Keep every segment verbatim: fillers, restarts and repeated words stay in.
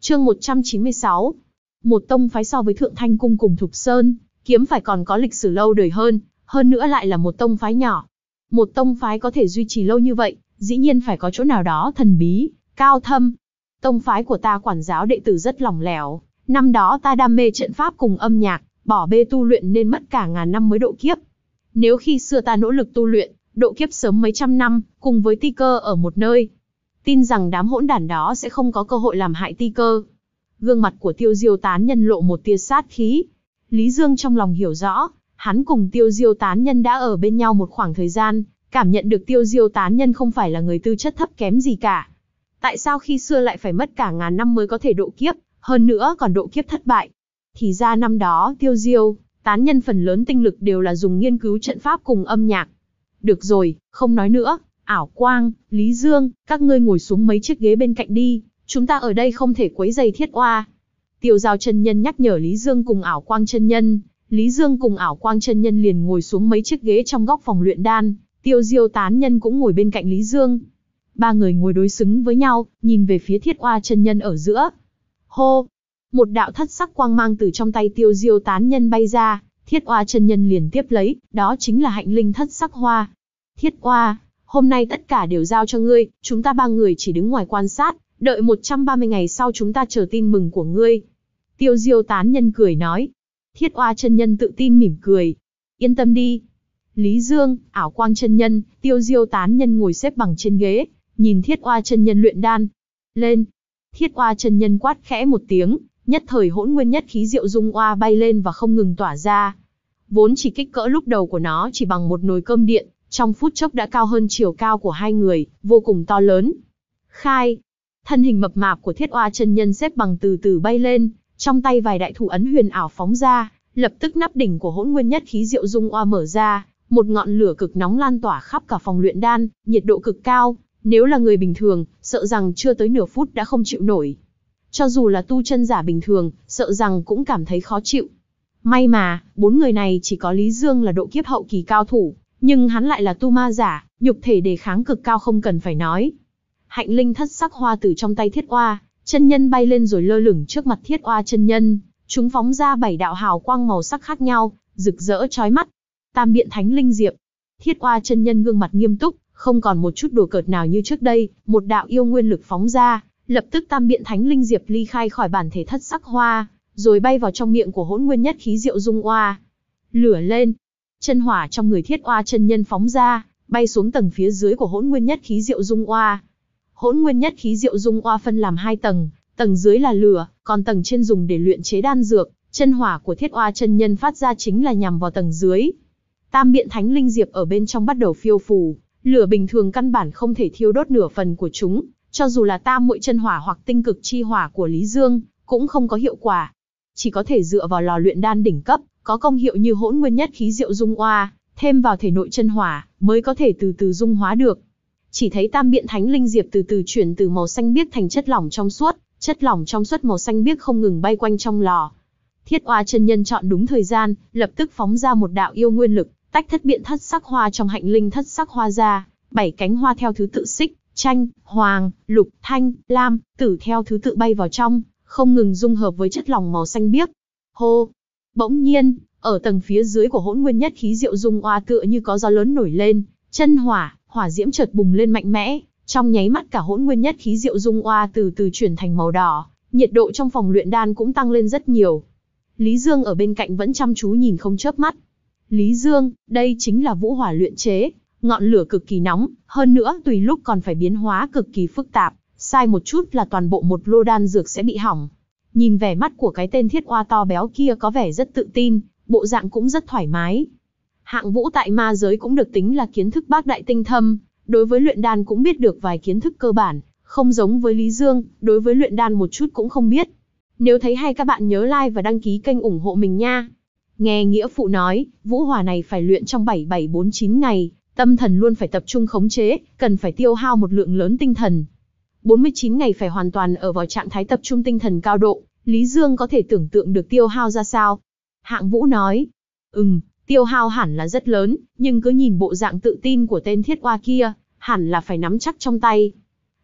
Chương một trăm chín mươi sáu. Một tông phái so với Thượng Thanh Cung cùng Thục Sơn, kiếm phải còn có lịch sử lâu đời hơn, hơn nữa lại là một tông phái nhỏ. Một tông phái có thể duy trì lâu như vậy, dĩ nhiên phải có chỗ nào đó thần bí, cao thâm. Tông phái của ta quản giáo đệ tử rất lỏng lẻo, năm đó ta đam mê trận pháp cùng âm nhạc, bỏ bê tu luyện nên mất cả ngàn năm mới độ kiếp. Nếu khi xưa ta nỗ lực tu luyện, độ kiếp sớm mấy trăm năm, cùng với Ti Cơ ở một nơi, tin rằng đám hỗn đản đó sẽ không có cơ hội làm hại Ti Cơ. Gương mặt của Tiêu Diêu tán nhân lộ một tia sát khí. Lý Dương trong lòng hiểu rõ, hắn cùng Tiêu Diêu tán nhân đã ở bên nhau một khoảng thời gian, cảm nhận được Tiêu Diêu tán nhân không phải là người tư chất thấp kém gì cả. Tại sao khi xưa lại phải mất cả ngàn năm mới có thể độ kiếp, hơn nữa còn độ kiếp thất bại? Thì ra năm đó Tiêu Diêu tán nhân phần lớn tinh lực đều là dùng nghiên cứu trận pháp cùng âm nhạc. Được rồi, không nói nữa, Ảo Quang, Lý Dương, các ngươi ngồi xuống mấy chiếc ghế bên cạnh đi, chúng ta ở đây không thể quấy rầy Thiết Oa. Tiêu Giao chân nhân nhắc nhở Lý Dương cùng Ảo Quang chân nhân, Lý Dương cùng Ảo Quang chân nhân liền ngồi xuống mấy chiếc ghế trong góc phòng luyện đan, Tiêu Diêu tán nhân cũng ngồi bên cạnh Lý Dương. Ba người ngồi đối xứng với nhau, nhìn về phía Thiết Oa chân nhân ở giữa. Hô! Một đạo thất sắc quang mang từ trong tay Tiêu Diêu tán nhân bay ra, Thiết Oa chân nhân liền tiếp lấy, đó chính là hạnh linh thất sắc hoa. Thiết Oa, hôm nay tất cả đều giao cho ngươi, chúng ta ba người chỉ đứng ngoài quan sát, đợi một trăm ba mươi ngày sau chúng ta chờ tin mừng của ngươi. Tiêu Diêu tán nhân cười nói. Thiết Oa chân nhân tự tin mỉm cười. Yên tâm đi. Lý Dương, Ảo Quang chân nhân, Tiêu Diêu tán nhân ngồi xếp bằng trên ghế, nhìn Thiết Oa chân nhân luyện đan. Lên. Thiết Oa chân nhân quát khẽ một tiếng, nhất thời hỗn nguyên nhất khí diệu dung oa bay lên và không ngừng tỏa ra. Vốn chỉ kích cỡ lúc đầu của nó chỉ bằng một nồi cơm điện, trong phút chốc đã cao hơn chiều cao của hai người, vô cùng to lớn. Khai. Thân hình mập mạp của Thiết Oa chân nhân xếp bằng từ từ bay lên, trong tay vài đại thủ ấn huyền ảo phóng ra, lập tức nắp đỉnh của hỗn nguyên nhất khí diệu dung oa mở ra, một ngọn lửa cực nóng lan tỏa khắp cả phòng luyện đan, nhiệt độ cực cao, nếu là người bình thường, sợ rằng chưa tới nửa phút đã không chịu nổi. Cho dù là tu chân giả bình thường, sợ rằng cũng cảm thấy khó chịu. May mà, bốn người này chỉ có Lý Dương là độ kiếp hậu kỳ cao thủ, nhưng hắn lại là tu ma giả, nhục thể đề kháng cực cao không cần phải nói. Hạnh linh thất sắc hoa từ trong tay Thiết Oa chân nhân bay lên rồi lơ lửng trước mặt Thiết Oa chân nhân, chúng phóng ra bảy đạo hào quang màu sắc khác nhau, rực rỡ chói mắt. Tam biện thánh linh diệp. Thiết Oa chân nhân gương mặt nghiêm túc, không còn một chút đùa cợt nào như trước đây, một đạo yêu nguyên lực phóng ra, lập tức tam biện thánh linh diệp ly khai khỏi bản thể thất sắc hoa, rồi bay vào trong miệng của hỗn nguyên nhất khí diệu dung oa. Lửa lên, chân hỏa trong người Thiết Oa chân nhân phóng ra, bay xuống tầng phía dưới của hỗn nguyên nhất khí diệu dung oa. Hỗn nguyên nhất khí diệu dung oa phân làm hai tầng, tầng dưới là lửa, còn tầng trên dùng để luyện chế đan dược, chân hỏa của Thiết Oa chân nhân phát ra chính là nhằm vào tầng dưới. Tam biện thánh linh diệp ở bên trong bắt đầu phiêu phù, lửa bình thường căn bản không thể thiêu đốt nửa phần của chúng, cho dù là tam muội chân hỏa hoặc tinh cực chi hỏa của Lý Dương, cũng không có hiệu quả. Chỉ có thể dựa vào lò luyện đan đỉnh cấp, có công hiệu như hỗn nguyên nhất khí diệu dung oa, thêm vào thể nội chân hỏa, mới có thể từ từ dung hóa được. Chỉ thấy tam biện thánh linh diệp từ từ chuyển từ màu xanh biếc thành chất lỏng trong suốt, chất lỏng trong suốt màu xanh biếc không ngừng bay quanh trong lò. Thiết Oa chân nhân chọn đúng thời gian, lập tức phóng ra một đạo yêu nguyên lực, tách thất biện thất sắc hoa trong hạnh linh thất sắc hoa ra, bảy cánh hoa theo thứ tự xích, chanh, hoàng, lục, thanh, lam, tử theo thứ tự bay vào trong, không ngừng dung hợp với chất lỏng màu xanh biếc. Hô! Bỗng nhiên, ở tầng phía dưới của hỗn nguyên nhất khí diệu dung oa tựa như có gió lớn nổi lên, chân hỏa, hỏa diễm chợt bùng lên mạnh mẽ, trong nháy mắt cả hỗn nguyên nhất khí diệu dung oa từ từ chuyển thành màu đỏ, nhiệt độ trong phòng luyện đan cũng tăng lên rất nhiều. Lý Dương ở bên cạnh vẫn chăm chú nhìn không chớp mắt. Lý Dương, đây chính là vũ hỏa luyện chế, ngọn lửa cực kỳ nóng, hơn nữa tùy lúc còn phải biến hóa cực kỳ phức tạp, sai một chút là toàn bộ một lô đan dược sẽ bị hỏng. Nhìn vẻ mắt của cái tên Thiết Oa to béo kia có vẻ rất tự tin, bộ dạng cũng rất thoải mái. Hạng Vũ tại ma giới cũng được tính là kiến thức bác đại tinh thâm, đối với luyện đan cũng biết được vài kiến thức cơ bản, không giống với Lý Dương, đối với luyện đan một chút cũng không biết. Nếu thấy hay các bạn nhớ like và đăng ký kênh ủng hộ mình nha. Nghe nghĩa phụ nói, vũ hỏa này phải luyện trong bảy bảy bốn chín ngày, tâm thần luôn phải tập trung khống chế, cần phải tiêu hao một lượng lớn tinh thần. bốn mươi chín ngày phải hoàn toàn ở vào trạng thái tập trung tinh thần cao độ, Lý Dương có thể tưởng tượng được tiêu hao ra sao. Hạng Vũ nói, ừm, tiêu hao hẳn là rất lớn, nhưng cứ nhìn bộ dạng tự tin của tên Thiết Oa kia, hẳn là phải nắm chắc trong tay.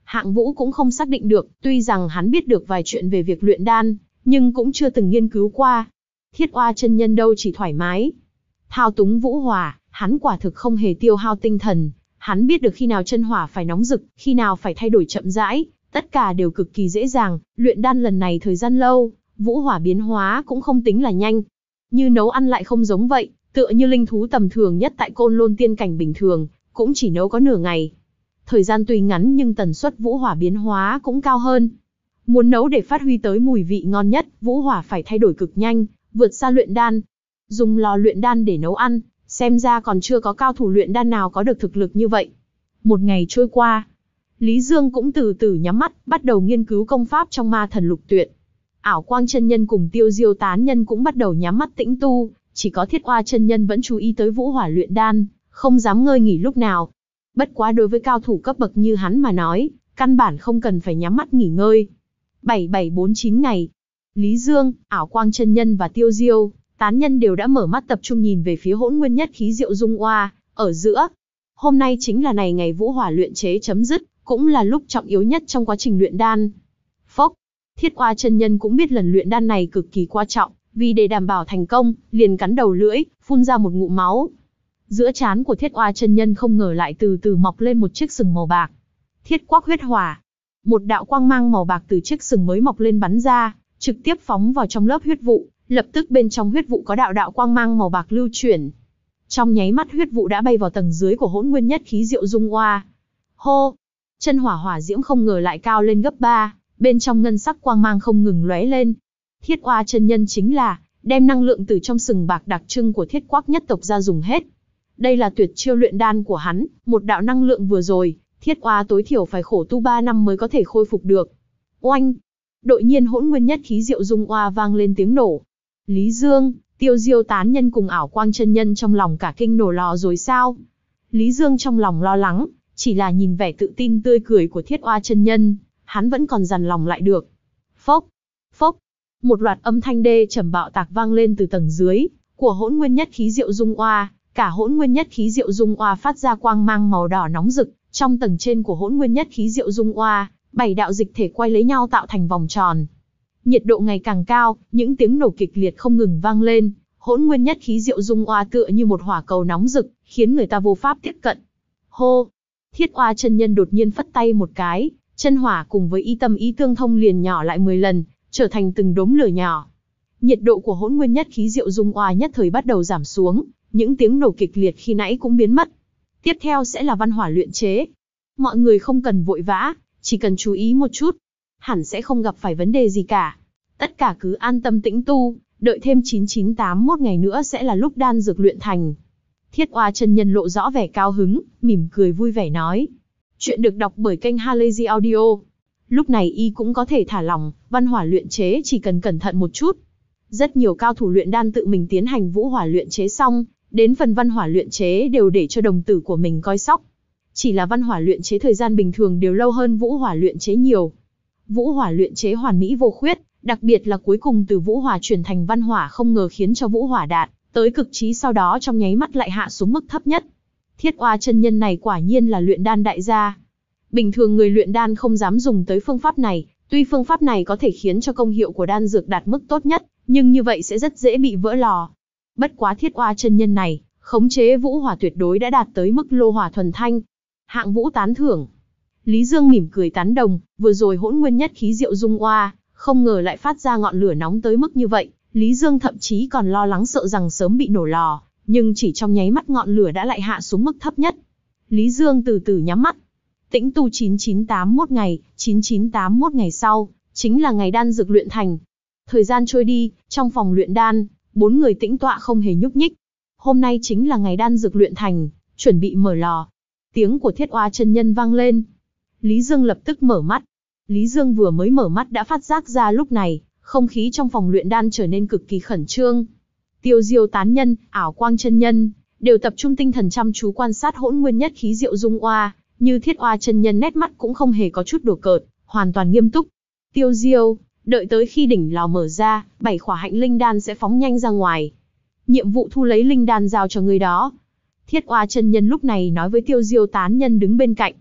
Hạng Vũ cũng không xác định được, tuy rằng hắn biết được vài chuyện về việc luyện đan, nhưng cũng chưa từng nghiên cứu qua. Thiết Oa chân nhân đâu chỉ thoải mái thao túng vũ hỏa, hắn quả thực không hề tiêu hao tinh thần. Hắn biết được khi nào chân hỏa phải nóng rực, khi nào phải thay đổi chậm rãi, tất cả đều cực kỳ dễ dàng. Luyện đan lần này thời gian lâu, vũ hỏa biến hóa cũng không tính là nhanh. Như nấu ăn lại không giống vậy, tựa như linh thú tầm thường nhất tại Côn Lôn tiên cảnh bình thường, cũng chỉ nấu có nửa ngày. Thời gian tuy ngắn nhưng tần suất vũ hỏa biến hóa cũng cao hơn. Muốn nấu để phát huy tới mùi vị ngon nhất, vũ hỏa phải thay đổi cực nhanh, vượt xa luyện đan. Dùng lò luyện đan để nấu ăn, xem ra còn chưa có cao thủ luyện đan nào có được thực lực như vậy. Một ngày trôi qua, Lý Dương cũng từ từ nhắm mắt, bắt đầu nghiên cứu công pháp trong Ma Thần Lục Tuyệt. Ảo Quang chân nhân cùng Tiêu Diêu tán nhân cũng bắt đầu nhắm mắt tĩnh tu, chỉ có Thiết Oa chân nhân vẫn chú ý tới vũ hỏa luyện đan, không dám ngơi nghỉ lúc nào. Bất quá đối với cao thủ cấp bậc như hắn mà nói, căn bản không cần phải nhắm mắt nghỉ ngơi. bảy bảy bốn chín ngày, Lý Dương, Ảo Quang chân nhân và Tiêu Diêu tán nhân đều đã mở mắt tập trung nhìn về phía hỗn nguyên nhất khí diệu dung oa ở giữa. Hôm nay chính là này ngày vũ hỏa luyện chế chấm dứt, cũng là lúc trọng yếu nhất trong quá trình luyện đan. Phốc, Thiết Oa chân nhân cũng biết lần luyện đan này cực kỳ quan trọng, vì để đảm bảo thành công, liền cắn đầu lưỡi, phun ra một ngụm máu. Giữa trán của Thiết Oa chân nhân không ngờ lại từ từ mọc lên một chiếc sừng màu bạc. Thiết Quắc huyết hỏa. Một đạo quang mang màu bạc từ chiếc sừng mới mọc lên bắn ra, trực tiếp phóng vào trong lớp huyết vụ, lập tức bên trong huyết vụ có đạo đạo quang mang màu bạc lưu chuyển. Trong nháy mắt huyết vụ đã bay vào tầng dưới của hỗn nguyên nhất khí diệu dung oa. Hô! Chân hỏa hỏa diễm không ngờ lại cao lên gấp ba, bên trong ngân sắc quang mang không ngừng lóe lên. Thiết Oa chân nhân chính là đem năng lượng từ trong sừng bạc đặc trưng của Thiết Quắc nhất tộc ra dùng hết. Đây là tuyệt chiêu luyện đan của hắn, một đạo năng lượng vừa rồi, Thiết Oa tối thiểu phải khổ tu ba năm mới có thể khôi phục được. Oanh! Đột nhiên hỗn nguyên nhất khí diệu dung oa vang lên tiếng nổ. Lý Dương, Tiêu Diêu tán nhân cùng Ảo Quang chân nhân trong lòng cả kinh nổ lò rồi sao? Lý Dương trong lòng lo lắng, chỉ là nhìn vẻ tự tin tươi cười của Thiết Oa chân nhân, hắn vẫn còn dằn lòng lại được. Phốc, phốc, một loạt âm thanh đê trầm bạo tạc vang lên từ tầng dưới của hỗn nguyên nhất khí diệu dung oa, cả hỗn nguyên nhất khí diệu dung oa phát ra quang mang màu đỏ nóng rực, trong tầng trên của hỗn nguyên nhất khí diệu dung oa, bảy đạo dịch thể quay lấy nhau tạo thành vòng tròn. Nhiệt độ ngày càng cao, những tiếng nổ kịch liệt không ngừng vang lên, hỗn nguyên nhất khí diệu dung oa tựa như một hỏa cầu nóng rực, khiến người ta vô pháp tiếp cận. Hô! Thiết Oa chân nhân đột nhiên phất tay một cái, chân hỏa cùng với ý tâm ý tương thông liền nhỏ lại mười lần, trở thành từng đốm lửa nhỏ. Nhiệt độ của hỗn nguyên nhất khí diệu dung oa nhất thời bắt đầu giảm xuống, những tiếng nổ kịch liệt khi nãy cũng biến mất. Tiếp theo sẽ là văn hỏa luyện chế. Mọi người không cần vội vã, chỉ cần chú ý một chút, hẳn sẽ không gặp phải vấn đề gì cả. Tất cả cứ an tâm tĩnh tu, đợi thêm chín chín tám mốt ngày nữa sẽ là lúc đan dược luyện thành. Thiết Oa chân nhân lộ rõ vẻ cao hứng, mỉm cười vui vẻ nói. Chuyện được đọc bởi kênh Halazy Audio. Lúc này y cũng có thể thả lỏng, văn hỏa luyện chế chỉ cần cẩn thận một chút. Rất nhiều cao thủ luyện đan tự mình tiến hành vũ hỏa luyện chế xong, đến phần văn hỏa luyện chế đều để cho đồng tử của mình coi sóc. Chỉ là văn hỏa luyện chế thời gian bình thường đều lâu hơn vũ hỏa luyện chế nhiều. Vũ hỏa luyện chế hoàn mỹ vô khuyết, đặc biệt là cuối cùng từ vũ hỏa chuyển thành văn hỏa không ngờ khiến cho vũ hỏa đạt tới cực trí, sau đó trong nháy mắt lại hạ xuống mức thấp nhất. Thiết Oa chân nhân này quả nhiên là luyện đan đại gia. Bình thường người luyện đan không dám dùng tới phương pháp này, tuy phương pháp này có thể khiến cho công hiệu của đan dược đạt mức tốt nhất, nhưng như vậy sẽ rất dễ bị vỡ lò. Bất quá Thiết Oa chân nhân này, khống chế vũ hỏa tuyệt đối đã đạt tới mức lô hỏa thuần thanh. Hạng Vũ tán thưởng. Lý Dương mỉm cười tán đồng, vừa rồi hỗn nguyên nhất khí diệu dung oa, không ngờ lại phát ra ngọn lửa nóng tới mức như vậy. Lý Dương thậm chí còn lo lắng sợ rằng sớm bị nổ lò, nhưng chỉ trong nháy mắt ngọn lửa đã lại hạ xuống mức thấp nhất. Lý Dương từ từ nhắm mắt. Tĩnh tu chín chín tám mốt ngày, chín chín tám mốt ngày sau, chính là ngày đan dược luyện thành. Thời gian trôi đi, trong phòng luyện đan, bốn người tĩnh tọa không hề nhúc nhích. Hôm nay chính là ngày đan dược luyện thành, chuẩn bị mở lò. Tiếng của Thiết Oa chân nhân vang lên. Lý Dương lập tức mở mắt. Lý Dương vừa mới mở mắt đã phát giác ra lúc này, không khí trong phòng luyện đan trở nên cực kỳ khẩn trương. Tiêu Diêu tán nhân, Ảo Quang chân nhân, đều tập trung tinh thần chăm chú quan sát hỗn nguyên nhất khí diệu dung oa, như Thiết Oa chân nhân nét mắt cũng không hề có chút đùa cợt, hoàn toàn nghiêm túc. Tiêu Diêu, đợi tới khi đỉnh lò mở ra, bảy khỏa hạnh linh đan sẽ phóng nhanh ra ngoài. Nhiệm vụ thu lấy linh đan giao cho người đó. Thiết Oa chân nhân lúc này nói với Tiêu Diêu tán nhân đứng bên cạnh.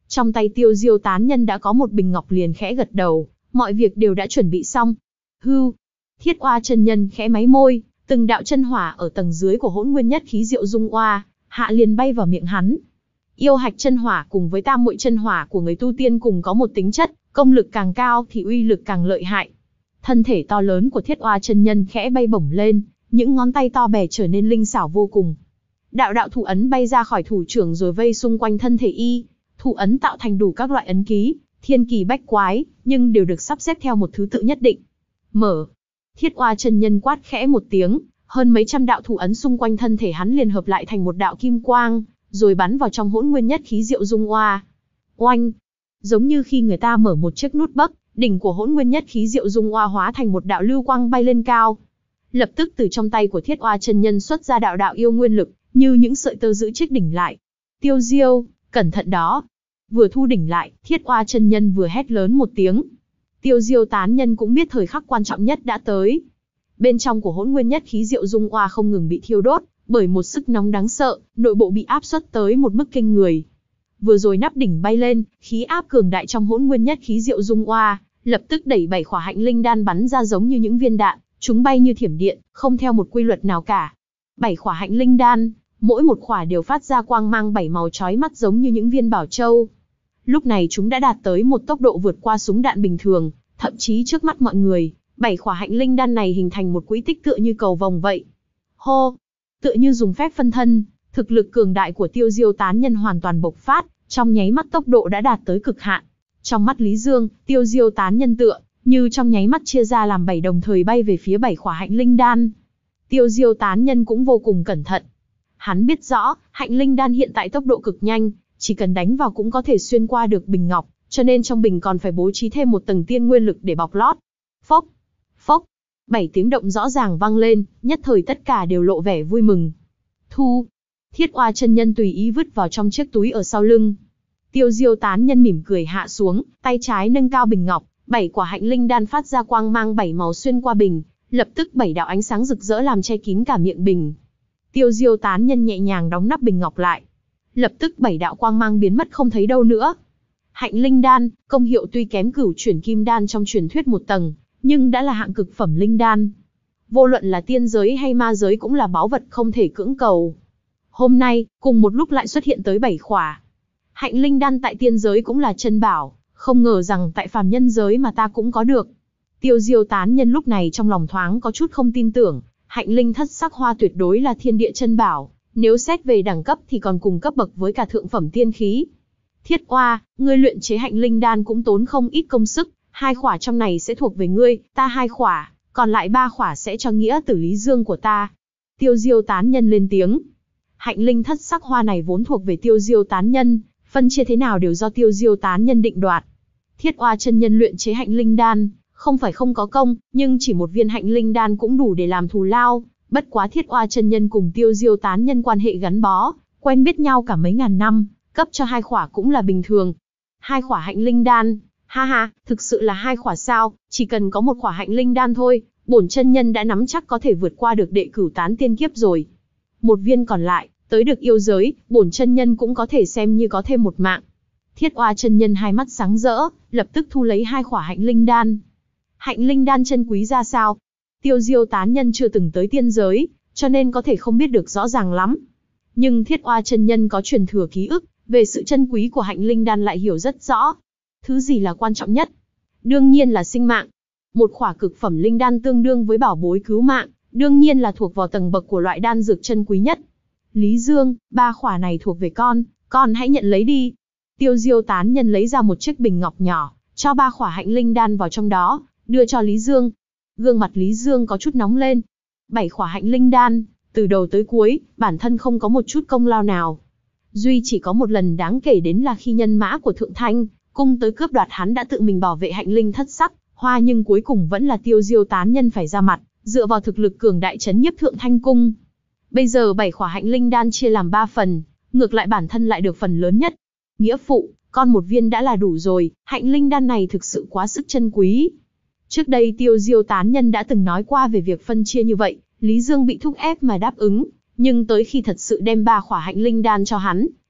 Trong tay Tiêu Diêu tán nhân đã có một bình ngọc liền khẽ gật đầu, mọi việc đều đã chuẩn bị xong. Hưu, Thiết Oa chân nhân khẽ máy môi, từng đạo chân hỏa ở tầng dưới của Hỗn Nguyên Nhất Khí Diệu Dung Oa, hạ liền bay vào miệng hắn. Yêu hạch chân hỏa cùng với tam muội chân hỏa của người tu tiên cùng có một tính chất, công lực càng cao thì uy lực càng lợi hại. Thân thể to lớn của Thiết Oa chân nhân khẽ bay bổng lên, những ngón tay to bè trở nên linh xảo vô cùng. Đạo đạo thủ ấn bay ra khỏi thủ trưởng rồi vây xung quanh thân thể y. Thủ ấn tạo thành đủ các loại ấn ký, thiên kỳ bách quái, nhưng đều được sắp xếp theo một thứ tự nhất định. Mở. Thiết Oa chân nhân quát khẽ một tiếng, hơn mấy trăm đạo thủ ấn xung quanh thân thể hắn liền hợp lại thành một đạo kim quang, rồi bắn vào trong Hỗn Nguyên Nhất Khí Diệu Dung Oa. Oanh! Giống như khi người ta mở một chiếc nút bấc, đỉnh của Hỗn Nguyên Nhất Khí Diệu Dung Oa hóa thành một đạo lưu quang bay lên cao. Lập tức từ trong tay của Thiết Oa chân nhân xuất ra đạo đạo yêu nguyên lực, như những sợi tơ giữ chiếc đỉnh lại. Tiêu Diêu, cẩn thận đó! Vừa thu đỉnh lại, Thiết Oa chân nhân vừa hét lớn một tiếng. Tiêu Diêu tán nhân cũng biết thời khắc quan trọng nhất đã tới. Bên trong của Hỗn Nguyên Nhất Khí Diệu Dung Oa không ngừng bị thiêu đốt, bởi một sức nóng đáng sợ, nội bộ bị áp suất tới một mức kinh người. Vừa rồi nắp đỉnh bay lên, khí áp cường đại trong Hỗn Nguyên Nhất Khí Diệu Dung Oa, lập tức đẩy bảy khỏa hạnh linh đan bắn ra giống như những viên đạn, chúng bay như thiểm điện, không theo một quy luật nào cả. Bảy khỏa hạnh linh đan, mỗi một khỏa đều phát ra quang mang bảy màu chói mắt giống như những viên bảo châu. Lúc này chúng đã đạt tới một tốc độ vượt qua súng đạn bình thường, thậm chí trước mắt mọi người, bảy khỏa hạnh linh đan này hình thành một quỹ tích tựa như cầu vồng vậy. Hô! Tựa như dùng phép phân thân, thực lực cường đại của Tiêu Diêu tán nhân hoàn toàn bộc phát, trong nháy mắt tốc độ đã đạt tới cực hạn. Trong mắt Lý Dương, Tiêu Diêu tán nhân tựa như trong nháy mắt chia ra làm bảy đồng thời bay về phía bảy khỏa hạnh linh đan. Tiêu Diêu tán nhân cũng vô cùng cẩn thận. Hắn biết rõ, hạnh linh đan hiện tại tốc độ cực nhanh, chỉ cần đánh vào cũng có thể xuyên qua được bình ngọc, cho nên trong bình còn phải bố trí thêm một tầng tiên nguyên lực để bọc lót. Phốc, phốc, bảy tiếng động rõ ràng vang lên, nhất thời tất cả đều lộ vẻ vui mừng. Thu, Thiết Oa chân nhân tùy ý vứt vào trong chiếc túi ở sau lưng. Tiêu Diêu tán nhân mỉm cười hạ xuống, tay trái nâng cao bình ngọc, bảy quả hạnh linh đan phát ra quang mang bảy màu xuyên qua bình, lập tức bảy đạo ánh sáng rực rỡ làm che kín cả miệng bình. Tiêu Diêu tán nhân nhẹ nhàng đóng nắp bình ngọc lại. Lập tức bảy đạo quang mang biến mất không thấy đâu nữa. Hạnh linh đan, công hiệu tuy kém cửu chuyển kim đan trong truyền thuyết một tầng, nhưng đã là hạng cực phẩm linh đan. Vô luận là tiên giới hay ma giới cũng là báu vật không thể cưỡng cầu. Hôm nay, cùng một lúc lại xuất hiện tới bảy khỏa. Hạnh linh đan tại tiên giới cũng là chân bảo, không ngờ rằng tại phàm nhân giới mà ta cũng có được. Tiêu Diêu tán nhân lúc này trong lòng thoáng có chút không tin tưởng, hạnh linh thất sắc hoa tuyệt đối là thiên địa chân bảo, nếu xét về đẳng cấp thì còn cùng cấp bậc với cả thượng phẩm tiên khí. Thiết Oa, ngươi luyện chế hạnh linh đan cũng tốn không ít công sức, hai khỏa trong này sẽ thuộc về ngươi, ta hai khỏa, còn lại ba khỏa sẽ cho nghĩa tử Lý Dương của ta. Tiêu Diêu tán nhân lên tiếng. Hạnh linh thất sắc hoa này vốn thuộc về Tiêu Diêu tán nhân, phân chia thế nào đều do Tiêu Diêu tán nhân định đoạt. Thiết Oa chân nhân luyện chế hạnh linh đan, không phải không có công, nhưng chỉ một viên hạnh linh đan cũng đủ để làm thù lao. Bất quá Thiết Oa chân nhân cùng Tiêu Diêu tán nhân quan hệ gắn bó, quen biết nhau cả mấy ngàn năm, cấp cho hai khỏa cũng là bình thường. Hai khỏa hạnh linh đan, ha ha, thực sự là hai khỏa sao? Chỉ cần có một khỏa hạnh linh đan thôi, bổn chân nhân đã nắm chắc có thể vượt qua được đệ cửu tán tiên kiếp rồi. Một viên còn lại, tới được yêu giới, bổn chân nhân cũng có thể xem như có thêm một mạng. Thiết Oa chân nhân hai mắt sáng rỡ, lập tức thu lấy hai khỏa hạnh linh đan. Hạnh linh đan chân quý ra sao? Tiêu Diêu tán nhân chưa từng tới tiên giới, cho nên có thể không biết được rõ ràng lắm. Nhưng Thiết Oa chân nhân có truyền thừa ký ức, về sự chân quý của hạnh linh đan lại hiểu rất rõ. Thứ gì là quan trọng nhất? Đương nhiên là sinh mạng. Một khỏa cực phẩm linh đan tương đương với bảo bối cứu mạng, đương nhiên là thuộc vào tầng bậc của loại đan dược chân quý nhất. Lý Dương, ba khỏa này thuộc về con, con hãy nhận lấy đi. Tiêu Diêu tán nhân lấy ra một chiếc bình ngọc nhỏ, cho ba khỏa hạnh linh đan vào trong đó, đưa cho Lý Dương. Gương mặt Lý Dương có chút nóng lên. Bảy khỏa hạnh linh đan, từ đầu tới cuối, bản thân không có một chút công lao nào. Duy chỉ có một lần đáng kể đến là khi nhân mã của Thượng Thanh cung tới cướp đoạt hắn đã tự mình bảo vệ hạnh linh thất sắc hoa, nhưng cuối cùng vẫn là Tiêu Diêu tán nhân phải ra mặt, dựa vào thực lực cường đại trấn nhiếp Thượng Thanh cung. Bây giờ bảy khỏa hạnh linh đan chia làm ba phần, ngược lại bản thân lại được phần lớn nhất. Nghĩa phụ, con một viên đã là đủ rồi, hạnh linh đan này thực sự quá sức chân quý. Trước đây Tiêu Diêu tán nhân đã từng nói qua về việc phân chia như vậy, Lý Dương bị thúc ép mà đáp ứng, nhưng tới khi thật sự đem ba khỏa hạnh linh đan cho hắn,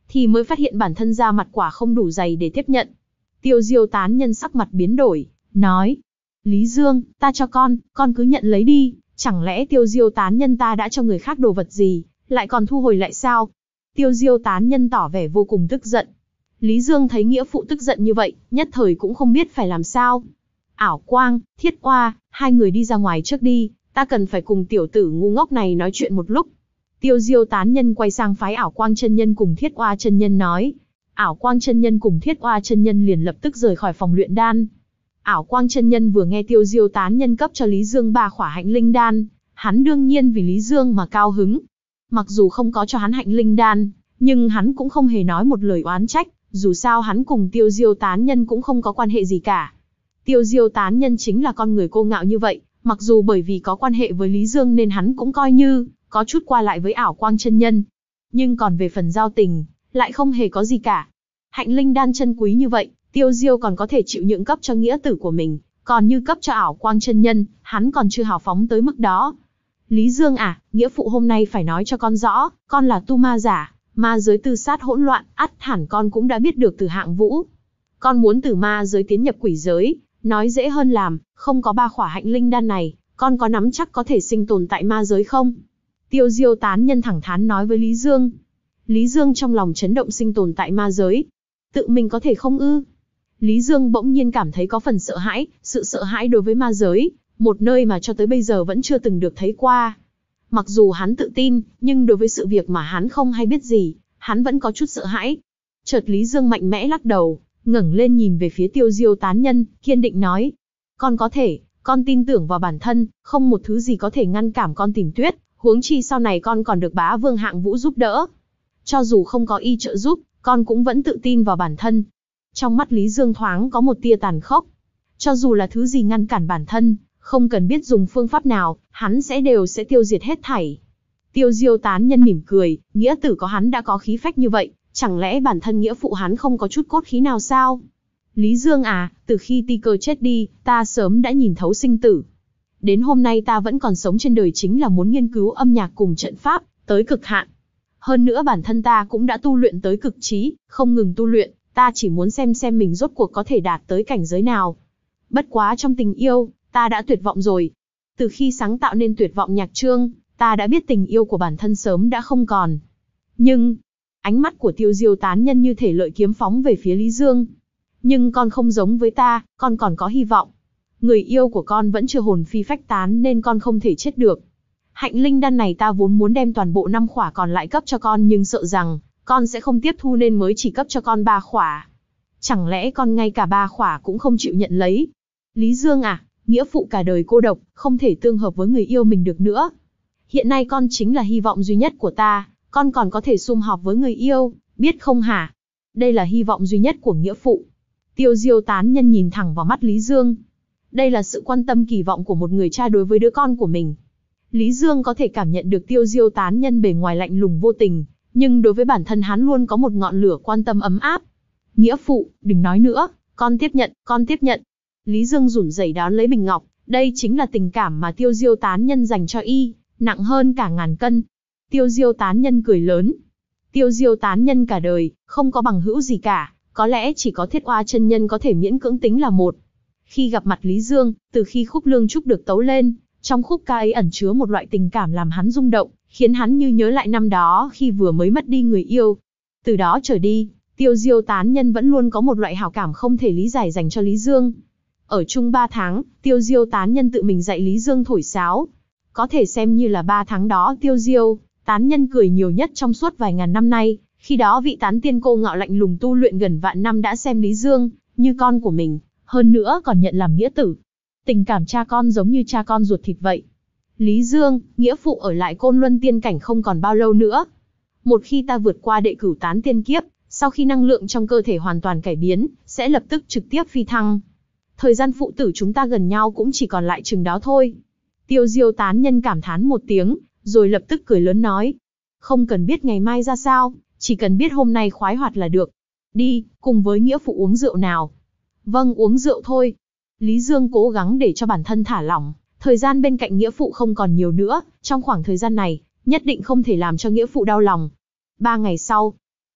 thì mới phát hiện bản thân da mặt quả không đủ dày để tiếp nhận. Tiêu Diêu tán nhân sắc mặt biến đổi, nói, Lý Dương, ta cho con, con cứ nhận lấy đi, chẳng lẽ Tiêu Diêu tán nhân ta đã cho người khác đồ vật gì, lại còn thu hồi lại sao? Tiêu Diêu tán nhân tỏ vẻ vô cùng tức giận. Lý Dương thấy nghĩa phụ tức giận như vậy, nhất thời cũng không biết phải làm sao. Ảo Quang, Thiết Oa, hai người đi ra ngoài trước đi, ta cần phải cùng tiểu tử ngu ngốc này nói chuyện một lúc. Tiêu Diêu tán nhân quay sang phái Ảo Quang chân nhân cùng Thiết Oa chân nhân nói. Ảo Quang chân nhân cùng Thiết Oa chân nhân liền lập tức rời khỏi phòng luyện đan. Ảo Quang chân nhân vừa nghe Tiêu Diêu tán nhân cấp cho Lý Dương ba khỏa hạnh linh đan, hắn đương nhiên vì Lý Dương mà cao hứng. Mặc dù không có cho hắn hạnh linh đan, nhưng hắn cũng không hề nói một lời oán trách, dù sao hắn cùng Tiêu Diêu tán nhân cũng không có quan hệ gì cả. Tiêu Diêu tán nhân chính là con người cô ngạo như vậy, mặc dù bởi vì có quan hệ với Lý Dương nên hắn cũng coi như có chút qua lại với Ảo Quang chân nhân. Nhưng còn về phần giao tình, lại không hề có gì cả. Hạnh linh đan chân quý như vậy, Tiêu Diêu còn có thể chịu nhượng cấp cho nghĩa tử của mình, còn như cấp cho Ảo Quang chân nhân, hắn còn chưa hào phóng tới mức đó. Lý Dương à, nghĩa phụ hôm nay phải nói cho con rõ, con là tu ma giả, ma giới tư sát hỗn loạn, ắt hẳn con cũng đã biết được từ Hạng Vũ. Con muốn từ ma giới tiến nhập quỷ giới, nói dễ hơn làm, không có ba khỏa hạnh linh đan này, con có nắm chắc có thể sinh tồn tại ma giới không? Tiêu Diêu tán nhân thẳng thắn nói với Lý Dương. Lý Dương trong lòng chấn động, sinh tồn tại ma giới. Tự mình có thể không ư? Lý Dương bỗng nhiên cảm thấy có phần sợ hãi, sự sợ hãi đối với ma giới, một nơi mà cho tới bây giờ vẫn chưa từng được thấy qua. Mặc dù hắn tự tin, nhưng đối với sự việc mà hắn không hay biết gì, hắn vẫn có chút sợ hãi. Chợt Lý Dương mạnh mẽ lắc đầu, ngẩng lên nhìn về phía Tiêu Diêu tán nhân, kiên định nói. Con có thể, con tin tưởng vào bản thân, không một thứ gì có thể ngăn cản con tìm tuyết, huống chi sau này con còn được bá vương Hạng Vũ giúp đỡ. Cho dù không có y trợ giúp, con cũng vẫn tự tin vào bản thân. Trong mắt Lý Dương thoáng có một tia tàn khốc. Cho dù là thứ gì ngăn cản bản thân, không cần biết dùng phương pháp nào, hắn sẽ đều sẽ tiêu diệt hết thảy. Tiêu Diêu tán nhân mỉm cười, nghĩa tử có hắn đã có khí phách như vậy, chẳng lẽ bản thân nghĩa phụ hắn không có chút cốt khí nào sao? Lý Dương à, từ khi Ti Cơ chết đi, ta sớm đã nhìn thấu sinh tử. Đến hôm nay ta vẫn còn sống trên đời chính là muốn nghiên cứu âm nhạc cùng trận pháp, tới cực hạn. Hơn nữa bản thân ta cũng đã tu luyện tới cực trí, không ngừng tu luyện, ta chỉ muốn xem xem mình rốt cuộc có thể đạt tới cảnh giới nào. Bất quá trong tình yêu, ta đã tuyệt vọng rồi. Từ khi sáng tạo nên Tuyệt Vọng nhạc chương, ta đã biết tình yêu của bản thân sớm đã không còn. Nhưng, ánh mắt của Tiêu Diêu tán nhân như thể lợi kiếm phóng về phía Lý Dương. Nhưng con không giống với ta, con còn có hy vọng. Người yêu của con vẫn chưa hồn phi phách tán nên con không thể chết được. Hạnh linh đan này ta vốn muốn đem toàn bộ năm khỏa còn lại cấp cho con, nhưng sợ rằng con sẽ không tiếp thu nên mới chỉ cấp cho con ba khỏa. Chẳng lẽ con ngay cả ba khỏa cũng không chịu nhận lấy? Lý Dương à, nghĩa phụ cả đời cô độc, không thể tương hợp với người yêu mình được nữa. Hiện nay con chính là hy vọng duy nhất của ta, con còn có thể sum họp với người yêu, biết không hả? Đây là hy vọng duy nhất của nghĩa phụ. Tiêu Diêu tán nhân nhìn thẳng vào mắt Lý Dương. Đây là sự quan tâm kỳ vọng của một người cha đối với đứa con của mình. Lý Dương có thể cảm nhận được Tiêu Diêu tán nhân bề ngoài lạnh lùng vô tình, nhưng đối với bản thân hắn luôn có một ngọn lửa quan tâm ấm áp. Nghĩa phụ, đừng nói nữa, con tiếp nhận, con tiếp nhận. Lý Dương rủn rẩy đón lấy bình ngọc, đây chính là tình cảm mà Tiêu Diêu tán nhân dành cho y, nặng hơn cả ngàn cân. Tiêu Diêu tán nhân cười lớn. Tiêu Diêu tán nhân cả đời, không có bằng hữu gì cả, có lẽ chỉ có Thiết Oa chân nhân có thể miễn cưỡng tính là một. Khi gặp mặt Lý Dương, từ khi khúc Lương Trúc được tấu lên, trong khúc ca ấy ẩn chứa một loại tình cảm làm hắn rung động, khiến hắn như nhớ lại năm đó khi vừa mới mất đi người yêu. Từ đó trở đi, Tiêu Diêu tán nhân vẫn luôn có một loại hảo cảm không thể lý giải dành cho Lý Dương. Ở chung ba tháng, Tiêu Diêu tán nhân tự mình dạy Lý Dương thổi sáo. Có thể xem như là ba tháng đó Tiêu Diêu tán nhân cười nhiều nhất trong suốt vài ngàn năm nay. Khi đó vị tán tiên cô ngạo lạnh lùng tu luyện gần vạn năm đã xem Lý Dương như con của mình, hơn nữa còn nhận làm nghĩa tử. Tình cảm cha con giống như cha con ruột thịt vậy. Lý Dương, nghĩa phụ ở lại Côn Luân tiên cảnh không còn bao lâu nữa. Một khi ta vượt qua đệ cửu tán tiên kiếp, sau khi năng lượng trong cơ thể hoàn toàn cải biến, sẽ lập tức trực tiếp phi thăng. Thời gian phụ tử chúng ta gần nhau cũng chỉ còn lại chừng đó thôi. Tiêu Diêu tán nhân cảm thán một tiếng, rồi lập tức cười lớn nói. Không cần biết ngày mai ra sao, chỉ cần biết hôm nay khoái hoạt là được. Đi, cùng với nghĩa phụ uống rượu nào. Vâng, uống rượu thôi. Lý Dương cố gắng để cho bản thân thả lỏng, thời gian bên cạnh nghĩa phụ không còn nhiều nữa, trong khoảng thời gian này, nhất định không thể làm cho nghĩa phụ đau lòng. Ba ngày sau,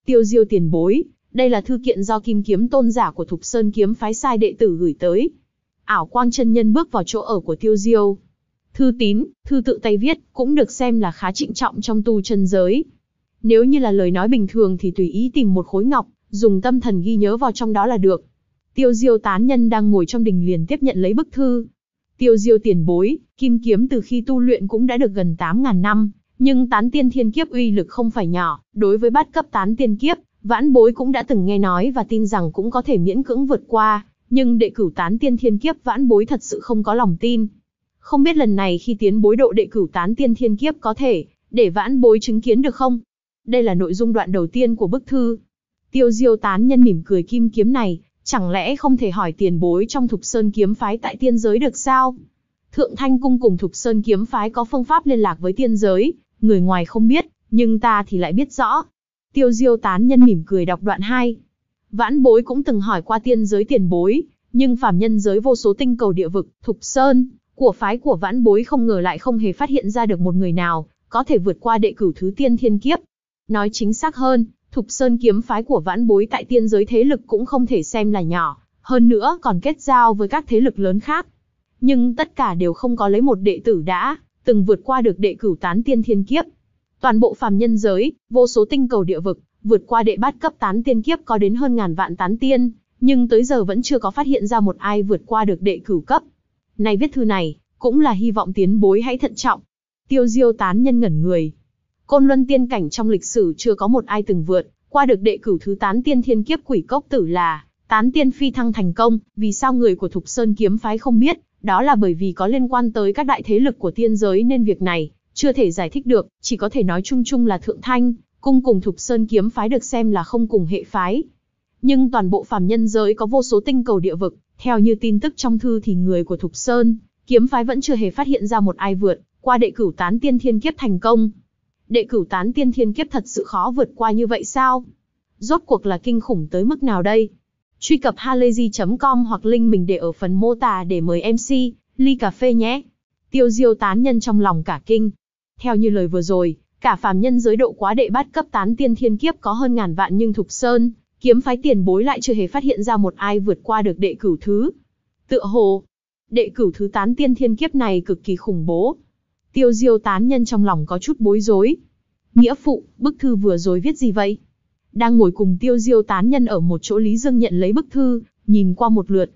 Tiêu Diêu tiền bối, đây là thư kiện do Kim Kiếm tôn giả của Thục Sơn kiếm phái sai đệ tử gửi tới. Ảo Quang chân nhân bước vào chỗ ở của Tiêu Diêu. Thư tín, thư tự tay viết, cũng được xem là khá trịnh trọng trong tu chân giới. Nếu như là lời nói bình thường thì tùy ý tìm một khối ngọc, dùng tâm thần ghi nhớ vào trong đó là được. Tiêu Diêu tán nhân đang ngồi trong đình liền tiếp nhận lấy bức thư. Tiêu Diêu tiền bối, kim kiếm từ khi tu luyện cũng đã được gần tám ngàn năm, nhưng tán tiên thiên kiếp uy lực không phải nhỏ, đối với bát cấp tán tiên kiếp, vãn bối cũng đã từng nghe nói và tin rằng cũng có thể miễn cưỡng vượt qua, nhưng đệ cửu tán tiên thiên kiếp vãn bối thật sự không có lòng tin. Không biết lần này khi tiến bối độ đệ cửu tán tiên thiên kiếp có thể để vãn bối chứng kiến được không? Đây là nội dung đoạn đầu tiên của bức thư. Tiêu Diêu tán nhân mỉm cười, kim kiếm này, chẳng lẽ không thể hỏi tiền bối trong Thục Sơn kiếm phái tại tiên giới được sao? Thượng Thanh cung cùng Thục Sơn kiếm phái có phương pháp liên lạc với tiên giới, người ngoài không biết, nhưng ta thì lại biết rõ. Tiêu Diêu tán nhân mỉm cười đọc đoạn hai. Vãn bối cũng từng hỏi qua tiên giới tiền bối, nhưng phàm nhân giới vô số tinh cầu địa vực, Thục Sơn của phái của vãn bối không ngờ lại không hề phát hiện ra được một người nào có thể vượt qua đệ cửu thứ tiên thiên kiếp. Nói chính xác hơn, Thục Sơn kiếm phái của vãn bối tại tiên giới thế lực cũng không thể xem là nhỏ, hơn nữa còn kết giao với các thế lực lớn khác. Nhưng tất cả đều không có lấy một đệ tử đã từng vượt qua được đệ cửu tán tiên thiên kiếp. Toàn bộ phàm nhân giới, vô số tinh cầu địa vực, vượt qua đệ bát cấp tán tiên kiếp có đến hơn ngàn vạn tán tiên, nhưng tới giờ vẫn chưa có phát hiện ra một ai vượt qua được đệ cửu cấp. Này viết thư này, cũng là hy vọng tiến bối hãy thận trọng. Tiêu Diêu tán nhân ngẩn người. Côn Luân tiên cảnh trong lịch sử chưa có một ai từng vượt qua được đệ cửu thứ tán tiên thiên kiếp. Quỷ Cốc Tử là tán tiên phi thăng thành công, vì sao người của Thục Sơn kiếm phái không biết? Đó là bởi vì có liên quan tới các đại thế lực của tiên giới nên việc này chưa thể giải thích được, chỉ có thể nói chung chung là Thượng Thanh cung cùng Thục Sơn kiếm phái được xem là không cùng hệ phái. Nhưng toàn bộ phàm nhân giới có vô số tinh cầu địa vực, theo như tin tức trong thư thì người của Thục Sơn kiếm phái vẫn chưa hề phát hiện ra một ai vượt qua đệ cửu tán tiên thiên kiếp thành công. Đệ cửu tán tiên thiên kiếp thật sự khó vượt qua như vậy sao? Rốt cuộc là kinh khủng tới mức nào đây? Truy cập halayzi chấm com hoặc link mình để ở phần mô tả để mời em xê ly cà phê nhé. Tiêu Diêu tán nhân trong lòng cả kinh. Theo như lời vừa rồi, cả phàm nhân giới độ quá đệ bát cấp tán tiên thiên kiếp có hơn ngàn vạn, nhưng Thục Sơn kiếm phái tiền bối lại chưa hề phát hiện ra một ai vượt qua được đệ cửu thứ. Tựa hồ, đệ cửu thứ tán tiên thiên kiếp này cực kỳ khủng bố. Tiêu Diêu tán nhân trong lòng có chút bối rối. Nghĩa phụ, bức thư vừa rồi viết gì vậy? Đang ngồi cùng Tiêu Diêu tán nhân ở một chỗ, Lý Dương nhận lấy bức thư, nhìn qua một lượt.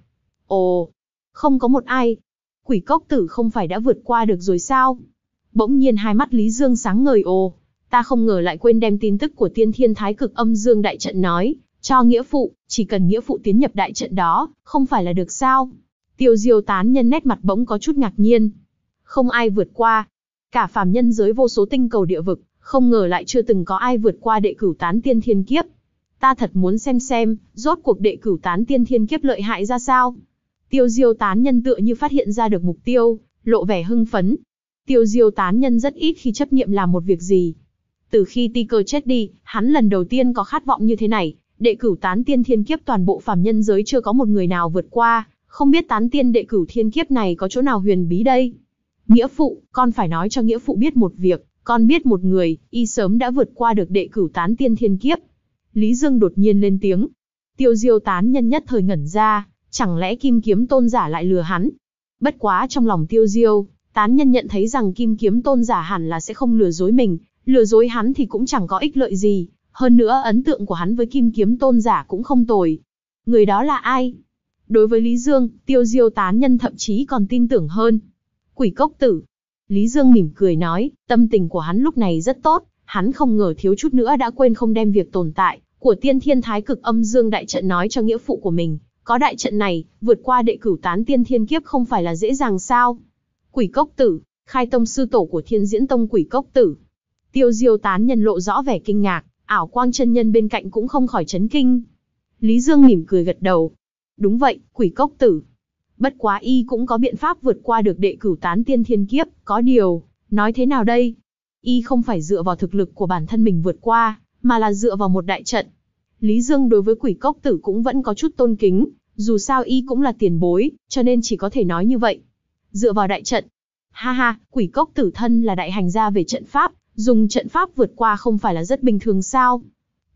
Ồ, không có một ai. Quỷ Cốc Tử không phải đã vượt qua được rồi sao? Bỗng nhiên hai mắt Lý Dương sáng ngời. Ồ, ta không ngờ lại quên đem tin tức của Tiên Thiên Thái Cực Âm Dương đại trận nói cho nghĩa phụ, chỉ cần nghĩa phụ tiến nhập đại trận đó, không phải là được sao? Tiêu Diêu tán nhân nét mặt bỗng có chút ngạc nhiên. Không ai vượt qua. Cả phàm nhân giới vô số tinh cầu địa vực, không ngờ lại chưa từng có ai vượt qua đệ cửu tán tiên thiên kiếp. Ta thật muốn xem xem, rốt cuộc đệ cửu tán tiên thiên kiếp lợi hại ra sao. Tiêu Diêu tán nhân tựa như phát hiện ra được mục tiêu, lộ vẻ hưng phấn. Tiêu Diêu tán nhân rất ít khi chấp niệm làm một việc gì. Từ khi Ti Cơ chết đi, hắn lần đầu tiên có khát vọng như thế này. Đệ cửu tán tiên thiên kiếp toàn bộ phàm nhân giới chưa có một người nào vượt qua, không biết tán tiên đệ cửu thiên kiếp này có chỗ nào huyền bí đây. Nghĩa phụ, con phải nói cho nghĩa phụ biết một việc. Con biết một người, y sớm đã vượt qua được đệ cửu tán tiên thiên kiếp. Lý Dương đột nhiên lên tiếng. Tiêu Diêu tán nhân nhất thời ngẩn ra, chẳng lẽ Kim Kiếm tôn giả lại lừa hắn? Bất quá trong lòng Tiêu Diêu tán nhân nhận thấy rằng Kim Kiếm tôn giả hẳn là sẽ không lừa dối mình, lừa dối hắn thì cũng chẳng có ích lợi gì, hơn nữa ấn tượng của hắn với Kim Kiếm tôn giả cũng không tồi. Người đó là ai? Đối với Lý Dương, Tiêu Diêu tán nhân thậm chí còn tin tưởng hơn. Quỷ Cốc Tử. Lý Dương mỉm cười nói, tâm tình của hắn lúc này rất tốt, hắn không ngờ thiếu chút nữa đã quên không đem việc tồn tại của Tiên Thiên Thái Cực Âm Dương đại trận nói cho nghĩa phụ của mình. Có đại trận này, vượt qua đệ cửu tán tiên thiên kiếp không phải là dễ dàng sao? Quỷ Cốc Tử, khai tông sư tổ của Thiên Diễn Tông Quỷ Cốc Tử. Tiêu Diêu tán nhân lộ rõ vẻ kinh ngạc, Ảo Quang chân nhân bên cạnh cũng không khỏi chấn kinh. Lý Dương mỉm cười gật đầu. Đúng vậy, Quỷ Cốc Tử. Bất quá y cũng có biện pháp vượt qua được đệ cửu tán tiên thiên kiếp, có điều, nói thế nào đây? Y không phải dựa vào thực lực của bản thân mình vượt qua, mà là dựa vào một đại trận. Lý Dương đối với Quỷ Cốc Tử cũng vẫn có chút tôn kính, dù sao y cũng là tiền bối, cho nên chỉ có thể nói như vậy. Dựa vào đại trận. Ha ha, Quỷ Cốc Tử thân là đại hành gia về trận pháp, dùng trận pháp vượt qua không phải là rất bình thường sao?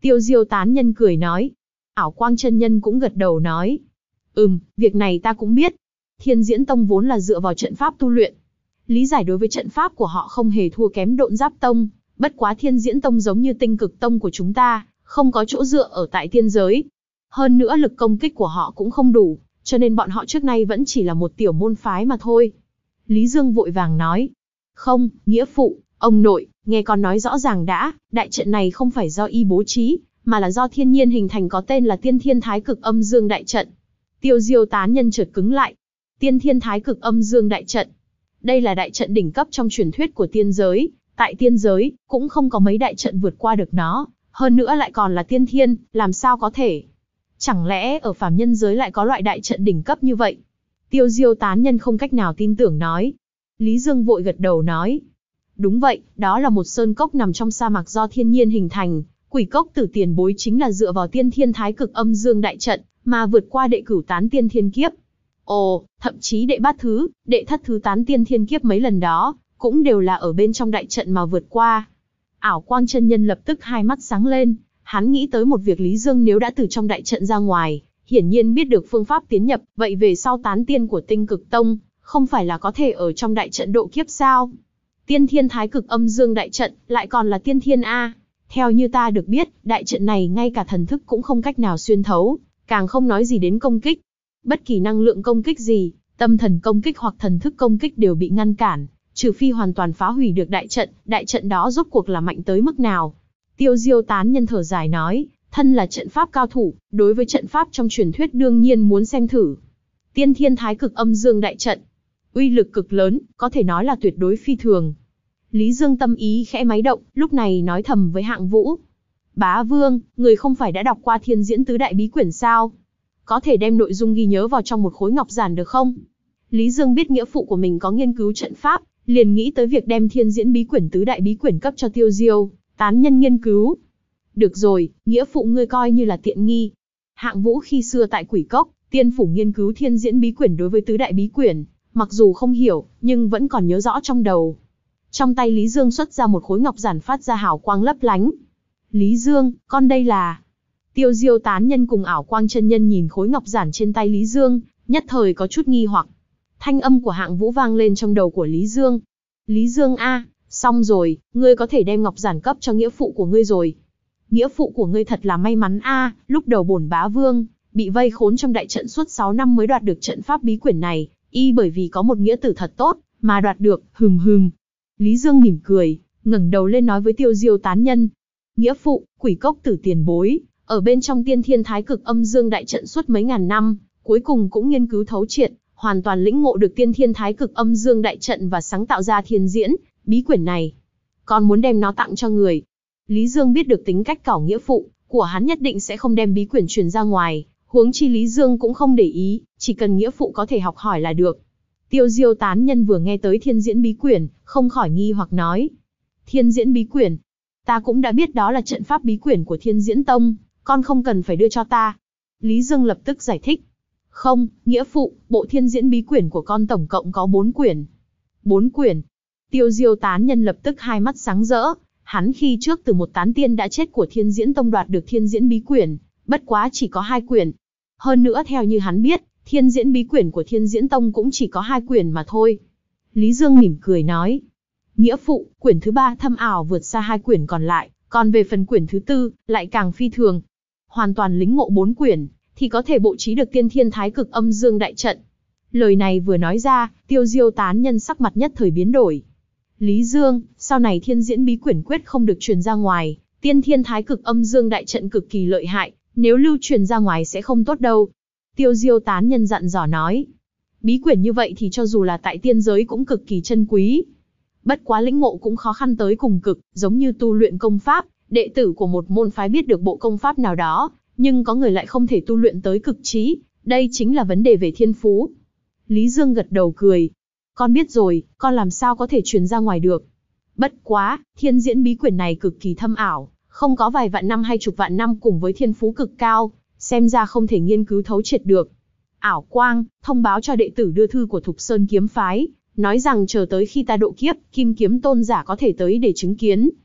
Tiêu Diêu tán nhân cười nói. Ảo Quang chân nhân cũng gật đầu nói. Ừm, việc này ta cũng biết. Thiên Diễn Tông vốn là dựa vào trận pháp tu luyện. Lý giải đối với trận pháp của họ không hề thua kém Độn Giáp Tông, bất quá Thiên Diễn Tông giống như Tinh Cực Tông của chúng ta, không có chỗ dựa ở tại tiên giới. Hơn nữa lực công kích của họ cũng không đủ, cho nên bọn họ trước nay vẫn chỉ là một tiểu môn phái mà thôi. Lý Dương vội vàng nói. Không, nghĩa phụ, ông nội, nghe con nói rõ ràng đã, đại trận này không phải do y bố trí, mà là do thiên nhiên hình thành có tên là Tiên Thiên Thái Cực Âm Dương Đại Trận. Tiêu Diêu tán nhân chợt cứng lại. Tiên Thiên Thái Cực Âm Dương Đại Trận. Đây là đại trận đỉnh cấp trong truyền thuyết của tiên giới, tại tiên giới, cũng không có mấy đại trận vượt qua được nó, hơn nữa lại còn là tiên thiên, làm sao có thể? Chẳng lẽ ở phàm nhân giới lại có loại đại trận đỉnh cấp như vậy? Tiêu Diêu tán nhân không cách nào tin tưởng nói. Lý Dương vội gật đầu nói. Đúng vậy, đó là một sơn cốc nằm trong sa mạc do thiên nhiên hình thành, Quỷ Cốc Tử tiền bối chính là dựa vào Tiên Thiên Thái Cực Âm Dương Đại Trận, mà vượt qua đệ cửu tán tiên thiên kiếp. Ồ, thậm chí đệ bát thứ, đệ thất thứ tán tiên thiên kiếp mấy lần đó, cũng đều là ở bên trong đại trận mà vượt qua. Ảo Quang chân nhân lập tức hai mắt sáng lên, hắn nghĩ tới một việc Lý Dương nếu đã từ trong đại trận ra ngoài, hiển nhiên biết được phương pháp tiến nhập, vậy về sau tán tiên của Tinh Cực Tông, không phải là có thể ở trong đại trận độ kiếp sao? Tiên Thiên Thái Cực Âm Dương Đại Trận, lại còn là tiên thiên A. Theo như ta được biết, đại trận này ngay cả thần thức cũng không cách nào xuyên thấu, càng không nói gì đến công kích. Bất kỳ năng lượng công kích gì, tâm thần công kích hoặc thần thức công kích đều bị ngăn cản, trừ phi hoàn toàn phá hủy được đại trận, đại trận đó rốt cuộc là mạnh tới mức nào. Tiêu Diêu tán nhân thở dài nói, thân là trận pháp cao thủ, đối với trận pháp trong truyền thuyết đương nhiên muốn xem thử. Tiên Thiên Thái Cực Âm Dương Đại Trận, uy lực cực lớn, có thể nói là tuyệt đối phi thường. Lý Dương tâm ý khẽ máy động, lúc này nói thầm với Hạng Vũ. Bá Vương, người không phải đã đọc qua Thiên Diễn Tứ Đại Bí Quyển sao? Có thể đem nội dung ghi nhớ vào trong một khối ngọc giản được không? Lý Dương biết nghĩa phụ của mình có nghiên cứu trận pháp, liền nghĩ tới việc đem Thiên Diễn Bí Quyển Tứ Đại Bí Quyển cấp cho Tiêu Diêu tán nhân nghiên cứu. Được rồi, nghĩa phụ ngươi coi như là tiện nghi. Hạng Vũ khi xưa tại Quỷ Cốc, tiên phủ nghiên cứu Thiên Diễn Bí Quyển đối với Tứ Đại Bí Quyển, mặc dù không hiểu, nhưng vẫn còn nhớ rõ trong đầu. Trong tay Lý Dương xuất ra một khối ngọc giản phát ra hào quang lấp lánh. Lý Dương, con đây là... Tiêu Diêu tán nhân cùng Ảo Quang chân nhân nhìn khối ngọc giản trên tay Lý Dương, nhất thời có chút nghi hoặc. Thanh âm của Hạng Vũ vang lên trong đầu của Lý Dương. Lý Dương a, xong rồi, ngươi có thể đem ngọc giản cấp cho nghĩa phụ của ngươi rồi. Nghĩa phụ của ngươi thật là may mắn a, lúc đầu bổn bá vương bị vây khốn trong đại trận suốt sáu năm mới đoạt được trận pháp bí quyển này, y bởi vì có một nghĩa tử thật tốt mà đoạt được, hừm hừm. Lý Dương mỉm cười, ngẩng đầu lên nói với Tiêu Diêu tán nhân. Nghĩa phụ, Quỷ Cốc Tử tiền bối, ở bên trong Tiên Thiên Thái Cực Âm Dương Đại Trận suốt mấy ngàn năm, cuối cùng cũng nghiên cứu thấu triệt, hoàn toàn lĩnh ngộ được Tiên Thiên Thái Cực Âm Dương Đại Trận và sáng tạo ra Thiên Diễn Bí Quyển này. Con muốn đem nó tặng cho người. Lý Dương biết được tính cách cẩu nghĩa phụ của hắn, nhất định sẽ không đem bí quyển truyền ra ngoài, huống chi Lý Dương cũng không để ý, chỉ cần nghĩa phụ có thể học hỏi là được. Tiêu Diêu tán nhân vừa nghe tới Thiên Diễn Bí Quyển, không khỏi nghi hoặc nói. Thiên Diễn Bí Quyển? Ta cũng đã biết đó là trận pháp bí quyển của Thiên Diễn Tông, con không cần phải đưa cho ta. Lý Dương lập tức giải thích. Không, nghĩa phụ, bộ Thiên Diễn Bí Quyển của con tổng cộng có bốn quyển. Bốn quyển? Tiêu Diêu tán nhân lập tức hai mắt sáng rỡ, hắn khi trước từ một tán tiên đã chết của Thiên Diễn Tông đoạt được Thiên Diễn Bí Quyển, bất quá chỉ có hai quyển. Hơn nữa theo như hắn biết, Thiên Diễn Bí Quyển của Thiên Diễn Tông cũng chỉ có hai quyển mà thôi. Lý Dương mỉm cười nói. Nghĩa phụ, quyển thứ ba thâm ảo vượt xa hai quyển còn lại, còn về phần quyển thứ tư, lại càng phi thường. Hoàn toàn lĩnh ngộ bốn quyển, thì có thể bộ trí được Tiên Thiên Thái Cực Âm Dương Đại Trận. Lời này vừa nói ra, Tiêu Diêu tán nhân sắc mặt nhất thời biến đổi. Lý Dương, sau này Thiên Diễn Bí Quyển quyết không được truyền ra ngoài, Tiên Thiên Thái Cực Âm Dương Đại Trận cực kỳ lợi hại, nếu lưu truyền ra ngoài sẽ không tốt đâu. Tiêu Diêu tán nhân dặn dò nói. Bí quyển như vậy thì cho dù là tại tiên giới cũng cực kỳ chân quý. Bất quá lĩnh ngộ cũng khó khăn tới cùng cực, giống như tu luyện công pháp, đệ tử của một môn phái biết được bộ công pháp nào đó, nhưng có người lại không thể tu luyện tới cực trí, đây chính là vấn đề về thiên phú. Lý Dương gật đầu cười. Con biết rồi, con làm sao có thể truyền ra ngoài được. Bất quá, Thiên Diễn Bí Quyển này cực kỳ thâm ảo, không có vài vạn năm hay chục vạn năm cùng với thiên phú cực cao, xem ra không thể nghiên cứu thấu triệt được. Ảo Quang, thông báo cho đệ tử đưa thư của Thục Sơn Kiếm Phái, nói rằng chờ tới khi ta độ kiếp, Kim Kiếm Tôn giả có thể tới để chứng kiến.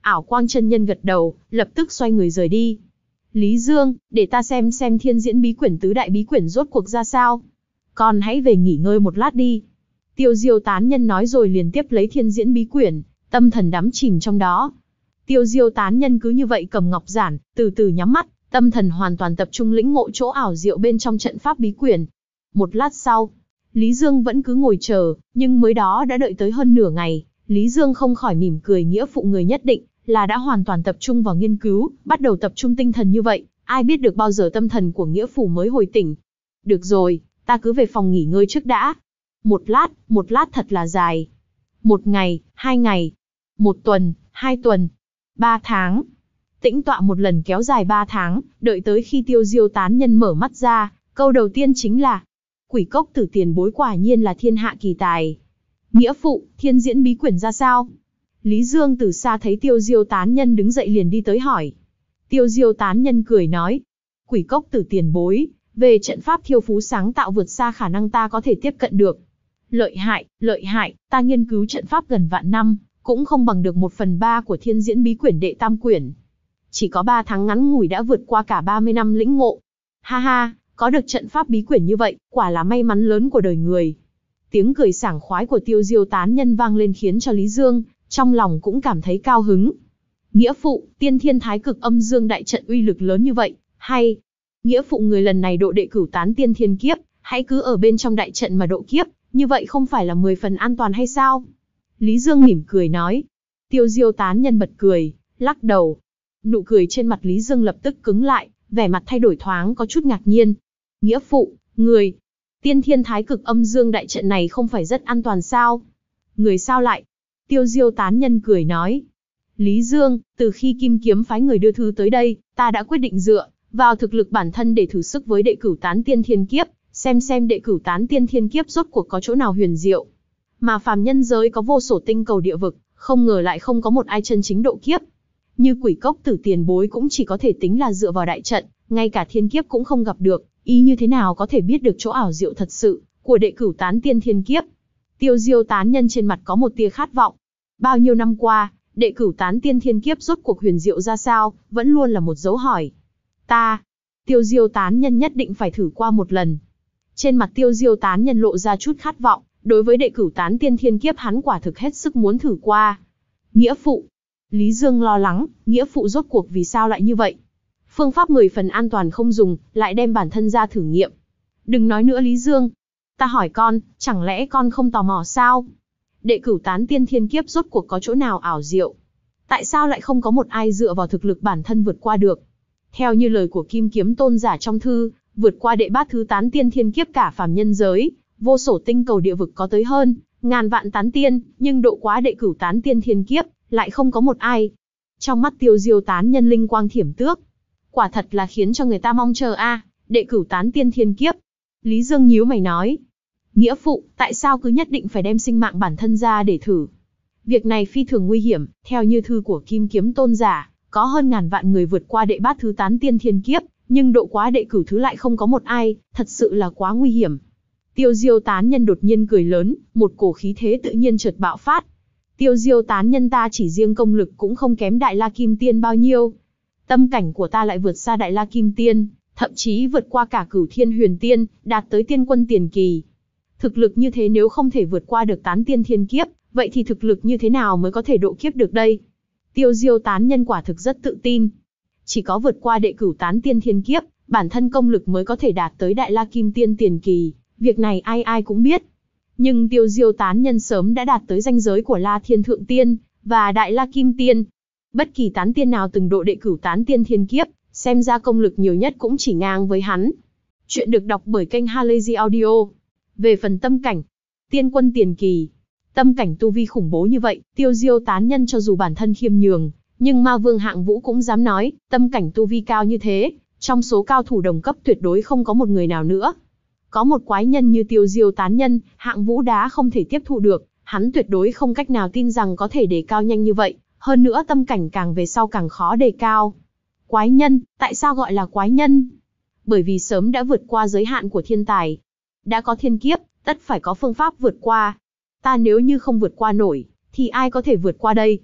Ảo Quang chân nhân gật đầu, lập tức xoay người rời đi. Lý Dương, để ta xem xem thiên diễn bí quyển tứ đại bí quyển rốt cuộc ra sao. Con hãy về nghỉ ngơi một lát đi. Tiêu Diêu tán nhân nói rồi liền tiếp lấy thiên diễn bí quyển, tâm thần đắm chìm trong đó. Tiêu Diêu tán nhân cứ như vậy cầm ngọc giản, từ từ nhắm mắt, tâm thần hoàn toàn tập trung lĩnh ngộ chỗ ảo diệu bên trong trận pháp bí quyển. Một lát sau, Lý Dương vẫn cứ ngồi chờ, nhưng mới đó đã đợi tới hơn nửa ngày, Lý Dương không khỏi mỉm cười, nghĩa phụ người nhất định là đã hoàn toàn tập trung vào nghiên cứu, bắt đầu tập trung tinh thần như vậy, ai biết được bao giờ tâm thần của nghĩa phụ mới hồi tỉnh. Được rồi, ta cứ về phòng nghỉ ngơi trước đã. Một lát, một lát thật là dài. Một ngày, hai ngày, một tuần, hai tuần, ba tháng. Tĩnh tọa một lần kéo dài ba tháng, đợi tới khi Tiêu Diêu tán nhân mở mắt ra, câu đầu tiên chính là: Quỷ Cốc Tử tiền bối quả nhiên là thiên hạ kỳ tài. Nghĩa phụ, thiên diễn bí quyển ra sao? Lý Dương từ xa thấy Tiêu Diêu tán nhân đứng dậy liền đi tới hỏi. Tiêu Diêu tán nhân cười nói: Quỷ Cốc Tử tiền bối, về trận pháp thiêu phú sáng tạo vượt xa khả năng ta có thể tiếp cận được. Lợi hại, lợi hại, ta nghiên cứu trận pháp gần vạn năm, cũng không bằng được một phần ba của thiên diễn bí quyển đệ tam quyển. Chỉ có ba tháng ngắn ngủi đã vượt qua cả ba mươi năm lĩnh ngộ. Ha ha, có được trận pháp bí quyển như vậy, quả là may mắn lớn của đời người. Tiếng cười sảng khoái của Tiêu Diêu tán nhân vang lên khiến cho Lý Dương trong lòng cũng cảm thấy cao hứng. Nghĩa phụ, tiên thiên thái cực âm dương đại trận uy lực lớn như vậy, hay. Nghĩa phụ người lần này độ đệ cửu tán tiên thiên kiếp, hãy cứ ở bên trong đại trận mà độ kiếp, như vậy không phải là mười phần an toàn hay sao? Lý Dương mỉm cười nói. Tiêu Diêu tán nhân bật cười, lắc đầu. Nụ cười trên mặt Lý Dương lập tức cứng lại, vẻ mặt thay đổi thoáng có chút ngạc nhiên. Nghĩa phụ, người, tiên thiên thái cực âm dương đại trận này không phải rất an toàn sao? Người sao lại? Tiêu Diêu tán nhân cười nói. Lý Dương, từ khi Kim Kiếm phái người đưa thư tới đây, ta đã quyết định dựa vào thực lực bản thân để thử sức với đệ cửu tán tiên thiên kiếp, xem xem đệ cửu tán tiên thiên kiếp rốt cuộc có chỗ nào huyền diệu. Mà phàm nhân giới có vô số tinh cầu địa vực, không ngờ lại không có một ai chân chính độ kiếp. Như Quỷ Cốc Tử tiền bối cũng chỉ có thể tính là dựa vào đại trận, ngay cả thiên kiếp cũng không gặp được, y như thế nào có thể biết được chỗ ảo diệu thật sự của đệ cửu tán tiên thiên kiếp. Tiêu Diêu tán nhân trên mặt có một tia khát vọng. Bao nhiêu năm qua, đệ cửu tán tiên thiên kiếp rốt cuộc huyền diệu ra sao, vẫn luôn là một dấu hỏi. Ta, Tiêu Diêu tán nhân nhất định phải thử qua một lần. Trên mặt Tiêu Diêu tán nhân lộ ra chút khát vọng, đối với đệ cửu tán tiên thiên kiếp hắn quả thực hết sức muốn thử qua. Nghĩa phụ. Lý Dương lo lắng, nghĩa phụ rốt cuộc vì sao lại như vậy? Phương pháp mười phần an toàn không dùng, lại đem bản thân ra thử nghiệm. Đừng nói nữa Lý Dương. Ta hỏi con, chẳng lẽ con không tò mò sao? Đệ cửu tán tiên thiên kiếp rốt cuộc có chỗ nào ảo diệu? Tại sao lại không có một ai dựa vào thực lực bản thân vượt qua được? Theo như lời của Kim Kiếm tôn giả trong thư, vượt qua đệ bát thứ tán tiên thiên kiếp cả phàm nhân giới, vô số tinh cầu địa vực có tới hơn ngàn vạn tán tiên, nhưng độ quá đệ cửu tán tiên thiên kiếp, lại không có một ai. Trong mắt Tiêu Diêu tán nhân linh quang thiểm tước. Quả thật là khiến cho người ta mong chờ a, à, đệ cửu tán tiên thiên kiếp. Lý Dương nhíu mày nói. Nghĩa phụ, tại sao cứ nhất định phải đem sinh mạng bản thân ra để thử? Việc này phi thường nguy hiểm, theo như thư của Kim Kiếm tôn giả, có hơn ngàn vạn người vượt qua đệ bát thứ tán tiên thiên kiếp, nhưng độ quá đệ cửu thứ lại không có một ai, thật sự là quá nguy hiểm. Tiêu Diêu tán nhân đột nhiên cười lớn, một cổ khí thế tự nhiên chợt bạo phát. Tiêu Diêu tán nhân ta chỉ riêng công lực cũng không kém Đại La Kim Tiên bao nhiêu. Tâm cảnh của ta lại vượt xa Đại La Kim Tiên, thậm chí vượt qua cả Cửu Thiên Huyền Tiên, đạt tới tiên quân tiền kỳ. Thực lực như thế nếu không thể vượt qua được tán tiên thiên kiếp, vậy thì thực lực như thế nào mới có thể độ kiếp được đây? Tiêu Diêu tán nhân quả thực rất tự tin. Chỉ có vượt qua đệ cửu tán tiên thiên kiếp, bản thân công lực mới có thể đạt tới Đại La Kim Tiên tiền kỳ, việc này ai ai cũng biết. Nhưng Tiêu Diêu tán nhân sớm đã đạt tới ranh giới của La Thiên Thượng Tiên và Đại La Kim Tiên. Bất kỳ tán tiên nào từng độ đệ cửu tán tiên thiên kiếp, xem ra công lực nhiều nhất cũng chỉ ngang với hắn. Chuyện được đọc bởi kênh Halazy Audio. Về phần tâm cảnh, tiên quân tiền kỳ, tâm cảnh tu vi khủng bố như vậy, Tiêu Diêu tán nhân cho dù bản thân khiêm nhường, nhưng Ma Vương Hạng Vũ cũng dám nói, tâm cảnh tu vi cao như thế, trong số cao thủ đồng cấp tuyệt đối không có một người nào nữa. Có một quái nhân như Tiêu Diêu tán nhân, Hạng Vũ đã không thể tiếp thu được, hắn tuyệt đối không cách nào tin rằng có thể đề cao nhanh như vậy, hơn nữa tâm cảnh càng về sau càng khó đề cao. Quái nhân, tại sao gọi là quái nhân? Bởi vì sớm đã vượt qua giới hạn của thiên tài. Đã có thiên kiếp, tất phải có phương pháp vượt qua. Ta nếu như không vượt qua nổi, thì ai có thể vượt qua đây?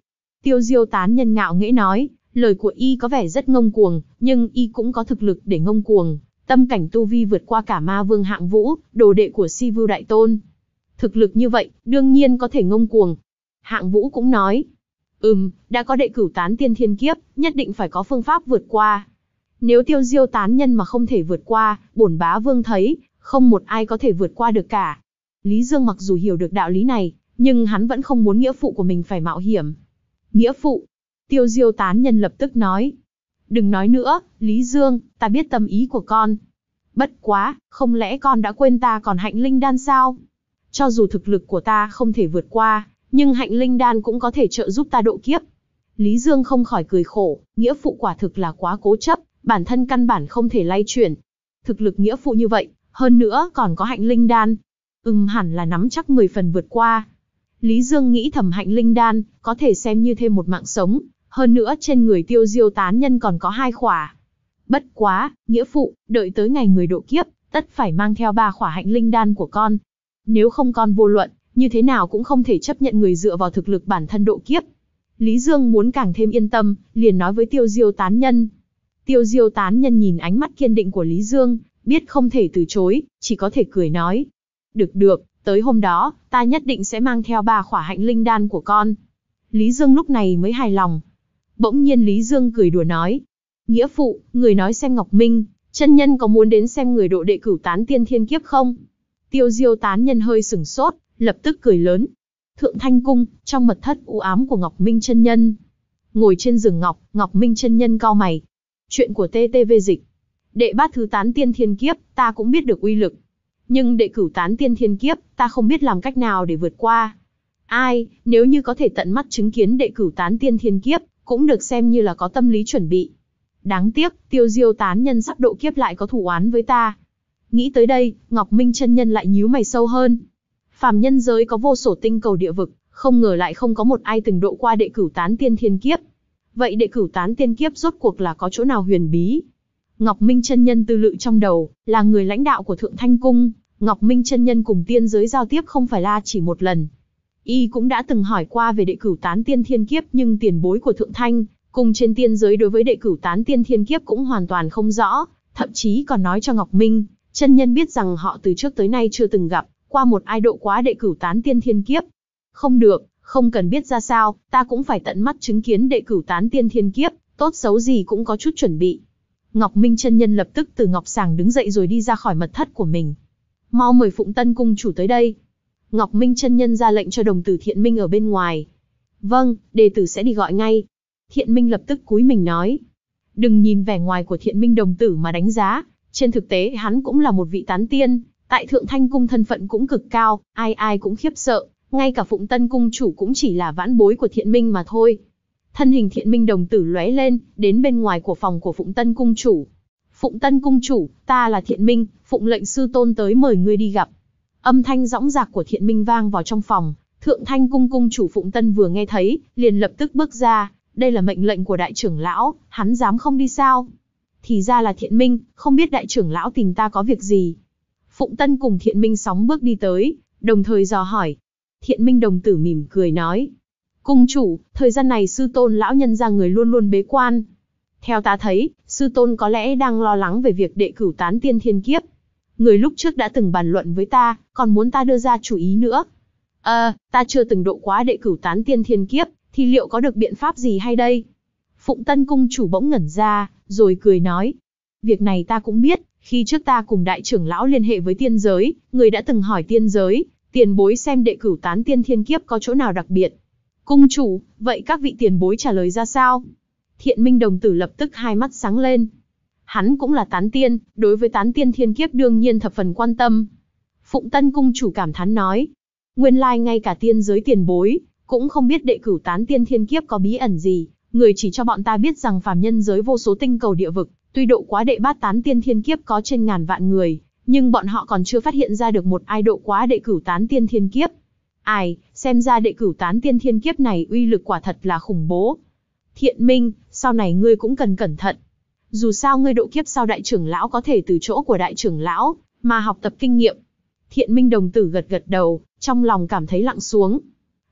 Tiêu Diêu tán nhân ngạo nghễ nói, lời của y có vẻ rất ngông cuồng, nhưng y cũng có thực lực để ngông cuồng, tâm cảnh tu vi vượt qua cả ma vương Hạng Vũ, đồ đệ của Si Vưu Đại Tôn. Thực lực như vậy, đương nhiên có thể ngông cuồng. Hạng Vũ cũng nói, ừm, đã có đệ cửu tán tiên thiên kiếp, nhất định phải có phương pháp vượt qua. Nếu Tiêu Diêu tán nhân mà không thể vượt qua, bổn bá vương thấy, không một ai có thể vượt qua được cả. Lý Dương mặc dù hiểu được đạo lý này, nhưng hắn vẫn không muốn nghĩa phụ của mình phải mạo hiểm. Nghĩa phụ, Tiêu Diêu tán nhân lập tức nói. Đừng nói nữa, Lý Dương, ta biết tâm ý của con. Bất quá, không lẽ con đã quên ta còn hạnh linh đan sao? Cho dù thực lực của ta không thể vượt qua, nhưng hạnh linh đan cũng có thể trợ giúp ta độ kiếp. Lý Dương không khỏi cười khổ, nghĩa phụ quả thực là quá cố chấp, bản thân căn bản không thể lay chuyển. Thực lực nghĩa phụ như vậy, hơn nữa còn có hạnh linh đan. Ừm hẳn là nắm chắc mười phần vượt qua. Lý Dương nghĩ thầm hạnh linh đan, có thể xem như thêm một mạng sống, hơn nữa trên người Tiêu Diêu tán nhân còn có hai khỏa. Bất quá, nghĩa phụ, đợi tới ngày người độ kiếp, tất phải mang theo ba khỏa hạnh linh đan của con. Nếu không con vô luận, như thế nào cũng không thể chấp nhận người dựa vào thực lực bản thân độ kiếp. Lý Dương muốn càng thêm yên tâm, liền nói với Tiêu Diêu tán nhân. Tiêu Diêu tán nhân nhìn ánh mắt kiên định của Lý Dương, biết không thể từ chối, chỉ có thể cười nói. Được được, tới hôm đó, ta nhất định sẽ mang theo ba khỏa hạnh linh đan của con. Lý Dương lúc này mới hài lòng. Bỗng nhiên Lý Dương cười đùa nói. Nghĩa phụ, người nói xem Ngọc Minh, chân nhân có muốn đến xem người độ đệ cửu tán tiên thiên kiếp không? Tiêu Diêu tán nhân hơi sửng sốt, lập tức cười lớn. Thượng Thanh Cung, trong mật thất u ám của Ngọc Minh chân nhân. Ngồi trên giường ngọc, Ngọc Minh chân nhân cau mày. Chuyện của tê tê vê dịch. Đệ bát thứ tán tiên thiên kiếp, ta cũng biết được uy lực. Nhưng đệ cửu tán tiên thiên kiếp, ta không biết làm cách nào để vượt qua. Ai, nếu như có thể tận mắt chứng kiến đệ cửu tán tiên thiên kiếp, cũng được xem như là có tâm lý chuẩn bị. Đáng tiếc, Tiêu Diêu tán nhân sắp độ kiếp lại có thù oán với ta. Nghĩ tới đây, Ngọc Minh chân nhân lại nhíu mày sâu hơn. Phàm nhân giới có vô số tinh cầu địa vực, không ngờ lại không có một ai từng độ qua đệ cửu tán tiên thiên kiếp. Vậy đệ cửu tán tiên kiếp rốt cuộc là có chỗ nào huyền bí? Ngọc Minh chân nhân tư lự trong đầu, là người lãnh đạo của Thượng Thanh Cung, Ngọc Minh chân nhân cùng tiên giới giao tiếp không phải là chỉ một lần. Y cũng đã từng hỏi qua về đệ cửu tán tiên thiên kiếp, nhưng tiền bối của Thượng Thanh Cung trên tiên giới đối với đệ cửu tán tiên thiên kiếp cũng hoàn toàn không rõ, thậm chí còn nói cho Ngọc Minh chân nhân biết rằng họ từ trước tới nay chưa từng gặp qua một ai độ quá đệ cửu tán tiên thiên kiếp. Không được, không cần biết ra sao, ta cũng phải tận mắt chứng kiến đệ cửu tán tiên thiên kiếp, tốt xấu gì cũng có chút chuẩn bị. Ngọc Minh chân nhân lập tức từ ngọc sàng đứng dậy rồi đi ra khỏi mật thất của mình. Mau mời Phụng Tân cung chủ tới đây. Ngọc Minh chân nhân ra lệnh cho đồng tử Thiện Minh ở bên ngoài. Vâng, đệ tử sẽ đi gọi ngay. Thiện Minh lập tức cúi mình nói. Đừng nhìn vẻ ngoài của Thiện Minh đồng tử mà đánh giá, trên thực tế hắn cũng là một vị tán tiên, tại Thượng Thanh Cung thân phận cũng cực cao, ai ai cũng khiếp sợ, ngay cả Phụng Tân cung chủ cũng chỉ là vãn bối của Thiện Minh mà thôi. Thân hình Thiện Minh đồng tử lóe lên, đến bên ngoài của phòng của Phụng Tân cung chủ. Phụng Tân cung chủ, ta là Thiện Minh, phụng lệnh sư tôn tới mời ngươi đi gặp. Âm thanh dõng dạc của Thiện Minh vang vào trong phòng, Thượng Thanh cung cung chủ Phụng Tân vừa nghe thấy, liền lập tức bước ra, đây là mệnh lệnh của đại trưởng lão, hắn dám không đi sao? Thì ra là Thiện Minh, không biết đại trưởng lão tìm ta có việc gì? Phụng Tân cùng Thiện Minh sóng bước đi tới, đồng thời dò hỏi. Thiện Minh đồng tử mỉm cười nói. Cung chủ, thời gian này sư tôn lão nhân ra người luôn luôn bế quan. Theo ta thấy, sư tôn có lẽ đang lo lắng về việc đệ cửu tán tiên thiên kiếp. Người lúc trước đã từng bàn luận với ta, còn muốn ta đưa ra chủ ý nữa. Ờ, ta chưa từng độ quá đệ cửu tán tiên thiên kiếp, thì liệu có được biện pháp gì hay đây? Phụng Tân cung chủ bỗng ngẩn ra, rồi cười nói. Việc này ta cũng biết, khi trước ta cùng đại trưởng lão liên hệ với tiên giới, người đã từng hỏi tiên giới, tiền bối xem đệ cửu tán tiên thiên kiếp có chỗ nào đặc biệt. Cung chủ, vậy các vị tiền bối trả lời ra sao? Thiện Minh đồng tử lập tức hai mắt sáng lên. Hắn cũng là tán tiên, đối với tán tiên thiên kiếp đương nhiên thập phần quan tâm. Phụng Tân cung chủ cảm thán nói. Nguyên lai ngay cả tiên giới tiền bối, cũng không biết đệ cửu tán tiên thiên kiếp có bí ẩn gì, người chỉ cho bọn ta biết rằng phàm nhân giới vô số tinh cầu địa vực, tuy độ quá đệ bát tán tiên thiên kiếp có trên ngàn vạn người, nhưng bọn họ còn chưa phát hiện ra được một ai độ quá đệ cửu tán tiên thiên kiếp. Ai, xem ra đệ cửu tán tiên thiên kiếp này uy lực quả thật là khủng bố. Thiện Minh, sau này ngươi cũng cần cẩn thận. Dù sao ngươi độ kiếp sau đại trưởng lão có thể từ chỗ của đại trưởng lão, mà học tập kinh nghiệm. Thiện Minh đồng tử gật gật đầu, trong lòng cảm thấy lặng xuống.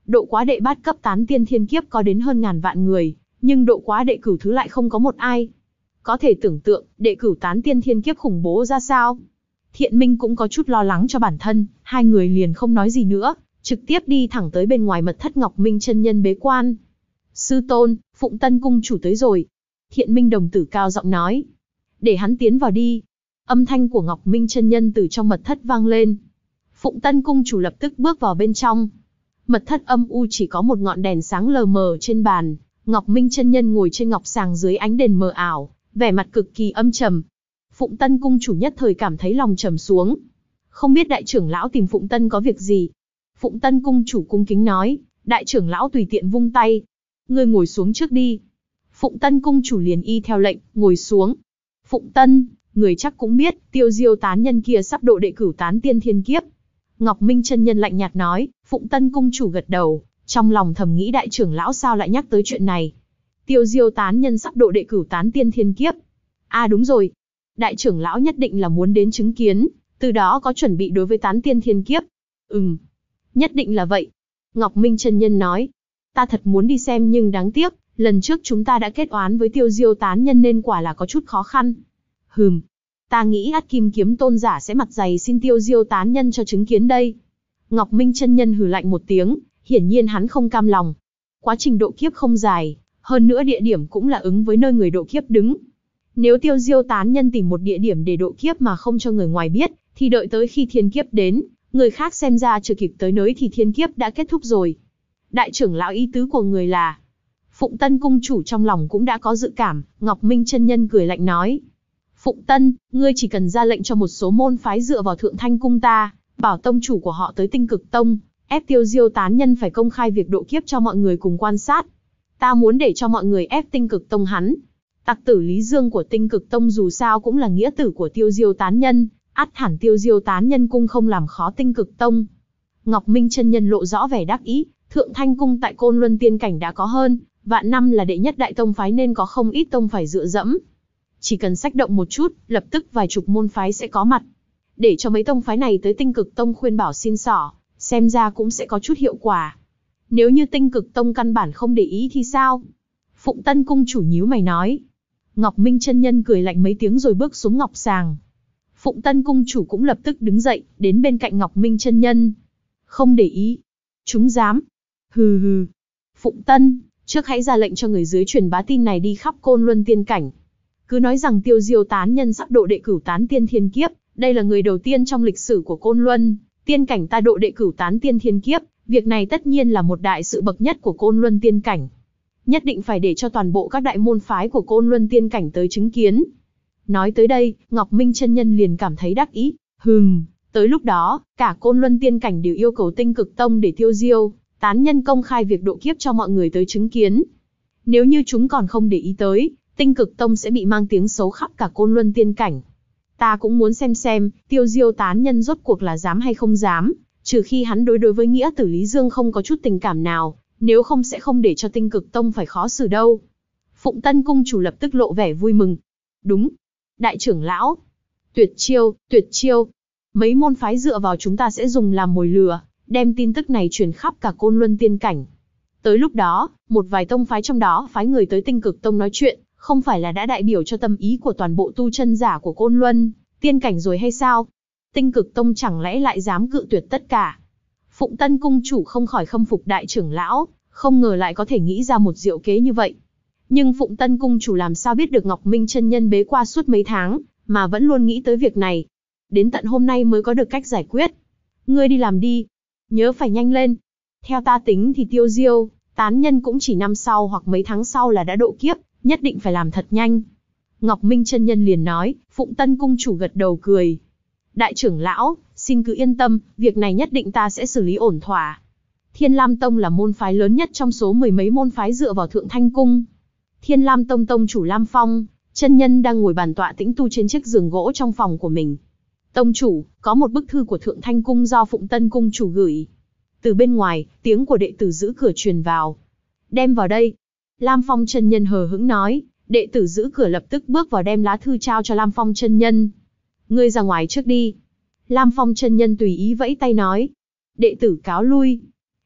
độ quá đệ bát cấp tán tiên thiên kiếp có đến hơn ngàn vạn người, nhưng độ quá đệ cửu thứ lại không có một ai. Có thể tưởng tượng, đệ cửu tán tiên thiên kiếp khủng bố ra sao. Thiện Minh cũng có chút lo lắng cho bản thân, hai người liền không nói gì nữa, trực tiếp đi thẳng tới bên ngoài mật thất Ngọc Minh chân nhân bế quan. Sư tôn, Phụng Tân cung chủ tới rồi. Thiện Minh đồng tử cao giọng nói. Để hắn tiến vào đi. Âm thanh của Ngọc Minh chân nhân từ trong mật thất vang lên. Phụng Tân cung chủ lập tức bước vào bên trong. Mật thất âm u chỉ có một ngọn đèn sáng lờ mờ trên bàn. Ngọc Minh chân nhân ngồi trên ngọc sàng dưới ánh đèn mờ ảo, vẻ mặt cực kỳ âm trầm. Phụng Tân cung chủ nhất thời cảm thấy lòng trầm xuống. Không biết đại trưởng lão tìm Phụng Tân có việc gì? Phụng Tân cung chủ cung kính nói, đại trưởng lão tùy tiện vung tay. Ngươi ngồi xuống trước đi. Phụng Tân cung chủ liền y theo lệnh, ngồi xuống. Phụng Tân, người chắc cũng biết, Tiêu Diêu tán nhân kia sắp độ đệ cửu tán tiên thiên kiếp. Ngọc Minh chân nhân lạnh nhạt nói. Phụng Tân cung chủ gật đầu, trong lòng thầm nghĩ đại trưởng lão sao lại nhắc tới chuyện này. Tiêu Diêu tán nhân sắp độ đệ cửu tán tiên thiên kiếp. À đúng rồi, đại trưởng lão nhất định là muốn đến chứng kiến, từ đó có chuẩn bị đối với tán tiên thiên kiếp. Ừm, nhất định là vậy. Ngọc Minh chân nhân nói, ta thật muốn đi xem nhưng đáng tiếc, lần trước chúng ta đã kết oán với Tiêu Diêu tán nhân nên quả là có chút khó khăn. Hừm, ta nghĩ Át Kim kiếm tôn giả sẽ mặt dày xin Tiêu Diêu tán nhân cho chứng kiến đây. Ngọc Minh chân nhân hừ lạnh một tiếng, hiển nhiên hắn không cam lòng. Quá trình độ kiếp không dài, hơn nữa địa điểm cũng là ứng với nơi người độ kiếp đứng. Nếu Tiêu Diêu tán nhân tìm một địa điểm để độ kiếp mà không cho người ngoài biết, thì đợi tới khi thiên kiếp đến, người khác xem ra chưa kịp tới nơi thì thiên kiếp đã kết thúc rồi. Đại trưởng lão ý tứ của người là... Phụng Tân cung chủ trong lòng cũng đã có dự cảm, Ngọc Minh chân nhân cười lạnh nói. Phụng Tân, ngươi chỉ cần ra lệnh cho một số môn phái dựa vào Thượng Thanh cung ta, bảo tông chủ của họ tới Tinh Cực Tông, ép Tiêu Diêu tán nhân phải công khai việc độ kiếp cho mọi người cùng quan sát. Ta muốn để cho mọi người ép Tinh Cực Tông hắn. Tặc tử Lý Dương của Tinh Cực Tông dù sao cũng là nghĩa tử của Tiêu Diêu tán nhân, ắt hẳn Tiêu Diêu tán nhân cung không làm khó Tinh Cực Tông. Ngọc Minh chân nhân lộ rõ vẻ đắc ý, Thượng Thanh cung tại Côn Luân tiên cảnh đã có hơn vạn năm là đệ nhất đại tông phái nên có không ít tông phải dựa dẫm. Chỉ cần xách động một chút, lập tức vài chục môn phái sẽ có mặt. Để cho mấy tông phái này tới Tinh Cực Tông khuyên bảo xin xỏ, xem ra cũng sẽ có chút hiệu quả. Nếu như Tinh Cực Tông căn bản không để ý thì sao? Phụng Tân cung chủ nhíu mày nói. Ngọc Minh chân nhân cười lạnh mấy tiếng rồi bước xuống ngọc sàng. Phụng Tân cung chủ cũng lập tức đứng dậy, đến bên cạnh Ngọc Minh chân nhân. Không để ý. Chúng dám. Hừ hừ. Phụng Tân, trước hãy ra lệnh cho người dưới truyền bá tin này đi khắp Côn Luân tiên cảnh. Cứ nói rằng Tiêu Diêu tán nhân sắp độ đệ cửu tán tiên thiên kiếp, đây là người đầu tiên trong lịch sử của Côn Luân tiên cảnh ta độ đệ cửu tán tiên thiên kiếp, việc này tất nhiên là một đại sự bậc nhất của Côn Luân tiên cảnh. Nhất định phải để cho toàn bộ các đại môn phái của Côn Luân tiên cảnh tới chứng kiến. Nói tới đây, Ngọc Minh chân nhân liền cảm thấy đắc ý. Hừm, tới lúc đó, cả Côn Luân tiên cảnh đều yêu cầu Tinh Cực Tông để Tiêu Diêu tán nhân công khai việc độ kiếp cho mọi người tới chứng kiến. Nếu như chúng còn không để ý tới, Tinh Cực Tông sẽ bị mang tiếng xấu khắp cả Côn Luân tiên cảnh. Ta cũng muốn xem xem, Tiêu Diêu tán nhân rốt cuộc là dám hay không dám, trừ khi hắn đối đối với nghĩa tử Lý Dương không có chút tình cảm nào, nếu không sẽ không để cho Tinh Cực Tông phải khó xử đâu. Phụng Tân cung chủ lập tức lộ vẻ vui mừng. Đúng. Đại trưởng lão. Tuyệt chiêu, tuyệt chiêu. Mấy môn phái dựa vào chúng ta sẽ dùng làm mồi lừa, đem tin tức này truyền khắp cả Côn Luân tiên cảnh. Tới lúc đó, một vài tông phái trong đó phái người tới Tinh Cực Tông nói chuyện, không phải là đã đại biểu cho tâm ý của toàn bộ tu chân giả của Côn Luân tiên cảnh rồi hay sao? Tinh Cực Tông chẳng lẽ lại dám cự tuyệt tất cả? Phụng Tân cung chủ không khỏi khâm phục đại trưởng lão, không ngờ lại có thể nghĩ ra một diệu kế như vậy. Nhưng Phụng Tân cung chủ làm sao biết được Ngọc Minh chân nhân bế qua suốt mấy tháng, mà vẫn luôn nghĩ tới việc này. Đến tận hôm nay mới có được cách giải quyết. Ngươi đi làm đi. Nhớ phải nhanh lên. Theo ta tính thì Tiêu Diêu tán nhân cũng chỉ năm sau hoặc mấy tháng sau là đã độ kiếp, nhất định phải làm thật nhanh. Ngọc Minh chân nhân liền nói. Phụng Tân cung chủ gật đầu cười. Đại trưởng lão, xin cứ yên tâm, việc này nhất định ta sẽ xử lý ổn thỏa. Thiên Lam Tông là môn phái lớn nhất trong số mười mấy môn phái dựa vào Thượng Thanh cung. Thiên Lam Tông tông chủ Lam Phong chân nhân đang ngồi bàn tọa tĩnh tu trên chiếc giường gỗ trong phòng của mình. Tông chủ, có một bức thư của Thượng Thanh cung do Phụng Tân cung chủ gửi. Từ bên ngoài, tiếng của đệ tử giữ cửa truyền vào. Đem vào đây. Lam Phong chân nhân hờ hững nói. Đệ tử giữ cửa lập tức bước vào đem lá thư trao cho Lam Phong chân nhân. Ngươi ra ngoài trước đi. Lam Phong chân nhân tùy ý vẫy tay nói. Đệ tử cáo lui.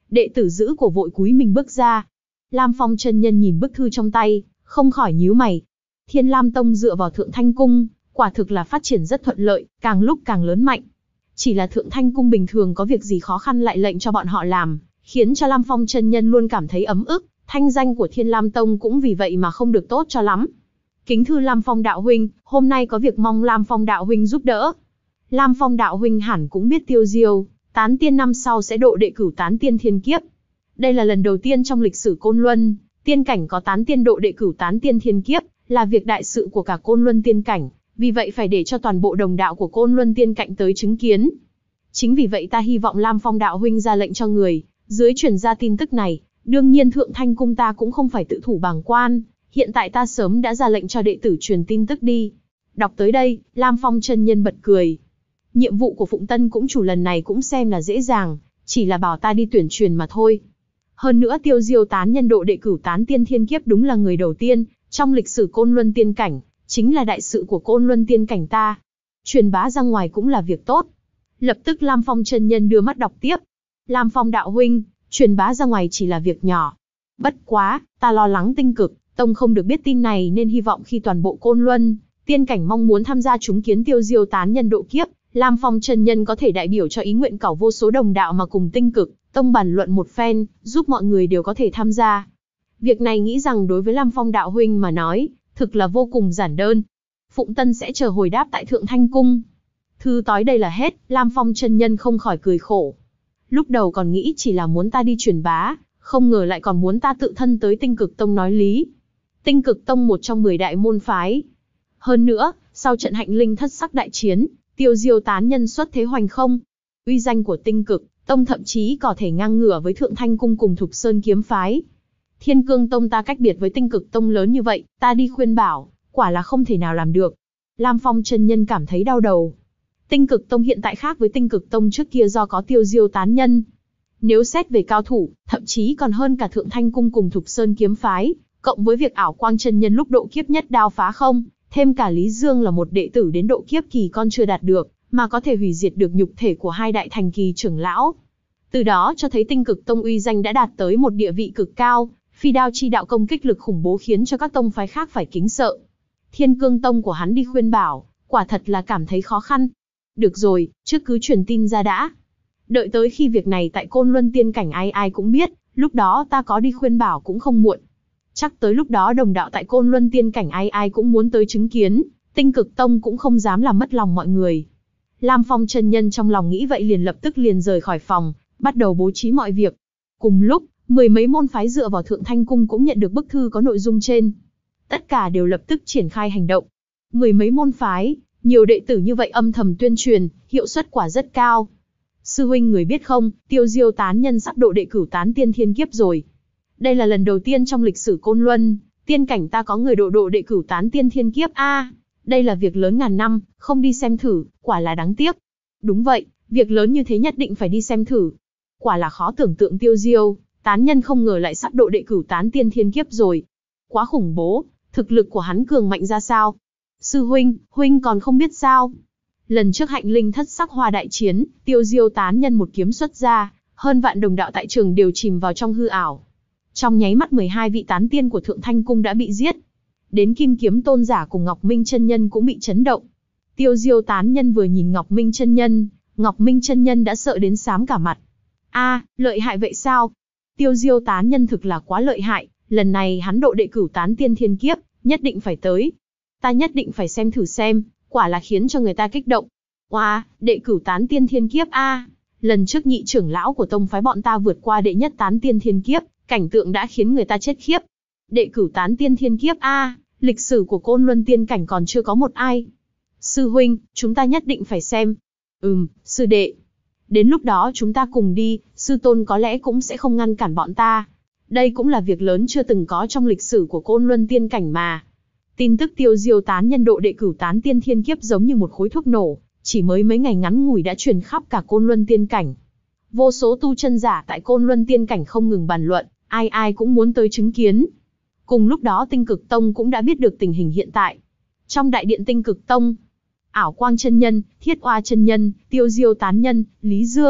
đệ tử giữ cổ vội cúi mình bước ra. Lam Phong chân nhân nhìn bức thư trong tay, không khỏi nhíu mày. Thiên Lam Tông dựa vào Thượng Thanh Cung, quả thực là phát triển rất thuận lợi, càng lúc càng lớn mạnh. Chỉ là Thượng Thanh Cung bình thường có việc gì khó khăn lại lệnh cho bọn họ làm, khiến cho Lam Phong chân nhân luôn cảm thấy ấm ức, thanh danh của Thiên Lam Tông cũng vì vậy mà không được tốt cho lắm. Kính thưa Lam Phong đạo huynh, hôm nay có việc mong Lam Phong đạo huynh giúp đỡ. Lam Phong đạo huynh hẳn cũng biết Tiêu Diêu Tán Tiên năm sau sẽ độ đệ cửu Tán Tiên thiên kiếp. Đây là lần đầu tiên trong lịch sử Côn Luân Tiên cảnh có Tán Tiên độ đệ cửu Tán Tiên thiên kiếp, là việc đại sự của cả Côn Luân Tiên cảnh, vì vậy phải để cho toàn bộ đồng đạo của Côn Luân Tiên cảnh tới chứng kiến. Chính vì vậy ta hy vọng Lam Phong đạo huynh ra lệnh cho người dưới truyền ra tin tức này. Đương nhiên Thượng Thanh Cung ta cũng không phải tự thủ bàng quan, hiện tại ta sớm đã ra lệnh cho đệ tử truyền tin tức đi. Đọc tới đây, Lam Phong chân nhân bật cười. Nhiệm vụ của Phụng Tân cũng chủ lần này cũng xem là dễ dàng, chỉ là bảo ta đi tuyển truyền mà thôi. Hơn nữa Tiêu Diêu Tán nhân độ đệ cửu Tán Tiên thiên kiếp đúng là người đầu tiên trong lịch sử Côn Luân Tiên cảnh, chính là đại sự của Côn Luân Tiên cảnh ta. Truyền bá ra ngoài cũng là việc tốt. Lập tức Lam Phong chân nhân đưa mắt đọc tiếp. Lam Phong đạo huynh, truyền bá ra ngoài chỉ là việc nhỏ. Bất quá, ta lo lắng Tinh Cực Tông không được biết tin này, nên hy vọng khi toàn bộ Côn Luân Tiên cảnh mong muốn tham gia chứng kiến Tiêu Diêu Tán nhân độ kiếp, Lam Phong chân nhân có thể đại biểu cho ý nguyện cẩu vô số đồng đạo mà cùng Tinh Cực Tông bàn luận một phen, giúp mọi người đều có thể tham gia. Việc này nghĩ rằng đối với Lam Phong đạo huynh mà nói, thực là vô cùng giản đơn. Phụng Tân sẽ chờ hồi đáp tại Thượng Thanh Cung. Thư tối đây là hết, Lam Phong chân nhân không khỏi cười khổ. Lúc đầu còn nghĩ chỉ là muốn ta đi truyền bá, không ngờ lại còn muốn ta tự thân tới Tinh Cực Tông nói lý. Tinh Cực Tông một trong mười đại môn phái. Hơn nữa, sau trận hạnh linh thất sắc đại chiến, Tiêu Diêu Tán nhân xuất thế hoành không. Uy danh của Tinh Cực Tông thậm chí có thể ngang ngửa với Thượng Thanh Cung cùng Thục Sơn kiếm phái. Thiên Cương Tông ta cách biệt với Tinh Cực Tông lớn như vậy, ta đi khuyên bảo, quả là không thể nào làm được. Lam Phong chân nhân cảm thấy đau đầu. Tinh Cực Tông hiện tại khác với Tinh Cực Tông trước kia do có Tiêu Diêu Tán nhân. Nếu xét về cao thủ, thậm chí còn hơn cả Thượng Thanh Cung cùng Thục Sơn kiếm phái, cộng với việc ảo quang chân nhân lúc độ kiếp nhất đao phá không, thêm cả Lý Dương là một đệ tử đến độ kiếp kỳ con chưa đạt được, mà có thể hủy diệt được nhục thể của hai đại thành kỳ trưởng lão. Từ đó cho thấy Tinh Cực Tông uy danh đã đạt tới một địa vị cực cao, phi đao chi đạo công kích lực khủng bố khiến cho các tông phái khác phải kính sợ. Thiên Cương Tông của hắn đi khuyên bảo, quả thật là cảm thấy khó khăn. Được rồi, trước cứ truyền tin ra đã. Đợi tới khi việc này tại Côn Luân Tiên cảnh ai ai cũng biết, lúc đó ta có đi khuyên bảo cũng không muộn. Chắc tới lúc đó đồng đạo tại Côn Luân Tiên cảnh ai ai cũng muốn tới chứng kiến, Tinh Cực Tông cũng không dám làm mất lòng mọi người. Lam Phong chân nhân trong lòng nghĩ vậy liền lập tức liền rời khỏi phòng, bắt đầu bố trí mọi việc. Cùng lúc, mười mấy môn phái dựa vào Thượng Thanh Cung cũng nhận được bức thư có nội dung trên. Tất cả đều lập tức triển khai hành động. Mười mấy môn phái, nhiều đệ tử như vậy âm thầm tuyên truyền, hiệu suất quả rất cao. Sư huynh người biết không, Tiêu Diêu Tán nhân sắp độ đệ cửu Tán Tiên thiên kiếp rồi. Đây là lần đầu tiên trong lịch sử Côn Luân Tiên cảnh ta có người độ độ đệ cửu Tán Tiên thiên kiếp a. À, đây là việc lớn ngàn năm, không đi xem thử, quả là đáng tiếc. Đúng vậy, việc lớn như thế nhất định phải đi xem thử. Quả là khó tưởng tượng Tiêu Diêu Tán nhân không ngờ lại sắp độ đệ cửu Tán Tiên thiên kiếp rồi. Quá khủng bố, thực lực của hắn cường mạnh ra sao? Sư huynh, huynh còn không biết sao? Lần trước hạnh linh thất sắc hoa đại chiến, Tiêu Diêu Tán nhân một kiếm xuất ra, hơn vạn đồng đạo tại trường đều chìm vào trong hư ảo. Trong nháy mắt mười hai vị tán tiên của Thượng Thanh Cung đã bị giết. Đến Kim Kiếm Tôn giả cùng Ngọc Minh chân nhân cũng bị chấn động. Tiêu Diêu Tán nhân vừa nhìn Ngọc Minh chân nhân, Ngọc Minh chân nhân đã sợ đến xám cả mặt. A, à, lợi hại vậy sao? Tiêu Diêu Tán nhân thực là quá lợi hại, lần này hắn độ đệ cửu Tán Tiên thiên kiếp, nhất định phải tới. Ta nhất định phải xem thử xem, quả là khiến cho người ta kích động. Oa, wow, đệ cửu Tán Tiên thiên kiếp a. À. Lần trước nhị trưởng lão của tông phái bọn ta vượt qua đệ nhất Tán Tiên thiên kiếp, cảnh tượng đã khiến người ta chết khiếp. Đệ cửu Tán Tiên thiên kiếp a, à, lịch sử của Côn Luân Tiên cảnh còn chưa có một ai. Sư huynh, chúng ta nhất định phải xem. Ừm, sư đệ. Đến lúc đó chúng ta cùng đi, sư tôn có lẽ cũng sẽ không ngăn cản bọn ta. Đây cũng là việc lớn chưa từng có trong lịch sử của Côn Luân Tiên cảnh mà. Tin tức Tiêu Diêu Tán nhân độ đệ cửu Tán Tiên thiên kiếp giống như một khối thuốc nổ, chỉ mới mấy ngày ngắn ngủi đã truyền khắp cả Côn Luân Tiên cảnh. Vô số tu chân giả tại Côn Luân Tiên cảnh không ngừng bàn luận, ai ai cũng muốn tới chứng kiến. Cùng lúc đó Tinh Cực Tông cũng đã biết được tình hình hiện tại. Trong đại điện Tinh Cực Tông, Ảo Quang chân nhân, Thiết Oa chân nhân, Tiêu Diêu Tán nhân, Lý Dương,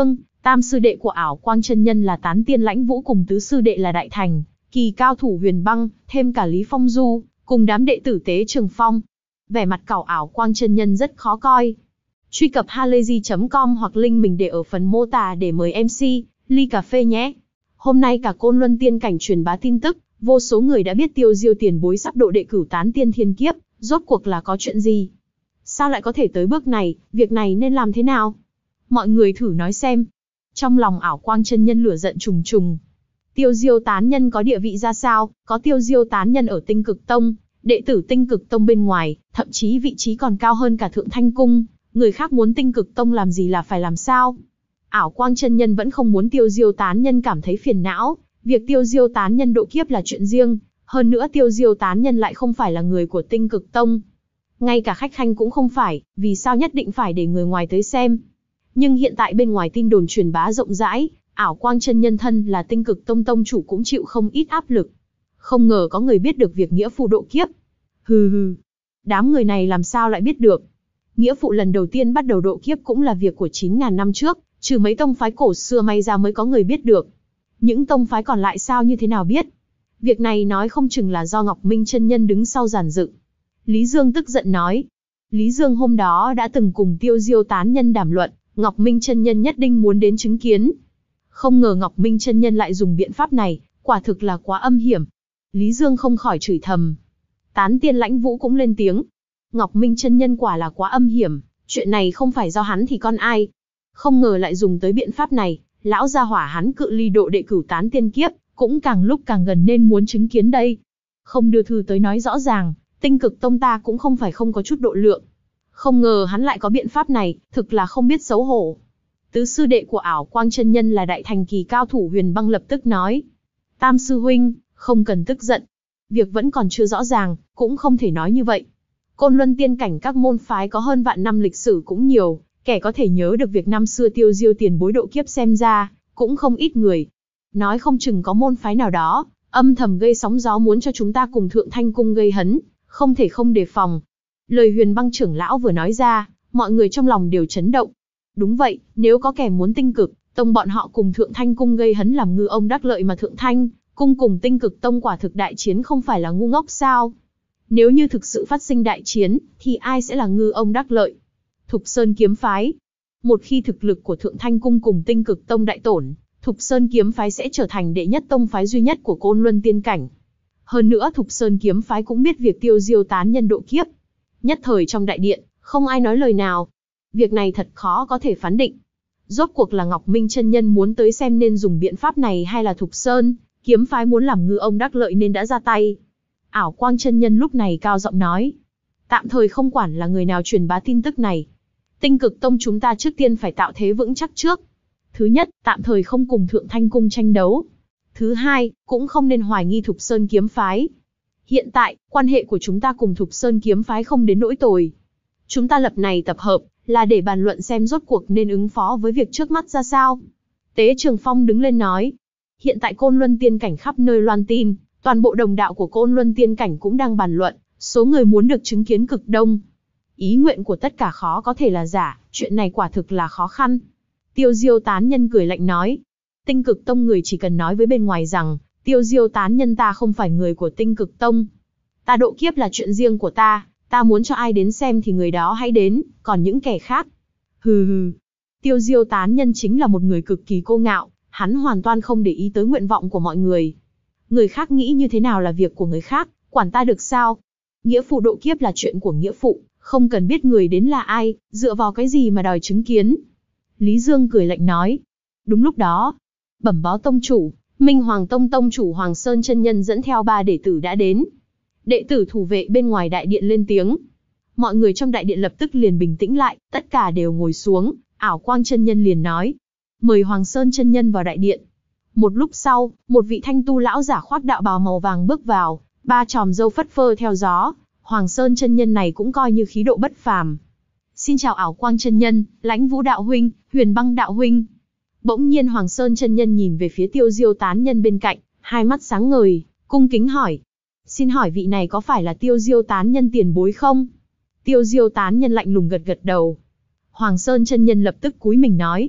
Tam sư đệ của ảo quang chân nhân là Tán Tiên Lãnh Vũ cùng tứ sư đệ là Đại Thành Kỳ cao thủ Huyền Băng, thêm cả Lý Phong Du, cùng đám đệ tử Tế Trường Phong. Vẻ mặt cẩu ảo quang chân nhân rất khó coi. Truy cập halayzi chấm com hoặc link mình để ở phần mô tả để mời em xê, ly cà phê nhé. Hôm nay cả Côn Luân Tiên Cảnh truyền bá tin tức, vô số người đã biết Tiêu Diêu tiền bối sắp độ đệ cửu Tán Tiên Thiên Kiếp, rốt cuộc là có chuyện gì? Sao lại có thể tới bước này, việc này nên làm thế nào? Mọi người thử nói xem. Trong lòng ảo quang chân nhân lửa giận trùng trùng. Tiêu Diêu tán nhân có địa vị ra sao? Có Tiêu Diêu tán nhân ở Tinh Cực Tông, đệ tử Tinh Cực Tông bên ngoài, thậm chí vị trí còn cao hơn cả Thượng Thanh Cung. Người khác muốn Tinh Cực Tông làm gì là phải làm sao? Ảo quang chân nhân vẫn không muốn Tiêu Diêu tán nhân cảm thấy phiền não. Việc Tiêu Diêu tán nhân độ kiếp là chuyện riêng. Hơn nữa Tiêu Diêu tán nhân lại không phải là người của Tinh Cực Tông. Ngay cả khách khanh cũng không phải, vì sao nhất định phải để người ngoài tới xem? Nhưng hiện tại bên ngoài tin đồn truyền bá rộng rãi, ảo quang chân nhân thân là Tinh Cực Tông tông chủ cũng chịu không ít áp lực. Không ngờ có người biết được việc nghĩa phụ độ kiếp. Hừ hừ, đám người này làm sao lại biết được? Nghĩa phụ lần đầu tiên bắt đầu độ kiếp cũng là việc của chín ngàn năm trước, trừ mấy tông phái cổ xưa may ra mới có người biết được. Những tông phái còn lại sao như thế nào biết? Việc này nói không chừng là do Ngọc Minh chân nhân đứng sau giàn dựng. Lý Dương tức giận nói. Lý Dương hôm đó đã từng cùng Tiêu Diêu tán nhân đàm luận, Ngọc Minh chân nhân nhất định muốn đến chứng kiến. Không ngờ Ngọc Minh chân nhân lại dùng biện pháp này, quả thực là quá âm hiểm. Lý Dương không khỏi chửi thầm. Tán Tiên Lãnh Vũ cũng lên tiếng. Ngọc Minh chân nhân quả là quá âm hiểm, chuyện này không phải do hắn thì con ai. Không ngờ lại dùng tới biện pháp này, lão gia hỏa hắn cự ly độ đệ cửu Tán Tiên kiếp, cũng càng lúc càng gần nên muốn chứng kiến đây. Không đưa thư tới nói rõ ràng, Tinh Cực Tông ta cũng không phải không có chút độ lượng. Không ngờ hắn lại có biện pháp này, thực là không biết xấu hổ. Tứ sư đệ của ảo quang chân nhân là Đại Thành Kỳ cao thủ Huyền Băng lập tức nói. Tam sư huynh, không cần tức giận. Việc vẫn còn chưa rõ ràng, cũng không thể nói như vậy. Côn Luân Tiên Cảnh các môn phái có hơn vạn năm lịch sử cũng nhiều, kẻ có thể nhớ được việc năm xưa Tiêu Diêu tiền bối độ kiếp xem ra, cũng không ít người. Nói không chừng có môn phái nào đó, âm thầm gây sóng gió muốn cho chúng ta cùng Thượng Thanh Cung gây hấn, không thể không đề phòng. Lời Huyền Băng trưởng lão vừa nói ra, mọi người trong lòng đều chấn động. Đúng vậy, nếu có kẻ muốn Tinh Cực Tông bọn họ cùng Thượng Thanh Cung gây hấn làm ngư ông đắc lợi mà Thượng Thanh Cung cùng Tinh Cực Tông quả thực đại chiến không phải là ngu ngốc sao? Nếu như thực sự phát sinh đại chiến, thì ai sẽ là ngư ông đắc lợi? Thục Sơn kiếm phái. Một khi thực lực của Thượng Thanh Cung cùng Tinh Cực Tông đại tổn, Thục Sơn kiếm phái sẽ trở thành đệ nhất tông phái duy nhất của Côn Luân Tiên Cảnh. Hơn nữa Thục Sơn kiếm phái cũng biết việc Tiêu Diêu tán nhân độ kiếp. Nhất thời trong đại điện, không ai nói lời nào. Việc này thật khó có thể phán định. Rốt cuộc là Ngọc Minh chân nhân muốn tới xem nên dùng biện pháp này hay là Thục Sơn kiếm phái muốn làm ngư ông đắc lợi nên đã ra tay. Ảo quang chân nhân lúc này cao giọng nói. Tạm thời không quản là người nào truyền bá tin tức này. Tinh Cực Tông chúng ta trước tiên phải tạo thế vững chắc trước. Thứ nhất, tạm thời không cùng Thượng Thanh Cung tranh đấu. Thứ hai, cũng không nên hoài nghi Thục Sơn kiếm phái. Hiện tại, quan hệ của chúng ta cùng Thục Sơn kiếm phái không đến nỗi tồi. Chúng ta lập này tập hợp, là để bàn luận xem rốt cuộc nên ứng phó với việc trước mắt ra sao. Tế Trường Phong đứng lên nói. Hiện tại Côn Luân Tiên Cảnh khắp nơi loan tin, toàn bộ đồng đạo của Côn Luân Tiên Cảnh cũng đang bàn luận, số người muốn được chứng kiến cực đông. Ý nguyện của tất cả khó có thể là giả, chuyện này quả thực là khó khăn. Tiêu Diêu tán nhân cười lạnh nói. Tinh Cực Tông người chỉ cần nói với bên ngoài rằng, Tiêu Diêu tán nhân ta không phải người của Tinh Cực Tông. Ta độ kiếp là chuyện riêng của ta, ta muốn cho ai đến xem thì người đó hãy đến, còn những kẻ khác. Hừ hừ. Tiêu Diêu tán nhân chính là một người cực kỳ cô ngạo, hắn hoàn toàn không để ý tới nguyện vọng của mọi người. Người khác nghĩ như thế nào là việc của người khác, quản ta được sao? Nghĩa phụ độ kiếp là chuyện của nghĩa phụ, không cần biết người đến là ai, dựa vào cái gì mà đòi chứng kiến. Lý Dương cười lạnh nói. Đúng lúc đó, bẩm báo tông chủ, Minh Hoàng Tông tông chủ Hoàng Sơn chân nhân dẫn theo ba đệ tử đã đến. Đệ tử thủ vệ bên ngoài đại điện lên tiếng. Mọi người trong đại điện lập tức liền bình tĩnh lại, tất cả đều ngồi xuống, ảo quang chân nhân liền nói. Mời Hoàng Sơn chân nhân vào đại điện. Một lúc sau, một vị thanh tu lão giả khoác đạo bào màu vàng bước vào, ba chòm râu phất phơ theo gió. Hoàng Sơn chân nhân này cũng coi như khí độ bất phàm. Xin chào ảo quang chân nhân, Lãnh Vũ đạo huynh, Huyền Băng đạo huynh. Bỗng nhiên Hoàng Sơn chân nhân nhìn về phía Tiêu Diêu tán nhân bên cạnh, hai mắt sáng ngời, cung kính hỏi. Xin hỏi vị này có phải là Tiêu Diêu tán nhân tiền bối không? Tiêu Diêu tán nhân lạnh lùng gật gật đầu. Hoàng Sơn chân nhân lập tức cúi mình nói.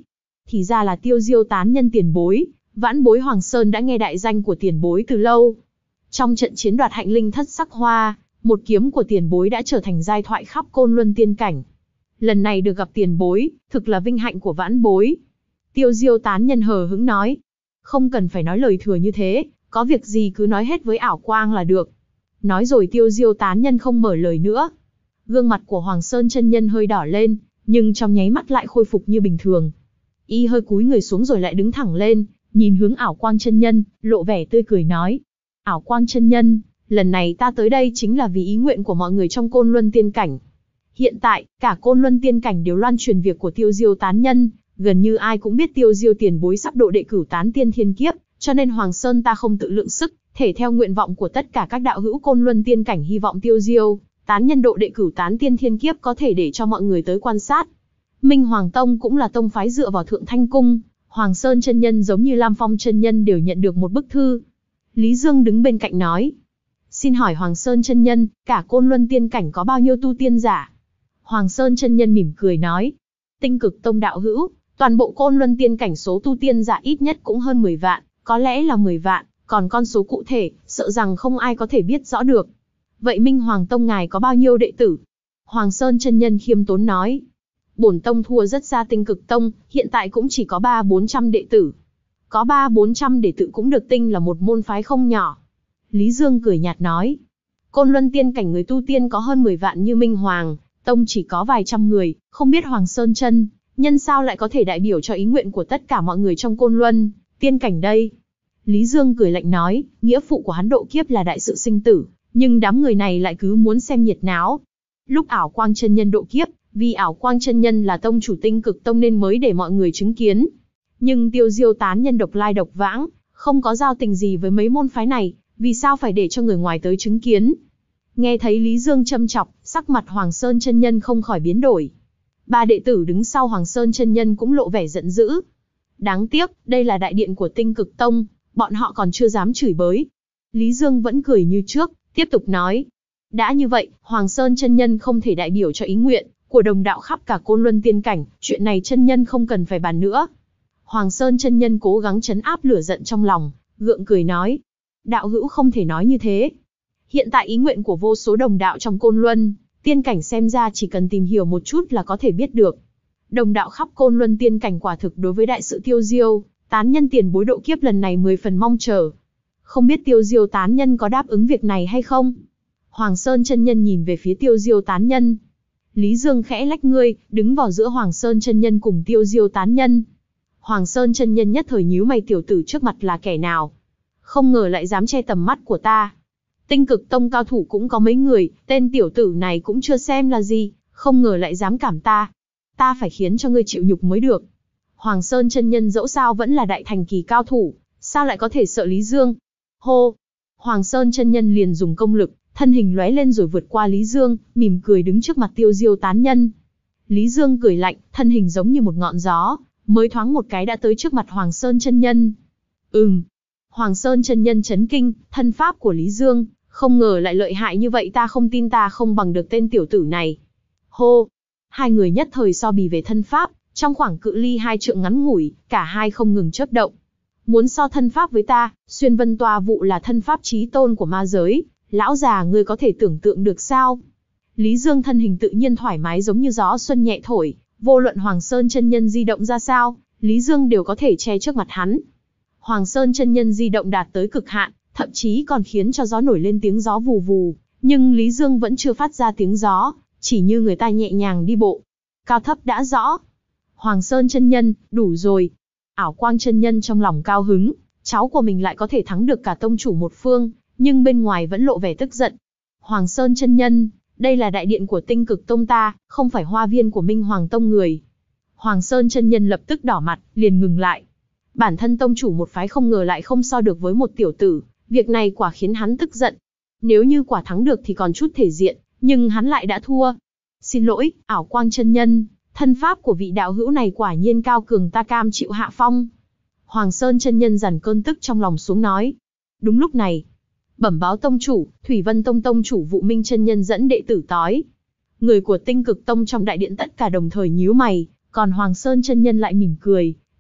Thì ra là Tiêu Diêu tán nhân tiền bối, vãn bối Hoàng Sơn đã nghe đại danh của tiền bối từ lâu. Trong trận chiến đoạt hạnh linh thất sắc hoa, một kiếm của tiền bối đã trở thành giai thoại khắp Côn Luân tiên cảnh. Lần này được gặp tiền bối, thực là vinh hạnh của vãn bối. Tiêu Diêu tán nhân hờ hững nói. Không cần phải nói lời thừa như thế, có việc gì cứ nói hết với ảo quang là được. Nói rồi Tiêu Diêu tán nhân không mở lời nữa. Gương mặt của Hoàng Sơn chân nhân hơi đỏ lên, nhưng trong nháy mắt lại khôi phục như bình thường. Y hơi cúi người xuống rồi lại đứng thẳng lên, nhìn hướng ảo quang chân nhân, lộ vẻ tươi cười nói. Ảo quang chân nhân, lần này ta tới đây chính là vì ý nguyện của mọi người trong Côn Luân tiên cảnh. Hiện tại, cả Côn Luân tiên cảnh đều loan truyền việc của Tiêu Diêu tán nhân, gần như ai cũng biết Tiêu Diêu tiền bối sắp độ đệ cửu tán tiên thiên kiếp, cho nên Hoàng Sơn ta không tự lượng sức, thể theo nguyện vọng của tất cả các đạo hữu Côn Luân tiên cảnh hy vọng Tiêu Diêu tán nhân độ đệ cửu tán tiên thiên kiếp có thể để cho mọi người tới quan sát. Minh Hoàng Tông cũng là tông phái dựa vào Thượng Thanh Cung, Hoàng Sơn chân nhân giống như Lam Phong chân nhân đều nhận được một bức thư. Lý Dương đứng bên cạnh nói. Xin hỏi Hoàng Sơn chân nhân, cả Côn Luân tiên cảnh có bao nhiêu tu tiên giả? Hoàng Sơn chân nhân mỉm cười nói. Tinh Cực Tông đạo hữu, toàn bộ Côn Luân tiên cảnh số tu tiên giả ít nhất cũng hơn mười vạn, có lẽ là mười vạn, còn con số cụ thể, sợ rằng không ai có thể biết rõ được. Vậy Minh Hoàng Tông ngài có bao nhiêu đệ tử? Hoàng Sơn chân nhân khiêm tốn nói. Bổn tông thua rất xa Tinh Cực Tông, hiện tại cũng chỉ có ba bốn trăm đệ tử. Có ba bốn trăm đệ tử cũng được tinh là một môn phái không nhỏ. Lý Dương cười nhạt nói. Côn Luân tiên cảnh người tu tiên có hơn mười vạn như Minh Hoàng Tông chỉ có vài trăm người, không biết Hoàng Sơn chân nhân sao lại có thể đại biểu cho ý nguyện của tất cả mọi người trong Côn Luân tiên cảnh đây. Lý Dương cười lạnh nói, nghĩa phụ của hắn độ kiếp là đại sự sinh tử, nhưng đám người này lại cứ muốn xem nhiệt náo. Lúc ảo quang chân nhân độ kiếp, vì ảo quang chân nhân là tông chủ Tinh Cực Tông nên mới để mọi người chứng kiến. Nhưng Tiêu Diêu tán nhân độc lai độc vãng, không có giao tình gì với mấy môn phái này, vì sao phải để cho người ngoài tới chứng kiến? Nghe thấy Lý Dương châm chọc, sắc mặt Hoàng Sơn chân nhân không khỏi biến đổi. Ba đệ tử đứng sau Hoàng Sơn chân nhân cũng lộ vẻ giận dữ. Đáng tiếc, đây là đại điện của Tinh Cực Tông, bọn họ còn chưa dám chửi bới. Lý Dương vẫn cười như trước, tiếp tục nói. Đã như vậy, Hoàng Sơn chân nhân không thể đại biểu cho ý nguyện của đồng đạo khắp cả Côn Luân tiên cảnh, chuyện này chân nhân không cần phải bàn nữa. Hoàng Sơn chân nhân cố gắng trấn áp lửa giận trong lòng, gượng cười nói. Đạo hữu không thể nói như thế. Hiện tại ý nguyện của vô số đồng đạo trong Côn Luân tiên cảnh xem ra chỉ cần tìm hiểu một chút là có thể biết được. Đồng đạo khắp Côn Luân tiên cảnh quả thực đối với đại sự Tiêu Diêu tán nhân tiền bối độ kiếp lần này mười phần mong chờ. Không biết Tiêu Diêu tán nhân có đáp ứng việc này hay không? Hoàng Sơn chân nhân nhìn về phía Tiêu Diêu tán nhân. Lý Dương khẽ lách ngươi, đứng vào giữa Hoàng Sơn chân nhân cùng Tiêu Diêu tán nhân. Hoàng Sơn chân nhân nhất thời nhíu mày, tiểu tử trước mặt là kẻ nào? Không ngờ lại dám che tầm mắt của ta. Tinh Cực Tông cao thủ cũng có mấy người, tên tiểu tử này cũng chưa xem là gì, không ngờ lại dám cảm ta. Ta phải khiến cho ngươi chịu nhục mới được. Hoàng Sơn chân nhân dẫu sao vẫn là đại thành kỳ cao thủ, sao lại có thể sợ Lý Dương? Hô! Hoàng Sơn chân nhân liền dùng công lực, thân hình lóe lên rồi vượt qua Lý Dương, mỉm cười đứng trước mặt Tiêu Diêu tán nhân. Lý Dương cười lạnh, thân hình giống như một ngọn gió, mới thoáng một cái đã tới trước mặt Hoàng Sơn chân nhân. Ừm. Hoàng Sơn chân nhân chấn kinh, thân pháp của Lý Dương, không ngờ lại lợi hại như vậy, ta không tin ta không bằng được tên tiểu tử này. Hô! Hai người nhất thời so bì về thân pháp, trong khoảng cự ly hai trượng ngắn ngủi, cả hai không ngừng chớp động. Muốn so thân pháp với ta, xuyên vân toa vụ là thân pháp chí tôn của ma giới, lão già ngươi có thể tưởng tượng được sao? Lý Dương thân hình tự nhiên thoải mái giống như gió xuân nhẹ thổi, vô luận Hoàng Sơn chân nhân di động ra sao, Lý Dương đều có thể che trước mặt hắn. Hoàng Sơn chân nhân di động đạt tới cực hạn, thậm chí còn khiến cho gió nổi lên tiếng gió vù vù, nhưng Lý Dương vẫn chưa phát ra tiếng gió, chỉ như người ta nhẹ nhàng đi bộ. Cao thấp đã rõ. Hoàng Sơn chân nhân, đủ rồi. Ảo Quang chân nhân trong lòng cao hứng, cháu của mình lại có thể thắng được cả tông chủ một phương, nhưng bên ngoài vẫn lộ vẻ tức giận. Hoàng Sơn chân nhân, đây là đại điện của Tinh Cực Tông ta, không phải hoa viên của Minh Hoàng Tông người. Hoàng Sơn chân nhân lập tức đỏ mặt, liền ngừng lại. Bản thân tông chủ một phái không ngờ lại không so được với một tiểu tử, việc này quả khiến hắn tức giận. Nếu như quả thắng được thì còn chút thể diện, nhưng hắn lại đã thua. Xin lỗi, Ảo Quang chân nhân, thân pháp của vị đạo hữu này quả nhiên cao cường, ta cam chịu hạ phong. Hoàng Sơn chân nhân dằn cơn tức trong lòng xuống nói. Đúng lúc này, bẩm báo tông chủ, Thủy Vân Tông tông chủ Vụ Minh chân nhân dẫn đệ tử tới. Người của Tinh Cực Tông trong đại điện tất cả đồng thời nhíu mày, còn Hoàng Sơn chân nhân lại mỉm cười,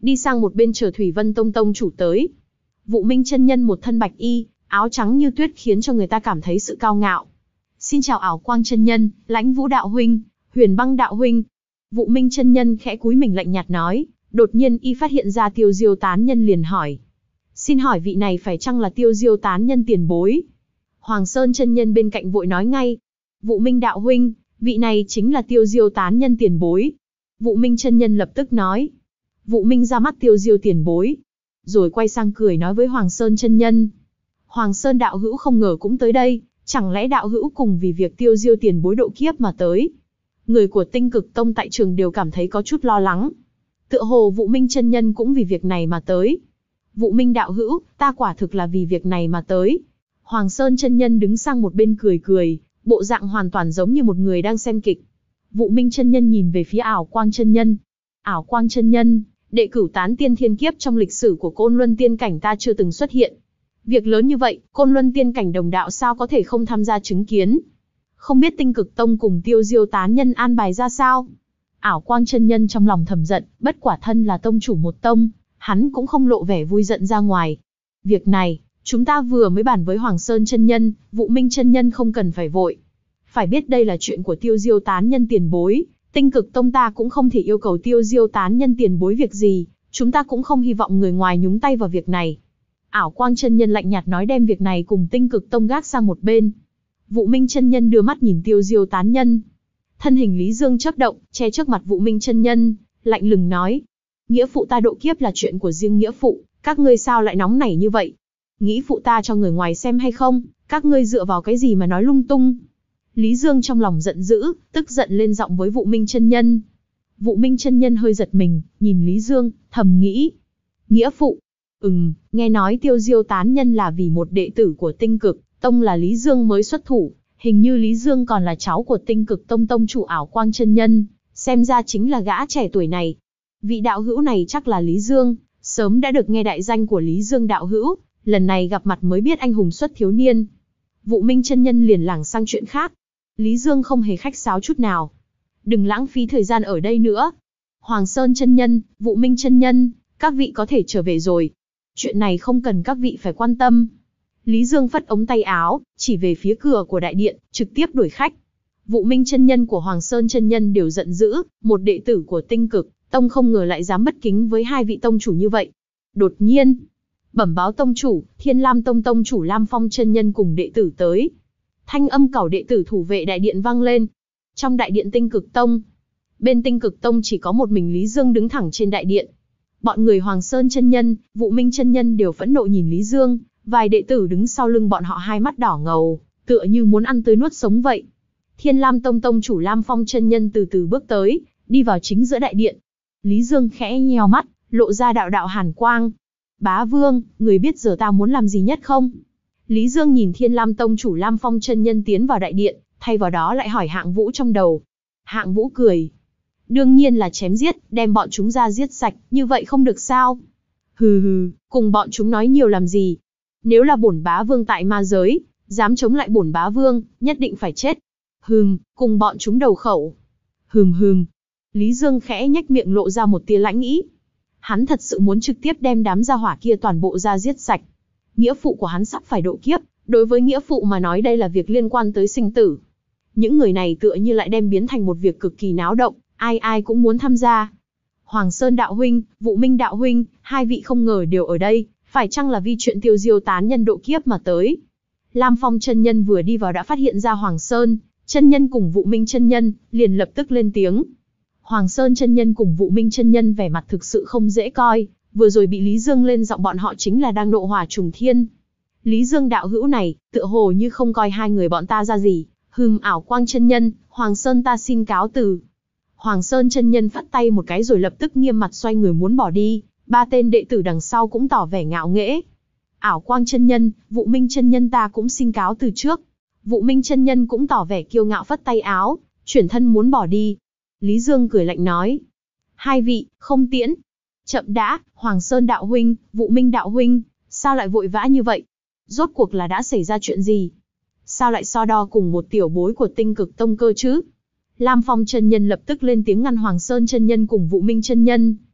đi sang một bên chờ Thủy Vân Tông tông chủ tới. Vụ Minh chân nhân một thân bạch y, áo trắng như tuyết khiến cho người ta cảm thấy sự cao ngạo. Xin chào Ảo Quang chân nhân, Lãnh Vũ đạo huynh, Huyền Băng đạo huynh. Vụ Minh chân nhân khẽ cúi mình lạnh nhạt nói, đột nhiên y phát hiện ra Tiêu Diêu tán nhân liền hỏi. Xin hỏi vị này phải chăng là Tiêu Diêu tán nhân tiền bối? Hoàng Sơn chân nhân bên cạnh vội nói ngay. Vụ Minh đạo huynh, vị này chính là Tiêu Diêu tán nhân tiền bối. Vụ Minh chân nhân lập tức nói. Vụ Minh ra mắt Tiêu Diêu tiền bối. Rồi quay sang cười nói với Hoàng Sơn chân nhân. Hoàng Sơn đạo hữu không ngờ cũng tới đây, chẳng lẽ đạo hữu cùng vì việc Tiêu Diêu tiền bối độ kiếp mà tới? Người của Tinh Cực Tông tại trường đều cảm thấy có chút lo lắng. Tựa hồ Vụ Minh chân nhân cũng vì việc này mà tới. Vụ Minh đạo hữu, ta quả thực là vì việc này mà tới. Hoàng Sơn chân nhân đứng sang một bên cười cười, bộ dạng hoàn toàn giống như một người đang xem kịch. Vụ Minh chân nhân nhìn về phía Ảo Quang chân nhân. Ảo Quang chân nhân, đệ cửu tán tiên thiên kiếp trong lịch sử của Côn Luân tiên cảnh ta chưa từng xuất hiện. Việc lớn như vậy, Côn Luân tiên cảnh đồng đạo sao có thể không tham gia chứng kiến? Không biết Tinh Cực Tông cùng Tiêu Diêu tán nhân an bài ra sao? Ảo Quang chân nhân trong lòng thầm giận, bất quả thân là tông chủ một tông, hắn cũng không lộ vẻ vui giận ra ngoài. Việc này, chúng ta vừa mới bàn với Hoàng Sơn chân nhân, Vụ Minh chân nhân không cần phải vội. Phải biết đây là chuyện của Tiêu Diêu tán nhân tiền bối, Tinh Cực Tông ta cũng không thể yêu cầu Tiêu Diêu tán nhân tiền bối việc gì, chúng ta cũng không hy vọng người ngoài nhúng tay vào việc này. Ảo Quang chân nhân lạnh nhạt nói đem việc này cùng Tinh Cực Tông gác sang một bên. Vụ Minh chân nhân đưa mắt nhìn Tiêu Diêu tán nhân. Thân hình Lý Dương chớp động, che trước mặt Vụ Minh chân nhân, lạnh lùng nói: Nghĩa phụ ta độ kiếp là chuyện của riêng nghĩa phụ, các ngươi sao lại nóng nảy như vậy? Nghĩ phụ ta cho người ngoài xem hay không? Các ngươi dựa vào cái gì mà nói lung tung? Lý Dương trong lòng giận dữ, tức giận lên giọng với Vụ Minh chân nhân. Vụ Minh chân nhân hơi giật mình, nhìn Lý Dương, thầm nghĩ: Nghĩa phụ? Ừm, nghe nói Tiêu Diêu tán nhân là vì một đệ tử của Tinh Cực Tông là Lý Dương mới xuất thủ, hình như Lý Dương còn là cháu của Tinh Cực Tông tông chủ Ảo Quang chân nhân, xem ra chính là gã trẻ tuổi này. Vị đạo hữu này chắc là Lý Dương, sớm đã được nghe đại danh của Lý Dương đạo hữu, lần này gặp mặt mới biết anh hùng xuất thiếu niên. Vụ Minh chân nhân liền lảng sang chuyện khác. Lý Dương không hề khách sáo chút nào. Đừng lãng phí thời gian ở đây nữa. Hoàng Sơn chân nhân, Vụ Minh chân nhân, các vị có thể trở về rồi. Chuyện này không cần các vị phải quan tâm. Lý Dương phất ống tay áo, chỉ về phía cửa của đại điện, trực tiếp đuổi khách. Vụ Minh chân nhân của Hoàng Sơn chân nhân đều giận dữ, một đệ tử của Tinh Cực Tông không ngờ lại dám bất kính với hai vị tông chủ như vậy. Đột nhiên, bẩm báo tông chủ, Thiên Lam Tông tông chủ Lam Phong chân nhân cùng đệ tử tới. Thanh âm cẩu đệ tử thủ vệ đại điện vang lên. Trong đại điện Tinh Cực Tông, bên Tinh Cực Tông chỉ có một mình Lý Dương đứng thẳng trên đại điện. Bọn người Hoàng Sơn chân nhân, Vụ Minh chân nhân đều phẫn nộ nhìn Lý Dương, vài đệ tử đứng sau lưng bọn họ hai mắt đỏ ngầu, tựa như muốn ăn tươi nuốt sống vậy. Thiên Lam Tông tông chủ Lam Phong chân nhân từ từ bước tới, đi vào chính giữa đại điện. Lý Dương khẽ nheo mắt, lộ ra đạo đạo hàn quang. Bá Vương, người biết giờ ta muốn làm gì nhất không? Lý Dương nhìn Thiên Lam Tông chủ Lam Phong chân nhân tiến vào đại điện, thay vào đó lại hỏi Hạng Vũ trong đầu. Hạng Vũ cười. Đương nhiên là chém giết, đem bọn chúng ra giết sạch, như vậy không được sao? Hừ hừ, cùng bọn chúng nói nhiều làm gì? Nếu là bổn bá vương tại ma giới, dám chống lại bổn bá vương, nhất định phải chết. Hừm, cùng bọn chúng đầu khẩu. Hừm hừm. Lý Dương khẽ nhếch miệng lộ ra một tia lãnh ý. Hắn thật sự muốn trực tiếp đem đám gia hỏa kia toàn bộ ra giết sạch. Nghĩa phụ của hắn sắp phải độ kiếp, đối với nghĩa phụ mà nói đây là việc liên quan tới sinh tử. Những người này tựa như lại đem biến thành một việc cực kỳ náo động, ai ai cũng muốn tham gia. Hoàng Sơn đạo huynh, Vụ Minh đạo huynh, hai vị không ngờ đều ở đây, phải chăng là vì chuyện Tiêu Diêu tán nhân độ kiếp mà tới? Lam Phong chân nhân vừa đi vào đã phát hiện ra Hoàng Sơn chân nhân cùng Vụ Minh chân nhân, liền lập tức lên tiếng. Hoàng Sơn chân nhân cùng Vụ Minh chân nhân vẻ mặt thực sự không dễ coi, vừa rồi bị Lý Dương lên giọng bọn họ chính là đang nộ hỏa trùng thiên. Lý Dương đạo hữu này, tựa hồ như không coi hai người bọn ta ra gì. Hừm, Ảo Quang chân nhân, Hoàng Sơn ta xin cáo từ. Hoàng Sơn chân nhân phất tay một cái rồi lập tức nghiêm mặt xoay người muốn bỏ đi, ba tên đệ tử đằng sau cũng tỏ vẻ ngạo nghễ. Ảo Quang chân nhân, Vụ Minh chân nhân ta cũng xin cáo từ trước. Vụ Minh chân nhân cũng tỏ vẻ kiêu ngạo phất tay áo, chuyển thân muốn bỏ đi. Lý Dương cười lạnh nói. Hai vị, không tiễn. Chậm đã, Hoàng Sơn đạo huynh, Vụ Minh đạo huynh, sao lại vội vã như vậy? Rốt cuộc là đã xảy ra chuyện gì? Sao lại so đo cùng một tiểu bối của Tinh Cực Tông cơ chứ? Lam Phong chân nhân lập tức lên tiếng ngăn Hoàng Sơn chân nhân cùng Vụ Minh chân nhân.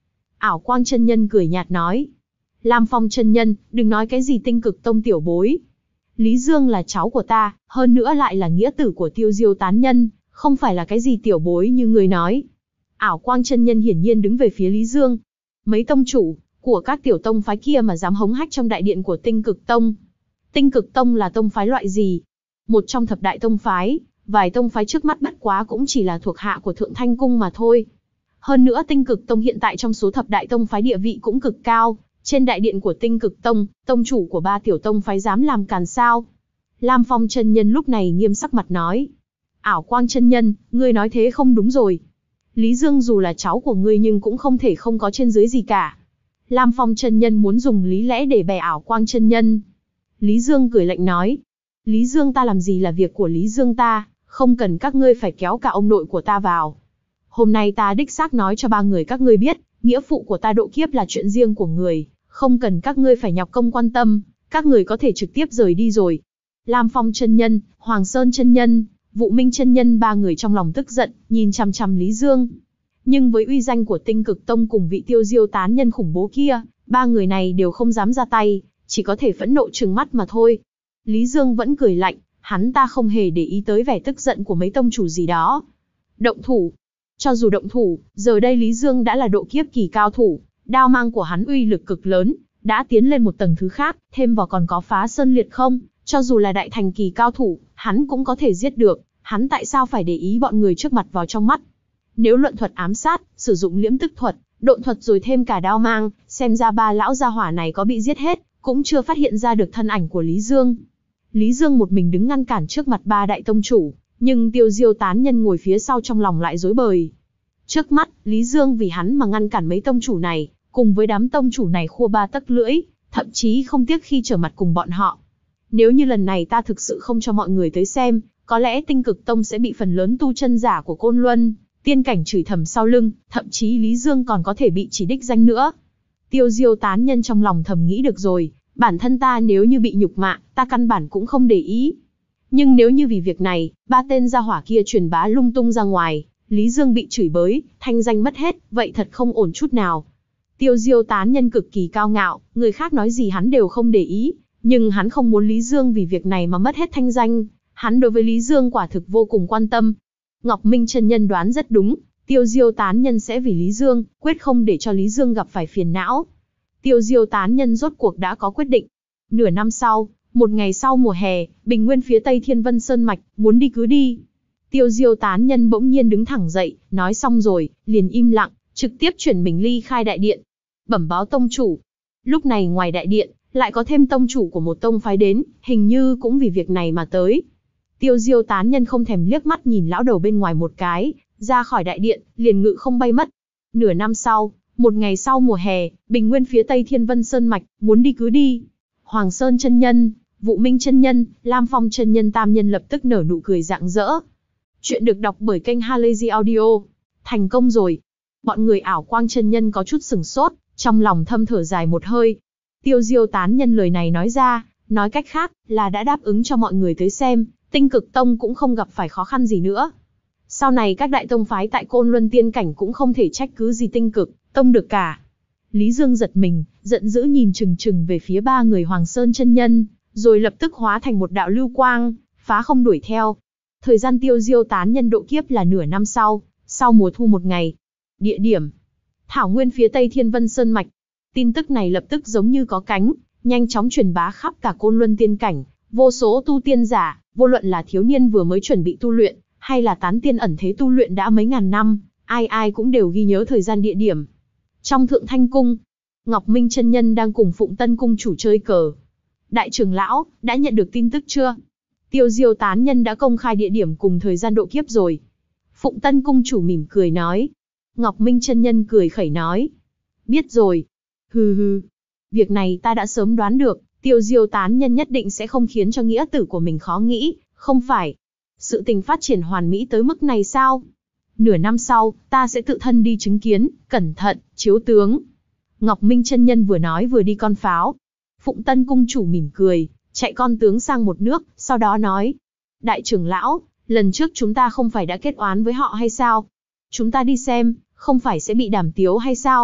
Ảo Quang chân nhân cười nhạt nói. Lam Phong chân nhân, đừng nói cái gì Tinh Cực Tông tiểu bối. Lý Dương là cháu của ta, hơn nữa lại là nghĩa tử của Tiêu Diêu tán nhân, không phải là cái gì tiểu bối như người nói. Ảo Quang chân nhân hiển nhiên đứng về phía Lý Dương. Mấy tông chủ của các tiểu tông phái kia mà dám hống hách trong đại điện của Tinh Cực Tông. Tinh Cực Tông là tông phái loại gì? Một trong thập đại tông phái, vài tông phái trước mắt bất quá cũng chỉ là thuộc hạ của Thượng Thanh Cung mà thôi. Hơn nữa Tinh Cực Tông hiện tại trong số thập đại tông phái địa vị cũng cực cao, trên đại điện của Tinh Cực Tông, tông chủ của ba tiểu tông phái dám làm càn sao? Lam Phong chân nhân lúc này nghiêm sắc mặt nói. Ảo Quang chân nhân, ngươi nói thế không đúng rồi. Lý Dương dù là cháu của ngươi nhưng cũng không thể không có trên dưới gì cả. Lam Phong chân nhân muốn dùng lý lẽ để bẻ Ảo Quang chân nhân. Lý Dương cười lạnh nói. Lý Dương ta làm gì là việc của Lý Dương ta, không cần các ngươi phải kéo cả ông nội của ta vào. Hôm nay ta đích xác nói cho ba người các ngươi biết, nghĩa phụ của ta độ kiếp là chuyện riêng của người, không cần các ngươi phải nhọc công quan tâm, các người có thể trực tiếp rời đi rồi. Lam Phong chân nhân, Hoàng Sơn chân nhân, Vũ Minh chân nhân ba người trong lòng tức giận, nhìn chằm chằm Lý Dương. Nhưng với uy danh của Tinh Cực Tông cùng vị Tiêu Diêu tán nhân khủng bố kia, ba người này đều không dám ra tay, chỉ có thể phẫn nộ trừng mắt mà thôi. Lý Dương vẫn cười lạnh, hắn ta không hề để ý tới vẻ tức giận của mấy tông chủ gì đó. Động thủ. Cho dù động thủ, giờ đây Lý Dương đã là độ kiếp kỳ cao thủ, đao mang của hắn uy lực cực lớn, đã tiến lên một tầng thứ khác, thêm vào còn có phá sơn liệt không, cho dù là đại thành kỳ cao thủ, hắn cũng có thể giết được, hắn tại sao phải để ý bọn người trước mặt vào trong mắt. Nếu luận thuật ám sát, sử dụng liễm tức thuật, độn thuật rồi thêm cả đao mang, xem ra ba lão gia hỏa này có bị giết hết, cũng chưa phát hiện ra được thân ảnh của Lý Dương. Lý Dương một mình đứng ngăn cản trước mặt ba đại tông chủ, nhưng Tiêu Diêu tán nhân ngồi phía sau trong lòng lại rối bời. Trước mắt, Lý Dương vì hắn mà ngăn cản mấy tông chủ này, cùng với đám tông chủ này khua ba tấc lưỡi, thậm chí không tiếc khi trở mặt cùng bọn họ. Nếu như lần này ta thực sự không cho mọi người tới xem, có lẽ Tinh Cực Tông sẽ bị phần lớn tu chân giả của Côn Luân tiên cảnh chửi thầm sau lưng, thậm chí Lý Dương còn có thể bị chỉ đích danh nữa. Tiêu Diêu tán nhân trong lòng thầm nghĩ được rồi, bản thân ta nếu như bị nhục mạ, ta căn bản cũng không để ý. Nhưng nếu như vì việc này, ba tên gia hỏa kia truyền bá lung tung ra ngoài, Lý Dương bị chửi bới, thanh danh mất hết, vậy thật không ổn chút nào. Tiêu Diêu tán nhân cực kỳ cao ngạo, người khác nói gì hắn đều không để ý, nhưng hắn không muốn Lý Dương vì việc này mà mất hết thanh danh, hắn đối với Lý Dương quả thực vô cùng quan tâm. Ngọc Minh chân nhân đoán rất đúng, Tiêu Diêu tán nhân sẽ vì Lý Dương, quyết không để cho Lý Dương gặp phải phiền não. Tiêu Diêu tán nhân rốt cuộc đã có quyết định. Nửa năm sau, một ngày sau mùa hè, bình nguyên phía tây Thiên Vân Sơn Mạch, muốn đi cứ đi. Tiêu Diêu tán nhân bỗng nhiên đứng thẳng dậy, nói xong rồi, liền im lặng, trực tiếp chuyển mình ly khai đại điện. Bẩm báo tông chủ. Lúc này ngoài đại điện, lại có thêm tông chủ của một tông phái đến, hình như cũng vì việc này mà tới. Tiêu Diêu tán nhân không thèm liếc mắt nhìn lão đầu bên ngoài một cái, ra khỏi đại điện, liền ngự không bay mất. Nửa năm sau, một ngày sau mùa hè, bình nguyên phía tây Thiên Vân Sơn Mạch, muốn đi cứ đi. Hoàng Sơn chân nhân, Vũ Minh chân nhân, Lam Phong chân nhân tam nhân lập tức nở nụ cười rạng rỡ. Chuyện được đọc bởi kênh Halazy Audio. Thành công rồi. Bọn người Ảo Quang chân nhân có chút sửng sốt, trong lòng thâm thở dài một hơi. Tiêu Diêu tán nhân lời này nói ra, nói cách khác là đã đáp ứng cho mọi người tới xem, Tinh Cực Tông cũng không gặp phải khó khăn gì nữa. Sau này các đại tông phái tại Côn Luân tiên cảnh cũng không thể trách cứ gì Tinh Cực Tông được cả. Lý Dương giật mình, giận dữ nhìn chừng chừng về phía ba người Hoàng Sơn chân nhân, rồi lập tức hóa thành một đạo lưu quang, phá không đuổi theo. Thời gian Tiêu Diêu tán nhân độ kiếp là nửa năm sau, sau mùa thu một ngày. Địa điểm: thảo nguyên phía tây Thiên Vân Sơn Mạch. Tin tức này lập tức giống như có cánh, nhanh chóng truyền bá khắp cả Côn Luân tiên cảnh. Vô số tu tiên giả, vô luận là thiếu niên vừa mới chuẩn bị tu luyện, hay là tán tiên ẩn thế tu luyện đã mấy ngàn năm, ai ai cũng đều ghi nhớ thời gian địa điểm. Trong Thượng Thanh Cung, Ngọc Minh chân nhân đang cùng Phụng Tân cung chủ chơi cờ. Đại trưởng lão, đã nhận được tin tức chưa? Tiêu Diêu tán nhân đã công khai địa điểm cùng thời gian độ kiếp rồi. Phụng Tân cung chủ mỉm cười nói. Ngọc Minh chân nhân cười khẩy nói. Biết rồi. Hừ hừ. Việc này ta đã sớm đoán được, Tiêu Diêu tán nhân nhất định sẽ không khiến cho nghĩa tử của mình khó nghĩ, không phải? Sự tình phát triển hoàn mỹ tới mức này sao? Nửa năm sau, ta sẽ tự thân đi chứng kiến, cẩn thận, chiếu tướng. Ngọc Minh chân nhân vừa nói vừa đi con pháo. Phụng Tân cung chủ mỉm cười, chạy con tướng sang một nước, sau đó nói. Đại trưởng lão, lần trước chúng ta không phải đã kết oán với họ hay sao? Chúng ta đi xem, không phải sẽ bị đàm tiếu hay sao?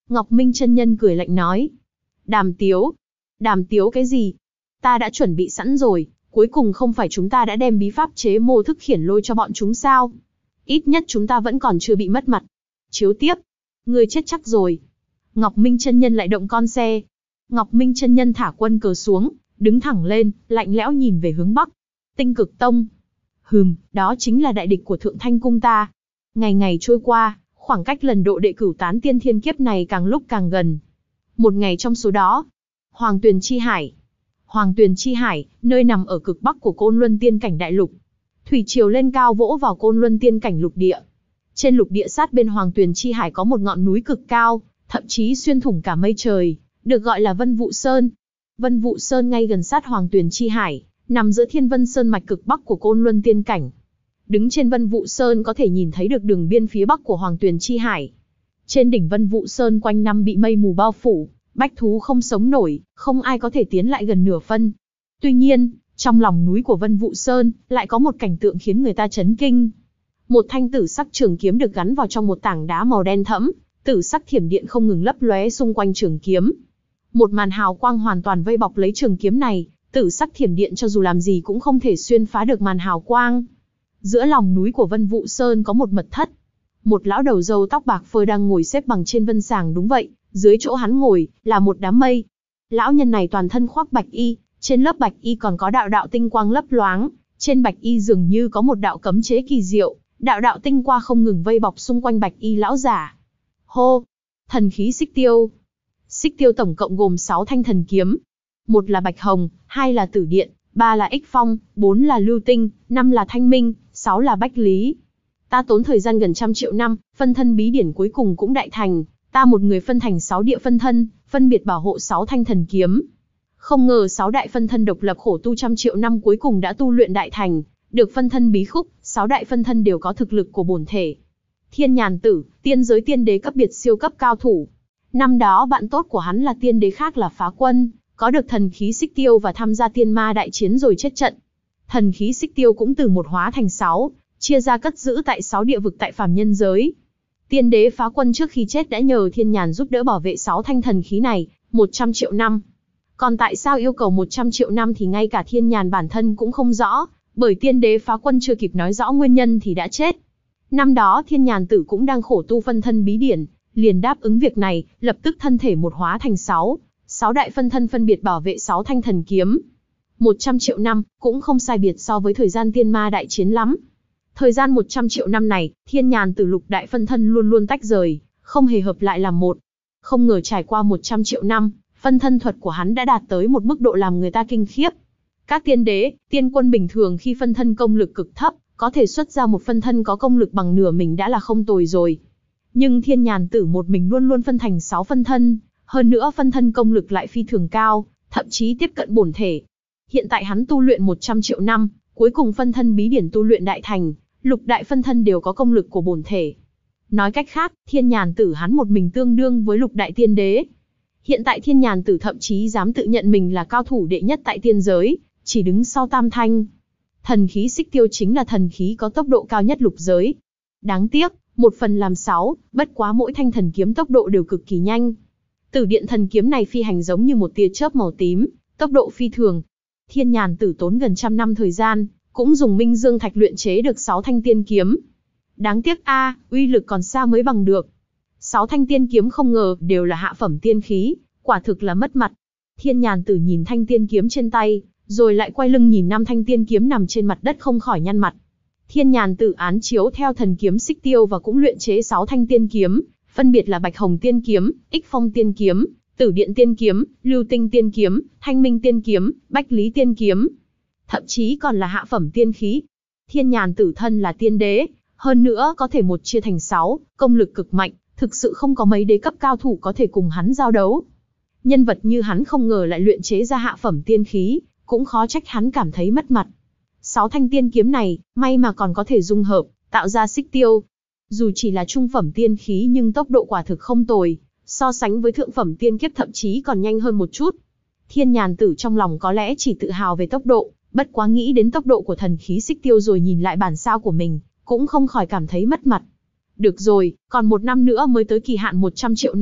Ngọc Minh chân nhân cười lạnh nói. Đàm tiếu. Đàm tiếu cái gì? Ta đã chuẩn bị sẵn rồi, cuối cùng không phải chúng ta đã đem bí pháp chế mô thức khiển lôi cho bọn chúng sao? Ít nhất chúng ta vẫn còn chưa bị mất mặt. Chiếu tiếp. Ngươi chết chắc rồi. Ngọc Minh chân nhân lại động con xe. Ngọc Minh chân nhân thả quân cờ xuống, đứng thẳng lên, lạnh lẽo nhìn về hướng bắc. Tinh Cực Tông. Hừm, đó chính là đại địch của Thượng Thanh Cung ta. Ngày ngày trôi qua, khoảng cách lần độ đệ cửu tán tiên thiên kiếp này càng lúc càng gần. Một ngày trong số đó, Hoàng Tuyền Chi Hải. Hoàng Tuyền Chi Hải, nơi nằm ở cực bắc của Côn Luân Tiên Cảnh Đại Lục. Thủy triều lên cao vỗ vào Côn Luân Tiên Cảnh lục địa. Trên lục địa sát bên Hoàng Tuyền Chi Hải có một ngọn núi cực cao, thậm chí xuyên thủng cả mây trời, được gọi là Vân Vụ Sơn. Vân Vụ Sơn ngay gần sát Hoàng Tuyền Chi Hải, nằm giữa Thiên Vân Sơn mạch cực bắc của Côn Luân Tiên Cảnh. Đứng trên Vân Vụ Sơn có thể nhìn thấy được đường biên phía bắc của Hoàng Tuyền Chi Hải. Trên đỉnh Vân Vụ Sơn quanh năm bị mây mù bao phủ, bách thú không sống nổi, không ai có thể tiến lại gần nửa phân. Tuy nhiên, trong lòng núi của Vân Vụ Sơn, lại có một cảnh tượng khiến người ta chấn kinh. Một thanh tử sắc trường kiếm được gắn vào trong một tảng đá màu đen thẫm, tử sắc thiểm điện không ngừng lấp lóe xung quanh trường kiếm. Một màn hào quang hoàn toàn vây bọc lấy trường kiếm này, tử sắc thiểm điện cho dù làm gì cũng không thể xuyên phá được màn hào quang. Giữa lòng núi của Vân Vụ Sơn có một mật thất. Một lão đầu râu tóc bạc phơ đang ngồi xếp bằng trên vân sàng, đúng vậy, dưới chỗ hắn ngồi là một đám mây. Lão nhân này toàn thân khoác bạch y, trên lớp bạch y còn có đạo đạo tinh quang lấp loáng, trên bạch y dường như có một đạo cấm chế kỳ diệu, đạo đạo tinh quang không ngừng vây bọc xung quanh bạch y lão giả. Hô! Thần khí xích tiêu. Xích tiêu tổng cộng gồm sáu thanh thần kiếm. Một là bạch hồng, hai là tử điện, ba là ích phong, bốn là lưu tinh, năm là thanh minh, sáu là bách lý. Ta tốn thời gian gần trăm triệu năm, phân thân bí điển cuối cùng cũng đại thành. Ta một người phân thành sáu địa phân thân, phân biệt bảo hộ sáu thanh thần kiếm. Không ngờ sáu đại phân thân độc lập khổ tu trăm triệu năm cuối cùng đã tu luyện đại thành, được phân thân bí khúc, sáu đại phân thân đều có thực lực của bổn thể. Thiên Nhàn Tử, tiên giới tiên đế cấp biệt siêu cấp cao thủ. Năm đó bạn tốt của hắn là tiên đế khác là Phá Quân, có được thần khí xích tiêu và tham gia tiên ma đại chiến rồi chết trận. Thần khí xích tiêu cũng từ một hóa thành sáu, chia ra cất giữ tại sáu địa vực tại phàm nhân giới. Tiên đế Phá Quân trước khi chết đã nhờ Thiên Nhàn giúp đỡ bảo vệ sáu thanh thần khí này, một trăm triệu năm. Còn tại sao yêu cầu một trăm triệu năm thì ngay cả Thiên Nhàn bản thân cũng không rõ, bởi tiên đế Phá Quân chưa kịp nói rõ nguyên nhân thì đã chết. Năm đó Thiên Nhàn Tử cũng đang khổ tu phân thân bí điển, liền đáp ứng việc này, lập tức thân thể một hóa thành sáu, sáu đại phân thân phân biệt bảo vệ sáu thanh thần kiếm. một trăm triệu năm, cũng không sai biệt so với thời gian tiên ma đại chiến lắm. Thời gian một trăm triệu năm này, Thiên Nhàn Tử lục đại phân thân luôn luôn tách rời, không hề hợp lại làm một. Không ngờ trải qua một trăm triệu năm, phân thân thuật của hắn đã đạt tới một mức độ làm người ta kinh khiếp. Các tiên đế, tiên quân bình thường khi phân thân công lực cực thấp, có thể xuất ra một phân thân có công lực bằng nửa mình đã là không tồi rồi. Nhưng Thiên Nhàn Tử một mình luôn luôn phân thành sáu phân thân, hơn nữa phân thân công lực lại phi thường cao, thậm chí tiếp cận bổn thể. Hiện tại hắn tu luyện một trăm triệu năm, cuối cùng phân thân bí điển tu luyện đại thành, lục đại phân thân đều có công lực của bổn thể. Nói cách khác, Thiên Nhàn Tử hắn một mình tương đương với lục đại tiên đế. Hiện tại Thiên Nhàn Tử thậm chí dám tự nhận mình là cao thủ đệ nhất tại tiên giới, chỉ đứng sau Tam Thanh. Thần khí xích tiêu chính là thần khí có tốc độ cao nhất lục giới. Đáng tiếc, một phần làm sáu, bất quá mỗi thanh thần kiếm tốc độ đều cực kỳ nhanh. Tử điện thần kiếm này phi hành giống như một tia chớp màu tím, tốc độ phi thường. Thiên Nhàn Tử tốn gần trăm năm thời gian, cũng dùng Minh Dương Thạch luyện chế được sáu thanh tiên kiếm. Đáng tiếc a, à, uy lực còn xa mới bằng được. Sáu thanh tiên kiếm không ngờ đều là hạ phẩm tiên khí, quả thực là mất mặt. Thiên Nhàn Tử nhìn thanh tiên kiếm trên tay, rồi lại quay lưng nhìn năm thanh tiên kiếm nằm trên mặt đất không khỏi nhăn mặt. Thiên Nhàn Tử án chiếu theo thần kiếm xích tiêu và cũng luyện chế sáu thanh tiên kiếm, phân biệt là Bạch Hồng tiên kiếm, Ích Phong tiên kiếm, Tử Điện tiên kiếm, Lưu Tinh tiên kiếm, Thanh Minh tiên kiếm, Bách Lý tiên kiếm, thậm chí còn là hạ phẩm tiên khí. Thiên Nhàn Tử thân là tiên đế, hơn nữa có thể một chia thành sáu, công lực cực mạnh, thực sự không có mấy đế cấp cao thủ có thể cùng hắn giao đấu. Nhân vật như hắn không ngờ lại luyện chế ra hạ phẩm tiên khí, cũng khó trách hắn cảm thấy mất mặt. Sáu thanh tiên kiếm này, may mà còn có thể dung hợp, tạo ra xích tiêu. Dù chỉ là trung phẩm tiên khí nhưng tốc độ quả thực không tồi, so sánh với thượng phẩm tiên kiếp thậm chí còn nhanh hơn một chút. Thiên Nhàn Tử trong lòng có lẽ chỉ tự hào về tốc độ, bất quá nghĩ đến tốc độ của thần khí xích tiêu rồi nhìn lại bản sao của mình, cũng không khỏi cảm thấy mất mặt. Được rồi, còn một năm nữa mới tới kỳ hạn một trăm triệu năm,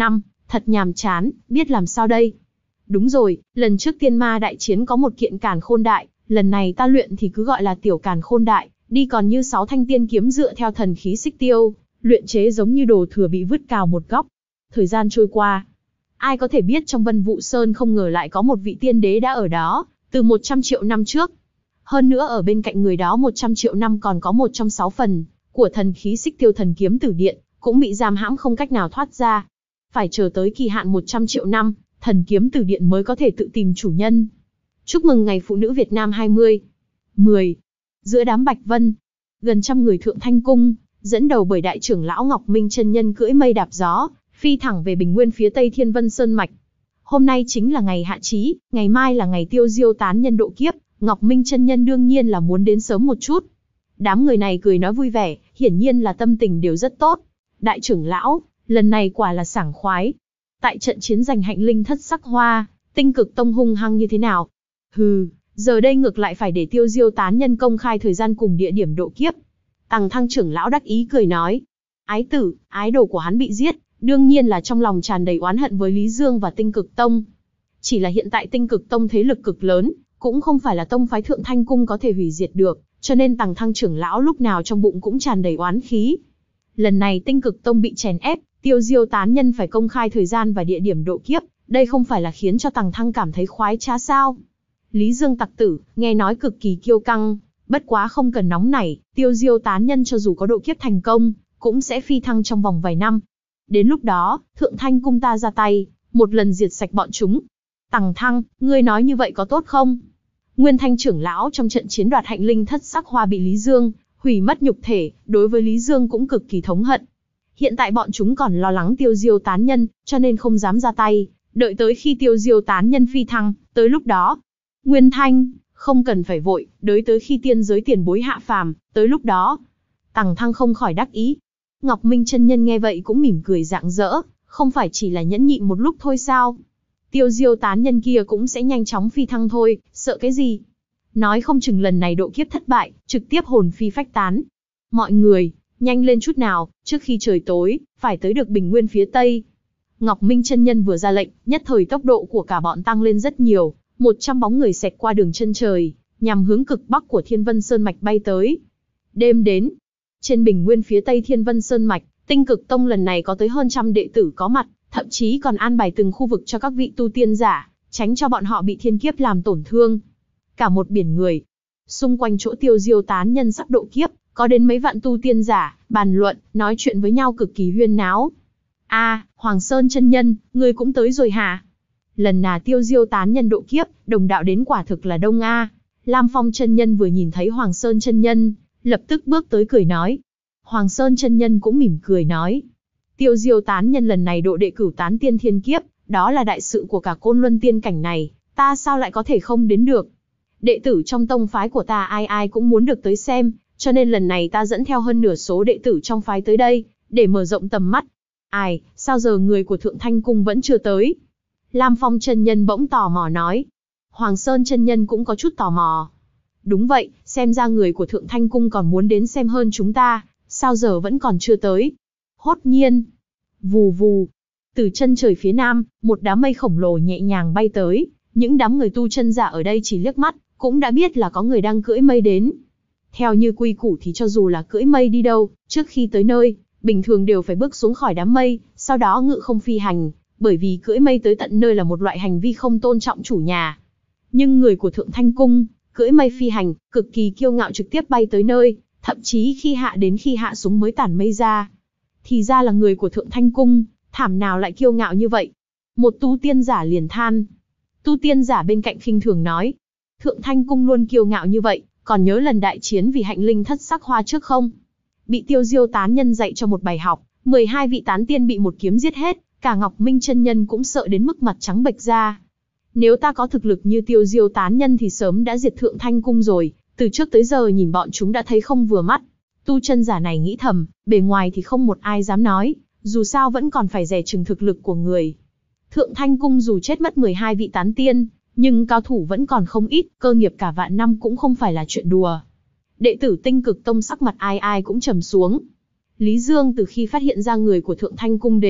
Thật nhàm chán, biết làm sao đây? Đúng rồi, lần trước tiên ma đại chiến có một kiện càn khôn đại, lần này ta luyện thì cứ gọi là tiểu càn khôn đại, đi còn như sáu thanh tiên kiếm dựa theo thần khí xích tiêu, luyện chế giống như đồ thừa bị vứt cào một góc. Thời gian trôi qua, ai có thể biết trong Vân Vũ Sơn không ngờ lại có một vị tiên đế đã ở đó, từ một trăm triệu năm trước. Hơn nữa ở bên cạnh người đó một trăm triệu năm còn có một trong sáu phần của thần khí xích tiêu thần kiếm tử điện, cũng bị giam hãm không cách nào thoát ra. Phải chờ tới kỳ hạn một trăm triệu năm, thần kiếm tử điện mới có thể tự tìm chủ nhân. Chúc mừng ngày phụ nữ Việt Nam hai mươi. mười. Giữa đám bạch vân, gần trăm người Thượng Thanh Cung, dẫn đầu bởi đại trưởng lão Ngọc Minh chân nhân cưỡi mây đạp gió, phi thẳng về bình nguyên phía tây Thiên Vân Sơn mạch. Hôm nay chính là ngày hạ chí, ngày mai là ngày tiêu diêu tán nhân độ kiếp, Ngọc Minh chân nhân đương nhiên là muốn đến sớm một chút. Đám người này cười nói vui vẻ, hiển nhiên là tâm tình đều rất tốt. Đại trưởng lão, lần này quả là sảng khoái. Tại trận chiến giành hạnh linh thất sắc hoa, Tinh Cực Tông hung hăng như thế nào? Hừ, giờ đây ngược lại phải để tiêu diêu tán nhân công khai thời gian cùng địa điểm độ kiếp. Tằng Thăng trưởng lão đắc ý cười nói. Ái tử, ái đồ của hắn bị giết, đương nhiên là trong lòng tràn đầy oán hận với Lý Dương và Tinh Cực Tông. Chỉ là hiện tại Tinh Cực Tông thế lực cực lớn, cũng không phải là tông phái Thượng Thanh Cung có thể hủy diệt được, cho nên Tằng Thăng trưởng lão lúc nào trong bụng cũng tràn đầy oán khí. Lần này Tinh Cực Tông bị chèn ép, tiêu diêu tán nhân phải công khai thời gian và địa điểm độ kiếp, đây không phải là khiến cho Tằng Thăng cảm thấy khoái trá sao? Lý Dương tặc tử, nghe nói cực kỳ kiêu căng, bất quá không cần nóng nảy, tiêu diêu tán nhân cho dù có độ kiếp thành công, cũng sẽ phi thăng trong vòng vài năm. Đến lúc đó, Thượng Thanh Cung ta ra tay, một lần diệt sạch bọn chúng. Tằng Thăng, ngươi nói như vậy có tốt không? Nguyên Thanh trưởng lão trong trận chiến đoạt hạnh linh thất sắc hoa bị Lý Dương hủy mất nhục thể, đối với Lý Dương cũng cực kỳ thống hận. Hiện tại bọn chúng còn lo lắng tiêu diêu tán nhân, cho nên không dám ra tay, đợi tới khi tiêu diêu tán nhân phi thăng, tới lúc đó. Nguyên Thanh, không cần phải vội, đợi tới khi tiên giới tiền bối hạ phàm, tới lúc đó. Tằng Thăng không khỏi đắc ý. Ngọc Minh chân nhân nghe vậy cũng mỉm cười rạng rỡ, không phải chỉ là nhẫn nhịn một lúc thôi sao? Tiêu diêu tán nhân kia cũng sẽ nhanh chóng phi thăng thôi, sợ cái gì? Nói không chừng lần này độ kiếp thất bại, trực tiếp hồn phi phách tán. Mọi người, nhanh lên chút nào, trước khi trời tối, phải tới được bình nguyên phía tây. Ngọc Minh chân nhân vừa ra lệnh, nhất thời tốc độ của cả bọn tăng lên rất nhiều, một trăm bóng người xẹt qua đường chân trời, nhằm hướng cực bắc của Thiên Vân Sơn mạch bay tới. Đêm đến, trên bình nguyên phía tây Thiên Vân Sơn mạch, Tinh Cực Tông lần này có tới hơn trăm đệ tử có mặt, thậm chí còn an bài từng khu vực cho các vị tu tiên giả, tránh cho bọn họ bị thiên kiếp làm tổn thương. Cả một biển người, xung quanh chỗ tiêu diêu tán nhân sắp độ kiếp, có đến mấy vạn tu tiên giả, bàn luận, nói chuyện với nhau cực kỳ huyên náo. A, à, Hoàng Sơn chân nhân, ngươi cũng tới rồi hả? Lần nào tiêu diêu tán nhân độ kiếp, đồng đạo đến quả thực là đông a. Lam Phong chân nhân vừa nhìn thấy Hoàng Sơn chân nhân, lập tức bước tới cười nói. Hoàng Sơn chân nhân cũng mỉm cười nói. Tiêu diêu tán nhân lần này độ đệ cửu tán tiên thiên kiếp, đó là đại sự của cả Côn Luân tiên cảnh này, ta sao lại có thể không đến được? Đệ tử trong tông phái của ta ai ai cũng muốn được tới xem, cho nên lần này ta dẫn theo hơn nửa số đệ tử trong phái tới đây, để mở rộng tầm mắt. Ai, sao giờ người của Thượng Thanh Cung vẫn chưa tới? Lam Phong chân nhân bỗng tò mò nói. Hoàng Sơn chân nhân cũng có chút tò mò. Đúng vậy, xem ra người của Thượng Thanh Cung còn muốn đến xem hơn chúng ta, sao giờ vẫn còn chưa tới? Hốt nhiên, vù vù, từ chân trời phía nam, một đám mây khổng lồ nhẹ nhàng bay tới, những đám người tu chân giả ở đây chỉ liếc mắt, cũng đã biết là có người đang cưỡi mây đến. Theo như quy củ thì cho dù là cưỡi mây đi đâu, trước khi tới nơi, bình thường đều phải bước xuống khỏi đám mây, sau đó ngự không phi hành, bởi vì cưỡi mây tới tận nơi là một loại hành vi không tôn trọng chủ nhà. Nhưng người của Thượng Thanh Cung, cưỡi mây phi hành, cực kỳ kiêu ngạo trực tiếp bay tới nơi, thậm chí khi hạ đến khi hạ xuống mới tản mây ra. Thì ra là người của Thượng Thanh Cung, thảm nào lại kiêu ngạo như vậy. Một tu tiên giả liền than. Tu tiên giả bên cạnh khinh thường nói. Thượng Thanh Cung luôn kiêu ngạo như vậy, còn nhớ lần đại chiến vì hạnh linh thất sắc hoa trước không? Bị tiêu diêu tán nhân dạy cho một bài học, mười hai vị tán tiên bị một kiếm giết hết, cả Ngọc Minh chân nhân cũng sợ đến mức mặt trắng bệch ra. Nếu ta có thực lực như tiêu diêu tán nhân thì sớm đã diệt Thượng Thanh Cung rồi, từ trước tới giờ nhìn bọn chúng đã thấy không vừa mắt. Tu chân giả này nghĩ thầm, bề ngoài thì không một ai dám nói, dù sao vẫn còn phải dè chừng thực lực của người. Thượng Thanh Cung dù chết mất mười hai vị tán tiên, nhưng cao thủ vẫn còn không ít, cơ nghiệp cả vạn năm cũng không phải là chuyện đùa. Đệ tử Tinh Cực Tông sắc mặt ai ai cũng trầm xuống. Lý Dương từ khi phát hiện ra người của Thượng Thanh Cung đến,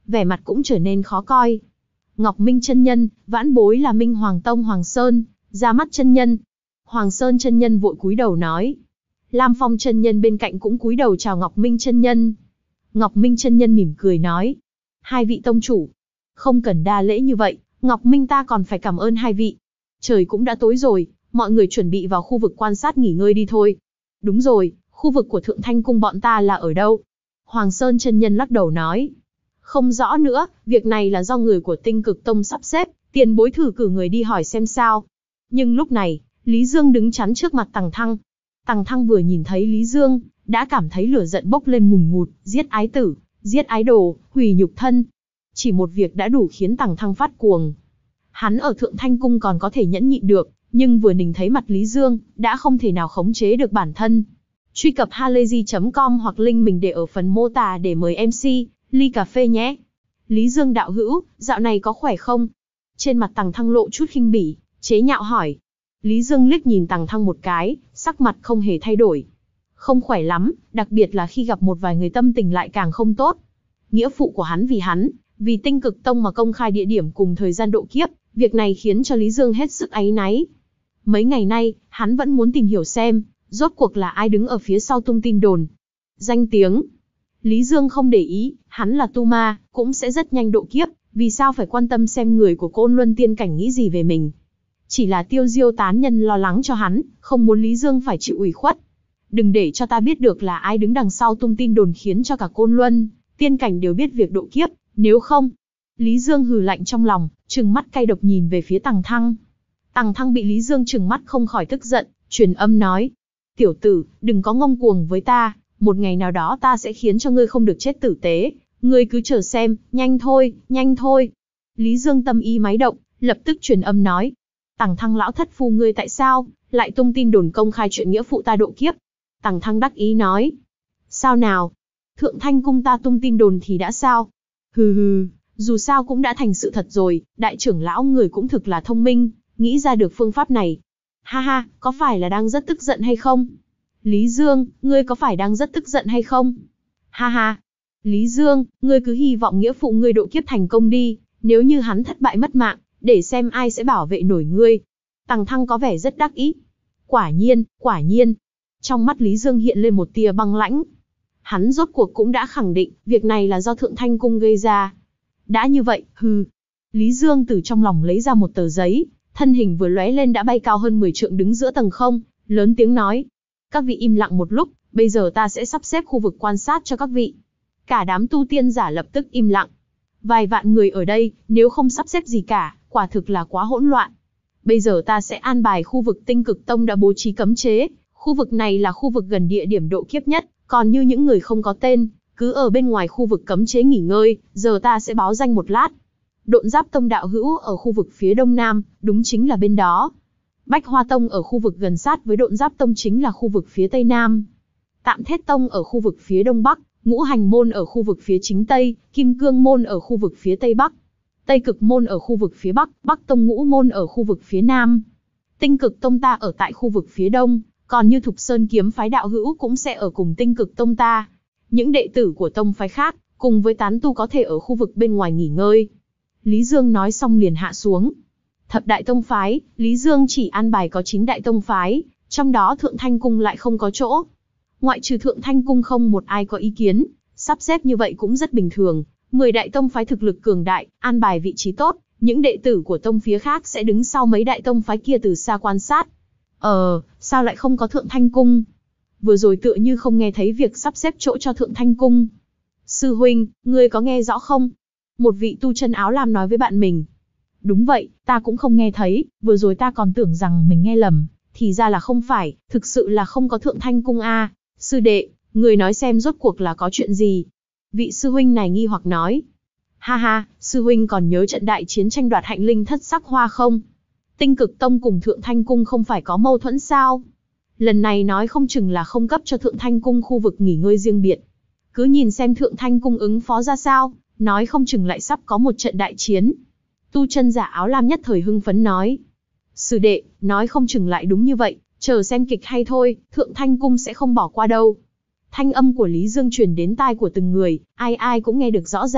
vẻ mặt cũng trở nên khó coi. Ngọc Minh chân nhân, vãn bối là Minh Hoàng Tông Hoàng Sơn, ra mắt chân nhân. Hoàng Sơn chân nhân vội cúi đầu nói. Lam Phong chân nhân bên cạnh cũng cúi đầu chào Ngọc Minh chân nhân. Ngọc Minh chân nhân mỉm cười nói. Hai vị tông chủ, không cần đa lễ như vậy, Ngọc Minh ta còn phải cảm ơn hai vị. Trời cũng đã tối rồi, mọi người chuẩn bị vào khu vực quan sát nghỉ ngơi đi thôi. Đúng rồi, khu vực của Thượng Thanh Cung bọn ta là ở đâu? Hoàng Sơn chân nhân lắc đầu nói. Không rõ nữa, việc này là do người của Tinh Cực Tông sắp xếp, tiền bối thử cử người đi hỏi xem sao. Nhưng lúc này, Lý Dương đứng chắn trước mặt Tằng Thăng. Tằng Thăng vừa nhìn thấy Lý Dương, đã cảm thấy lửa giận bốc lên ngùn ngụt, giết ái tử, giết ái đồ, hủy nhục thân. Chỉ một việc đã đủ khiến Tằng Thăng phát cuồng. Hắn ở Thượng Thanh Cung còn có thể nhẫn nhịn được, nhưng vừa nhìn thấy mặt Lý Dương, đã không thể nào khống chế được bản thân. Truy cập halayzi chấm com hoặc link mình để ở phần mô tả để mời em xê, ly cà phê nhé. Lý Dương đạo hữu, dạo này có khỏe không? Trên mặt Tằng Thăng lộ chút khinh bỉ, chế nhạo hỏi. Lý Dương liếc nhìn Tằng Thăng một cái, sắc mặt không hề thay đổi. Không khỏe lắm, đặc biệt là khi gặp một vài người tâm tình lại càng không tốt. Nghĩa phụ của hắn vì hắn, vì Tinh Cực Tông mà công khai địa điểm cùng thời gian độ kiếp, việc này khiến cho Lý Dương hết sức áy náy. Mấy ngày nay, hắn vẫn muốn tìm hiểu xem, rốt cuộc là ai đứng ở phía sau tung tin đồn. Danh tiếng. Lý Dương không để ý, hắn là tu ma, cũng sẽ rất nhanh độ kiếp, vì sao phải quan tâm xem người của Côn Luân Tiên Cảnh nghĩ gì về mình. Chỉ là Tiêu Diêu tán nhân lo lắng cho hắn, không muốn Lý Dương phải chịu ủy khuất. Đừng để cho ta biết được là ai đứng đằng sau tung tin đồn khiến cho cả Côn Luân Tiên Cảnh đều biết việc độ kiếp, nếu không. Lý Dương hừ lạnh trong lòng, trừng mắt cay độc nhìn về phía Tằng Thăng. Tằng Thăng bị Lý Dương trừng mắt không khỏi tức giận, truyền âm nói. Tiểu tử, đừng có ngông cuồng với ta, một ngày nào đó ta sẽ khiến cho ngươi không được chết tử tế, ngươi cứ chờ xem, nhanh thôi, nhanh thôi. Lý Dương tâm ý máy động, lập tức truyền âm nói. Tằng Thăng lão thất phu ngươi tại sao lại tung tin đồn công khai chuyện nghĩa phụ ta độ kiếp? Tằng Thăng đắc ý nói. Sao nào? Thượng Thanh Cung ta tung tin đồn thì đã sao? Hừ hừ, dù sao cũng đã thành sự thật rồi, đại trưởng lão người cũng thực là thông minh, nghĩ ra được phương pháp này. Ha ha, có phải là đang rất tức giận hay không? Lý Dương, ngươi có phải đang rất tức giận hay không? Ha ha. Lý Dương, ngươi cứ hy vọng nghĩa phụ ngươi độ kiếp thành công đi, nếu như hắn thất bại mất mạng, để xem ai sẽ bảo vệ nổi ngươi. Tằng Thăng có vẻ rất đắc ý. Quả nhiên, quả nhiên. Trong mắt Lý Dương hiện lên một tia băng lãnh. Hắn rốt cuộc cũng đã khẳng định, việc này là do Thượng Thanh Cung gây ra. Đã như vậy, hừ. Lý Dương từ trong lòng lấy ra một tờ giấy, thân hình vừa lóe lên đã bay cao hơn mười trượng đứng giữa tầng không, lớn tiếng nói. Các vị im lặng một lúc, bây giờ ta sẽ sắp xếp khu vực quan sát cho các vị. Cả đám tu tiên giả lập tức im lặng. Vài vạn người ở đây, nếu không sắp xếp gì cả, quả thực là quá hỗn loạn. Bây giờ ta sẽ an bài khu vực Tinh Cực Tông đã bố trí cấm chế, khu vực này là khu vực gần địa điểm độ kiếp nhất, còn như những người không có tên, cứ ở bên ngoài khu vực cấm chế nghỉ ngơi, giờ ta sẽ báo danh một lát. Độn Giáp Tông đạo hữu ở khu vực phía đông nam, đúng chính là bên đó. Bách Hoa Tông ở khu vực gần sát với Độn Giáp Tông chính là khu vực phía tây nam. Tạm Thết Tông ở khu vực phía đông bắc, Ngũ Hành Môn ở khu vực phía chính tây, Kim Cương Môn ở khu vực phía tây bắc, Tây Cực Môn ở khu vực phía bắc, Bắc Tông Ngũ Môn ở khu vực phía nam. Tinh Cực Tông ta ở tại khu vực phía đông, còn như Thục Sơn Kiếm phái đạo hữu cũng sẽ ở cùng Tinh Cực Tông ta. Những đệ tử của tông phái khác, cùng với tán tu có thể ở khu vực bên ngoài nghỉ ngơi. Lý Dương nói xong liền hạ xuống. Thập đại tông phái, Lý Dương chỉ an bài có chín đại tông phái, trong đó Thượng Thanh Cung lại không có chỗ. Ngoại trừ Thượng Thanh Cung không một ai có ý kiến, sắp xếp như vậy cũng rất bình thường. mười đại tông phái thực lực cường đại, an bài vị trí tốt, những đệ tử của tông phía khác sẽ đứng sau mấy đại tông phái kia từ xa quan sát. Ờ, sao lại không có Thượng Thanh Cung? Vừa rồi tựa như không nghe thấy việc sắp xếp chỗ cho Thượng Thanh Cung. Sư huynh, ngươi có nghe rõ không? Một vị tu chân áo lam nói với bạn mình. Đúng vậy, ta cũng không nghe thấy, vừa rồi ta còn tưởng rằng mình nghe lầm, thì ra là không phải, thực sự là không có Thượng Thanh Cung a. À. Sư đệ, người nói xem rốt cuộc là có chuyện gì? Vị sư huynh này nghi hoặc nói. Ha ha, sư huynh còn nhớ trận đại chiến tranh đoạt hạnh linh thất sắc hoa không? Tinh Cực Tông cùng Thượng Thanh Cung không phải có mâu thuẫn sao? Lần này nói không chừng là không cấp cho Thượng Thanh Cung khu vực nghỉ ngơi riêng biệt. Cứ nhìn xem Thượng Thanh Cung ứng phó ra sao, nói không chừng lại sắp có một trận đại chiến. Tu chân giả áo lam nhất thời hưng phấn nói. Sư đệ, nói không chừng lại đúng như vậy, chờ xem kịch hay thôi, Thượng Thanh Cung sẽ không bỏ qua đâu. Thanh âm của Lý Dương truyền đến tai của từng người, ai ai cũng nghe được rõ ràng,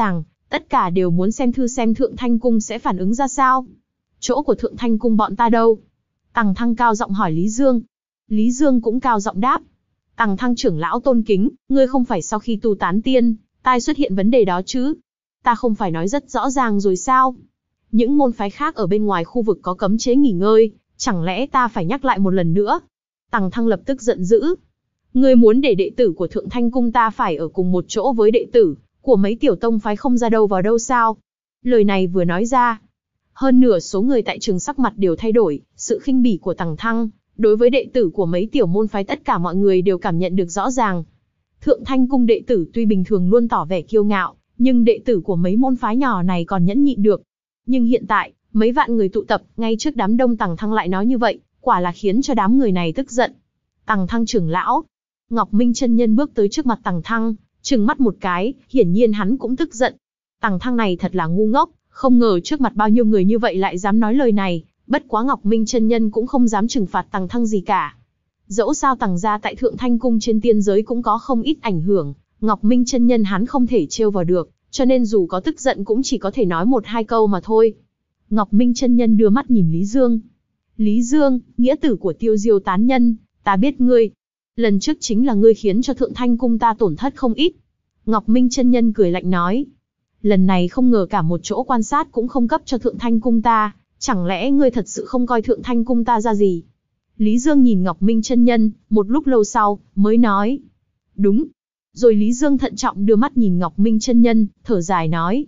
Tất cả đều muốn xem thư xem Thượng Thanh Cung sẽ phản ứng ra sao. Chỗ của Thượng Thanh Cung bọn ta đâu? Tằng Thăng cao giọng hỏi Lý Dương. Lý Dương cũng cao giọng đáp. Tằng Thăng trưởng lão tôn kính, ngươi không phải sau khi tu tán tiên, tai xuất hiện vấn đề đó chứ? Ta không phải nói rất rõ ràng rồi sao? Những môn phái khác ở bên ngoài khu vực có cấm chế nghỉ ngơi, chẳng lẽ ta phải nhắc lại một lần nữa? Tằng Thăng lập tức giận dữ. Ngươi muốn để đệ tử của Thượng Thanh Cung ta phải ở cùng một chỗ với đệ tử của mấy tiểu tông phái không ra đâu vào đâu sao? Lời này vừa nói ra, hơn nửa số người tại trường sắc mặt đều thay đổi, sự khinh bỉ của Tằng Thăng đối với đệ tử của mấy tiểu môn phái tất cả mọi người đều cảm nhận được rõ ràng. Thượng Thanh Cung đệ tử tuy bình thường luôn tỏ vẻ kiêu ngạo, nhưng đệ tử của mấy môn phái nhỏ này còn nhẫn nhịn được. Nhưng hiện tại, mấy vạn người tụ tập, ngay trước đám đông Tằng Thăng lại nói như vậy, quả là khiến cho đám người này tức giận. Tằng Thăng trưởng lão, Ngọc Minh chân nhân bước tới trước mặt Tằng Thăng, trừng mắt một cái, hiển nhiên hắn cũng tức giận. Tằng Thăng này thật là ngu ngốc, không ngờ trước mặt bao nhiêu người như vậy lại dám nói lời này, bất quá Ngọc Minh chân nhân cũng không dám trừng phạt Tằng Thăng gì cả. Dẫu sao Tằng gia tại Thượng Thanh Cung trên tiên giới cũng có không ít ảnh hưởng, Ngọc Minh chân nhân hắn không thể trêu vào được, cho nên dù có tức giận cũng chỉ có thể nói một hai câu mà thôi. Ngọc Minh chân nhân đưa mắt nhìn Lý Dương. Lý Dương, nghĩa tử của Tiêu Diêu tán nhân, ta biết ngươi. Lần trước chính là ngươi khiến cho Thượng Thanh Cung ta tổn thất không ít. Ngọc Minh chân nhân cười lạnh nói. Lần này không ngờ cả một chỗ quan sát cũng không cấp cho Thượng Thanh Cung ta, chẳng lẽ ngươi thật sự không coi Thượng Thanh Cung ta ra gì? Lý Dương nhìn Ngọc Minh chân nhân, một lúc lâu sau, mới nói. Đúng. Rồi Lý Dương thận trọng đưa mắt nhìn Ngọc Minh chân nhân, thở dài nói.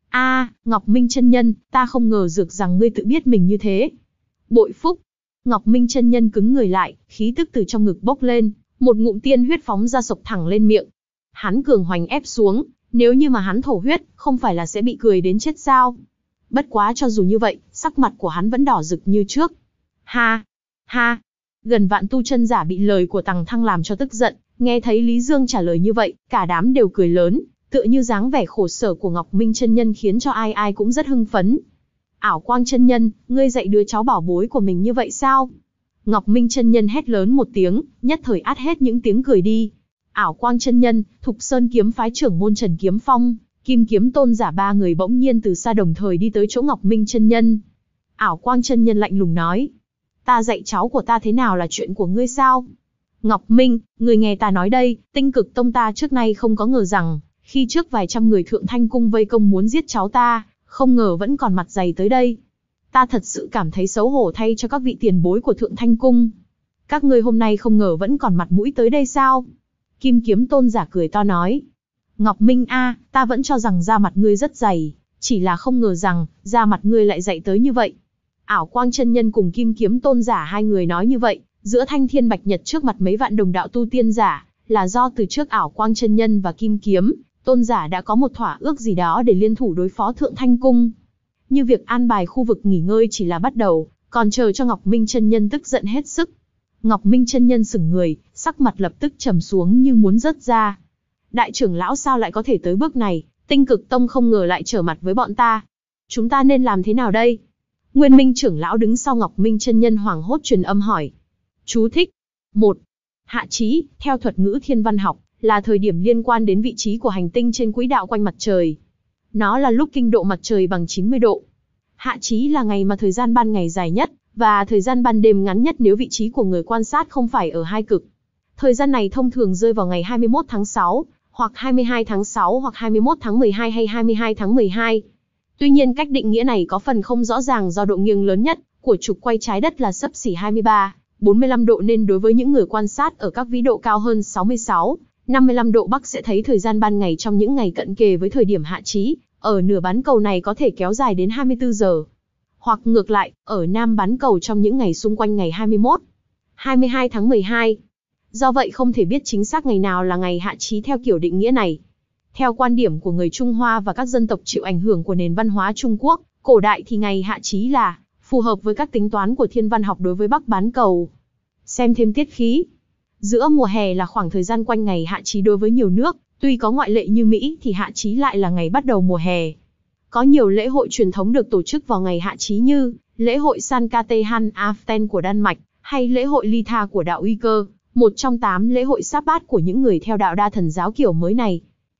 A, Ngọc Minh chân nhân, ta không ngờ dược rằng ngươi tự biết mình như thế. Bội phúc. Ngọc Minh chân nhân cứng người lại, khí tức từ trong ngực bốc lên, một ngụm tiên huyết phóng ra sộc thẳng lên miệng. Hắn cường hoành ép xuống, nếu như mà hắn thổ huyết, không phải là sẽ bị cười đến chết sao? Bất quá cho dù như vậy, sắc mặt của hắn vẫn đỏ rực như trước. Ha, ha. Gần vạn tu chân giả bị lời của Tằng Thăng làm cho tức giận, nghe thấy Lý Dương trả lời như vậy, cả đám đều cười lớn, tựa như dáng vẻ khổ sở của Ngọc Minh chân nhân khiến cho ai ai cũng rất hưng phấn. Ảo Quang chân nhân, ngươi dạy đứa cháu bảo bối của mình như vậy sao? Ngọc Minh chân nhân hét lớn một tiếng, nhất thời át hết những tiếng cười đi. Ảo Quang chân nhân, Thục Sơn kiếm phái trưởng môn Trần Kiếm Phong, Kim Kiếm tôn giả ba người bỗng nhiên từ xa đồng thời đi tới chỗ Ngọc Minh chân nhân. Ảo Quang chân nhân lạnh lùng nói, ta dạy cháu của ta thế nào là chuyện của ngươi sao? Ngọc Minh, ngươi nghe ta nói đây, Tinh Cực tông ta trước nay không có ngờ rằng, khi trước vài trăm người Thượng Thanh Cung vây công muốn giết cháu ta, không ngờ vẫn còn mặt dày tới đây. Ta thật sự cảm thấy xấu hổ thay cho các vị tiền bối của Thượng Thanh Cung. Các ngươi hôm nay không ngờ vẫn còn mặt mũi tới đây sao? Kim Kiếm tôn giả cười to nói. Ngọc Minh a, ta vẫn cho rằng da mặt ngươi rất dày, chỉ là không ngờ rằng, da mặt ngươi lại dày tới như vậy. Ảo Quang chân nhân cùng Kim Kiếm tôn giả hai người nói như vậy, giữa Thanh Thiên Bạch Nhật trước mặt mấy vạn đồng đạo tu tiên giả, là do từ trước Ảo Quang chân nhân và Kim Kiếm tôn giả đã có một thỏa ước gì đó để liên thủ đối phó Thượng Thanh Cung. Như việc an bài khu vực nghỉ ngơi chỉ là bắt đầu, còn chờ cho Ngọc Minh chân nhân tức giận hết sức. Ngọc Minh chân nhân sững người, sắc mặt lập tức trầm xuống như muốn rớt ra. Đại trưởng lão sao lại có thể tới bước này, Tinh Cực tông không ngờ lại trở mặt với bọn ta. Chúng ta nên làm thế nào đây? Nguyên Minh trưởng lão đứng sau Ngọc Minh chân nhân hoảng hốt truyền âm hỏi. Chú thích. một. Hạ chí, theo thuật ngữ thiên văn học, là thời điểm liên quan đến vị trí của hành tinh trên quỹ đạo quanh mặt trời. Nó là lúc kinh độ mặt trời bằng chín mươi độ. Hạ chí là ngày mà thời gian ban ngày dài nhất, và thời gian ban đêm ngắn nhất nếu vị trí của người quan sát không phải ở hai cực. Thời gian này thông thường rơi vào ngày hai mươi mốt tháng sáu, hoặc hai mươi hai tháng sáu hoặc hai mươi mốt tháng mười hai hay hai mươi hai tháng mười hai. Tuy nhiên cách định nghĩa này có phần không rõ ràng do độ nghiêng lớn nhất của trục quay trái đất là xấp xỉ hai mươi ba, bốn mươi lăm độ nên đối với những người quan sát ở các vĩ độ cao hơn sáu mươi sáu, năm mươi lăm độ Bắc sẽ thấy thời gian ban ngày trong những ngày cận kề với thời điểm hạ chí, ở nửa bán cầu này có thể kéo dài đến hai mươi tư giờ. Hoặc ngược lại, ở nam bán cầu trong những ngày xung quanh ngày hai mươi mốt, hai mươi hai tháng mười hai. Do vậy không thể biết chính xác ngày nào là ngày hạ chí theo kiểu định nghĩa này. Theo quan điểm của người Trung Hoa và các dân tộc chịu ảnh hưởng của nền văn hóa Trung Quốc, cổ đại thì ngày hạ chí là phù hợp với các tính toán của thiên văn học đối với Bắc bán cầu. Xem thêm tiết khí. Giữa mùa hè là khoảng thời gian quanh ngày hạ chí đối với nhiều nước, tuy có ngoại lệ như Mỹ thì hạ chí lại là ngày bắt đầu mùa hè. Có nhiều lễ hội truyền thống được tổ chức vào ngày hạ chí như lễ hội Sankatehan Aften của Đan Mạch, hay lễ hội Litha của đạo Uy Cơ, một trong tám lễ hội Sáp Bát của những người theo đạo đa thần giáo kiểu mới này.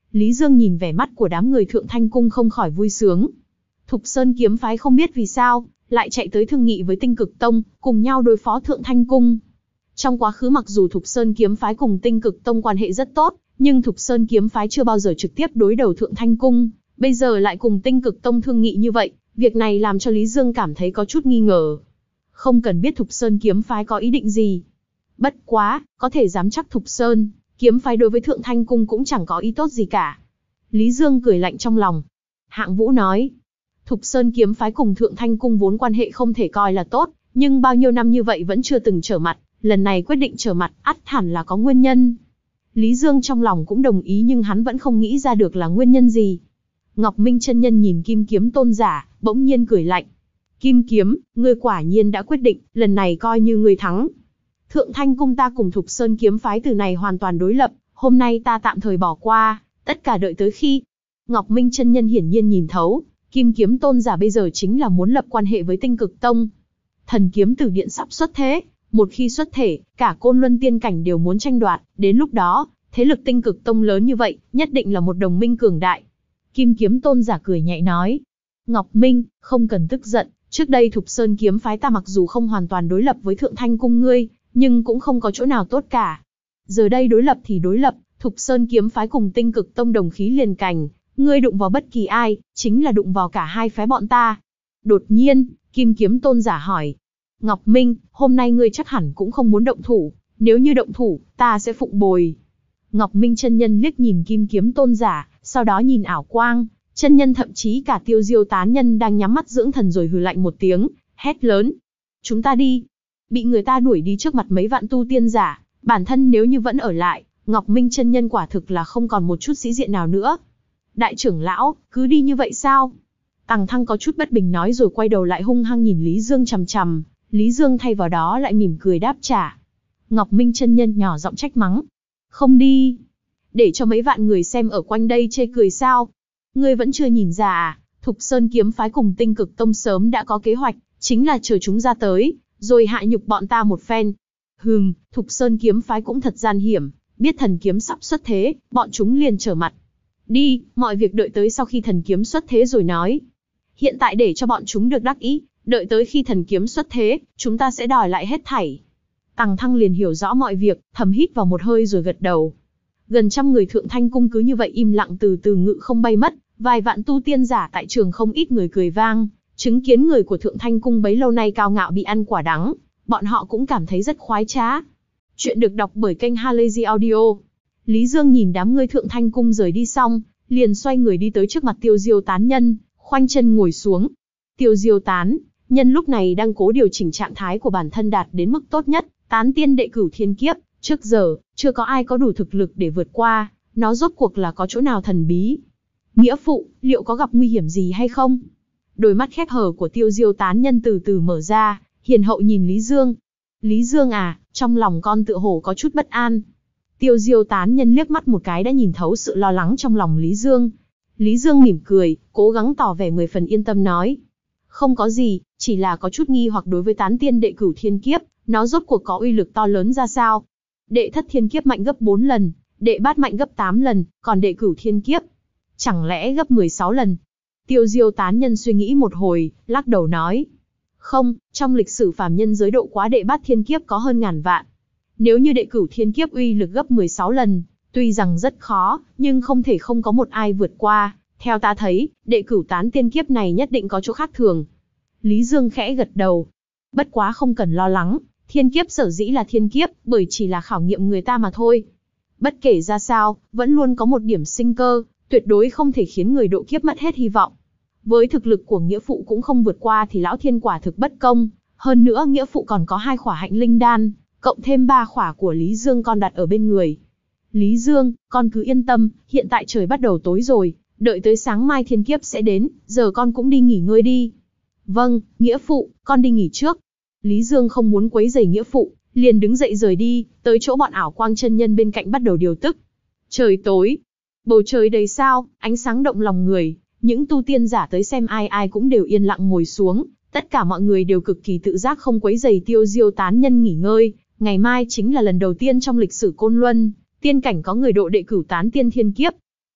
Lý Dương nhìn vẻ mắt của đám người Thượng Thanh Cung không khỏi vui sướng. Thục Sơn kiếm phái không biết vì sao, lại chạy tới thương nghị với Tinh Cực Tông, cùng nhau đối phó Thượng Thanh Cung. Trong quá khứ mặc dù Thục Sơn kiếm phái cùng Tinh Cực Tông quan hệ rất tốt, nhưng Thục Sơn kiếm phái chưa bao giờ trực tiếp đối đầu Thượng Thanh Cung, bây giờ lại cùng Tinh Cực Tông thương nghị như vậy, việc này làm cho Lý Dương cảm thấy có chút nghi ngờ. Không cần biết Thục Sơn kiếm phái có ý định gì. Bất quá, có thể dám chắc Thục Sơn kiếm phái đối với Thượng Thanh Cung cũng chẳng có ý tốt gì cả. Lý Dương cười lạnh trong lòng. Hạng Vũ nói, Thục Sơn kiếm phái cùng Thượng Thanh Cung vốn quan hệ không thể coi là tốt, nhưng bao nhiêu năm như vậy vẫn chưa từng trở mặt, lần này quyết định trở mặt, ắt hẳn là có nguyên nhân. Lý Dương trong lòng cũng đồng ý nhưng hắn vẫn không nghĩ ra được là nguyên nhân gì. Ngọc Minh chân nhân nhìn Kim Kiếm Tôn giả, bỗng nhiên cười lạnh. Kim Kiếm, ngươi quả nhiên đã quyết định, lần này coi như ngươi thắng. Thượng Thanh Cung ta cùng Thục Sơn kiếm phái từ này hoàn toàn đối lập, hôm nay ta tạm thời bỏ qua, tất cả đợi tới khi. Ngọc Minh chân nhân hiển nhiên nhìn thấu, Kim Kiếm Tôn giả bây giờ chính là muốn lập quan hệ với Tinh Cực Tông. Thần kiếm tử điện sắp xuất thế, một khi xuất thể, cả Côn Luân tiên cảnh đều muốn tranh đoạt, đến lúc đó, thế lực Tinh Cực Tông lớn như vậy, nhất định là một đồng minh cường đại. Kim Kiếm Tôn giả cười nhẹ nói, Ngọc Minh, không cần tức giận, trước đây Thục Sơn kiếm phái ta mặc dù không hoàn toàn đối lập với Thượng Thanh Cung ngươi, nhưng cũng không có chỗ nào tốt cả. Giờ đây đối lập thì đối lập, Thục Sơn kiếm phái cùng Tinh Cực Tông đồng khí liền cành, ngươi đụng vào bất kỳ ai, chính là đụng vào cả hai phái bọn ta. Đột nhiên, Kim Kiếm Tôn giả hỏi, Ngọc Minh, hôm nay ngươi chắc hẳn cũng không muốn động thủ, nếu như động thủ, ta sẽ phụng bồi. Ngọc Minh chân nhân liếc nhìn Kim Kiếm Tôn giả, sau đó nhìn ảo quang, chân nhân thậm chí cả Tiêu Diêu tán nhân đang nhắm mắt dưỡng thần rồi hừ lạnh một tiếng, hét lớn. Chúng ta đi. Bị người ta đuổi đi trước mặt mấy vạn tu tiên giả, bản thân nếu như vẫn ở lại, Ngọc Minh chân nhân quả thực là không còn một chút sĩ diện nào nữa. Đại trưởng lão, cứ đi như vậy sao? Tằng Thăng có chút bất bình nói rồi quay đầu lại hung hăng nhìn Lý Dương chằm chằm, Lý Dương thay vào đó lại mỉm cười đáp trả. Ngọc Minh chân nhân nhỏ giọng trách mắng. Không đi. Để cho mấy vạn người xem ở quanh đây chê cười sao? Ngươi vẫn chưa nhìn ra à? Thục Sơn kiếm phái cùng Tinh Cực Tông sớm đã có kế hoạch, chính là chờ chúng ra tới, rồi hạ nhục bọn ta một phen. Hừm, Thục Sơn kiếm phái cũng thật gian hiểm, biết thần kiếm sắp xuất thế, bọn chúng liền trở mặt. Đi, mọi việc đợi tới sau khi thần kiếm xuất thế rồi nói. Hiện tại để cho bọn chúng được đắc ý, đợi tới khi thần kiếm xuất thế, chúng ta sẽ đòi lại hết thảy. Tằng Thăng liền hiểu rõ mọi việc, thầm hít vào một hơi rồi gật đầu. Gần trăm người Thượng Thanh Cung cứ như vậy im lặng từ từ ngự không bay mất, vài vạn tu tiên giả tại trường không ít người cười vang, chứng kiến người của Thượng Thanh Cung bấy lâu nay cao ngạo bị ăn quả đắng, bọn họ cũng cảm thấy rất khoái trá. Chuyện được đọc bởi kênh Halazy Audio. Lý Dương nhìn đám người Thượng Thanh Cung rời đi xong, liền xoay người đi tới trước mặt Tiêu Diêu tán nhân, khoanh chân ngồi xuống. Tiêu Diêu tán nhân lúc này đang cố điều chỉnh trạng thái của bản thân đạt đến mức tốt nhất, tán tiên đệ cửu thiên kiếp, trước giờ, chưa có ai có đủ thực lực để vượt qua, nó rốt cuộc là có chỗ nào thần bí. Nghĩa phụ, liệu có gặp nguy hiểm gì hay không? Đôi mắt khép hờ của Tiêu Diêu tán nhân từ từ mở ra, hiền hậu nhìn Lý Dương. Lý Dương à, trong lòng con tựa hồ có chút bất an. Tiêu Diêu tán nhân liếc mắt một cái đã nhìn thấu sự lo lắng trong lòng Lý Dương. Lý Dương mỉm cười, cố gắng tỏ vẻ mười phần yên tâm nói. Không có gì, chỉ là có chút nghi hoặc đối với tán tiên đệ cửu thiên kiếp, nó rốt cuộc có uy lực to lớn ra sao? Đệ thất thiên kiếp mạnh gấp bốn lần, đệ bát mạnh gấp tám lần, còn đệ cửu thiên kiếp, chẳng lẽ gấp mười sáu lần? Tiêu Diêu tán nhân suy nghĩ một hồi, lắc đầu nói. Không, trong lịch sử phàm nhân giới độ quá đệ bát thiên kiếp có hơn ngàn vạn. Nếu như đệ cửu thiên kiếp uy lực gấp mười sáu lần, tuy rằng rất khó, nhưng không thể không có một ai vượt qua. Theo ta thấy, đệ cửu tán tiên kiếp này nhất định có chỗ khác thường. Lý Dương khẽ gật đầu. Bất quá không cần lo lắng, thiên kiếp sở dĩ là thiên kiếp, bởi chỉ là khảo nghiệm người ta mà thôi. Bất kể ra sao, vẫn luôn có một điểm sinh cơ, tuyệt đối không thể khiến người độ kiếp mất hết hy vọng. Với thực lực của nghĩa phụ cũng không vượt qua thì lão thiên quả thực bất công. Hơn nữa nghĩa phụ còn có hai khỏa hạnh linh đan, cộng thêm ba khỏa của Lý Dương con đặt ở bên người. Lý Dương, con cứ yên tâm, hiện tại trời bắt đầu tối rồi, đợi tới sáng mai thiên kiếp sẽ đến, giờ con cũng đi nghỉ ngơi đi. Vâng, nghĩa phụ, con đi nghỉ trước. Lý Dương không muốn quấy rầy nghĩa phụ, liền đứng dậy rời đi, tới chỗ bọn ảo quang chân nhân bên cạnh bắt đầu điều tức. Trời tối, bầu trời đầy sao, ánh sáng động lòng người, những tu tiên giả tới xem ai ai cũng đều yên lặng ngồi xuống, tất cả mọi người đều cực kỳ tự giác không quấy rầy Tiêu Diêu tán nhân nghỉ ngơi. Ngày mai chính là lần đầu tiên trong lịch sử Côn Luân, tiên cảnh có người độ đệ cửu tán tiên thiên kiếp.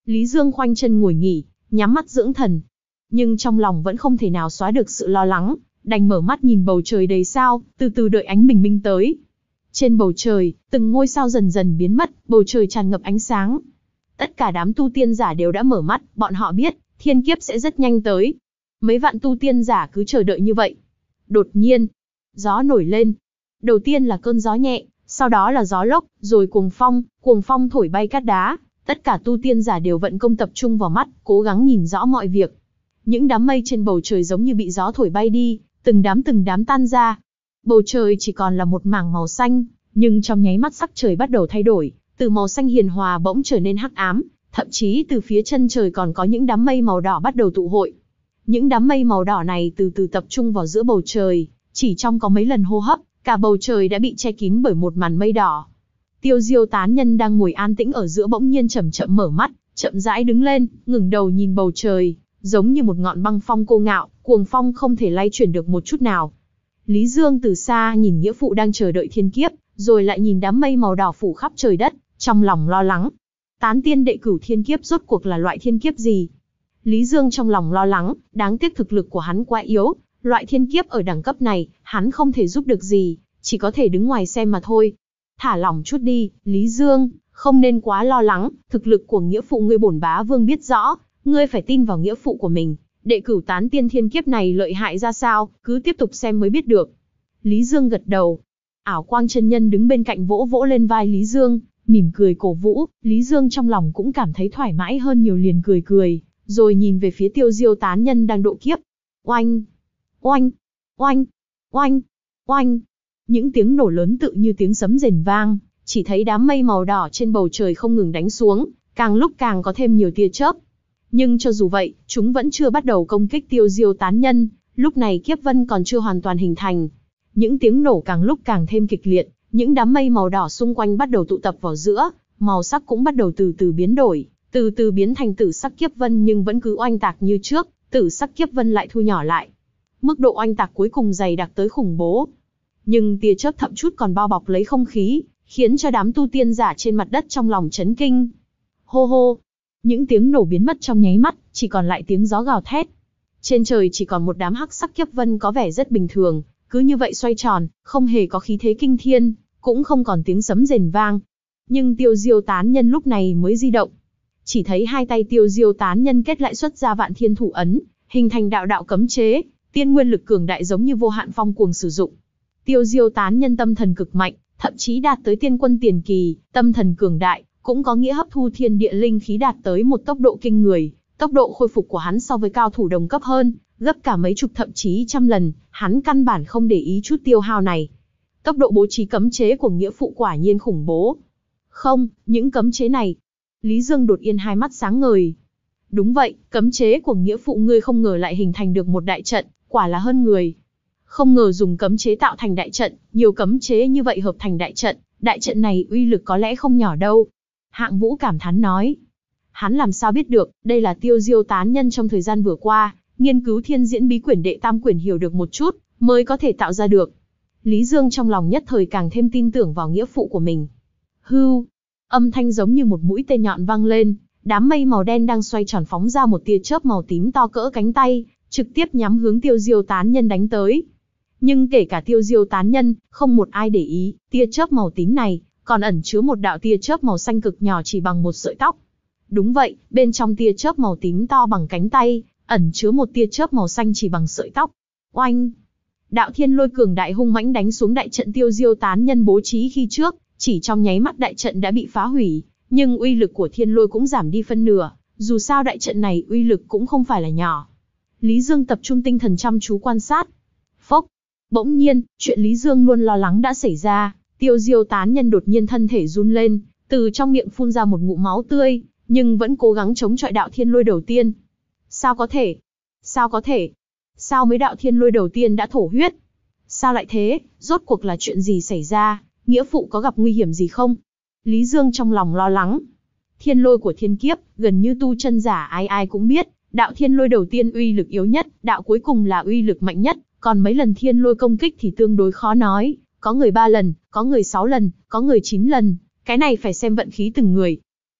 Lý Dương khoanh chân ngồi nghỉ, nhắm mắt dưỡng thần. Nhưng trong lòng vẫn không thể nào xóa được sự lo lắng, đành mở mắt nhìn bầu trời đầy sao, từ từ đợi ánh bình minh tới. Trên bầu trời, từng ngôi sao dần dần biến mất, bầu trời tràn ngập ánh sáng. Tất cả đám tu tiên giả đều đã mở mắt, bọn họ biết, thiên kiếp sẽ rất nhanh tới. Mấy vạn tu tiên giả cứ chờ đợi như vậy. Đột nhiên, gió nổi lên. Đầu tiên là cơn gió nhẹ, sau đó là gió lốc, rồi cuồng phong, cuồng phong thổi bay cát đá. Tất cả tu tiên giả đều vận công tập trung vào mắt, cố gắng nhìn rõ mọi việc. Những đám mây trên bầu trời giống như bị gió thổi bay đi, từng đám từng đám tan ra. Bầu trời chỉ còn là một mảng màu xanh, nhưng trong nháy mắt sắc trời bắt đầu thay đổi, từ màu xanh hiền hòa bỗng trở nên hắc ám, thậm chí từ phía chân trời còn có những đám mây màu đỏ bắt đầu tụ hội. Những đám mây màu đỏ này từ từ tập trung vào giữa bầu trời, chỉ trong có mấy lần hô hấp, cả bầu trời đã bị che kín bởi một màn mây đỏ. Tiêu Diêu tán nhân đang ngồi an tĩnh ở giữa bỗng nhiên chậm chậm mở mắt, chậm rãi đứng lên, ngẩng đầu nhìn bầu trời, giống như một ngọn băng phong cô ngạo, cuồng phong không thể lay chuyển được một chút nào. Lý Dương từ xa nhìn nghĩa phụ đang chờ đợi thiên kiếp, rồi lại nhìn đám mây màu đỏ phủ khắp trời đất, trong lòng lo lắng. Tán tiên đệ cửu thiên kiếp rốt cuộc là loại thiên kiếp gì? Lý Dương trong lòng lo lắng, đáng tiếc thực lực của hắn quá yếu, loại thiên kiếp ở đẳng cấp này, hắn không thể giúp được gì, chỉ có thể đứng ngoài xem mà thôi. Thả lỏng chút đi, Lý Dương, không nên quá lo lắng, thực lực của nghĩa phụ ngươi bổn bá vương biết rõ, ngươi phải tin vào nghĩa phụ của mình. Đệ cửu tán tiên thiên kiếp này lợi hại ra sao, cứ tiếp tục xem mới biết được. Lý Dương gật đầu. Ảo Quang chân nhân đứng bên cạnh vỗ vỗ lên vai Lý Dương, mỉm cười cổ vũ. Lý Dương trong lòng cũng cảm thấy thoải mái hơn nhiều, liền cười cười, rồi nhìn về phía Tiêu Diêu tán nhân đang độ kiếp. Oanh, oanh, oanh, oanh, oanh. Những tiếng nổ lớn tự như tiếng sấm rền vang, chỉ thấy đám mây màu đỏ trên bầu trời không ngừng đánh xuống, càng lúc càng có thêm nhiều tia chớp. Nhưng cho dù vậy, chúng vẫn chưa bắt đầu công kích Tiêu Diêu tán nhân, lúc này kiếp vân còn chưa hoàn toàn hình thành. Những tiếng nổ càng lúc càng thêm kịch liệt, những đám mây màu đỏ xung quanh bắt đầu tụ tập vào giữa, màu sắc cũng bắt đầu từ từ biến đổi, từ từ biến thành tử sắc kiếp vân, nhưng vẫn cứ oanh tạc như trước, tử sắc kiếp vân lại thu nhỏ lại. Mức độ oanh tạc cuối cùng dày đặc tới khủng bố. Nhưng tia chớp thậm chút còn bao bọc lấy không khí, khiến cho đám tu tiên giả trên mặt đất trong lòng chấn kinh. Hô hô, những tiếng nổ biến mất trong nháy mắt, chỉ còn lại tiếng gió gào thét. Trên trời chỉ còn một đám hắc sắc kiếp vân có vẻ rất bình thường, cứ như vậy xoay tròn, không hề có khí thế kinh thiên, cũng không còn tiếng sấm rền vang. Nhưng Tiêu Diêu tán nhân lúc này mới di động. Chỉ thấy hai tay Tiêu Diêu tán nhân kết lại xuất ra Vạn Thiên Thủ ấn, hình thành đạo đạo cấm chế, tiên nguyên lực cường đại giống như vô hạn phong cuồng sử dụng. Tiêu Diêu tán nhân tâm thần cực mạnh, thậm chí đạt tới tiên quân tiền kỳ, tâm thần cường đại, cũng có nghĩa hấp thu thiên địa linh khí đạt tới một tốc độ kinh người, tốc độ khôi phục của hắn so với cao thủ đồng cấp hơn, gấp cả mấy chục thậm chí trăm lần, hắn căn bản không để ý chút tiêu hao này. Tốc độ bố trí cấm chế của nghĩa phụ quả nhiên khủng bố. Không, những cấm chế này. Lý Dương đột nhiên hai mắt sáng ngời. Đúng vậy, cấm chế của nghĩa phụ ngươi không ngờ lại hình thành được một đại trận, quả là hơn người. Không ngờ dùng cấm chế tạo thành đại trận, nhiều cấm chế như vậy hợp thành đại trận, đại trận này uy lực có lẽ không nhỏ đâu. Hạng Vũ cảm thán nói. Hắn làm sao biết được, đây là Tiêu Diêu tán nhân trong thời gian vừa qua, nghiên cứu thiên diễn bí quyển đệ tam quyển hiểu được một chút, mới có thể tạo ra được. Lý Dương trong lòng nhất thời càng thêm tin tưởng vào nghĩa phụ của mình. Hưu, âm thanh giống như một mũi tên nhọn vang lên, đám mây màu đen đang xoay tròn phóng ra một tia chớp màu tím to cỡ cánh tay, trực tiếp nhắm hướng Tiêu Diêu tán nhân đánh tới. Nhưng kể cả Tiêu Diêu tán nhân, không một ai để ý, tia chớp màu tím này còn ẩn chứa một đạo tia chớp màu xanh cực nhỏ chỉ bằng một sợi tóc. Đúng vậy, bên trong tia chớp màu tím to bằng cánh tay, ẩn chứa một tia chớp màu xanh chỉ bằng sợi tóc. Oanh! Đạo thiên lôi cường đại hung mãnh đánh xuống đại trận Tiêu Diêu tán nhân bố trí khi trước, chỉ trong nháy mắt đại trận đã bị phá hủy, nhưng uy lực của thiên lôi cũng giảm đi phân nửa, dù sao đại trận này uy lực cũng không phải là nhỏ. Lý Dương tập trung tinh thần chăm chú quan sát. Phốc! Bỗng nhiên, chuyện Lý Dương luôn lo lắng đã xảy ra, Tiêu Diêu tán nhân đột nhiên thân thể run lên, từ trong miệng phun ra một ngụm máu tươi, nhưng vẫn cố gắng chống chọi đạo thiên lôi đầu tiên. Sao có thể? Sao có thể? Sao mấy đạo thiên lôi đầu tiên đã thổ huyết? Sao lại thế? Rốt cuộc là chuyện gì xảy ra? Nghĩa phụ có gặp nguy hiểm gì không? Lý Dương trong lòng lo lắng. Thiên lôi của thiên kiếp, gần như tu chân giả ai ai cũng biết, đạo thiên lôi đầu tiên uy lực yếu nhất, đạo cuối cùng là uy lực mạnh nhất, còn mấy lần thiên lôi công kích thì tương đối khó nói, có người ba lần, có người sáu lần, có người chín lần, cái này phải xem vận khí từng người.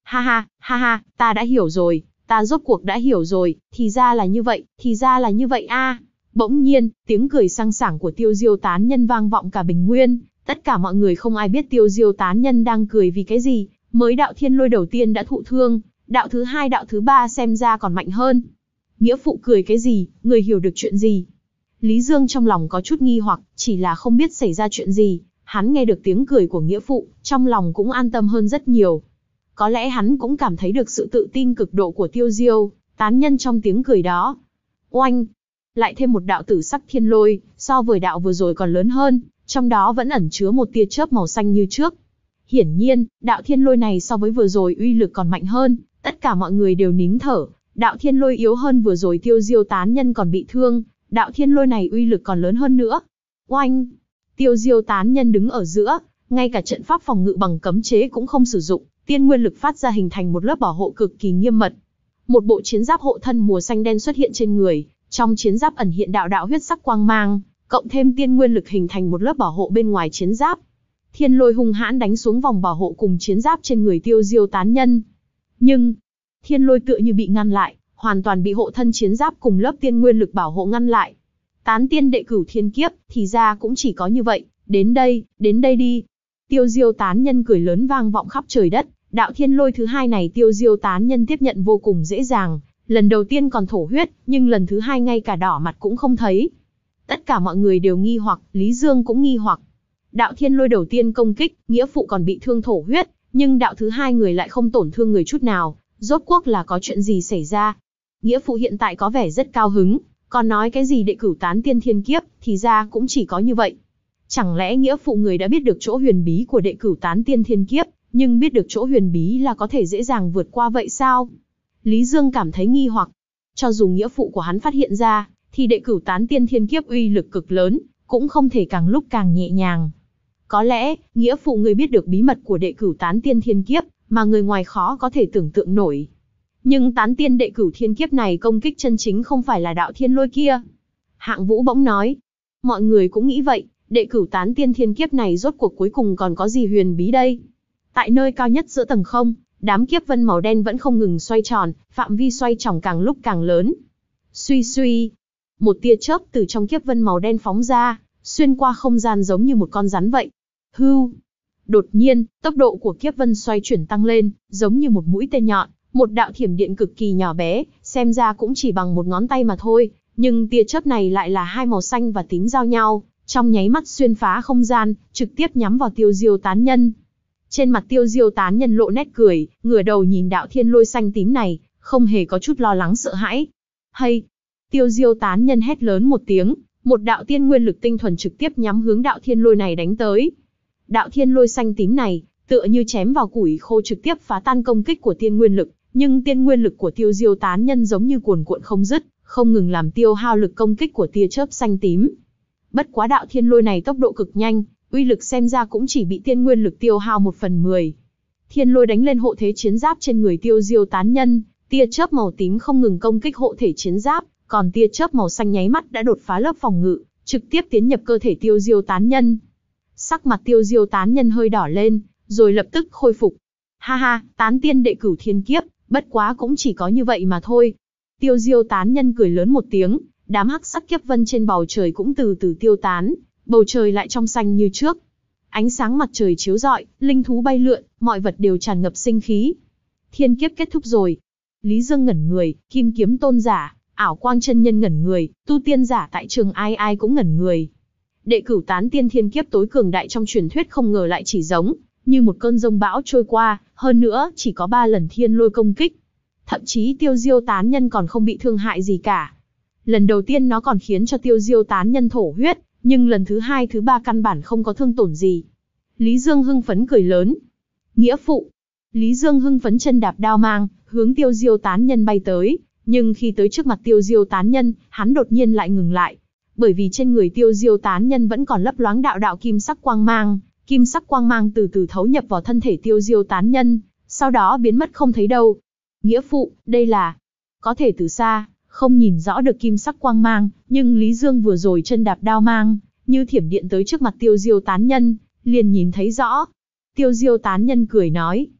Ha ha, ha ha, ta đã hiểu rồi, ta rốt cuộc đã hiểu rồi, thì ra là như vậy, thì ra là như vậy a. Bỗng nhiên, tiếng cười sang sảng của Tiêu Diêu tán nhân vang vọng cả Bình Nguyên, tất cả mọi người không ai biết Tiêu Diêu tán nhân đang cười vì cái gì, mới đạo thiên lôi đầu tiên đã thụ thương, đạo thứ hai đạo thứ ba xem ra còn mạnh hơn. Nghĩa phụ cười cái gì, người hiểu được chuyện gì? Lý Dương trong lòng có chút nghi hoặc, chỉ là không biết xảy ra chuyện gì, hắn nghe được tiếng cười của nghĩa phụ, trong lòng cũng an tâm hơn rất nhiều. Có lẽ hắn cũng cảm thấy được sự tự tin cực độ của Tiêu Diêu tán nhân trong tiếng cười đó. Oanh! Lại thêm một đạo tử sắc thiên lôi, so với đạo vừa rồi còn lớn hơn, trong đó vẫn ẩn chứa một tia chớp màu xanh như trước. Hiển nhiên, đạo thiên lôi này so với vừa rồi uy lực còn mạnh hơn, tất cả mọi người đều nín thở, đạo thiên lôi yếu hơn vừa rồi Tiêu Diêu tán nhân còn bị thương, đạo thiên lôi này uy lực còn lớn hơn nữa. Oanh! Tiêu Diêu tán nhân đứng ở giữa, ngay cả trận pháp phòng ngự bằng cấm chế cũng không sử dụng, tiên nguyên lực phát ra hình thành một lớp bảo hộ cực kỳ nghiêm mật. Một bộ chiến giáp hộ thân mùa xanh đen xuất hiện trên người, trong chiến giáp ẩn hiện đạo đạo huyết sắc quang mang, cộng thêm tiên nguyên lực hình thành một lớp bảo hộ bên ngoài chiến giáp. Thiên lôi hung hãn đánh xuống vòng bảo hộ cùng chiến giáp trên người Tiêu Diêu tán nhân. Nhưng, thiên lôi tựa như bị ngăn lại, hoàn toàn bị hộ thân chiến giáp cùng lớp tiên nguyên lực bảo hộ ngăn lại. Tán tiên đệ cửu thiên kiếp, thì ra cũng chỉ có như vậy, đến đây, đến đây đi. Tiêu Diêu tán nhân cười lớn vang vọng khắp trời đất, đạo thiên lôi thứ hai này Tiêu Diêu tán nhân tiếp nhận vô cùng dễ dàng, lần đầu tiên còn thổ huyết, nhưng lần thứ hai ngay cả đỏ mặt cũng không thấy. Tất cả mọi người đều nghi hoặc, Lý Dương cũng nghi hoặc. Đạo thiên lôi đầu tiên công kích, nghĩa phụ còn bị thương thổ huyết, nhưng đạo thứ hai người lại không tổn thương người chút nào, rốt cuộc là có chuyện gì xảy ra? Nghĩa phụ hiện tại có vẻ rất cao hứng, còn nói cái gì đệ cửu tán tiên thiên kiếp, thì ra cũng chỉ có như vậy. Chẳng lẽ nghĩa phụ người đã biết được chỗ huyền bí của đệ cửu tán tiên thiên kiếp, nhưng biết được chỗ huyền bí là có thể dễ dàng vượt qua vậy sao? Lý Dương cảm thấy nghi hoặc. Cho dù nghĩa phụ của hắn phát hiện ra, thì đệ cửu tán tiên thiên kiếp uy lực cực lớn, cũng không thể càng lúc càng nhẹ nhàng. Có lẽ, nghĩa phụ người biết được bí mật của đệ cửu tán tiên thiên kiếp, mà người ngoài khó có thể tưởng tượng nổi. Nhưng tán tiên đệ cửu thiên kiếp này công kích chân chính không phải là đạo thiên lôi kia. Hạng Vũ bỗng nói. Mọi người cũng nghĩ vậy, đệ cửu tán tiên thiên kiếp này rốt cuộc cuối cùng còn có gì huyền bí đây? Tại nơi cao nhất giữa tầng không, đám kiếp vân màu đen vẫn không ngừng xoay tròn, phạm vi xoay tròn càng lúc càng lớn. Suy suy, một tia chớp từ trong kiếp vân màu đen phóng ra, xuyên qua không gian giống như một con rắn vậy. Hưu! Đột nhiên, tốc độ của kiếp vân xoay chuyển tăng lên, giống như một mũi tên nhọn, một đạo thiểm điện cực kỳ nhỏ bé, xem ra cũng chỉ bằng một ngón tay mà thôi, nhưng tia chớp này lại là hai màu xanh và tím giao nhau, trong nháy mắt xuyên phá không gian, trực tiếp nhắm vào Tiêu Diêu tán nhân. Trên mặt Tiêu Diêu tán nhân lộ nét cười, ngửa đầu nhìn đạo thiên lôi xanh tím này, không hề có chút lo lắng sợ hãi. Hay! Tiêu Diêu tán nhân hét lớn một tiếng, một đạo tiên nguyên lực tinh thuần trực tiếp nhắm hướng đạo thiên lôi này đánh tới. Đạo thiên lôi xanh tím này, tựa như chém vào củi khô trực tiếp phá tan công kích của tiên nguyên lực, nhưng tiên nguyên lực của Tiêu Diêu tán nhân giống như cuồn cuộn không dứt, không ngừng làm tiêu hao lực công kích của tia chớp xanh tím. Bất quá đạo thiên lôi này tốc độ cực nhanh, uy lực xem ra cũng chỉ bị tiên nguyên lực tiêu hao một phần mười. Thiên lôi đánh lên hộ thế chiến giáp trên người Tiêu Diêu tán nhân, tia chớp màu tím không ngừng công kích hộ thể chiến giáp, còn tia chớp màu xanh nháy mắt đã đột phá lớp phòng ngự, trực tiếp tiến nhập cơ thể Tiêu Diêu tán nhân. Sắc mặt Tiêu Diêu tán nhân hơi đỏ lên, rồi lập tức khôi phục. Ha ha, tán tiên đệ cửu thiên kiếp, bất quá cũng chỉ có như vậy mà thôi. Tiêu Diêu tán nhân cười lớn một tiếng, đám hắc sắc kiếp vân trên bầu trời cũng từ từ tiêu tán, bầu trời lại trong xanh như trước. Ánh sáng mặt trời chiếu rọi, linh thú bay lượn, mọi vật đều tràn ngập sinh khí. Thiên kiếp kết thúc rồi. Lý Dương ngẩn người, Kim Kiếm tôn giả, Ảo Quang chân nhân ngẩn người, tu tiên giả tại trường ai ai cũng ngẩn người. Đệ cửu tán tiên thiên kiếp tối cường đại trong truyền thuyết không ngờ lại chỉ giống như một cơn giông bão trôi qua, hơn nữa chỉ có ba lần thiên lôi công kích. Thậm chí Tiêu Diêu tán nhân còn không bị thương hại gì cả. Lần đầu tiên nó còn khiến cho Tiêu Diêu tán nhân thổ huyết, nhưng lần thứ hai thứ ba căn bản không có thương tổn gì. Lý Dương hưng phấn cười lớn. Nghĩa phụ! Lý Dương hưng phấn chân đạp đao mang, hướng Tiêu Diêu tán nhân bay tới, nhưng khi tới trước mặt Tiêu Diêu tán nhân, hắn đột nhiên lại ngừng lại. Bởi vì trên người Tiêu Diêu tán nhân vẫn còn lấp loáng đạo đạo kim sắc quang mang, kim sắc quang mang từ từ thấu nhập vào thân thể Tiêu Diêu tán nhân, sau đó biến mất không thấy đâu. Nghĩa phụ, đây là... Có thể từ xa, không nhìn rõ được kim sắc quang mang, nhưng Lý Dương vừa rồi chân đạp đao mang, như thiểm điện tới trước mặt Tiêu Diêu tán nhân, liền nhìn thấy rõ. Tiêu Diêu tán nhân cười nói.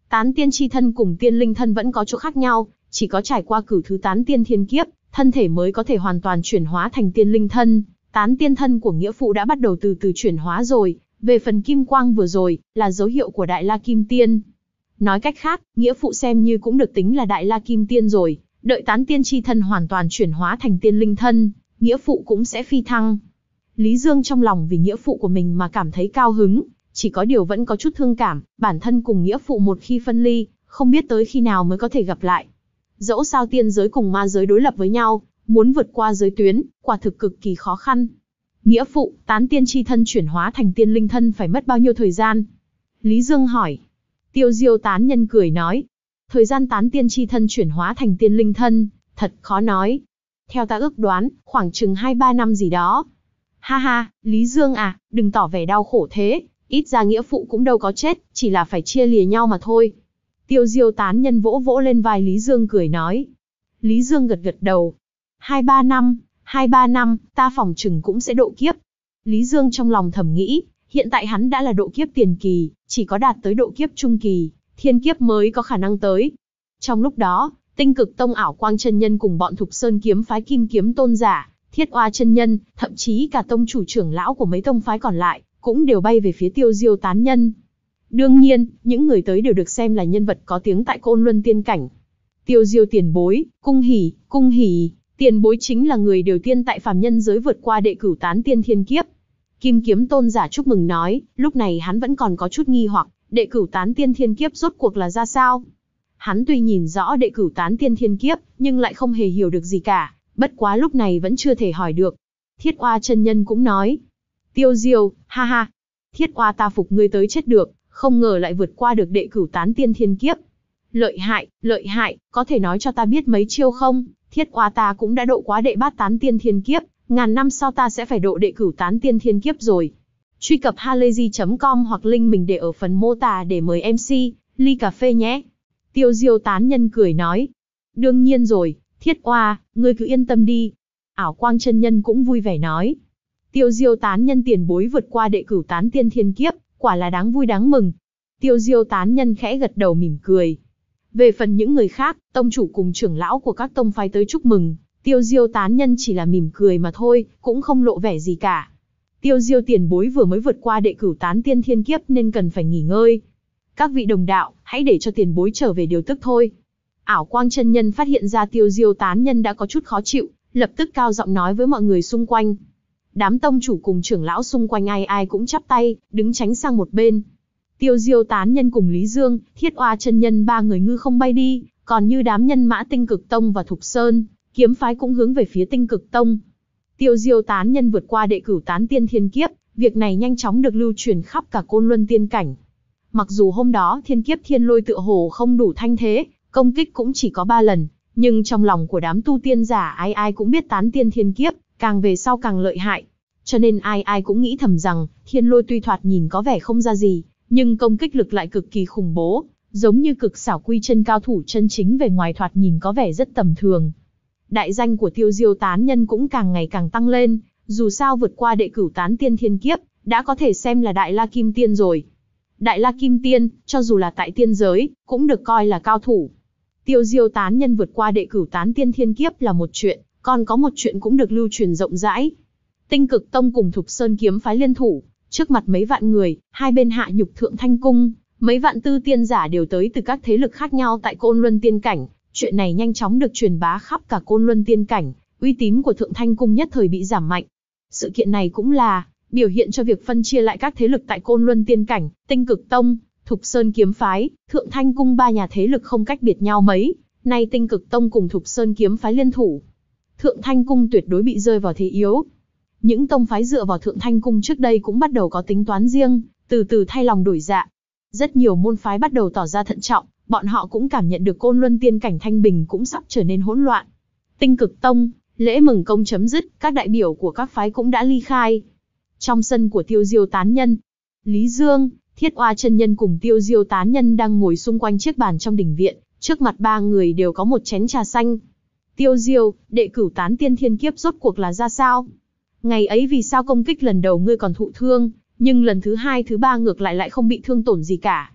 Tán tiên chi thân cùng tiên linh thân vẫn có chỗ khác nhau, chỉ có trải qua cửu thứ tán tiên thiên kiếp, thân thể mới có thể hoàn toàn chuyển hóa thành tiên linh thân. Tán tiên thân của nghĩa phụ đã bắt đầu từ từ chuyển hóa rồi, về phần kim quang vừa rồi, là dấu hiệu của Đại La Kim Tiên. Nói cách khác, nghĩa phụ xem như cũng được tính là Đại La Kim Tiên rồi, đợi tán tiên chi thân hoàn toàn chuyển hóa thành tiên linh thân, nghĩa phụ cũng sẽ phi thăng. Lý Dương trong lòng vì nghĩa phụ của mình mà cảm thấy cao hứng, chỉ có điều vẫn có chút thương cảm, bản thân cùng nghĩa phụ một khi phân ly, không biết tới khi nào mới có thể gặp lại. Dẫu sao tiên giới cùng ma giới đối lập với nhau, muốn vượt qua giới tuyến, quả thực cực kỳ khó khăn. Nghĩa phụ, tán tiên chi thân chuyển hóa thành tiên linh thân phải mất bao nhiêu thời gian? Lý Dương hỏi. Tiêu Diêu tán nhân cười nói. Thời gian tán tiên chi thân chuyển hóa thành tiên linh thân, thật khó nói. Theo ta ước đoán, khoảng chừng hai ba năm gì đó. Ha ha, Lý Dương à, đừng tỏ vẻ đau khổ thế, ít ra nghĩa phụ cũng đâu có chết, chỉ là phải chia lìa nhau mà thôi. Tiêu Diêu tán nhân vỗ vỗ lên vai Lý Dương cười nói. Lý Dương gật gật đầu. Hai ba năm, hai ba năm, ta phỏng chừng cũng sẽ độ kiếp. Lý Dương trong lòng thầm nghĩ, hiện tại hắn đã là độ kiếp tiền kỳ, chỉ có đạt tới độ kiếp trung kỳ, thiên kiếp mới có khả năng tới. Trong lúc đó, Tinh Cực Tông Ảo Quang chân nhân cùng bọn Thục Sơn kiếm phái Kim Kiếm Tôn giả, Thiết Oa chân nhân, thậm chí cả tông chủ trưởng lão của mấy tông phái còn lại, cũng đều bay về phía Tiêu Diêu tán nhân. Đương nhiên, những người tới đều được xem là nhân vật có tiếng tại Côn Luân tiên cảnh. Tiêu Diêu tiền bối, cung hỉ, cung hỉ, tiền bối chính là người đầu tiên tại phàm nhân giới vượt qua đệ cửu tán tiên thiên kiếp. Kim Kiếm Tôn giả chúc mừng nói, lúc này hắn vẫn còn có chút nghi hoặc, đệ cửu tán tiên thiên kiếp rốt cuộc là ra sao? Hắn tuy nhìn rõ đệ cửu tán tiên thiên kiếp, nhưng lại không hề hiểu được gì cả, bất quá lúc này vẫn chưa thể hỏi được. Thiết Oa chân nhân cũng nói, Tiêu Diêu, ha ha, Thiết Oa ta phục ngươi tới chết được, không ngờ lại vượt qua được đệ cửu tán tiên thiên kiếp. Lợi hại, lợi hại, có thể nói cho ta biết mấy chiêu không? Thiết Oa ta cũng đã độ quá đệ bát tán tiên thiên kiếp, ngàn năm sau ta sẽ phải độ đệ cửu tán tiên thiên kiếp rồi. Truy cập halayzi chấm com hoặc link mình để ở phần mô tả để mời em xê, ly cà phê nhé. Tiêu Diêu tán nhân cười nói. Đương nhiên rồi, Thiết Oa, ngươi cứ yên tâm đi. Ảo Quang chân nhân cũng vui vẻ nói. Tiêu Diêu tán nhân tiền bối vượt qua đệ cửu tán tiên thiên kiếp, quả là đáng vui đáng mừng. Tiêu Diêu tán nhân khẽ gật đầu mỉm cười. Về phần những người khác, tông chủ cùng trưởng lão của các tông phái tới chúc mừng, Tiêu Diêu tán nhân chỉ là mỉm cười mà thôi, cũng không lộ vẻ gì cả. Tiêu Diêu tiền bối vừa mới vượt qua đệ cửu tán tiên thiên kiếp nên cần phải nghỉ ngơi. Các vị đồng đạo, hãy để cho tiền bối trở về điều tức thôi. Ảo Quang chân nhân phát hiện ra Tiêu Diêu tán nhân đã có chút khó chịu, lập tức cao giọng nói với mọi người xung quanh. Đám tông chủ cùng trưởng lão xung quanh ai ai cũng chắp tay, đứng tránh sang một bên. Tiêu Diêu tán nhân cùng Lý Dương, Thiết Oa chân nhân ba người ngư không bay đi, còn như đám nhân mã Tinh Cực Tông và Thục Sơn kiếm phái cũng hướng về phía Tinh Cực Tông. Tiêu Diêu tán nhân vượt qua đệ cửu tán tiên thiên kiếp, việc này nhanh chóng được lưu truyền khắp cả Côn Luân tiên cảnh. Mặc dù hôm đó thiên kiếp thiên lôi tựa hồ không đủ thanh thế, công kích cũng chỉ có ba lần, nhưng trong lòng của đám tu tiên giả ai ai cũng biết tán tiên thiên kiếp, càng về sau càng lợi hại. Cho nên ai ai cũng nghĩ thầm rằng, thiên lôi tuy thoạt nhìn có vẻ không ra gì, nhưng công kích lực lại cực kỳ khủng bố, giống như cực xảo quy chân cao thủ chân chính về ngoài thoạt nhìn có vẻ rất tầm thường. Đại danh của Tiêu Diêu tán nhân cũng càng ngày càng tăng lên, dù sao vượt qua đệ cửu tán tiên thiên kiếp, đã có thể xem là Đại La Kim Tiên rồi. Đại La Kim Tiên, cho dù là tại tiên giới, cũng được coi là cao thủ. Tiêu Diêu tán nhân vượt qua đệ cửu tán tiên thiên kiếp là một chuyện, còn có một chuyện cũng được lưu truyền rộng rãi. Tinh Cực Tông cùng Thục Sơn kiếm phái liên thủ, trước mặt mấy vạn người, hai bên hạ nhục Thượng Thanh Cung, mấy vạn tư tiên giả đều tới từ các thế lực khác nhau tại Côn Luân tiên cảnh. Chuyện này nhanh chóng được truyền bá khắp cả Côn Luân tiên cảnh, uy tín của Thượng Thanh Cung nhất thời bị giảm mạnh. Sự kiện này cũng là biểu hiện cho việc phân chia lại các thế lực tại Côn Luân tiên cảnh, Tinh Cực Tông, Thục Sơn kiếm phái, Thượng Thanh Cung ba nhà thế lực không cách biệt nhau mấy, nay Tinh Cực Tông cùng Thục Sơn kiếm phái liên thủ. Thượng Thanh Cung tuyệt đối bị rơi vào thế yếu. Những tông phái dựa vào Thượng Thanh Cung trước đây cũng bắt đầu có tính toán riêng, từ từ thay lòng đổi dạ. Rất nhiều môn phái bắt đầu tỏ ra thận trọng, bọn họ cũng cảm nhận được Côn Luân tiên cảnh thanh bình cũng sắp trở nên hỗn loạn. Tinh Cực Tông, lễ mừng công chấm dứt, các đại biểu của các phái cũng đã ly khai. Trong sân của Tiêu Diêu tán nhân, Lý Dương, Thiết Oa chân nhân cùng Tiêu Diêu tán nhân đang ngồi xung quanh chiếc bàn trong đình viện, trước mặt ba người đều có một chén trà xanh. Tiêu Diêu, đệ cửu tán tiên thiên kiếp rốt cuộc là ra sao? Ngày ấy vì sao công kích lần đầu ngươi còn thụ thương, nhưng lần thứ hai thứ ba ngược lại lại không bị thương tổn gì cả?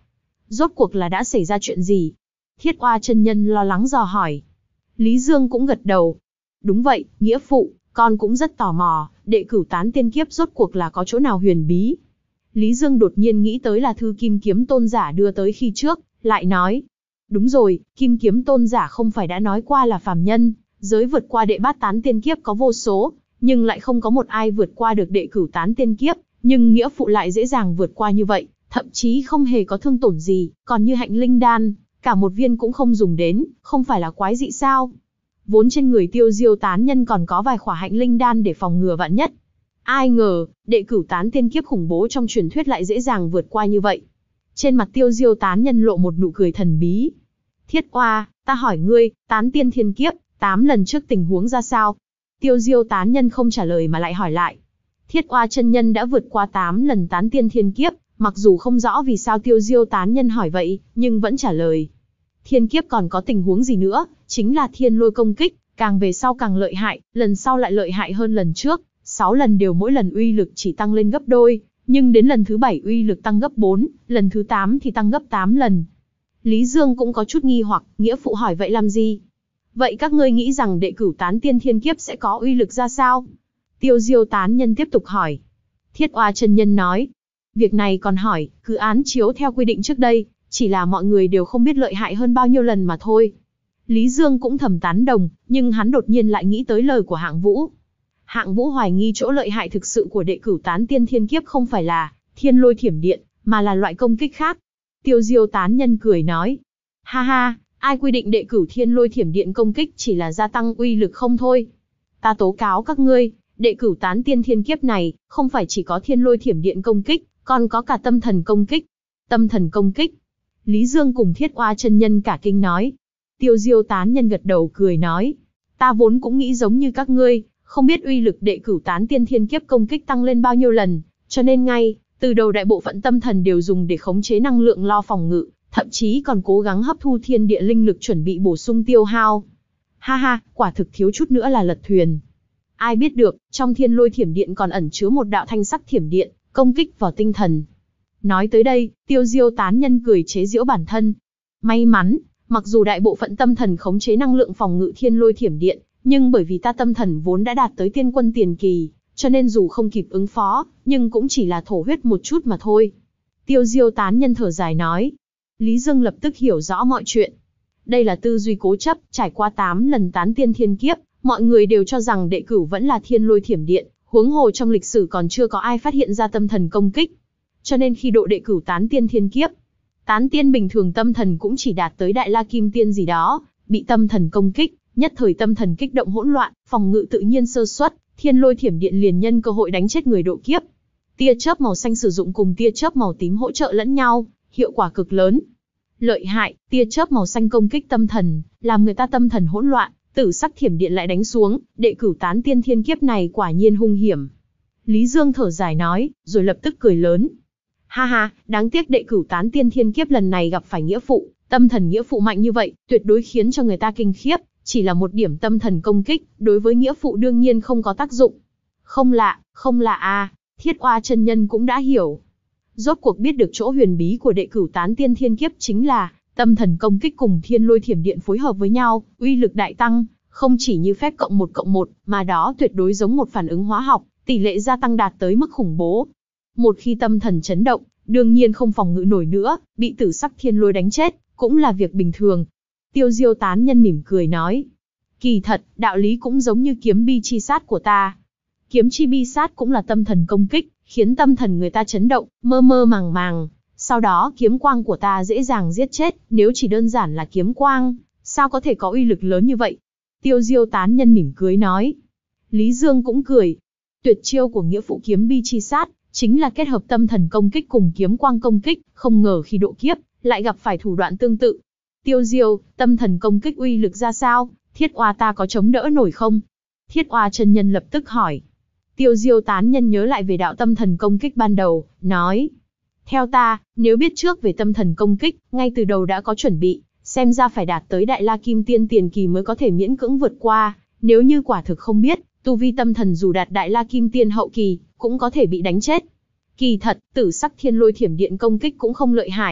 Rốt cuộc là đã xảy ra chuyện gì? Thiết Oa chân nhân lo lắng dò hỏi. Lý Dương cũng gật đầu. Đúng vậy, nghĩa phụ, con cũng rất tò mò, đệ cửu tán tiên kiếp rốt cuộc là có chỗ nào huyền bí. Lý Dương đột nhiên nghĩ tới là thư Kim Kiếm Tôn giả đưa tới khi trước, lại nói. Đúng rồi, Kim Kiếm Tôn giả không phải đã nói qua là phàm nhân, giới vượt qua đệ bát tán tiên kiếp có vô số, nhưng lại không có một ai vượt qua được đệ cửu tán tiên kiếp, nhưng nghĩa phụ lại dễ dàng vượt qua như vậy, thậm chí không hề có thương tổn gì, còn như hạnh linh đan, cả một viên cũng không dùng đến, không phải là quái dị sao? Vốn trên người Tiêu Diêu tán nhân còn có vài khỏa hạnh linh đan để phòng ngừa vạn nhất. Ai ngờ, đệ cửu tán tiên kiếp khủng bố trong truyền thuyết lại dễ dàng vượt qua như vậy. Trên mặt Tiêu Diêu tán nhân lộ một nụ cười thần bí. Thiết Oa, ta hỏi ngươi, tán tiên thiên kiếp, tám lần trước tình huống ra sao? Tiêu Diêu tán nhân không trả lời mà lại hỏi lại. Thiết Oa chân nhân đã vượt qua tám lần tán tiên thiên kiếp, mặc dù không rõ vì sao Tiêu Diêu tán nhân hỏi vậy, nhưng vẫn trả lời. Thiên kiếp còn có tình huống gì nữa, chính là thiên lôi công kích, càng về sau càng lợi hại, lần sau lại lợi hại hơn lần trước, sáu lần đều mỗi lần uy lực chỉ tăng lên gấp đôi, nhưng đến lần thứ bảy uy lực tăng gấp bốn, lần thứ tám thì tăng gấp tám lần. Lý Dương cũng có chút nghi hoặc, nghĩa phụ hỏi vậy làm gì? Vậy các ngươi nghĩ rằng đệ cửu tán tiên thiên kiếp sẽ có uy lực ra sao? Tiêu Diêu tán nhân tiếp tục hỏi. Thiết Oa chân nhân nói. Việc này còn hỏi, cứ án chiếu theo quy định trước đây, chỉ là mọi người đều không biết lợi hại hơn bao nhiêu lần mà thôi. Lý Dương cũng thầm tán đồng, nhưng hắn đột nhiên lại nghĩ tới lời của Hạng Vũ. Hạng Vũ hoài nghi chỗ lợi hại thực sự của đệ cửu tán tiên thiên kiếp không phải là thiên lôi thiểm điện, mà là loại công kích khác. Tiêu Diêu tán nhân cười nói. Ha ha, ai quy định đệ cửu thiên lôi thiểm điện công kích chỉ là gia tăng uy lực không thôi. Ta tố cáo các ngươi, đệ cửu tán tiên thiên kiếp này, không phải chỉ có thiên lôi thiểm điện công kích, còn có cả tâm thần công kích. Tâm thần công kích. Lý Dương cùng Thiết Oa chân nhân cả kinh nói. Tiêu Diêu tán nhân gật đầu cười nói. Ta vốn cũng nghĩ giống như các ngươi, không biết uy lực đệ cửu tán tiên thiên kiếp công kích tăng lên bao nhiêu lần, cho nên ngay từ đầu đại bộ phận tâm thần đều dùng để khống chế năng lượng lo phòng ngự, thậm chí còn cố gắng hấp thu thiên địa linh lực chuẩn bị bổ sung tiêu hao. Ha ha, quả thực thiếu chút nữa là lật thuyền. Ai biết được, trong thiên lôi thiểm điện còn ẩn chứa một đạo thanh sắc thiểm điện, công kích vào tinh thần. Nói tới đây, Tiêu Diêu tán nhân cười chế giễu bản thân. May mắn, mặc dù đại bộ phận tâm thần khống chế năng lượng phòng ngự thiên lôi thiểm điện, nhưng bởi vì ta tâm thần vốn đã đạt tới tiên quân tiền kỳ, cho nên dù không kịp ứng phó, nhưng cũng chỉ là thổ huyết một chút mà thôi. Tiêu Diêu tán nhân thở dài nói. Lý Dương lập tức hiểu rõ mọi chuyện. Đây là tư duy cố chấp, trải qua tám lần tán tiên thiên kiếp, mọi người đều cho rằng đệ cửu vẫn là thiên lôi thiểm điện, huống hồ trong lịch sử còn chưa có ai phát hiện ra tâm thần công kích. Cho nên khi độ đệ cửu tán tiên thiên kiếp, tán tiên bình thường tâm thần cũng chỉ đạt tới đại la kim tiên gì đó, bị tâm thần công kích, nhất thời tâm thần kích động hỗn loạn, phòng ngự tự nhiên sơ suất, thiên lôi thiểm điện liền nhân cơ hội đánh chết người độ kiếp. Tia chớp màu xanh sử dụng cùng tia chớp màu tím hỗ trợ lẫn nhau, hiệu quả cực lớn. Lợi hại, tia chớp màu xanh công kích tâm thần, làm người ta tâm thần hỗn loạn, tử sắc thiểm điện lại đánh xuống, đệ cửu tán tiên thiên kiếp này quả nhiên hung hiểm. Lý Dương thở dài nói, rồi lập tức cười lớn. Ha ha, đáng tiếc đệ cửu tán tiên thiên kiếp lần này gặp phải nghĩa phụ, tâm thần nghĩa phụ mạnh như vậy, tuyệt đối khiến cho người ta kinh khiếp, chỉ là một điểm tâm thần công kích, đối với nghĩa phụ đương nhiên không có tác dụng. Không lạ, không lạ à, Thiết Oa chân nhân cũng đã hiểu. Rốt cuộc biết được chỗ huyền bí của đệ cửu tán tiên thiên kiếp chính là, tâm thần công kích cùng thiên lôi thiểm điện phối hợp với nhau, uy lực đại tăng, không chỉ như phép cộng một cộng một, mà đó tuyệt đối giống một phản ứng hóa học, tỷ lệ gia tăng đạt tới mức khủng bố. Một khi tâm thần chấn động, đương nhiên không phòng ngự nổi nữa, bị tử sắc thiên lôi đánh chết, cũng là việc bình thường. Tiêu Diêu tán nhân mỉm cười nói. Kỳ thật, đạo lý cũng giống như kiếm bi chi sát của ta. Kiếm chi bi sát cũng là tâm thần công kích, khiến tâm thần người ta chấn động, mơ mơ màng màng. Sau đó kiếm quang của ta dễ dàng giết chết, nếu chỉ đơn giản là kiếm quang, sao có thể có uy lực lớn như vậy? Tiêu Diêu tán nhân mỉm cười nói. Lý Dương cũng cười. Tuyệt chiêu của nghĩa phụ kiếm bi chi sát, chính là kết hợp tâm thần công kích cùng kiếm quang công kích, không ngờ khi độ kiếp, lại gặp phải thủ đoạn tương tự. Tiêu Diêu, tâm thần công kích uy lực ra sao, Thiết Oa ta có chống đỡ nổi không? Thiết Oa chân nhân lập tức hỏi. Tiêu Diêu tán nhân nhớ lại về đạo tâm thần công kích ban đầu, nói. Theo ta, nếu biết trước về tâm thần công kích, ngay từ đầu đã có chuẩn bị, xem ra phải đạt tới đại la kim tiên tiền kỳ mới có thể miễn cưỡng vượt qua, nếu như quả thực không biết, tu vi tâm thần dù đạt đại la kim tiên hậu kỳ, cũng có thể bị đánh chết. Kỳ thật, tử sắc thiên lôi thiểm điện công kích cũng không lợi hại,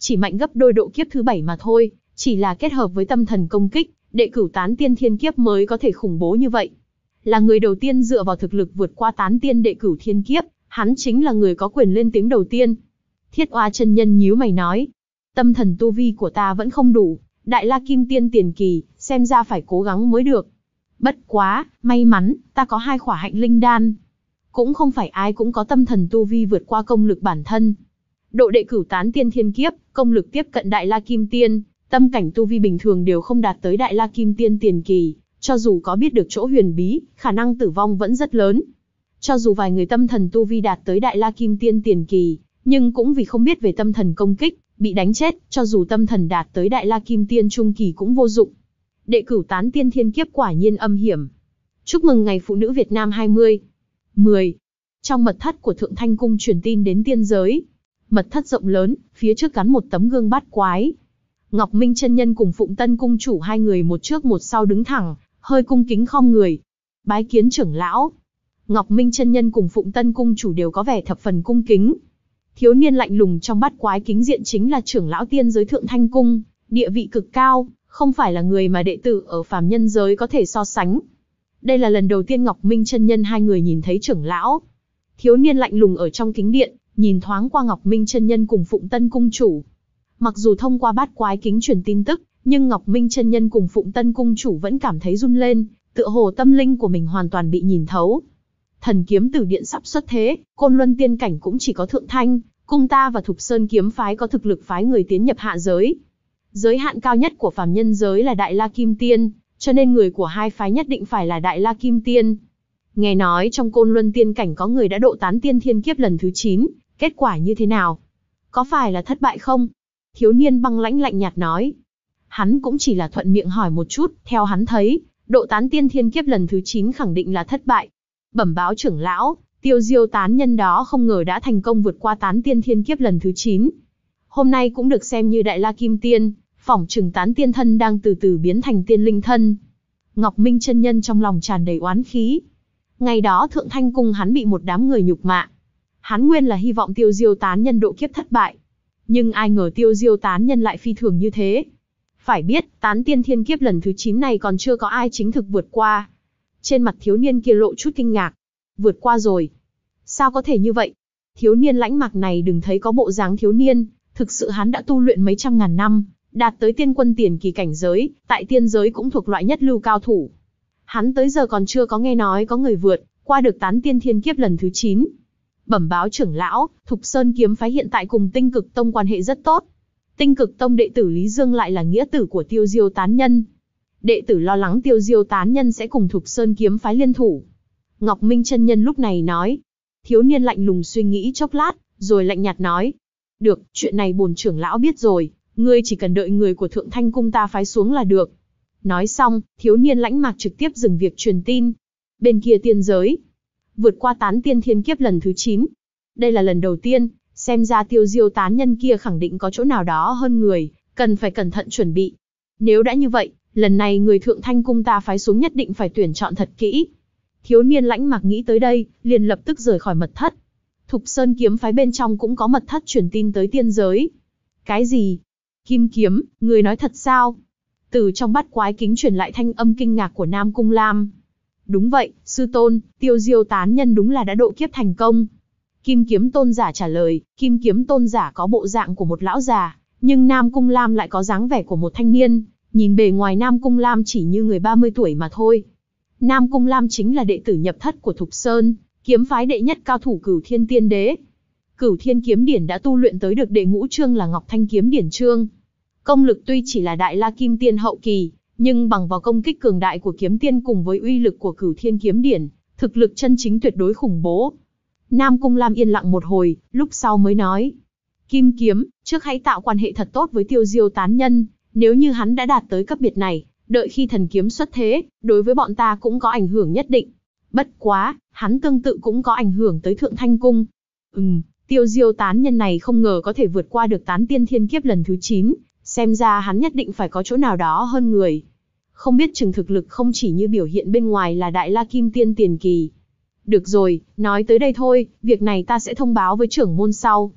chỉ mạnh gấp đôi độ kiếp thứ bảy mà thôi, chỉ là kết hợp với tâm thần công kích, đệ cửu tán tiên thiên kiếp mới có thể khủng bố như vậy. Là người đầu tiên dựa vào thực lực vượt qua tán tiên đệ cửu thiên kiếp, hắn chính là người có quyền lên tiếng đầu tiên. Thiết Oa chân nhân nhíu mày nói, tâm thần tu vi của ta vẫn không đủ, đại la kim tiên tiền kỳ, xem ra phải cố gắng mới được. Bất quá, may mắn, ta có hai khỏa hạnh linh đan. Cũng không phải ai cũng có tâm thần tu vi vượt qua công lực bản thân. Độ đệ cửu tán tiên thiên kiếp, công lực tiếp cận đại la kim tiên, tâm cảnh tu vi bình thường đều không đạt tới đại la kim tiên tiền kỳ, cho dù có biết được chỗ huyền bí, khả năng tử vong vẫn rất lớn. Cho dù vài người tâm thần tu vi đạt tới đại la kim tiên tiền kỳ, nhưng cũng vì không biết về tâm thần công kích, bị đánh chết, cho dù tâm thần đạt tới đại la kim tiên trung kỳ cũng vô dụng. Đệ cửu tán tiên thiên kiếp quả nhiên âm hiểm. Chúc mừng ngày phụ nữ Việt Nam hai mươi. mười. Trong mật thất của Thượng Thanh Cung truyền tin đến tiên giới. Mật thất rộng lớn, phía trước gắn một tấm gương bát quái. Ngọc Minh chân nhân cùng Phụng Tân cung chủ hai người một trước một sau đứng thẳng, hơi cung kính khom người. Bái kiến trưởng lão. Ngọc Minh chân nhân cùng Phụng Tân cung chủ đều có vẻ thập phần cung kính. Thiếu niên lạnh lùng trong bát quái kính diện chính là trưởng lão tiên giới Thượng Thanh Cung, địa vị cực cao, không phải là người mà đệ tử ở phàm nhân giới có thể so sánh. Đây là lần đầu tiên Ngọc Minh chân nhân hai người nhìn thấy trưởng lão. Thiếu niên lạnh lùng ở trong kính điện, nhìn thoáng qua Ngọc Minh chân nhân cùng Phụng Tân cung chủ. Mặc dù thông qua bát quái kính truyền tin tức, nhưng Ngọc Minh chân nhân cùng Phụng Tân cung chủ vẫn cảm thấy run lên, tựa hồ tâm linh của mình hoàn toàn bị nhìn thấu. Thần kiếm tử điện sắp xuất thế, Côn Luân tiên cảnh cũng chỉ có Thượng Thanh Cung ta và Thục Sơn kiếm phái có thực lực phái người tiến nhập hạ giới. Giới hạn cao nhất của phàm nhân giới là Đại La Kim Tiên, cho nên người của hai phái nhất định phải là Đại La Kim Tiên. Nghe nói trong Côn Luân tiên cảnh có người đã độ tán tiên thiên kiếp lần thứ chín, kết quả như thế nào? Có phải là thất bại không? Thiếu niên băng lãnh lạnh nhạt nói. Hắn cũng chỉ là thuận miệng hỏi một chút, theo hắn thấy, độ tán tiên thiên kiếp lần thứ chín khẳng định là thất bại. Bẩm báo trưởng lão, Tiêu Diêu tán nhân đó không ngờ đã thành công vượt qua tán tiên thiên kiếp lần thứ chín. Hôm nay cũng được xem như Đại La Kim Tiên, phỏng chừng tán tiên thân đang từ từ biến thành tiên linh thân. Ngọc Minh chân nhân trong lòng tràn đầy oán khí. Ngày đó Thượng Thanh Cung hắn bị một đám người nhục mạ. Hắn nguyên là hy vọng Tiêu Diêu tán nhân độ kiếp thất bại. Nhưng ai ngờ Tiêu Diêu tán nhân lại phi thường như thế. Phải biết, tán tiên thiên kiếp lần thứ chín này còn chưa có ai chính thực vượt qua. Trên mặt thiếu niên kia lộ chút kinh ngạc. Vượt qua rồi. Sao có thể như vậy? Thiếu niên lãnh mạc này đừng thấy có bộ dáng thiếu niên, thực sự hắn đã tu luyện mấy trăm ngàn năm, đạt tới tiên quân tiền kỳ cảnh giới, tại tiên giới cũng thuộc loại nhất lưu cao thủ. Hắn tới giờ còn chưa có nghe nói có người vượt qua được tán tiên thiên kiếp lần thứ chín. Bẩm báo trưởng lão, Thục Sơn kiếm phái hiện tại cùng Tinh Cực Tông quan hệ rất tốt. Tinh Cực Tông đệ tử Lý Dương lại là nghĩa tử của Tiêu Diêu tán nhân. Đệ tử lo lắng Tiêu Diêu tán nhân sẽ cùng Thục Sơn kiếm phái liên thủ. Ngọc Minh chân nhân lúc này nói. Thiếu niên lạnh lùng suy nghĩ chốc lát, rồi lạnh nhạt nói. Được, chuyện này bổn trưởng lão biết rồi, ngươi chỉ cần đợi người của Thượng Thanh Cung ta phái xuống là được. Nói xong, thiếu niên lãnh mạc trực tiếp dừng việc truyền tin. Bên kia tiên giới, vượt qua tán tiên thiên kiếp lần thứ chín. Đây là lần đầu tiên, xem ra Tiêu Diêu tán nhân kia khẳng định có chỗ nào đó hơn người, cần phải cẩn thận chuẩn bị. Nếu đã như vậy, lần này người Thượng Thanh Cung ta phái xuống nhất định phải tuyển chọn thật kỹ. Thiếu niên lãnh mạc nghĩ tới đây, liền lập tức rời khỏi mật thất. Thục Sơn kiếm phái bên trong cũng có mật thất truyền tin tới tiên giới. Cái gì? Kim kiếm, người nói thật sao? Từ trong bát quái kính truyền lại thanh âm kinh ngạc của Nam Cung Lam. Đúng vậy, sư tôn, Tiêu Diêu tán nhân đúng là đã độ kiếp thành công. Kim kiếm tôn giả trả lời, Kim kiếm tôn giả có bộ dạng của một lão già, nhưng Nam Cung Lam lại có dáng vẻ của một thanh niên. Nhìn bề ngoài Nam Cung Lam chỉ như người ba mươi tuổi mà thôi. Nam Cung Lam chính là đệ tử nhập thất của Thục Sơn, kiếm phái đệ nhất cao thủ Cửu Thiên Tiên Đế. Cửu Thiên kiếm điển đã tu luyện tới được đệ ngũ chương là Ngọc Thanh kiếm điển chương. Công lực tuy chỉ là Đại La Kim Tiên hậu kỳ, nhưng bằng vào công kích cường đại của kiếm tiên cùng với uy lực của Cửu Thiên kiếm điển, thực lực chân chính tuyệt đối khủng bố. Nam Cung Lam yên lặng một hồi, lúc sau mới nói: Kim kiếm, trước hãy tạo quan hệ thật tốt với Tiêu Diêu tán nhân, nếu như hắn đã đạt tới cấp biệt này, đợi khi thần kiếm xuất thế, đối với bọn ta cũng có ảnh hưởng nhất định. Bất quá, hắn tương tự cũng có ảnh hưởng tới Thượng Thanh Cung. Ừm, Tiêu Diêu tán nhân này không ngờ có thể vượt qua được tán tiên thiên kiếp lần thứ chín, xem ra hắn nhất định phải có chỗ nào đó hơn người. Không biết chừng thực lực không chỉ như biểu hiện bên ngoài là Đại La Kim Tiên tiền kỳ. Được rồi, nói tới đây thôi, việc này ta sẽ thông báo với trưởng môn sau.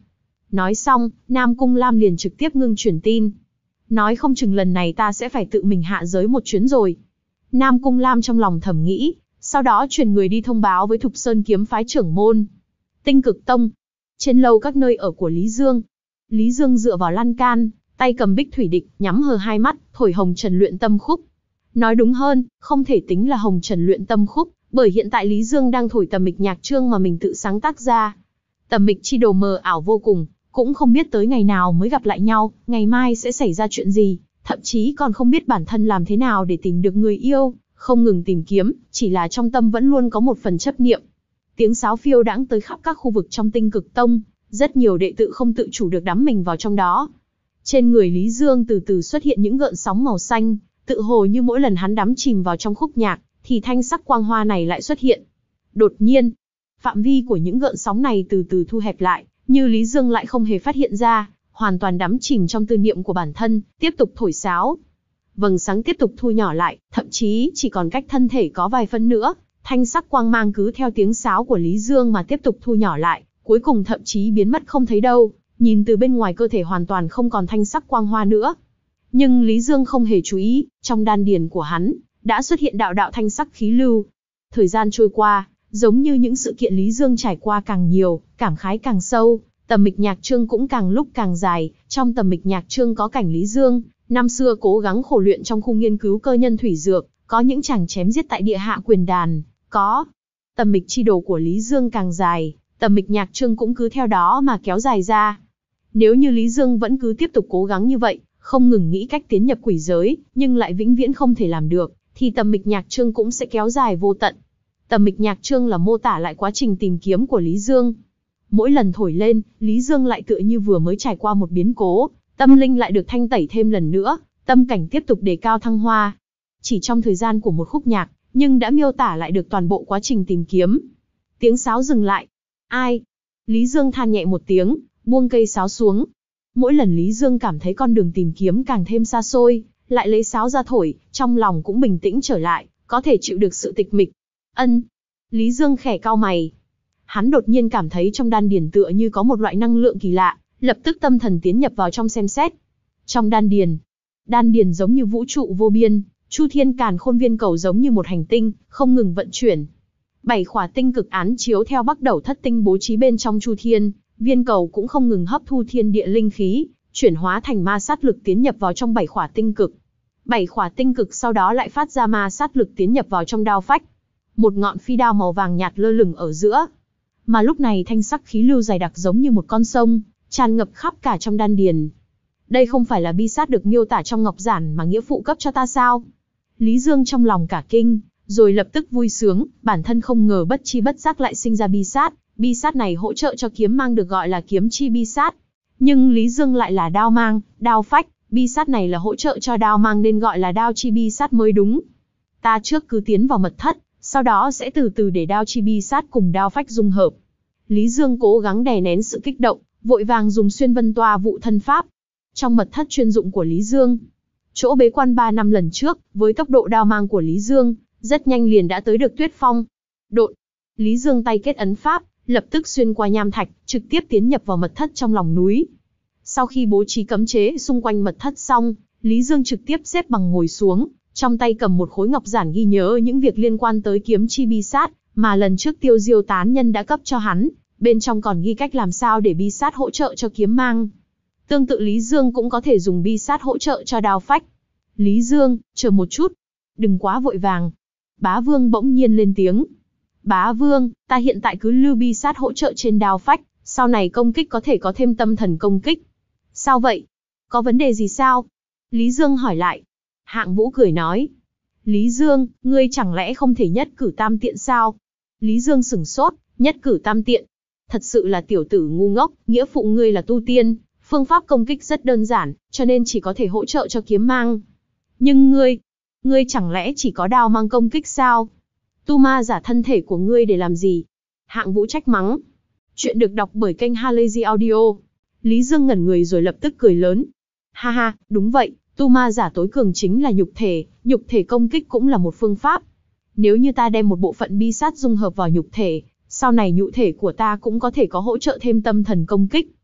Nói xong, Nam Cung Lam liền trực tiếp ngưng truyền tin. Nói không chừng lần này ta sẽ phải tự mình hạ giới một chuyến rồi. Nam Cung Lam trong lòng thầm nghĩ, sau đó truyền người đi thông báo với Thục Sơn kiếm phái trưởng môn. Tinh Cực Tông. Trên lầu các nơi ở của Lý Dương. Lý Dương dựa vào lan can, tay cầm bích thủy địch, nhắm hờ hai mắt, thổi hồng trần luyện tâm khúc. Nói đúng hơn, không thể tính là hồng trần luyện tâm khúc, bởi hiện tại Lý Dương đang thổi tầm mịch nhạc chương mà mình tự sáng tác ra. Tầm mịch chi đồ mờ ảo vô cùng, cũng không biết tới ngày nào mới gặp lại nhau, ngày mai sẽ xảy ra chuyện gì, thậm chí còn không biết bản thân làm thế nào để tìm được người yêu, không ngừng tìm kiếm, chỉ là trong tâm vẫn luôn có một phần chấp niệm. Tiếng sáo phiêu đãng tới khắp các khu vực trong Tinh Cực Tông, rất nhiều đệ tử không tự chủ được đắm mình vào trong đó. Trên người Lý Dương từ từ xuất hiện những gợn sóng màu xanh, tự hồ như mỗi lần hắn đắm chìm vào trong khúc nhạc, thì thanh sắc quang hoa này lại xuất hiện. Đột nhiên, phạm vi của những gợn sóng này từ từ thu hẹp lại, như Lý Dương lại không hề phát hiện ra, hoàn toàn đắm chìm trong tư niệm của bản thân, tiếp tục thổi sáo. Vầng sáng tiếp tục thu nhỏ lại, thậm chí chỉ còn cách thân thể có vài phân nữa, thanh sắc quang mang cứ theo tiếng sáo của Lý Dương mà tiếp tục thu nhỏ lại, cuối cùng thậm chí biến mất không thấy đâu, nhìn từ bên ngoài cơ thể hoàn toàn không còn thanh sắc quang hoa nữa. Nhưng Lý Dương không hề chú ý, trong đan điền của hắn, đã xuất hiện đạo đạo thanh sắc khí lưu. Thời gian trôi qua, giống như những sự kiện Lý Dương trải qua càng nhiều, cảm khái càng sâu, tầm mịch nhạc chương cũng càng lúc càng dài. Trong tầm mịch nhạc chương có cảnh Lý Dương, năm xưa cố gắng khổ luyện trong khu nghiên cứu cơ nhân thủy dược, có những chàng chém giết tại địa hạ quyền đàn, có tầm mịch chi đồ của Lý Dương càng dài, tầm mịch nhạc chương cũng cứ theo đó mà kéo dài ra. Nếu như Lý Dương vẫn cứ tiếp tục cố gắng như vậy, không ngừng nghĩ cách tiến nhập quỷ giới, nhưng lại vĩnh viễn không thể làm được, thì tầm mịch nhạc chương cũng sẽ kéo dài vô tận. Tầm mịch nhạc chương là mô tả lại quá trình tìm kiếm của Lý Dương. Mỗi lần thổi lên, Lý Dương lại tựa như vừa mới trải qua một biến cố, tâm linh lại được thanh tẩy thêm lần nữa, tâm cảnh tiếp tục đề cao thăng hoa. Chỉ trong thời gian của một khúc nhạc, nhưng đã miêu tả lại được toàn bộ quá trình tìm kiếm. Tiếng sáo dừng lại. Ai? Lý Dương than nhẹ một tiếng, buông cây sáo xuống. Mỗi lần Lý Dương cảm thấy con đường tìm kiếm càng thêm xa xôi, lại lấy sáo ra thổi, trong lòng cũng bình tĩnh trở lại, có thể chịu được sự tịch mịch. Ân. Lý Dương khẽ cau mày. Hắn đột nhiên cảm thấy trong đan điền tựa như có một loại năng lượng kỳ lạ, lập tức tâm thần tiến nhập vào trong xem xét. Trong đan điền, đan điền giống như vũ trụ vô biên, Chu Thiên Càn Khôn Viên Cầu giống như một hành tinh, không ngừng vận chuyển. Bảy khỏa tinh cực án chiếu theo Bắc Đẩu Thất Tinh bố trí bên trong Chu Thiên, Viên Cầu cũng không ngừng hấp thu thiên địa linh khí, chuyển hóa thành ma sát lực tiến nhập vào trong bảy khỏa tinh cực. Bảy khỏa tinh cực sau đó lại phát ra ma sát lực tiến nhập vào trong đao phách. Một ngọn phi đao màu vàng nhạt lơ lửng ở giữa. Mà lúc này thanh sắc khí lưu dày đặc giống như một con sông, tràn ngập khắp cả trong đan điền. Đây không phải là bi sát được miêu tả trong ngọc giản mà nghĩa phụ cấp cho ta sao? Lý Dương trong lòng cả kinh, rồi lập tức vui sướng, bản thân không ngờ bất chi bất giác lại sinh ra bi sát, bi sát này hỗ trợ cho kiếm mang được gọi là kiếm chi bi sát. Nhưng Lý Dương lại là đao mang, đao phách, bi sát này là hỗ trợ cho đao mang nên gọi là đao chi bi sát mới đúng. Ta trước cứ tiến vào mật thất, sau đó sẽ từ từ để đao chi bi sát cùng đao phách dung hợp. Lý Dương cố gắng đè nén sự kích động, vội vàng dùng xuyên vân toa vụ thân pháp. Trong mật thất chuyên dụng của Lý Dương, chỗ bế quan ba năm lần trước, với tốc độ đao mang của Lý Dương, rất nhanh liền đã tới được Tuyết Phong. Độn. Lý Dương tay kết ấn pháp, lập tức xuyên qua nham thạch, trực tiếp tiến nhập vào mật thất trong lòng núi. Sau khi bố trí cấm chế xung quanh mật thất xong, Lý Dương trực tiếp xếp bằng ngồi xuống, trong tay cầm một khối ngọc giản ghi nhớ những việc liên quan tới kiếm chi bi sát, mà lần trước Tiêu Diêu tán nhân đã cấp cho hắn, bên trong còn ghi cách làm sao để bi sát hỗ trợ cho kiếm mang. Tương tự Lý Dương cũng có thể dùng bi sát hỗ trợ cho đao phách. Lý Dương, chờ một chút. Đừng quá vội vàng. Bá Vương bỗng nhiên lên tiếng. Bá Vương, ta hiện tại cứ lưu bi sát hỗ trợ trên đao phách, sau này công kích có thể có thêm tâm thần công kích. Sao vậy? Có vấn đề gì sao? Lý Dương hỏi lại. Hạng Vũ cười nói. Lý Dương, ngươi chẳng lẽ không thể nhất cử tam tiện sao? Lý Dương sửng sốt, nhất cử tam tiện. Thật sự là tiểu tử ngu ngốc, nghĩa phụ ngươi là tu tiên, phương pháp công kích rất đơn giản, cho nên chỉ có thể hỗ trợ cho kiếm mang. Nhưng ngươi, ngươi chẳng lẽ chỉ có đao mang công kích sao? Tu ma giả thân thể của ngươi để làm gì? Hạng Vũ trách mắng. Chuyện được đọc bởi kênh Halazy Audio. Lý Dương ngẩn người rồi lập tức cười lớn. Ha ha, đúng vậy, tu ma giả tối cường chính là nhục thể, nhục thể công kích cũng là một phương pháp. Nếu như ta đem một bộ phận bi sát dung hợp vào nhục thể, sau này nhục thể của ta cũng có thể có hỗ trợ thêm tâm thần công kích.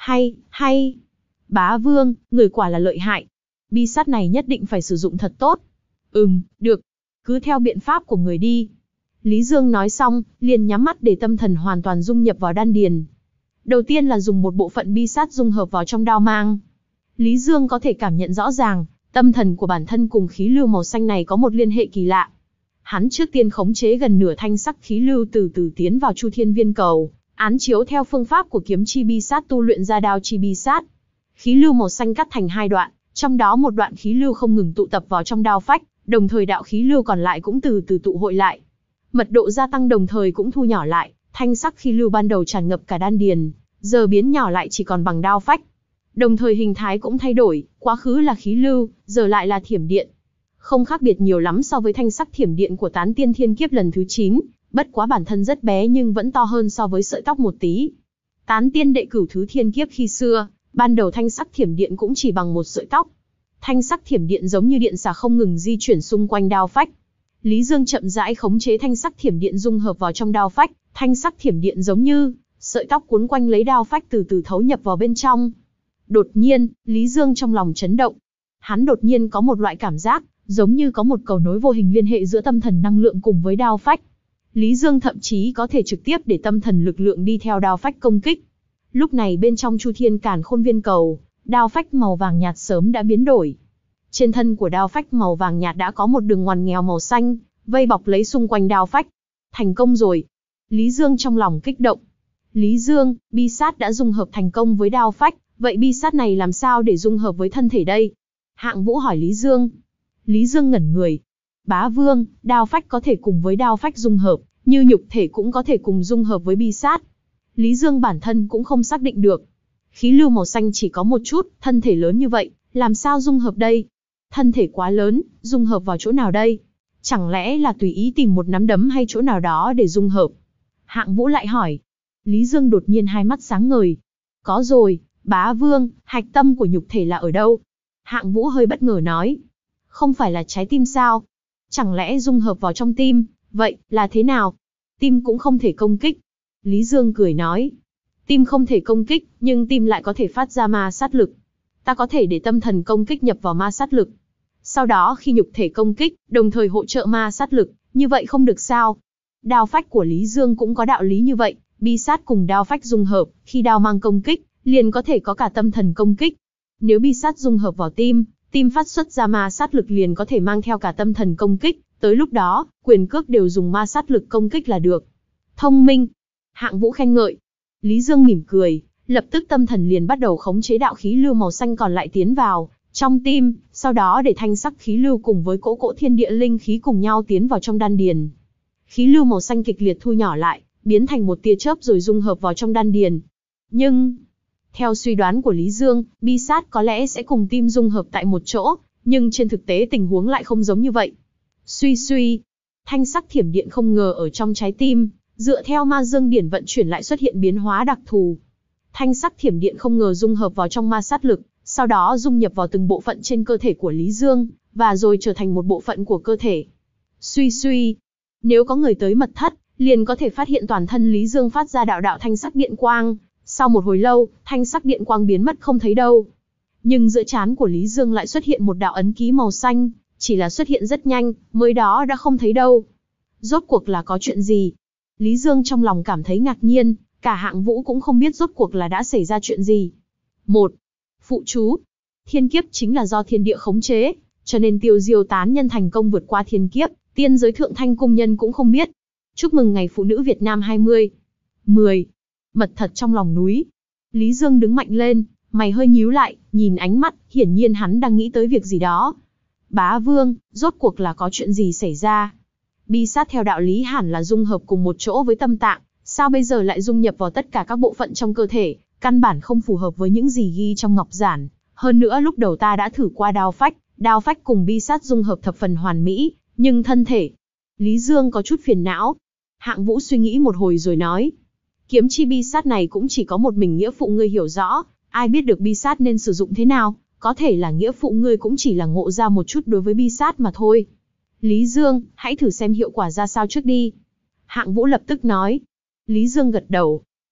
Hay, hay. Bá vương, người quả là lợi hại. Bi sắt này nhất định phải sử dụng thật tốt. Ừm, được. Cứ theo biện pháp của người đi. Lý Dương nói xong, liền nhắm mắt để tâm thần hoàn toàn dung nhập vào đan điền. Đầu tiên là dùng một bộ phận bi sắt dung hợp vào trong đao mang. Lý Dương có thể cảm nhận rõ ràng, tâm thần của bản thân cùng khí lưu màu xanh này có một liên hệ kỳ lạ. Hắn trước tiên khống chế gần nửa thanh sắc khí lưu từ từ tiến vào Chu Thiên Viên Cầu, án chiếu theo phương pháp của kiếm chi bi sát tu luyện ra đao chi bi sát. Khí lưu màu xanh cắt thành hai đoạn, trong đó một đoạn khí lưu không ngừng tụ tập vào trong đao phách, đồng thời đạo khí lưu còn lại cũng từ từ tụ hội lại. Mật độ gia tăng đồng thời cũng thu nhỏ lại, thanh sắc khí lưu ban đầu tràn ngập cả đan điền, giờ biến nhỏ lại chỉ còn bằng đao phách. Đồng thời hình thái cũng thay đổi, quá khứ là khí lưu, giờ lại là thiểm điện. Không khác biệt nhiều lắm so với thanh sắc thiểm điện của Tán Tiên Thiên Kiếp lần thứ chín, bất quá bản thân rất bé nhưng vẫn to hơn so với sợi tóc một tí. Tán Tiên đệ cửu thứ thiên kiếp khi xưa, ban đầu thanh sắc thiểm điện cũng chỉ bằng một sợi tóc. Thanh sắc thiểm điện giống như điện xà không ngừng di chuyển xung quanh đao phách. Lý Dương chậm rãi khống chế thanh sắc thiểm điện dung hợp vào trong đao phách, thanh sắc thiểm điện giống như sợi tóc cuốn quanh lấy đao phách từ từ thấu nhập vào bên trong. Đột nhiên, Lý Dương trong lòng chấn động. Hắn đột nhiên có một loại cảm giác, giống như có một cầu nối vô hình liên hệ giữa tâm thần năng lượng cùng với đao phách. Lý Dương thậm chí có thể trực tiếp để tâm thần lực lượng đi theo đao phách công kích. Lúc này bên trong Chu Thiên Càn Khôn Viên Cầu, đao phách màu vàng nhạt sớm đã biến đổi. Trên thân của đao phách màu vàng nhạt đã có một đường ngoằn nghèo màu xanh, vây bọc lấy xung quanh đao phách. Thành công rồi. Lý Dương trong lòng kích động. Lý Dương, bi sát đã dung hợp thành công với đao phách, vậy bi sát này làm sao để dung hợp với thân thể đây? Hạng Vũ hỏi Lý Dương. Lý Dương ngẩn người. Bá vương, đao phách có thể cùng với đao phách dung hợp, như nhục thể cũng có thể cùng dung hợp với bi sát. Lý Dương bản thân cũng không xác định được. Khí lưu màu xanh chỉ có một chút, thân thể lớn như vậy, làm sao dung hợp đây? Thân thể quá lớn, dung hợp vào chỗ nào đây? Chẳng lẽ là tùy ý tìm một nắm đấm hay chỗ nào đó để dung hợp? Hạng Vũ lại hỏi. Lý Dương đột nhiên hai mắt sáng ngời. Có rồi, bá vương, hạch tâm của nhục thể là ở đâu? Hạng Vũ hơi bất ngờ nói. Không phải là trái tim sao? Chẳng lẽ dung hợp vào trong tim, vậy là thế nào? Tim cũng không thể công kích. Lý Dương cười nói. Tim không thể công kích, nhưng tim lại có thể phát ra ma sát lực. Ta có thể để tâm thần công kích nhập vào ma sát lực. Sau đó khi nhục thể công kích, đồng thời hỗ trợ ma sát lực, như vậy không được sao? Đao phách của Lý Dương cũng có đạo lý như vậy, bi sát cùng đao phách dung hợp, khi đao mang công kích, liền có thể có cả tâm thần công kích. Nếu bi sát dung hợp vào tim, tim phát xuất ra ma sát lực liền có thể mang theo cả tâm thần công kích, tới lúc đó, quyền cước đều dùng ma sát lực công kích là được. Thông minh. Hạng Vũ khen ngợi. Lý Dương mỉm cười, lập tức tâm thần liền bắt đầu khống chế đạo khí lưu màu xanh còn lại tiến vào trong tim, sau đó để thanh sắc khí lưu cùng với cỗ cỗ thiên địa linh khí cùng nhau tiến vào trong đan điền. Khí lưu màu xanh kịch liệt thu nhỏ lại, biến thành một tia chớp rồi dung hợp vào trong đan điền. Nhưng, theo suy đoán của Lý Dương, bi sát có lẽ sẽ cùng tim dung hợp tại một chỗ, nhưng trên thực tế tình huống lại không giống như vậy. Suy suy, thanh sắc thiểm điện không ngờ ở trong trái tim, dựa theo ma dương điển vận chuyển lại xuất hiện biến hóa đặc thù. Thanh sắc thiểm điện không ngờ dung hợp vào trong ma sát lực, sau đó dung nhập vào từng bộ phận trên cơ thể của Lý Dương, và rồi trở thành một bộ phận của cơ thể. Suy suy, nếu có người tới mật thất, liền có thể phát hiện toàn thân Lý Dương phát ra đạo đạo thanh sắc điện quang. Sau một hồi lâu, thanh sắc điện quang biến mất không thấy đâu. Nhưng giữa trán của Lý Dương lại xuất hiện một đạo ấn ký màu xanh, chỉ là xuất hiện rất nhanh, mới đó đã không thấy đâu. Rốt cuộc là có chuyện gì? Lý Dương trong lòng cảm thấy ngạc nhiên, cả Hạng Vũ cũng không biết rốt cuộc là đã xảy ra chuyện gì. Một. Phụ chú. Thiên kiếp chính là do thiên địa khống chế, cho nên Tiêu Diêu tán nhân thành công vượt qua thiên kiếp, tiên giới thượng thanh cung nhân cũng không biết. Chúc mừng ngày phụ nữ Việt Nam hai mươi. mười. Mật thật trong lòng núi. Lý Dương đứng mạnh lên, mày hơi nhíu lại, nhìn ánh mắt, hiển nhiên hắn đang nghĩ tới việc gì đó. Bá vương, rốt cuộc là có chuyện gì xảy ra? Bi sát theo đạo lý hẳn là dung hợp cùng một chỗ với tâm tạng, sao bây giờ lại dung nhập vào tất cả các bộ phận trong cơ thể, căn bản không phù hợp với những gì ghi trong ngọc giản. Hơn nữa lúc đầu ta đã thử qua đao phách, đao phách cùng bi sát dung hợp thập phần hoàn mỹ, nhưng thân thể... Lý Dương có chút phiền não. Hạng Vũ suy nghĩ một hồi rồi nói. Kiếm chi bi sát này cũng chỉ có một mình nghĩa phụ ngươi hiểu rõ, ai biết được bi sát nên sử dụng thế nào, có thể là nghĩa phụ ngươi cũng chỉ là ngộ ra một chút đối với bi sát mà thôi. Lý Dương, hãy thử xem hiệu quả ra sao trước đi. Hạng Vũ lập tức nói. Lý Dương gật đầu.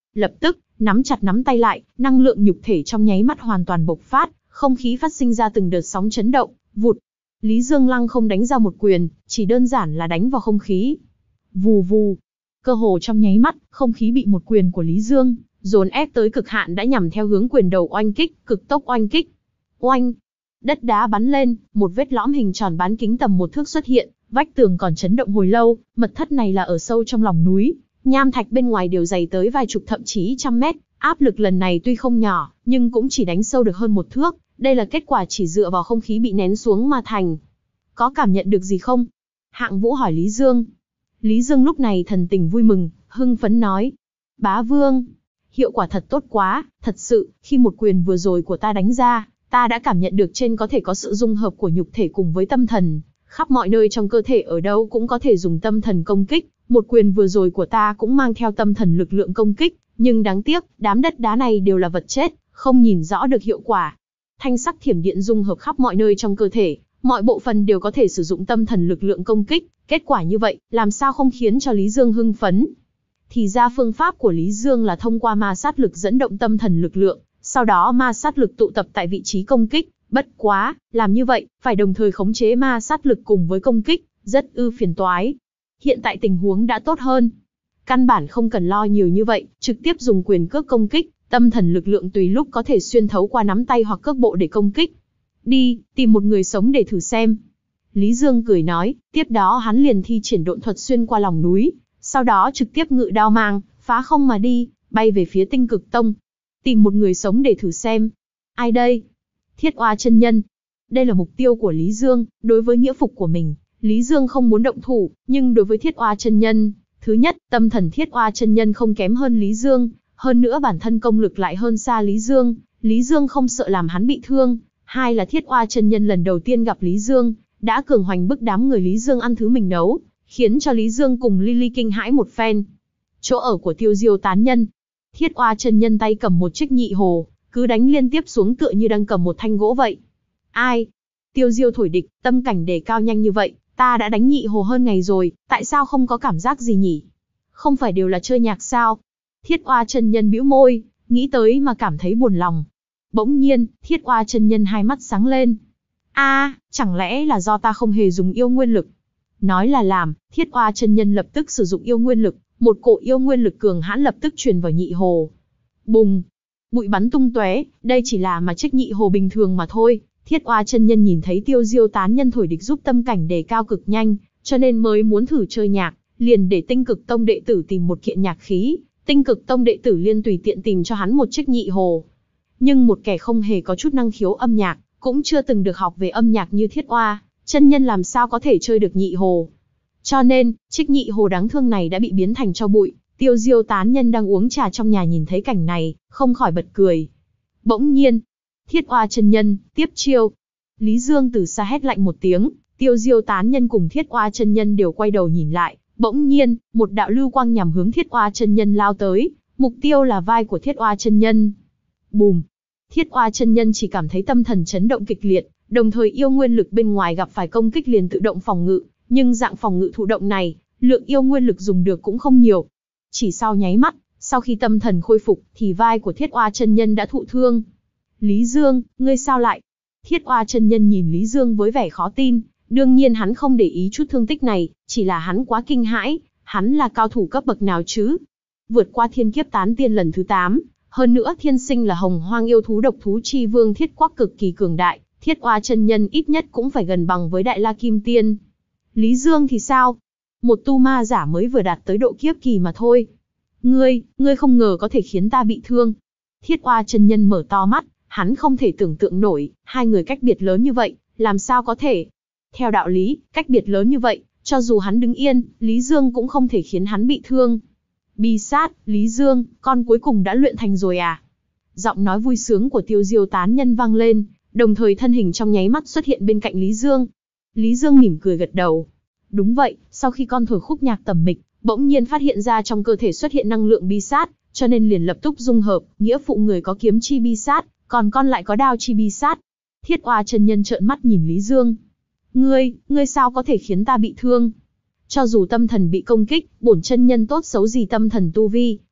Lập tức, nắm chặt nắm tay lại, năng lượng nhục thể trong nháy mắt hoàn toàn bộc phát, không khí phát sinh ra từng đợt sóng chấn động, vụt. Lý Dương lăng không đánh ra một quyền, chỉ đơn giản là đánh vào không khí. Vù vù. Cơ hồ trong nháy mắt, không khí bị một quyền của Lý Dương dồn ép tới cực hạn đã nhằm theo hướng quyền đầu oanh kích, cực tốc oanh kích. Oanh. Đất đá bắn lên, một vết lõm hình tròn bán kính tầm một thước xuất hiện, vách tường còn chấn động hồi lâu, mật thất này là ở sâu trong lòng núi, nham thạch bên ngoài đều dày tới vài chục thậm chí trăm mét, áp lực lần này tuy không nhỏ, nhưng cũng chỉ đánh sâu được hơn một thước, đây là kết quả chỉ dựa vào không khí bị nén xuống mà thành. Có cảm nhận được gì không? Hạng Vũ hỏi Lý Dương. Lý Dương lúc này thần tình vui mừng, hưng phấn nói. Bá Vương, hiệu quả thật tốt quá, thật sự, khi một quyền vừa rồi của ta đánh ra, ta đã cảm nhận được trên có thể có sự dung hợp của nhục thể cùng với tâm thần, khắp mọi nơi trong cơ thể ở đâu cũng có thể dùng tâm thần công kích, một quyền vừa rồi của ta cũng mang theo tâm thần lực lượng công kích, nhưng đáng tiếc, đám đất đá này đều là vật chết, không nhìn rõ được hiệu quả. Thanh sắc thiểm điện dung hợp khắp mọi nơi trong cơ thể, mọi bộ phận đều có thể sử dụng tâm thần lực lượng công kích, kết quả như vậy, làm sao không khiến cho Lý Dương hưng phấn. Thì ra phương pháp của Lý Dương là thông qua ma sát lực dẫn động tâm thần lực lượng, sau đó ma sát lực tụ tập tại vị trí công kích, bất quá, làm như vậy, phải đồng thời khống chế ma sát lực cùng với công kích, rất ư phiền toái. Hiện tại tình huống đã tốt hơn. Căn bản không cần lo nhiều như vậy, trực tiếp dùng quyền cước công kích, tâm thần lực lượng tùy lúc có thể xuyên thấu qua nắm tay hoặc cước bộ để công kích. Đi, tìm một người sống để thử xem. Lý Dương cười nói, tiếp đó hắn liền thi triển độn thuật xuyên qua lòng núi, sau đó trực tiếp ngự đao mang, phá không mà đi, bay về phía Tinh Cực Tông. Tìm một người sống để thử xem. Ai đây? Thiết Oa chân nhân. Đây là mục tiêu của Lý Dương, đối với nghĩa phục của mình, Lý Dương không muốn động thủ, nhưng đối với Thiết Oa chân nhân, thứ nhất, tâm thần Thiết Oa chân nhân không kém hơn Lý Dương, hơn nữa bản thân công lực lại hơn xa Lý Dương, Lý Dương không sợ làm hắn bị thương. Hai là Thiết Oa chân nhân lần đầu tiên gặp Lý Dương, đã cường hoành bức đám người Lý Dương ăn thứ mình nấu, khiến cho Lý Dương cùng Lily kinh hãi một phen. Chỗ ở của Tiêu Diêu tán nhân. Thiết Oa chân nhân tay cầm một chiếc nhị hồ, cứ đánh liên tiếp xuống tựa như đang cầm một thanh gỗ vậy. Ai? Tiêu Diêu thổi địch, tâm cảnh đề cao nhanh như vậy, ta đã đánh nhị hồ hơn ngày rồi, tại sao không có cảm giác gì nhỉ? Không phải đều là chơi nhạc sao? Thiết Oa chân nhân bĩu môi, nghĩ tới mà cảm thấy buồn lòng. Bỗng nhiên, Thiết Oa chân nhân hai mắt sáng lên. A, à, chẳng lẽ là do ta không hề dùng yêu nguyên lực? Nói là làm, Thiết Oa chân nhân lập tức sử dụng yêu nguyên lực, một cỗ yêu nguyên lực cường hãn lập tức truyền vào nhị hồ. Bùng, bụi bắn tung tóe, đây chỉ là mà chiếc nhị hồ bình thường mà thôi. Thiết Oa chân nhân nhìn thấy Tiêu Diêu tán nhân thổi địch giúp tâm cảnh đề cao cực nhanh, cho nên mới muốn thử chơi nhạc, liền để Tinh Cực Tông đệ tử tìm một kiện nhạc khí, Tinh Cực Tông đệ tử liên tùy tiện tìm cho hắn một chiếc nhị hồ. Nhưng một kẻ không hề có chút năng khiếu âm nhạc, cũng chưa từng được học về âm nhạc như Thiết Oa chân nhân làm sao có thể chơi được nhị hồ. Cho nên, chiếc nhị hồ đáng thương này đã bị biến thành tro bụi. Tiêu Diêu tán nhân đang uống trà trong nhà nhìn thấy cảnh này, không khỏi bật cười. Bỗng nhiên, Thiết Oa chân nhân, tiếp chiêu. Lý Dương từ xa hét lạnh một tiếng, Tiêu Diêu tán nhân cùng Thiết Oa chân nhân đều quay đầu nhìn lại. Bỗng nhiên, một đạo lưu quang nhằm hướng Thiết Oa chân nhân lao tới, mục tiêu là vai của Thiết Oa chân nhân. Bùm! Thiết Oa chân nhân chỉ cảm thấy tâm thần chấn động kịch liệt, đồng thời yêu nguyên lực bên ngoài gặp phải công kích liền tự động phòng ngự, nhưng dạng phòng ngự thụ động này, lượng yêu nguyên lực dùng được cũng không nhiều. Chỉ sau nháy mắt, sau khi tâm thần khôi phục, thì vai của Thiết Oa chân nhân đã thụ thương. Lý Dương, ngươi sao lại? Thiết Oa chân nhân nhìn Lý Dương với vẻ khó tin, đương nhiên hắn không để ý chút thương tích này, chỉ là hắn quá kinh hãi, hắn là cao thủ cấp bậc nào chứ? Vượt qua thiên kiếp tán tiên lần thứ tám, hơn nữa thiên sinh là hồng hoang yêu thú độc thú chi vương Thiết Quắc cực kỳ cường đại, Thiết Oa chân nhân ít nhất cũng phải gần bằng với Đại La Kim Tiên. Lý Dương thì sao? Một tu ma giả mới vừa đạt tới độ kiếp kỳ mà thôi. Ngươi, ngươi không ngờ có thể khiến ta bị thương. Thiết Oa chân nhân mở to mắt, hắn không thể tưởng tượng nổi, hai người cách biệt lớn như vậy, làm sao có thể? Theo đạo lý, cách biệt lớn như vậy, cho dù hắn đứng yên, Lý Dương cũng không thể khiến hắn bị thương. Bi sát, Lý Dương, con cuối cùng đã luyện thành rồi à? Giọng nói vui sướng của Tiêu Diêu tán nhân vang lên, đồng thời thân hình trong nháy mắt xuất hiện bên cạnh Lý Dương. Lý Dương mỉm cười gật đầu. Đúng vậy, sau khi con thổi khúc nhạc tầm mịch, bỗng nhiên phát hiện ra trong cơ thể xuất hiện năng lượng bi sát, cho nên liền lập tức dung hợp, nghĩa phụ người có kiếm chi bi sát, còn con lại có đao chi bi sát. Thiết Oa chân nhân trợn mắt nhìn Lý Dương. Ngươi, ngươi sao có thể khiến ta bị thương? Cho dù tâm thần bị công kích, bổn chân nhân tốt xấu gì tâm thần tu vi,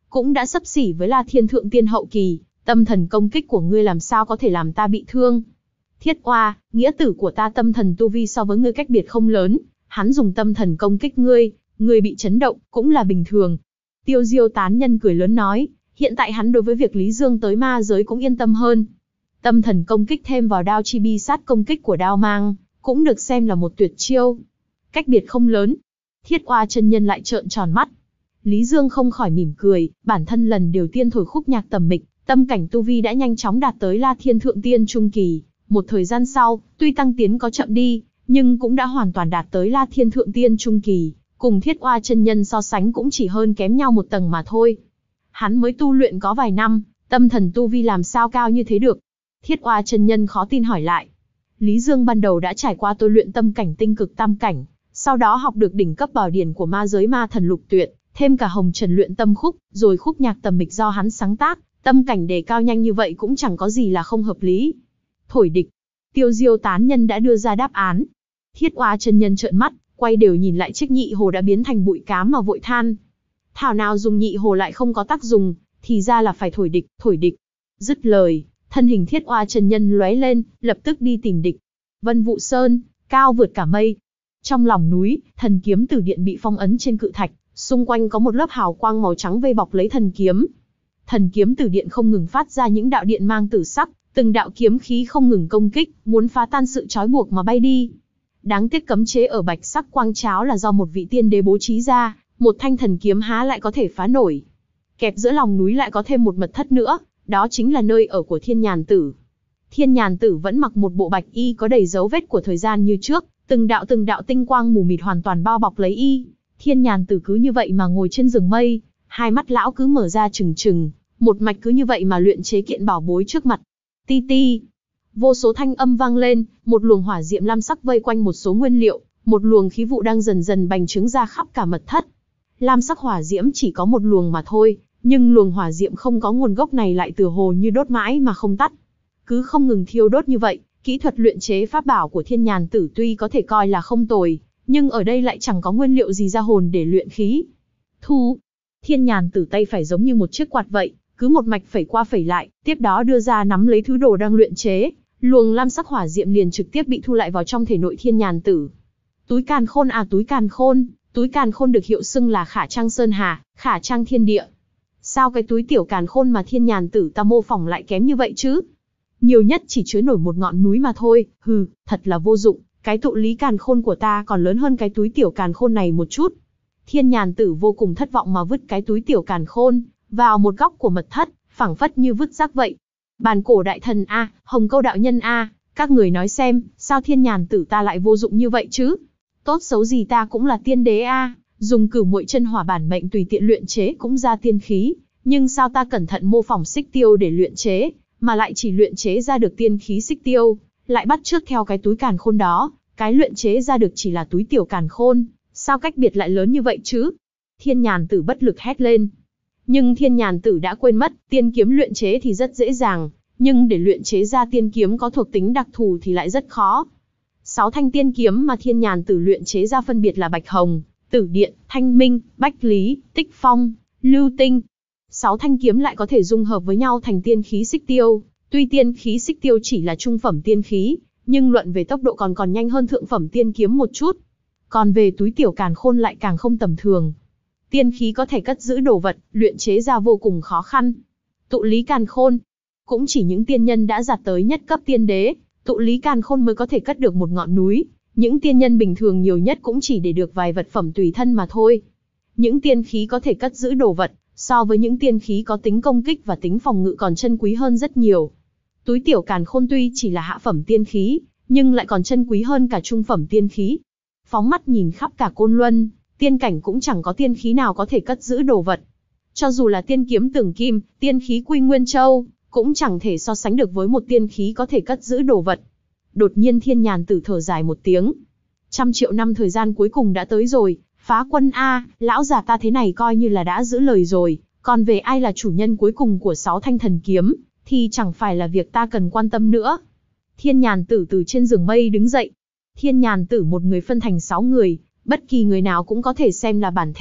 cũng đã xấp xỉ với La Thiên Thượng Tiên hậu kỳ, tâm thần công kích của ngươi làm sao có thể làm ta bị thương. Thiết Oa, nghĩa tử của ta tâm thần tu vi so với ngươi cách biệt không lớn, hắn dùng tâm thần công kích ngươi, ngươi bị chấn động, cũng là bình thường. Tiêu Diêu tán nhân cười lớn nói, hiện tại hắn đối với việc Lý Dương tới ma giới cũng yên tâm hơn. Tâm thần công kích thêm vào đao chi bi sát công kích của đao mang, cũng được xem là một tuyệt chiêu. Cách biệt không lớn. Thiết Oa chân nhân lại trợn tròn mắt. Lý Dương không khỏi mỉm cười, bản thân lần điều tiên thổi khúc nhạc tầm mịch, tâm cảnh tu vi đã nhanh chóng đạt tới La Thiên Thượng Tiên trung kỳ. Một thời gian sau, tuy tăng tiến có chậm đi, nhưng cũng đã hoàn toàn đạt tới La Thiên Thượng Tiên trung kỳ, cùng Thiết Oa chân nhân so sánh cũng chỉ hơn kém nhau một tầng mà thôi. Hắn mới tu luyện có vài năm, tâm thần tu vi làm sao cao như thế được? Thiết Oa chân nhân khó tin hỏi lại. Lý Dương ban đầu đã trải qua tu luyện tâm cảnh tinh cực tam cảnh, sau đó học được đỉnh cấp bảo điển của ma giới ma thần lục tuyệt, thêm cả hồng trần luyện tâm khúc, rồi khúc nhạc tầm mịch do hắn sáng tác, tâm cảnh đề cao nhanh như vậy cũng chẳng có gì là không hợp lý. Thổi địch. Tiêu Diêu tán nhân đã đưa ra đáp án. Thiết Oa chân nhân trợn mắt, quay đều nhìn lại chiếc nhị hồ đã biến thành bụi cám mà vội than. Thảo nào dùng nhị hồ lại không có tác dụng, thì ra là phải thổi địch, thổi địch. Dứt lời, thân hình Thiết Oa chân nhân lóe lên, lập tức đi tìm địch. Vân Vụ Sơn, cao vượt cả mây. Trong lòng núi, thần kiếm tử điện bị phong ấn trên cự thạch, xung quanh có một lớp hào quang màu trắng vây bọc lấy thần kiếm. Thần kiếm tử điện không ngừng phát ra những đạo điện mang tử sắc, từng đạo kiếm khí không ngừng công kích, muốn phá tan sự trói buộc mà bay đi. Đáng tiếc cấm chế ở bạch sắc quang cháo là do một vị tiên đế bố trí ra, một thanh thần kiếm há lại có thể phá nổi. Kẹp giữa lòng núi lại có thêm một mật thất nữa, đó chính là nơi ở của Thiên Nhàn Tử. Thiên Nhàn Tử vẫn mặc một bộ bạch y có đầy dấu vết của thời gian như trước, từng đạo từng đạo tinh quang mù mịt hoàn toàn bao bọc lấy y. Thiên Nhàn Tử cứ như vậy mà ngồi trên rừng mây, hai mắt lão cứ mở ra trừng trừng, một mạch cứ như vậy mà luyện chế kiện bảo bối trước mặt. Ti ti, vô số thanh âm vang lên, một luồng hỏa diệm lam sắc vây quanh một số nguyên liệu, một luồng khí vụ đang dần dần bành trướng ra khắp cả mật thất. Lam sắc hỏa diễm chỉ có một luồng mà thôi, nhưng luồng hỏa diệm không có nguồn gốc này lại tựa hồ như đốt mãi mà không tắt. Cứ không ngừng thiêu đốt như vậy, kỹ thuật luyện chế pháp bảo của Thiên Nhàn Tử tuy có thể coi là không tồi, nhưng ở đây lại chẳng có nguyên liệu gì ra hồn để luyện khí. Thu, Thiên Nhàn Tử tay phải giống như một chiếc quạt vậy, cứ một mạch phẩy qua phẩy lại, tiếp đó đưa ra nắm lấy thứ đồ đang luyện chế, luồng lam sắc hỏa diệm liền trực tiếp bị thu lại vào trong thể nội Thiên Nhàn Tử. Túi càn khôn à túi càn khôn, túi càn khôn được hiệu xưng là Khả Trang Sơn Hà, Khả Trang Thiên Địa. Sao cái túi tiểu càn khôn mà Thiên Nhàn Tử ta mô phỏng lại kém như vậy chứ? Nhiều nhất chỉ chứa nổi một ngọn núi mà thôi, hừ, thật là vô dụng, cái tụ lý càn khôn của ta còn lớn hơn cái túi tiểu càn khôn này một chút. Thiên Nhàn Tử vô cùng thất vọng mà vứt cái túi tiểu càn khôn vào một góc của mật thất, phảng phất như vứt rác vậy. Bàn cổ đại thần a, Hồng Câu đạo nhân a, các người nói xem, sao Thiên Nhàn Tử ta lại vô dụng như vậy chứ? Tốt xấu gì ta cũng là tiên đế a, dùng cửu muội chân hỏa bản mệnh tùy tiện luyện chế cũng ra tiên khí, nhưng sao ta cẩn thận mô phỏng xích tiêu để luyện chế, mà lại chỉ luyện chế ra được tiên khí xích tiêu, lại bắt chước theo cái túi càn khôn đó, cái luyện chế ra được chỉ là túi tiểu càn khôn, sao cách biệt lại lớn như vậy chứ? Thiên Nhàn Tử bất lực hét lên. Nhưng Thiên Nhàn Tử đã quên mất, tiên kiếm luyện chế thì rất dễ dàng, nhưng để luyện chế ra tiên kiếm có thuộc tính đặc thù thì lại rất khó. Sáu thanh tiên kiếm mà Thiên Nhàn Tử luyện chế ra phân biệt là Bạch Hồng, Tử Điện, Thanh Minh, Bách Lý, Tích Phong, Lưu Tinh. Sáu thanh kiếm lại có thể dung hợp với nhau thành tiên khí xích tiêu. Tuy tiên khí xích tiêu chỉ là trung phẩm tiên khí, nhưng luận về tốc độ còn còn nhanh hơn thượng phẩm tiên kiếm một chút. Còn về túi tiểu càn khôn lại càng không tầm thường. Tiên khí có thể cất giữ đồ vật, luyện chế ra vô cùng khó khăn. Tụ lý càn khôn, cũng chỉ những tiên nhân đã đạt tới nhất cấp tiên đế, tụ lý càn khôn mới có thể cất được một ngọn núi. Những tiên nhân bình thường nhiều nhất cũng chỉ để được vài vật phẩm tùy thân mà thôi. Những tiên khí có thể cất giữ đồ vật, so với những tiên khí có tính công kích và tính phòng ngự còn chân quý hơn rất nhiều. Túi tiểu càn khôn tuy chỉ là hạ phẩm tiên khí, nhưng lại còn chân quý hơn cả trung phẩm tiên khí. Phóng mắt nhìn khắp cả Côn Luân, tiên cảnh cũng chẳng có tiên khí nào có thể cất giữ đồ vật. Cho dù là tiên kiếm Tưởng Kim, tiên khí Quy Nguyên Châu, cũng chẳng thể so sánh được với một tiên khí có thể cất giữ đồ vật. Đột nhiên Thiên Nhàn Tử thở dài một tiếng. Trăm triệu năm thời gian cuối cùng đã tới rồi, Phá Quân a, lão già ta thế này coi như là đã giữ lời rồi, còn về ai là chủ nhân cuối cùng của sáu thanh thần kiếm, thì chẳng phải là việc ta cần quan tâm nữa. Thiên Nhàn Tử từ trên giường mây đứng dậy. Thiên Nhàn Tử một người phân thành sáu người, bất kỳ người nào cũng có thể xem là bản thể,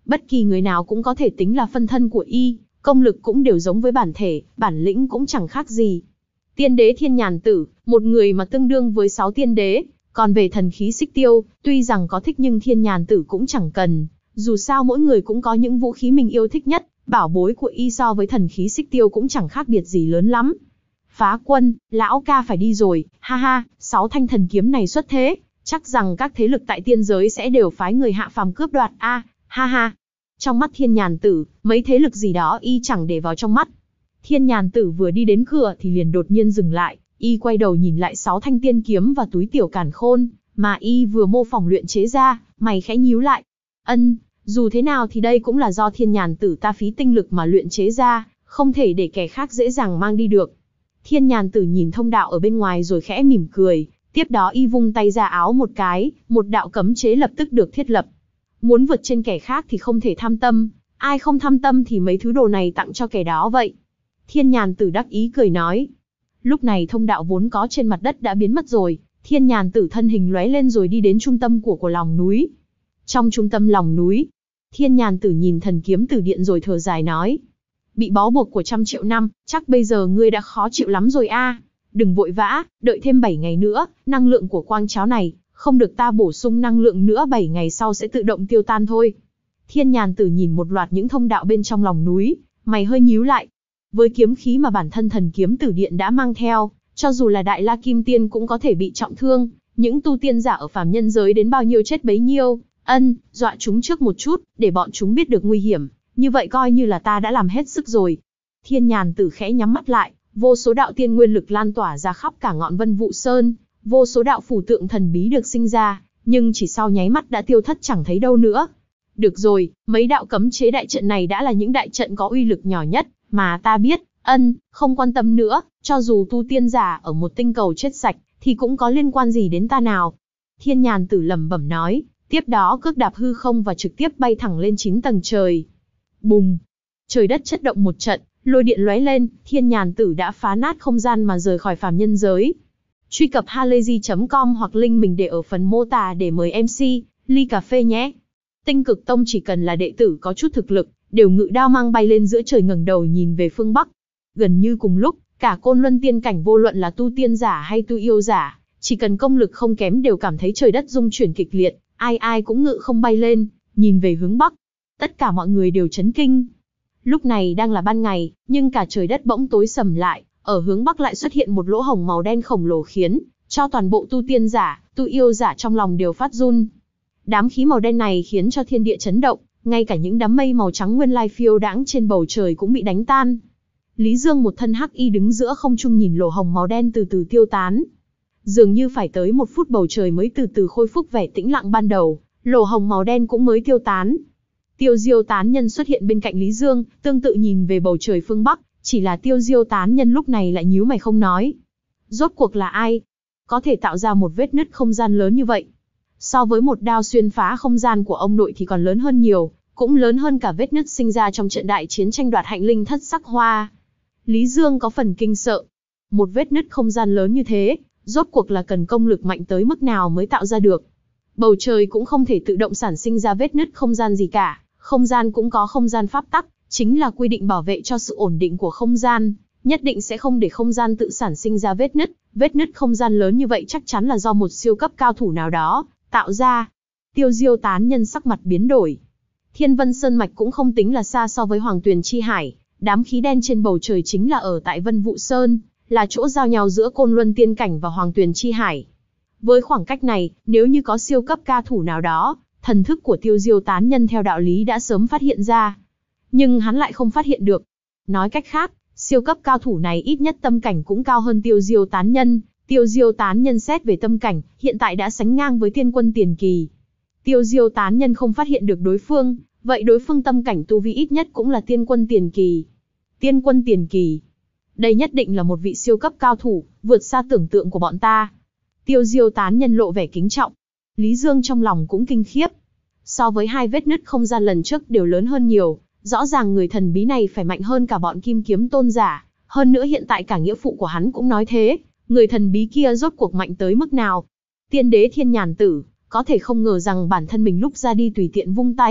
Bất kỳ người nào cũng có thể tính là phân thân của y, công lực cũng đều giống với bản thể, bản lĩnh cũng chẳng khác gì. Tiên đế Thiên Nhàn Tử, một người mà tương đương với sáu tiên đế, còn về thần khí xích tiêu, tuy rằng có thích nhưng Thiên Nhàn Tử cũng chẳng cần, dù sao mỗi người cũng có những vũ khí mình yêu thích nhất, bảo bối của y so với thần khí xích tiêu cũng chẳng khác biệt gì lớn lắm. Phá quân, lão ca phải đi rồi, ha ha, sáu thanh thần kiếm này xuất thế, chắc rằng các thế lực tại tiên giới sẽ đều phái người hạ phàm cướp đoạt a, ha ha. Trong mắt Thiên Nhàn Tử, mấy thế lực gì đó y chẳng để vào trong mắt. Thiên Nhàn Tử vừa đi đến cửa thì liền đột nhiên dừng lại, y quay đầu nhìn lại sáu thanh tiên kiếm và túi tiểu càn khôn, mà y vừa mô phỏng luyện chế ra, mày khẽ nhíu lại. Ân, dù thế nào thì đây cũng là do Thiên Nhàn Tử ta phí tinh lực mà luyện chế ra, không thể để kẻ khác dễ dàng mang đi được. Thiên Nhàn Tử nhìn thông đạo ở bên ngoài rồi khẽ mỉm cười, tiếp đó y vung tay ra áo một cái, một đạo cấm chế lập tức được thiết lập. Muốn vượt trên kẻ khác thì không thể tham tâm, ai không tham tâm thì mấy thứ đồ này tặng cho kẻ đó vậy. Thiên Nhàn Tử đắc ý cười nói. Lúc này thông đạo vốn có trên mặt đất đã biến mất rồi, Thiên Nhàn Tử thân hình lóe lên rồi đi đến trung tâm của của lòng núi. Trong trung tâm lòng núi, Thiên Nhàn Tử nhìn thần kiếm tử điện rồi thở dài nói. Bị bó buộc của trăm triệu năm, chắc bây giờ ngươi đã khó chịu lắm rồi a. Đừng vội vã, đợi thêm bảy ngày nữa, năng lượng của quang cháo này, không được ta bổ sung năng lượng nữa bảy ngày sau sẽ tự động tiêu tan thôi. Thiên Nhàn Tử nhìn một loạt những thông đạo bên trong lòng núi, mày hơi nhíu lại. Với kiếm khí mà bản thân thần kiếm tử điện đã mang theo, cho dù là Đại La Kim Tiên cũng có thể bị trọng thương, những tu tiên giả ở phàm nhân giới đến bao nhiêu chết bấy nhiêu, ân, dọa chúng trước một chút, để bọn chúng biết được nguy hiểm, như vậy coi như là ta đã làm hết sức rồi. Thiên Nhàn Tử khẽ nhắm mắt lại, vô số đạo tiên nguyên lực lan tỏa ra khắp cả ngọn Vân Vụ Sơn, vô số đạo phù tượng thần bí được sinh ra, nhưng chỉ sau nháy mắt đã tiêu thất chẳng thấy đâu nữa. Được rồi, mấy đạo cấm chế đại trận này đã là những đại trận có uy lực nhỏ nhất mà ta biết, ân, không quan tâm nữa, cho dù tu tiên giả ở một tinh cầu chết sạch, thì cũng có liên quan gì đến ta nào. Thiên Nhàn Tử lẩm bẩm nói, tiếp đó cước đạp hư không và trực tiếp bay thẳng lên chín tầng trời. Bùng! Trời đất chấn động một trận, lôi điện lóe lên, Thiên Nhàn Tử đã phá nát không gian mà rời khỏi phàm nhân giới. Truy cập halayzi chấm com hoặc link mình để ở phần mô tả để mời em xê, ly cà phê nhé. Tinh Cực Tông chỉ cần là đệ tử có chút thực lực, đều ngự đao mang bay lên giữa trời ngẩng đầu nhìn về phương Bắc. Gần như cùng lúc, cả Côn Luân tiên cảnh vô luận là tu tiên giả hay tu yêu giả, chỉ cần công lực không kém đều cảm thấy trời đất rung chuyển kịch liệt, ai ai cũng ngự không bay lên, nhìn về hướng Bắc. Tất cả mọi người đều chấn kinh. Lúc này đang là ban ngày, nhưng cả trời đất bỗng tối sầm lại, ở hướng Bắc lại xuất hiện một lỗ hổng màu đen khổng lồ khiến cho toàn bộ tu tiên giả, tu yêu giả trong lòng đều phát run. Đám khí màu đen này khiến cho thiên địa chấn động, ngay cả những đám mây màu trắng nguyên lai phiêu đãng trên bầu trời cũng bị đánh tan. Lý Dương một thân hắc y đứng giữa không trung nhìn lỗ hổng màu đen từ từ tiêu tán. Dường như phải tới một phút bầu trời mới từ từ khôi phục vẻ tĩnh lặng ban đầu, lỗ hổng màu đen cũng mới tiêu tán. Tiêu Diêu tán nhân xuất hiện bên cạnh Lý Dương, tương tự nhìn về bầu trời phương Bắc, chỉ là Tiêu Diêu tán nhân lúc này lại nhíu mày không nói. Rốt cuộc là ai? Có thể tạo ra một vết nứt không gian lớn như vậy? So với một đao xuyên phá không gian của ông nội thì còn lớn hơn nhiều, cũng lớn hơn cả vết nứt sinh ra trong trận đại chiến tranh đoạt hạnh linh thất sắc hoa. Lý Dương có phần kinh sợ. Một vết nứt không gian lớn như thế, rốt cuộc là cần công lực mạnh tới mức nào mới tạo ra được? Bầu trời cũng không thể tự động sản sinh ra vết nứt không gian gì cả, không gian cũng có không gian pháp tắc, chính là quy định bảo vệ cho sự ổn định của không gian, nhất định sẽ không để không gian tự sản sinh ra vết nứt, vết nứt không gian lớn như vậy chắc chắn là do một siêu cấp cao thủ nào đó tạo ra. Tiêu Diêu tán nhân sắc mặt biến đổi. Thiên Vân Sơn mạch cũng không tính là xa so với Hoàng Tuyền Chi Hải, đám khí đen trên bầu trời chính là ở tại Vân Vụ Sơn, là chỗ giao nhau giữa Côn Luân Tiên Cảnh và Hoàng Tuyền Chi Hải. Với khoảng cách này, nếu như có siêu cấp cao thủ nào đó, thần thức của Tiêu Diêu tán nhân theo đạo lý đã sớm phát hiện ra. Nhưng hắn lại không phát hiện được. Nói cách khác, siêu cấp cao thủ này ít nhất tâm cảnh cũng cao hơn Tiêu Diêu tán nhân. Tiêu Diêu tán nhân xét về tâm cảnh, hiện tại đã sánh ngang với Tiên Quân Tiền Kỳ. Tiêu Diêu tán nhân không phát hiện được đối phương, vậy đối phương tâm cảnh tu vi ít nhất cũng là Tiên Quân Tiền Kỳ. Tiên Quân Tiền Kỳ. Đây nhất định là một vị siêu cấp cao thủ, vượt xa tưởng tượng của bọn ta. Tiêu Diêu tán nhân lộ vẻ kính trọng. Lý Dương trong lòng cũng kinh khiếp. So với hai vết nứt không gian lần trước đều lớn hơn nhiều, rõ ràng người thần bí này phải mạnh hơn cả bọn Kim Kiếm Tôn giả. Hơn nữa hiện tại cả nghĩa phụ của hắn cũng nói thế, người thần bí kia rốt cuộc mạnh tới mức nào. Tiên đế Thiên Nhàn Tử, có thể không ngờ rằng bản thân mình lúc ra đi tùy tiện vung tay,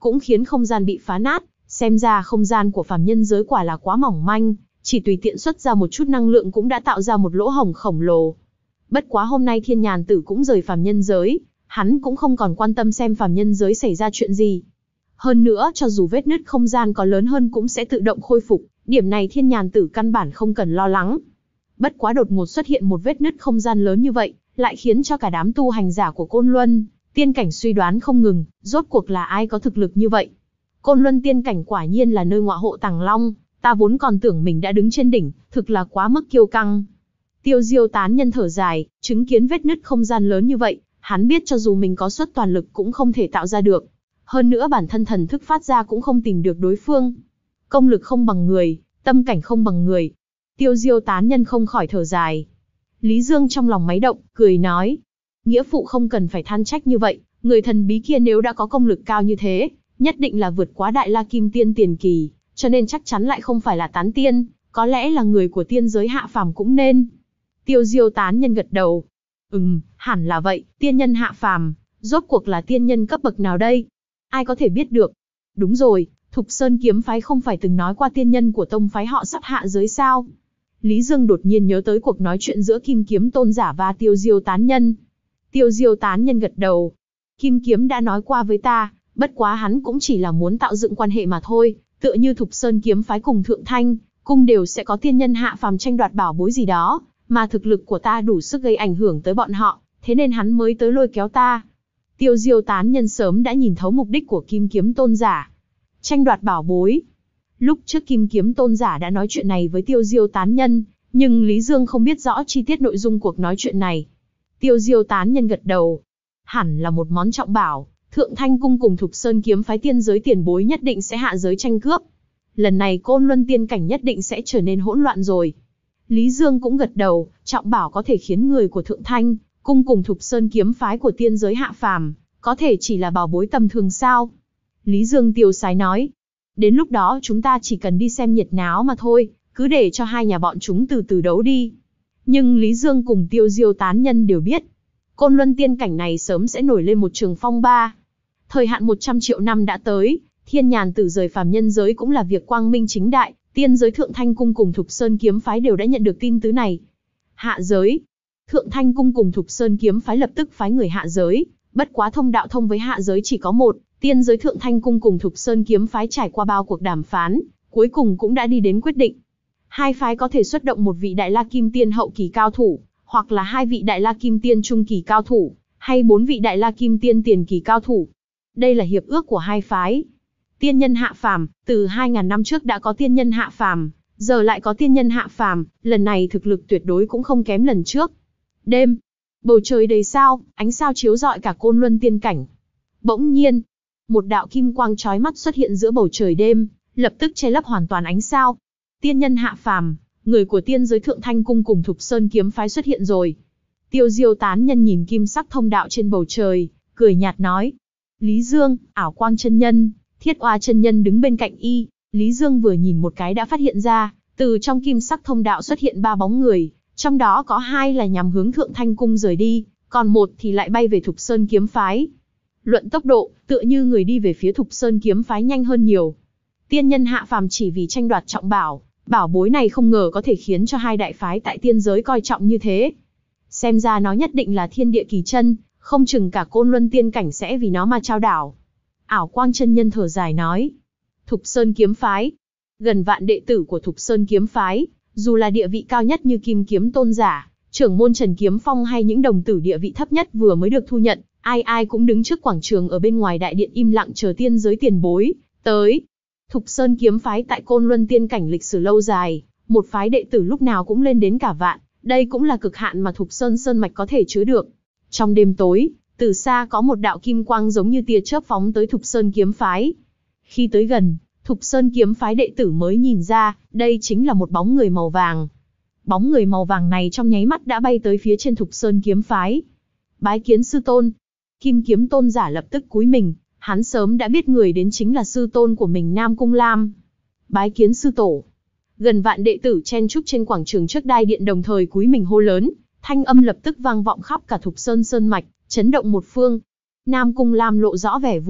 cũng khiến không gian bị phá nát, xem ra không gian của phàm nhân giới quả là quá mỏng manh, chỉ tùy tiện xuất ra một chút năng lượng cũng đã tạo ra một lỗ hổng khổng lồ. Bất quá hôm nay Thiên Nhàn Tử cũng rời phàm nhân giới, hắn cũng không còn quan tâm xem phàm nhân giới xảy ra chuyện gì. Hơn nữa, cho dù vết nứt không gian có lớn hơn cũng sẽ tự động khôi phục, điểm này Thiên Nhàn Tử căn bản không cần lo lắng. Bất quá đột ngột xuất hiện một vết nứt không gian lớn như vậy, lại khiến cho cả đám tu hành giả của Côn Luân Tiên cảnh suy đoán không ngừng, rốt cuộc là ai có thực lực như vậy. Côn Luân Tiên cảnh quả nhiên là nơi ngọa hộ Tàng Long, ta vốn còn tưởng mình đã đứng trên đỉnh, thực là quá mức kiêu căng. Tiêu Diêu tán nhân thở dài, chứng kiến vết nứt không gian lớn như vậy, hắn biết cho dù mình có xuất toàn lực cũng không thể tạo ra được. Hơn nữa bản thân thần thức phát ra cũng không tìm được đối phương. Công lực không bằng người, tâm cảnh không bằng người. Tiêu Diêu tán nhân không khỏi thở dài. Lý Dương trong lòng máy động, cười nói. Nghĩa phụ không cần phải than trách như vậy, người thần bí kia nếu đã có công lực cao như thế, nhất định là vượt quá Đại La Kim Tiên tiền kỳ, cho nên chắc chắn lại không phải là tán tiên, có lẽ là người của tiên giới hạ phàm cũng nên. Tiêu Diêu tán nhân gật đầu. Ừm, hẳn là vậy, tiên nhân hạ phàm, rốt cuộc là tiên nhân cấp bậc nào đây? Ai có thể biết được? Đúng rồi, Thục Sơn kiếm phái không phải từng nói qua tiên nhân của tông phái họ sắp hạ giới sao? Lý Dương đột nhiên nhớ tới cuộc nói chuyện giữa Kim Kiếm Tôn giả và Tiêu Diêu tán nhân. Tiêu Diêu tán nhân gật đầu. Kim Kiếm đã nói qua với ta, bất quá hắn cũng chỉ là muốn tạo dựng quan hệ mà thôi, tựa như Thục Sơn kiếm phái cùng Thượng Thanh cung đều sẽ có tiên nhân hạ phàm tranh đoạt bảo bối gì đó, mà thực lực của ta đủ sức gây ảnh hưởng tới bọn họ, thế nên hắn mới tới lôi kéo ta. Tiêu Diêu tán nhân sớm đã nhìn thấu mục đích của Kim Kiếm Tôn giả. Tranh đoạt bảo bối. Lúc trước Kim Kiếm Tôn giả đã nói chuyện này với Tiêu Diêu tán nhân, nhưng Lý Dương không biết rõ chi tiết nội dung cuộc nói chuyện này. Tiêu Diêu tán nhân gật đầu. Hẳn là một món trọng bảo, Thượng Thanh cung cùng Thục Sơn kiếm phái tiên giới tiền bối nhất định sẽ hạ giới tranh cướp. Lần này Côn Luân tiên cảnh nhất định sẽ trở nên hỗn loạn rồi. Lý Dương cũng gật đầu, trọng bảo có thể khiến người của Thượng Thanh cung cùng Thục Sơn kiếm phái của tiên giới hạ phàm, có thể chỉ là bảo bối tầm thường sao? Lý Dương tiêu sái nói. Đến lúc đó chúng ta chỉ cần đi xem nhiệt náo mà thôi, cứ để cho hai nhà bọn chúng từ từ đấu đi. Nhưng Lý Dương cùng Tiêu Diêu tán nhân đều biết, Côn Luân tiên cảnh này sớm sẽ nổi lên một trường phong ba. Thời hạn một trăm triệu năm đã tới, Thiên Nhàn Tử rời phàm nhân giới cũng là việc quang minh chính đại, tiên giới Thượng Thanh cung cùng Thục Sơn kiếm phái đều đã nhận được tin tứ này. Hạ giới. Thượng Thanh cung cùng Thục Sơn kiếm phái lập tức phái người hạ giới, bất quá thông đạo thông với hạ giới chỉ có một, tiên giới Thượng Thanh cung cùng Thục Sơn kiếm phái trải qua bao cuộc đàm phán, cuối cùng cũng đã đi đến quyết định. Hai phái có thể xuất động một vị Đại La Kim Tiên hậu kỳ cao thủ, hoặc là hai vị Đại La Kim Tiên trung kỳ cao thủ, hay bốn vị Đại La Kim Tiên tiền kỳ cao thủ. Đây là hiệp ước của hai phái. Tiên nhân hạ phàm, từ hai nghìn năm trước đã có tiên nhân hạ phàm, giờ lại có tiên nhân hạ phàm, lần này thực lực tuyệt đối cũng không kém lần trước. Đêm, bầu trời đầy sao, ánh sao chiếu rọi cả Côn Luân tiên cảnh. Bỗng nhiên, một đạo kim quang chói mắt xuất hiện giữa bầu trời đêm, lập tức che lấp hoàn toàn ánh sao. Tiên nhân hạ phàm, người của tiên giới Thượng Thanh cung cùng Thục Sơn kiếm phái xuất hiện rồi. Tiêu Diêu tán nhân nhìn kim sắc thông đạo trên bầu trời, cười nhạt nói. Lý Dương, ảo quang chân nhân, Thiết Oa chân nhân đứng bên cạnh y. Lý Dương vừa nhìn một cái đã phát hiện ra, từ trong kim sắc thông đạo xuất hiện ba bóng người, trong đó có hai là nhằm hướng Thượng Thanh cung rời đi, còn một thì lại bay về Thục Sơn kiếm phái. Luận tốc độ, tựa như người đi về phía Thục Sơn kiếm phái nhanh hơn nhiều. Tiên nhân hạ phàm chỉ vì tranh đoạt trọng bảo, bảo bối này không ngờ có thể khiến cho hai đại phái tại tiên giới coi trọng như thế. Xem ra nó nhất định là thiên địa kỳ chân, không chừng cả Côn Luân tiên cảnh sẽ vì nó mà trao đảo. Ảo quang chân nhân thở dài nói. Thục Sơn kiếm phái. Gần vạn đệ tử của Thục Sơn kiếm phái, dù là địa vị cao nhất như Kim Kiếm Tôn giả, trưởng môn Trần Kiếm Phong hay những đồng tử địa vị thấp nhất vừa mới được thu nhận, ai ai cũng đứng trước quảng trường ở bên ngoài đại điện im lặng chờ tiên giới tiền bối tới. Thục Sơn kiếm phái tại Côn Luân tiên cảnh lịch sử lâu dài, một phái đệ tử lúc nào cũng lên đến cả vạn, đây cũng là cực hạn mà Thục Sơn sơn mạch có thể chứa được. Trong đêm tối, từ xa có một đạo kim quang giống như tia chớp phóng tới Thục Sơn kiếm phái. Khi tới gần, Thục Sơn kiếm phái đệ tử mới nhìn ra, đây chính là một bóng người màu vàng. Bóng người màu vàng này trong nháy mắt đã bay tới phía trên Thục Sơn kiếm phái. Bái kiến sư tôn. Kim Kiếm Tôn giả lập tức cúi mình, hắn sớm đã biết người đến chính là sư tôn của mình Nam Cung Lam. Bái kiến sư tổ. Gần vạn đệ tử chen chúc trên quảng trường trước đai điện đồng thời cúi mình hô lớn, thanh âm lập tức vang vọng khắp cả Thục Sơn sơn mạch, chấn động một phương. Nam Cung Lam lộ rõ vẻ vui thích,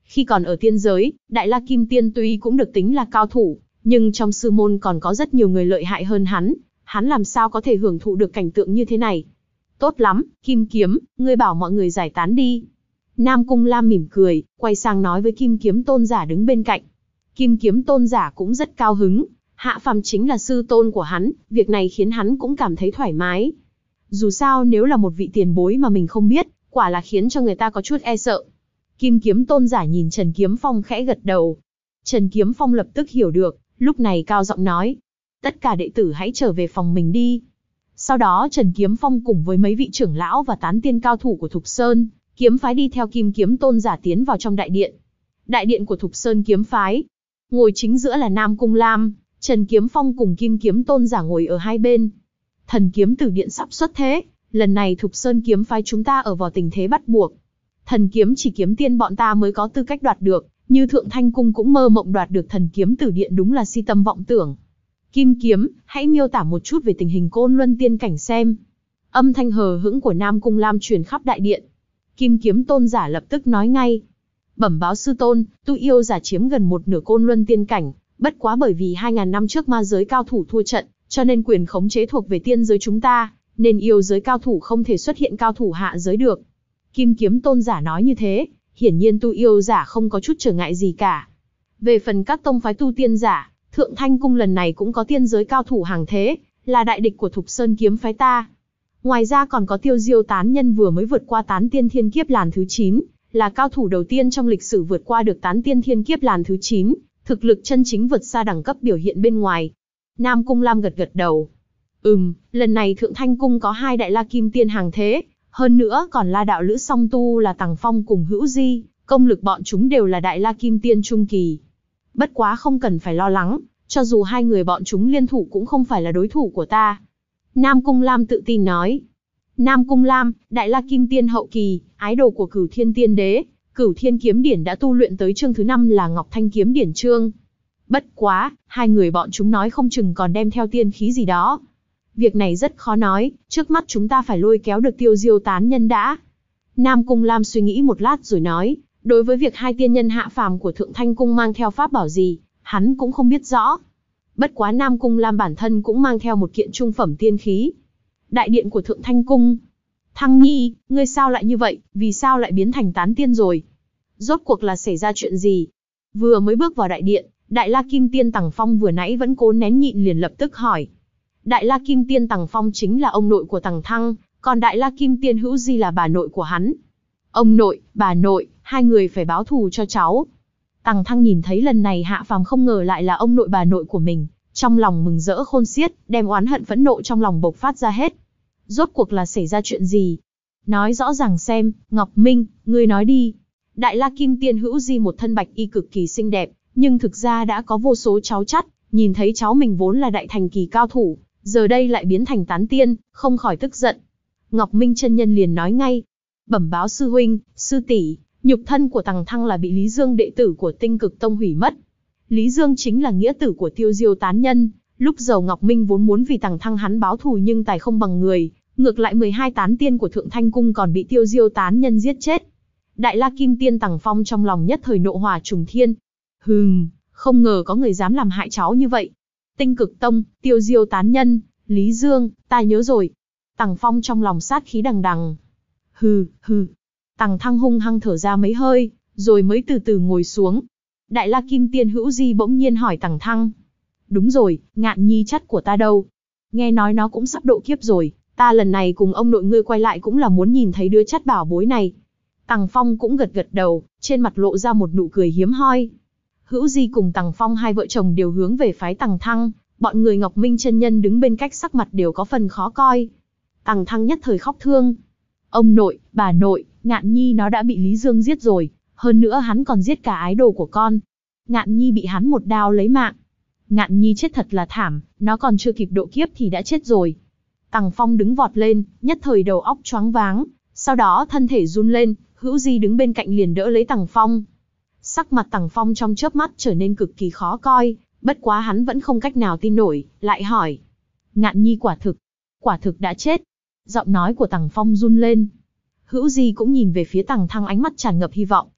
Khi còn ở tiên giới, Đại La Kim Tiên tuy cũng được tính là cao thủ, nhưng trong sư môn còn có rất nhiều người lợi hại hơn hắn, hắn làm sao có thể hưởng thụ được cảnh tượng như thế này. Tốt lắm, Kim Kiếm, ngươi bảo mọi người giải tán đi. Nam Cung Lam mỉm cười, quay sang nói với Kim Kiếm tôn giả đứng bên cạnh. Kim Kiếm tôn giả cũng rất cao hứng, Hạ Phàm chính là sư tôn của hắn, việc này khiến hắn cũng cảm thấy thoải mái. Dù sao nếu là một vị tiền bối mà mình không biết, quả là khiến cho người ta có chút e sợ. Kim Kiếm tôn giả nhìn Trần Kiếm Phong khẽ gật đầu. Trần Kiếm Phong lập tức hiểu được, lúc này cao giọng nói. Tất cả đệ tử hãy trở về phòng mình đi. Sau đó Trần Kiếm Phong cùng với mấy vị trưởng lão và tán tiên cao thủ của Thục Sơn, kiếm phái đi theo Kim Kiếm tôn giả tiến vào trong đại điện. Đại điện của Thục Sơn kiếm phái. Ngồi chính giữa là Nam Cung Lam, Trần Kiếm Phong cùng Kim Kiếm tôn giả ngồi ở hai bên. Thần kiếm tử điện sắp xuất thế, lần này Thục Sơn kiếm phái chúng ta ở vào tình thế bắt buộc. Thần kiếm chỉ kiếm tiên bọn ta mới có tư cách đoạt được, như Thượng Thanh Cung cũng mơ mộng đoạt được thần kiếm tử điện đúng là si tâm vọng tưởng. Kim Kiếm, hãy miêu tả một chút về tình hình Côn Luân tiên cảnh xem. Âm thanh hờ hững của Nam Cung Lam truyền khắp đại điện. Kim Kiếm tôn giả lập tức nói ngay. Bẩm báo sư tôn, tu yêu giả chiếm gần một nửa Côn Luân tiên cảnh, bất quá bởi vì hai ngàn năm trước ma giới cao thủ thua trận, cho nên quyền khống chế thuộc về tiên giới chúng ta, nên yêu giới cao thủ không thể xuất hiện cao thủ hạ giới được. Kim Kiếm tôn giả nói như thế, hiển nhiên tu yêu giả không có chút trở ngại gì cả. Về phần các tông phái tu tiên giả, Thượng Thanh Cung lần này cũng có tiên giới cao thủ hàng thế, là đại địch của Thục Sơn kiếm phái ta. Ngoài ra còn có Tiêu Diêu tán nhân vừa mới vượt qua tán tiên thiên kiếp làn thứ chín, là cao thủ đầu tiên trong lịch sử vượt qua được tán tiên thiên kiếp làn thứ chín, thực lực chân chính vượt xa đẳng cấp biểu hiện bên ngoài. Nam Cung Lam gật gật đầu. Ừm, lần này Thượng Thanh Cung có hai đại la kim tiên hàng thế, hơn nữa còn la đạo lữ song tu là Tằng Phong cùng Hữu Di, công lực bọn chúng đều là đại la kim tiên trung kỳ. Bất quá không cần phải lo lắng, cho dù hai người bọn chúng liên thủ cũng không phải là đối thủ của ta. Nam Cung Lam tự tin nói. Nam Cung Lam, đại la kim tiên hậu kỳ, ái đồ của Cửu Thiên Tiên Đế, Cửu Thiên Kiếm Điển đã tu luyện tới chương thứ năm là Ngọc Thanh Kiếm Điển chương. Bất quá, hai người bọn chúng nói không chừng còn đem theo tiên khí gì đó. Việc này rất khó nói, trước mắt chúng ta phải lôi kéo được Tiêu Diêu tán nhân đã. Nam Cung Lam suy nghĩ một lát rồi nói, đối với việc hai tiên nhân hạ phàm của Thượng Thanh Cung mang theo pháp bảo gì, hắn cũng không biết rõ. Bất quá Nam Cung Lam bản thân cũng mang theo một kiện trung phẩm tiên khí. Đại điện của Thượng Thanh Cung. Thăng Nhi, ngươi sao lại như vậy, vì sao lại biến thành tán tiên rồi? Rốt cuộc là xảy ra chuyện gì? Vừa mới bước vào đại điện, Đại La Kim Tiên Tằng Phong vừa nãy vẫn cố nén nhịn liền lập tức hỏi. Đại La Kim Tiên Tằng Phong chính là ông nội của Tằng Thăng, còn Đại La Kim Tiên Hữu Di là bà nội của hắn. Ông nội, bà nội, hai người phải báo thù cho cháu. Tằng Thăng nhìn thấy lần này hạ phàm không ngờ lại là ông nội bà nội của mình, trong lòng mừng rỡ khôn xiết, đem oán hận phẫn nộ trong lòng bộc phát ra hết. Rốt cuộc là xảy ra chuyện gì? Nói rõ ràng xem, Ngọc Minh, ngươi nói đi. Đại La Kim Tiên Hữu Di một thân bạch y cực kỳ xinh đẹp, nhưng thực ra đã có vô số cháu chắt, nhìn thấy cháu mình vốn là đại thành kỳ cao thủ, giờ đây lại biến thành tán tiên, không khỏi tức giận. Ngọc Minh chân nhân liền nói ngay, bẩm báo sư huynh, sư tỷ, nhục thân của Tằng Thăng là bị Lý Dương đệ tử của Tinh Cực Tông hủy mất. Lý Dương chính là nghĩa tử của Tiêu Diêu tán nhân, lúc giàu Ngọc Minh vốn muốn vì Tằng Thăng hắn báo thù nhưng tài không bằng người, ngược lại mười hai tán tiên của Thượng Thanh Cung còn bị Tiêu Diêu tán nhân giết chết. Đại La Kim Tiên Tằng Phong trong lòng nhất thời nộ hỏa trùng thiên. Hừm, không ngờ có người dám làm hại cháu như vậy. Tinh Cực Tông, Tiêu Diêu tán nhân, Lý Dương, ta nhớ rồi. Tằng Phong trong lòng sát khí đằng đằng. Hừ, hừ. Tằng Thăng hung hăng thở ra mấy hơi, rồi mới từ từ ngồi xuống. Đại La Kim Tiên Hữu Di bỗng nhiên hỏi Tằng Thăng. Đúng rồi, Ngạn Nhi chắt của ta đâu? Nghe nói nó cũng sắp độ kiếp rồi, ta lần này cùng ông nội ngươi quay lại cũng là muốn nhìn thấy đứa chắt bảo bối này. Tằng Phong cũng gật gật đầu, trên mặt lộ ra một nụ cười hiếm hoi. Hữu Di cùng Tằng Phong hai vợ chồng đều hướng về phái Tằng Thăng, bọn người Ngọc Minh chân nhân đứng bên cách sắc mặt đều có phần khó coi. Tằng Thăng nhất thời khóc thương. Ông nội, bà nội, Ngạn Nhi nó đã bị Lý Dương giết rồi, hơn nữa hắn còn giết cả ái đồ của con. Ngạn Nhi bị hắn một đao lấy mạng. Ngạn Nhi chết thật là thảm, nó còn chưa kịp độ kiếp thì đã chết rồi. Tằng Phong đứng vọt lên, nhất thời đầu óc choáng váng, sau đó thân thể run lên, Hữu Di đứng bên cạnh liền đỡ lấy Tằng Phong. Sắc mặt Tằng Phong trong chớp mắt trở nên cực kỳ khó coi, bất quá hắn vẫn không cách nào tin nổi, lại hỏi. Ngạn Nhi quả thực, quả thực đã chết. Giọng nói của Tằng Phong run lên. Hữu Di cũng nhìn về phía Tằng Thăng ánh mắt tràn ngập hy vọng,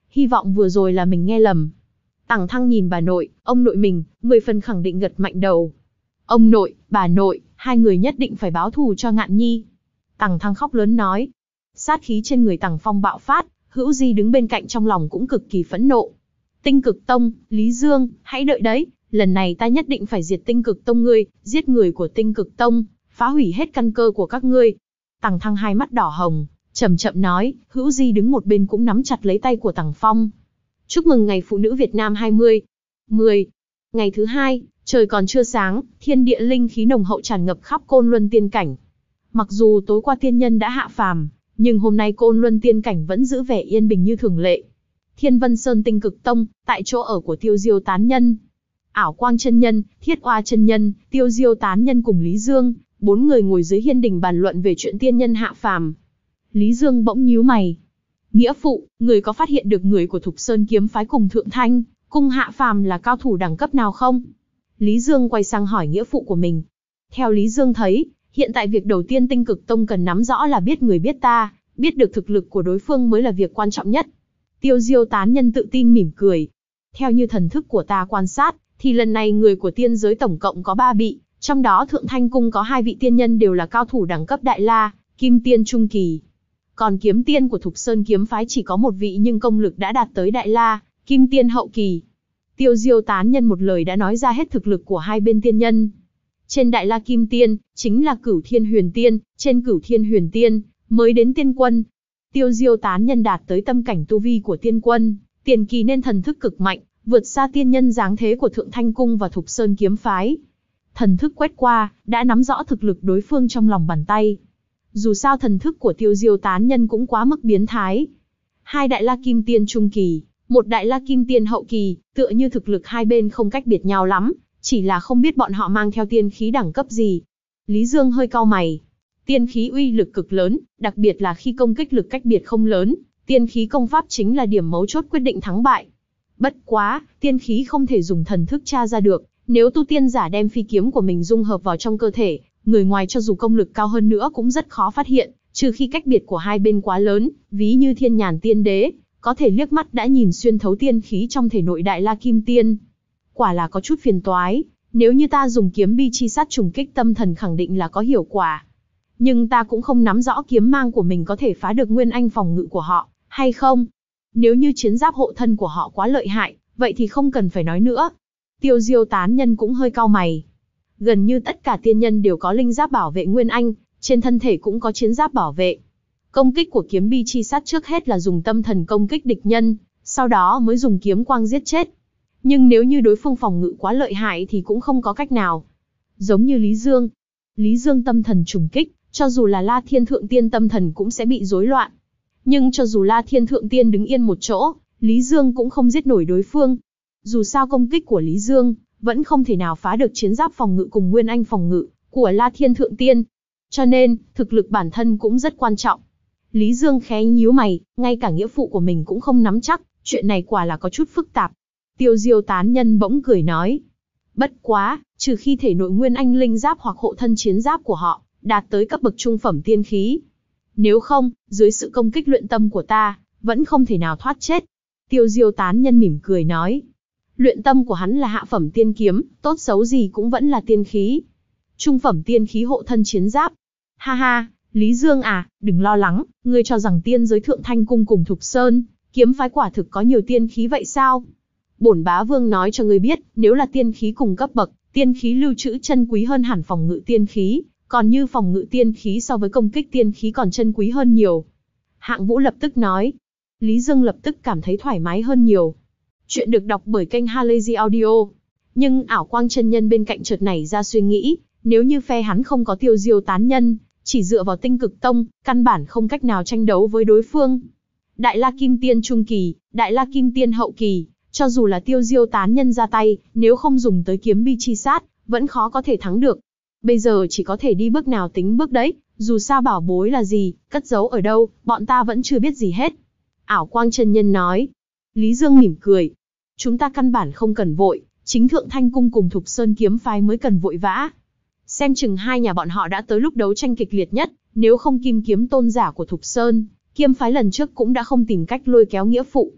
hy vọng vừa rồi là mình nghe lầm. Tằng Thăng nhìn bà nội, ông nội mình, mười phần khẳng định gật mạnh đầu. Ông nội, bà nội, hai người nhất định phải báo thù cho Ngạn Nhi. Tằng Thăng khóc lớn nói. Sát khí trên người Tằng Phong bạo phát, Hữu Di đứng bên cạnh trong lòng cũng cực kỳ phẫn nộ. Tinh Cực Tông, Lý Dương, hãy đợi đấy, lần này ta nhất định phải diệt Tinh Cực Tông ngươi, giết người của Tinh Cực Tông, phá hủy hết căn cơ của các ngươi. Tằng Thăng hai mắt đỏ hồng, chậm chậm nói, Hữu Di đứng một bên cũng nắm chặt lấy tay của Tằng Phong. Chúc mừng ngày Phụ nữ Việt Nam hai mươi. mười. Ngày thứ hai, trời còn chưa sáng, thiên địa linh khí nồng hậu tràn ngập khắp Côn Luân tiên cảnh. Mặc dù tối qua tiên nhân đã hạ phàm, nhưng hôm nay Côn Luân tiên cảnh vẫn giữ vẻ yên bình như thường lệ. Thiên Vân Sơn Tinh Cực Tông, tại chỗ ở của Tiêu Diêu tán nhân, Ảo Quang chân nhân, Thiết Oa chân nhân, Tiêu Diêu tán nhân cùng Lý Dương, bốn người ngồi dưới hiên đình bàn luận về chuyện tiên nhân hạ phàm. Lý Dương bỗng nhíu mày. Nghĩa phụ, người có phát hiện được người của Thục Sơn kiếm phái cùng Thượng Thanh cung hạ phàm là cao thủ đẳng cấp nào không? Lý Dương quay sang hỏi nghĩa phụ của mình. Theo Lý Dương thấy, hiện tại việc đầu tiên Tinh Cực Tông cần nắm rõ là biết người biết ta, biết được thực lực của đối phương mới là việc quan trọng nhất. Tiêu Diêu tán nhân tự tin mỉm cười. Theo như thần thức của ta quan sát, thì lần này người của tiên giới tổng cộng có ba vị, trong đó Thượng Thanh cung có hai vị tiên nhân đều là cao thủ đẳng cấp Đại La, Kim Tiên trung kỳ. Còn kiếm tiên của Thục Sơn kiếm phái chỉ có một vị nhưng công lực đã đạt tới Đại La, Kim Tiên hậu kỳ. Tiêu Diêu tán nhân một lời đã nói ra hết thực lực của hai bên tiên nhân. Trên Đại La Kim Tiên, chính là Cửu Thiên Huyền Tiên, trên Cửu Thiên Huyền Tiên, mới đến tiên quân. Tiêu Diêu tán nhân đạt tới tâm cảnh tu vi của tiên quân, tiền kỳ nên thần thức cực mạnh, vượt xa tiên nhân dáng thế của Thượng Thanh cung và Thục Sơn kiếm phái. Thần thức quét qua, đã nắm rõ thực lực đối phương trong lòng bàn tay. Dù sao thần thức của Tiêu Diêu tán nhân cũng quá mức biến thái. Hai Đại La Kim Tiên trung kỳ, một Đại La Kim Tiên hậu kỳ, tựa như thực lực hai bên không cách biệt nhau lắm, chỉ là không biết bọn họ mang theo tiên khí đẳng cấp gì. Lý Dương hơi cau mày. Tiên khí uy lực cực lớn, đặc biệt là khi công kích lực cách biệt không lớn, tiên khí công pháp chính là điểm mấu chốt quyết định thắng bại. Bất quá, tiên khí không thể dùng thần thức tra ra được, nếu tu tiên giả đem phi kiếm của mình dung hợp vào trong cơ thể, người ngoài cho dù công lực cao hơn nữa cũng rất khó phát hiện, trừ khi cách biệt của hai bên quá lớn, ví như Thiên Nhàn Tiên Đế, có thể liếc mắt đã nhìn xuyên thấu tiên khí trong thể nội Đại La Kim Tiên. Quả là có chút phiền toái, nếu như ta dùng kiếm bi chi sát trùng kích tâm thần khẳng định là có hiệu quả. Nhưng ta cũng không nắm rõ kiếm mang của mình có thể phá được nguyên anh phòng ngự của họ, hay không? Nếu như chiến giáp hộ thân của họ quá lợi hại, vậy thì không cần phải nói nữa. Tiêu Diêu tán nhân cũng hơi cau mày. Gần như tất cả tiên nhân đều có linh giáp bảo vệ nguyên anh, trên thân thể cũng có chiến giáp bảo vệ. Công kích của kiếm bi chi sát trước hết là dùng tâm thần công kích địch nhân, sau đó mới dùng kiếm quang giết chết. Nhưng nếu như đối phương phòng ngự quá lợi hại thì cũng không có cách nào. Giống như Lý Dương. Lý Dương tâm thần trùng kích, cho dù là La Thiên Thượng Tiên tâm thần cũng sẽ bị rối loạn. Nhưng cho dù La Thiên Thượng Tiên đứng yên một chỗ, Lý Dương cũng không giết nổi đối phương. Dù sao công kích của Lý Dương vẫn không thể nào phá được chiến giáp phòng ngự cùng nguyên anh phòng ngự của La Thiên Thượng Tiên. Cho nên, thực lực bản thân cũng rất quan trọng. Lý Dương khẽ nhíu mày, ngay cả nghĩa phụ của mình cũng không nắm chắc, chuyện này quả là có chút phức tạp. Tiêu Diêu tán nhân bỗng cười nói. Bất quá, trừ khi thể nội nguyên anh linh giáp hoặc hộ thân chiến giáp của họ đạt tới cấp bậc trung phẩm tiên khí. Nếu không, dưới sự công kích luyện tâm của ta, vẫn không thể nào thoát chết. Tiêu Diêu tán nhân mỉm cười nói. Luyện tâm của hắn là hạ phẩm tiên kiếm, tốt xấu gì cũng vẫn là tiên khí. Trung phẩm tiên khí hộ thân chiến giáp. Ha ha, Lý Dương à, đừng lo lắng, ngươi cho rằng tiên giới Thượng Thanh cung cùng Thục Sơn kiếm phái quả thực có nhiều tiên khí vậy sao? Bổn bá vương nói cho ngươi biết, nếu là tiên khí cùng cấp bậc, tiên khí lưu trữ chân quý hơn hẳn phòng ngự tiên khí, còn như phòng ngự tiên khí so với công kích tiên khí còn chân quý hơn nhiều. Hạng Vũ lập tức nói. Lý Dương lập tức cảm thấy thoải mái hơn nhiều. Chuyện được đọc bởi kênh Halazy Audio. Nhưng Ảo Quang chân nhân bên cạnh chợt nảy ra suy nghĩ, nếu như phe hắn không có Tiêu Diêu tán nhân, chỉ dựa vào Tinh Cực Tông, căn bản không cách nào tranh đấu với đối phương. Đại La Kim Tiên trung kỳ, Đại La Kim Tiên hậu kỳ, cho dù là Tiêu Diêu tán nhân ra tay, nếu không dùng tới kiếm bi chi sát, vẫn khó có thể thắng được. Bây giờ chỉ có thể đi bước nào tính bước đấy, dù sao bảo bối là gì, cất giấu ở đâu, bọn ta vẫn chưa biết gì hết. Ảo Quang chân nhân nói. Lý Dương mỉm cười. Chúng ta căn bản không cần vội, chính Thượng Thanh cung cùng Thục Sơn kiếm phái mới cần vội vã. Xem chừng hai nhà bọn họ đã tới lúc đấu tranh kịch liệt nhất, nếu không Kim kiếm tôn giả của Thục Sơn kiếm phái lần trước cũng đã không tìm cách lôi kéo nghĩa phụ.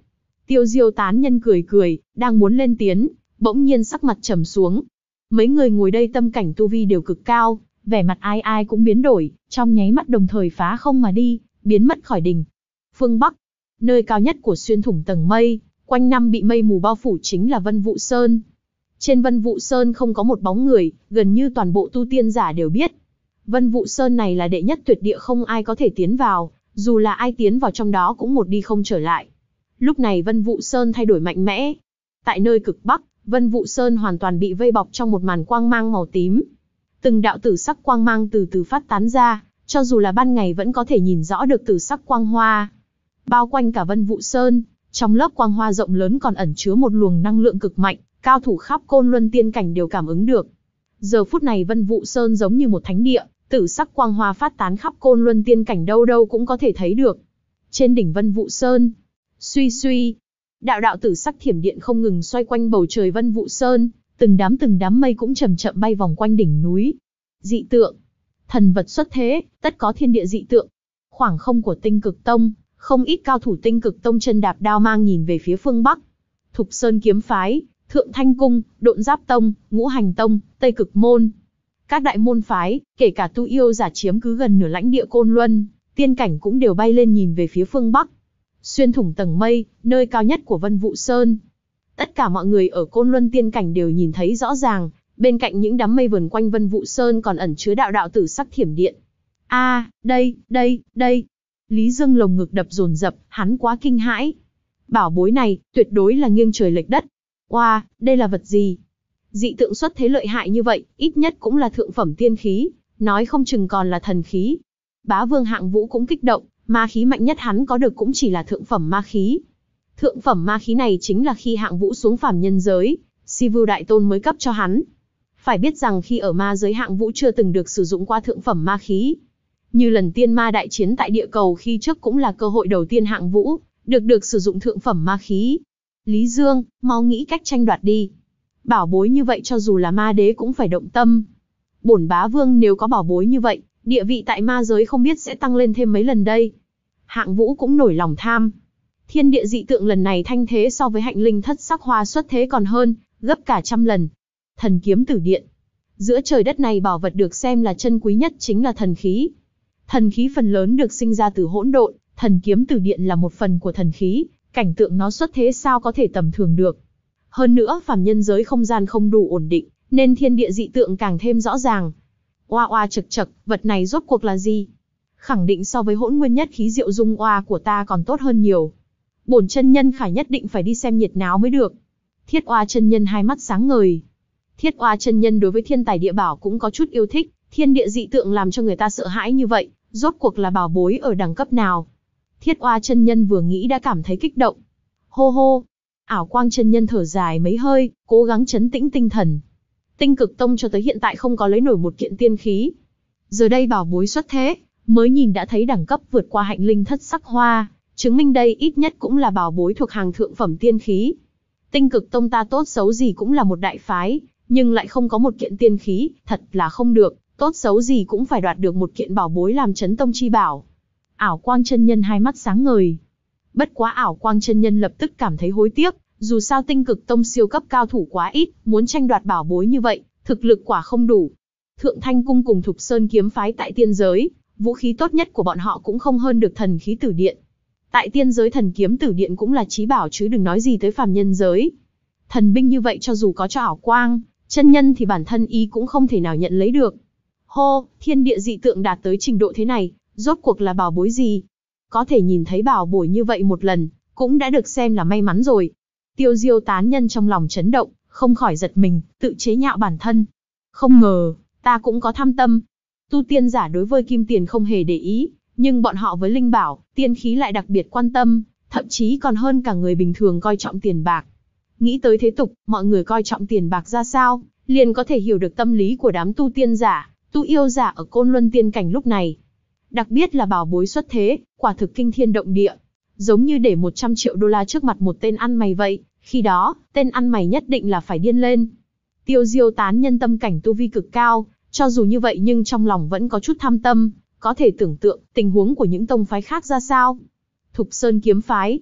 Tiêu Diêu tán nhân cười cười, đang muốn lên tiếng, bỗng nhiên sắc mặt trầm xuống. Mấy người ngồi đây tâm cảnh tu vi đều cực cao, vẻ mặt ai ai cũng biến đổi, trong nháy mắt đồng thời phá không mà đi, biến mất khỏi đỉnh. Phương Bắc, nơi cao nhất của xuyên thủng tầng mây, quanh năm bị mây mù bao phủ chính là Vân Vũ Sơn. Trên Vân Vũ Sơn không có một bóng người, gần như toàn bộ tu tiên giả đều biết. Vân Vũ Sơn này là đệ nhất tuyệt địa, không ai có thể tiến vào, dù là ai tiến vào trong đó cũng một đi không trở lại. Lúc này Vân Vũ Sơn thay đổi mạnh mẽ. Tại nơi cực Bắc, Vân Vũ Sơn hoàn toàn bị vây bọc trong một màn quang mang màu tím. Từng đạo tử sắc quang mang từ từ phát tán ra, cho dù là ban ngày vẫn có thể nhìn rõ được tử sắc quang hoa. Bao quanh cả Vân Vũ Sơn, trong lớp quang hoa rộng lớn còn ẩn chứa một luồng năng lượng cực mạnh, cao thủ khắp Côn Luân tiên cảnh đều cảm ứng được. Giờ phút này Vân Vũ Sơn giống như một thánh địa, tử sắc quang hoa phát tán khắp Côn Luân tiên cảnh, đâu đâu cũng có thể thấy được. Trên đỉnh Vân Vũ Sơn, suy suy, đạo đạo tử sắc thiểm điện không ngừng xoay quanh bầu trời Vân Vũ Sơn, từng đám từng đám mây cũng chậm chậm bay vòng quanh đỉnh núi. Dị tượng, thần vật xuất thế, tất có thiên địa dị tượng. Khoảng không của Tinh Cực Tông, không ít cao thủ Tinh Cực Tông chân đạp đao mang nhìn về phía phương Bắc. Thục Sơn kiếm phái, Thượng Thanh Cung, Độn Giáp Tông, Ngũ Hành Tông, Tây Cực Môn. Các đại môn phái, kể cả tu yêu giả chiếm cứ gần nửa lãnh địa Côn Luân, tiên cảnh cũng đều bay lên nhìn về phía phương Bắc. Xuyên thủng tầng mây, nơi cao nhất của Vân Vũ Sơn. Tất cả mọi người ở Côn Luân tiên cảnh đều nhìn thấy rõ ràng, bên cạnh những đám mây vờn quanh Vân Vũ Sơn còn ẩn chứa đạo đạo tử sắc thiểm điện. A, à, đây, đây, đây. Lý Dương lồng ngực đập dồn dập, hắn quá kinh hãi. Bảo bối này, tuyệt đối là nghiêng trời lệch đất. Oa, wow, đây là vật gì? Dị tượng xuất thế lợi hại như vậy, ít nhất cũng là thượng phẩm tiên khí, nói không chừng còn là thần khí. Bá Vương Hạng Vũ cũng kích động, ma khí mạnh nhất hắn có được cũng chỉ là thượng phẩm ma khí. Thượng phẩm ma khí này chính là khi Hạng Vũ xuống phàm nhân giới, Si Vưu Đại Tôn mới cấp cho hắn. Phải biết rằng khi ở ma giới Hạng Vũ chưa từng được sử dụng qua thượng phẩm ma khí. Như lần tiên ma đại chiến tại địa cầu khi trước cũng là cơ hội đầu tiên Hạng Vũ được được sử dụng thượng phẩm ma khí. Lý Dương, mau nghĩ cách tranh đoạt đi. Bảo bối như vậy cho dù là ma đế cũng phải động tâm. Bổn bá vương nếu có bảo bối như vậy, địa vị tại ma giới không biết sẽ tăng lên thêm mấy lần đây. Hạng Vũ cũng nổi lòng tham. Thiên địa dị tượng lần này thanh thế so với hạnh linh thất sắc hoa xuất thế còn hơn, gấp cả trăm lần. Thần kiếm tử điện. Giữa trời đất này bảo vật được xem là chân quý nhất chính là thần khí. Thần khí phần lớn được sinh ra từ hỗn độn, thần kiếm tử điện là một phần của thần khí, cảnh tượng nó xuất thế sao có thể tầm thường được. Hơn nữa phàm nhân giới không gian không đủ ổn định, nên thiên địa dị tượng càng thêm rõ ràng. Oa oa chật chật, vật này rốt cuộc là gì? Khẳng định so với hỗn nguyên nhất khí diệu dung oa của ta còn tốt hơn nhiều. Bổn chân nhân khải nhất định phải đi xem nhiệt náo mới được. Thiết Oa chân nhân hai mắt sáng ngời. Thiết Oa chân nhân đối với thiên tài địa bảo cũng có chút yêu thích, thiên địa dị tượng làm cho người ta sợ hãi như vậy, rốt cuộc là bảo bối ở đẳng cấp nào? Thiết Oa chân nhân vừa nghĩ đã cảm thấy kích động. Hô hô, Ảo Quang chân nhân thở dài mấy hơi, cố gắng trấn tĩnh tinh thần. Tinh Cực Tông cho tới hiện tại không có lấy nổi một kiện tiên khí. Giờ đây bảo bối xuất thế, mới nhìn đã thấy đẳng cấp vượt qua hạnh linh thất sắc hoa, chứng minh đây ít nhất cũng là bảo bối thuộc hàng thượng phẩm tiên khí. Tinh Cực Tông ta tốt xấu gì cũng là một đại phái, nhưng lại không có một kiện tiên khí, thật là không được, tốt xấu gì cũng phải đoạt được một kiện bảo bối làm chấn tông chi bảo. Ảo Quang chân nhân hai mắt sáng ngời. Bất quá Ảo Quang chân nhân lập tức cảm thấy hối tiếc, dù sao Tinh Cực Tông siêu cấp cao thủ quá ít, muốn tranh đoạt bảo bối như vậy, thực lực quả không đủ. Thượng Thanh Cung cùng Thục Sơn kiếm phái tại tiên giới, vũ khí tốt nhất của bọn họ cũng không hơn được thần khí tử điện. Tại tiên giới thần kiếm tử điện cũng là chí bảo chứ đừng nói gì tới phàm nhân giới. Thần binh như vậy cho dù có cho Ảo Quang chân nhân thì bản thân y cũng không thể nào nhận lấy được. Hô, thiên địa dị tượng đạt tới trình độ thế này, rốt cuộc là bảo bối gì? Có thể nhìn thấy bảo bối như vậy một lần, cũng đã được xem là may mắn rồi. Tiêu Diêu tán nhân trong lòng chấn động, không khỏi giật mình, tự chế nhạo bản thân. Không ngờ, ta cũng có tham tâm. Tu tiên giả đối với kim tiền không hề để ý, nhưng bọn họ với linh bảo, tiên khí lại đặc biệt quan tâm, thậm chí còn hơn cả người bình thường coi trọng tiền bạc. Nghĩ tới thế tục, mọi người coi trọng tiền bạc ra sao, liền có thể hiểu được tâm lý của đám tu tiên giả, tu yêu giả ở Côn Luân tiên cảnh lúc này. Đặc biệt là bảo bối xuất thế, quả thực kinh thiên động địa. Giống như để một trăm triệu đô la trước mặt một tên ăn mày vậy, khi đó, tên ăn mày nhất định là phải điên lên. Tiêu Diêu tán nhân tâm cảnh tu vi cực cao, cho dù như vậy nhưng trong lòng vẫn có chút tham tâm, có thể tưởng tượng tình huống của những tông phái khác ra sao. Thục Sơn kiếm phái.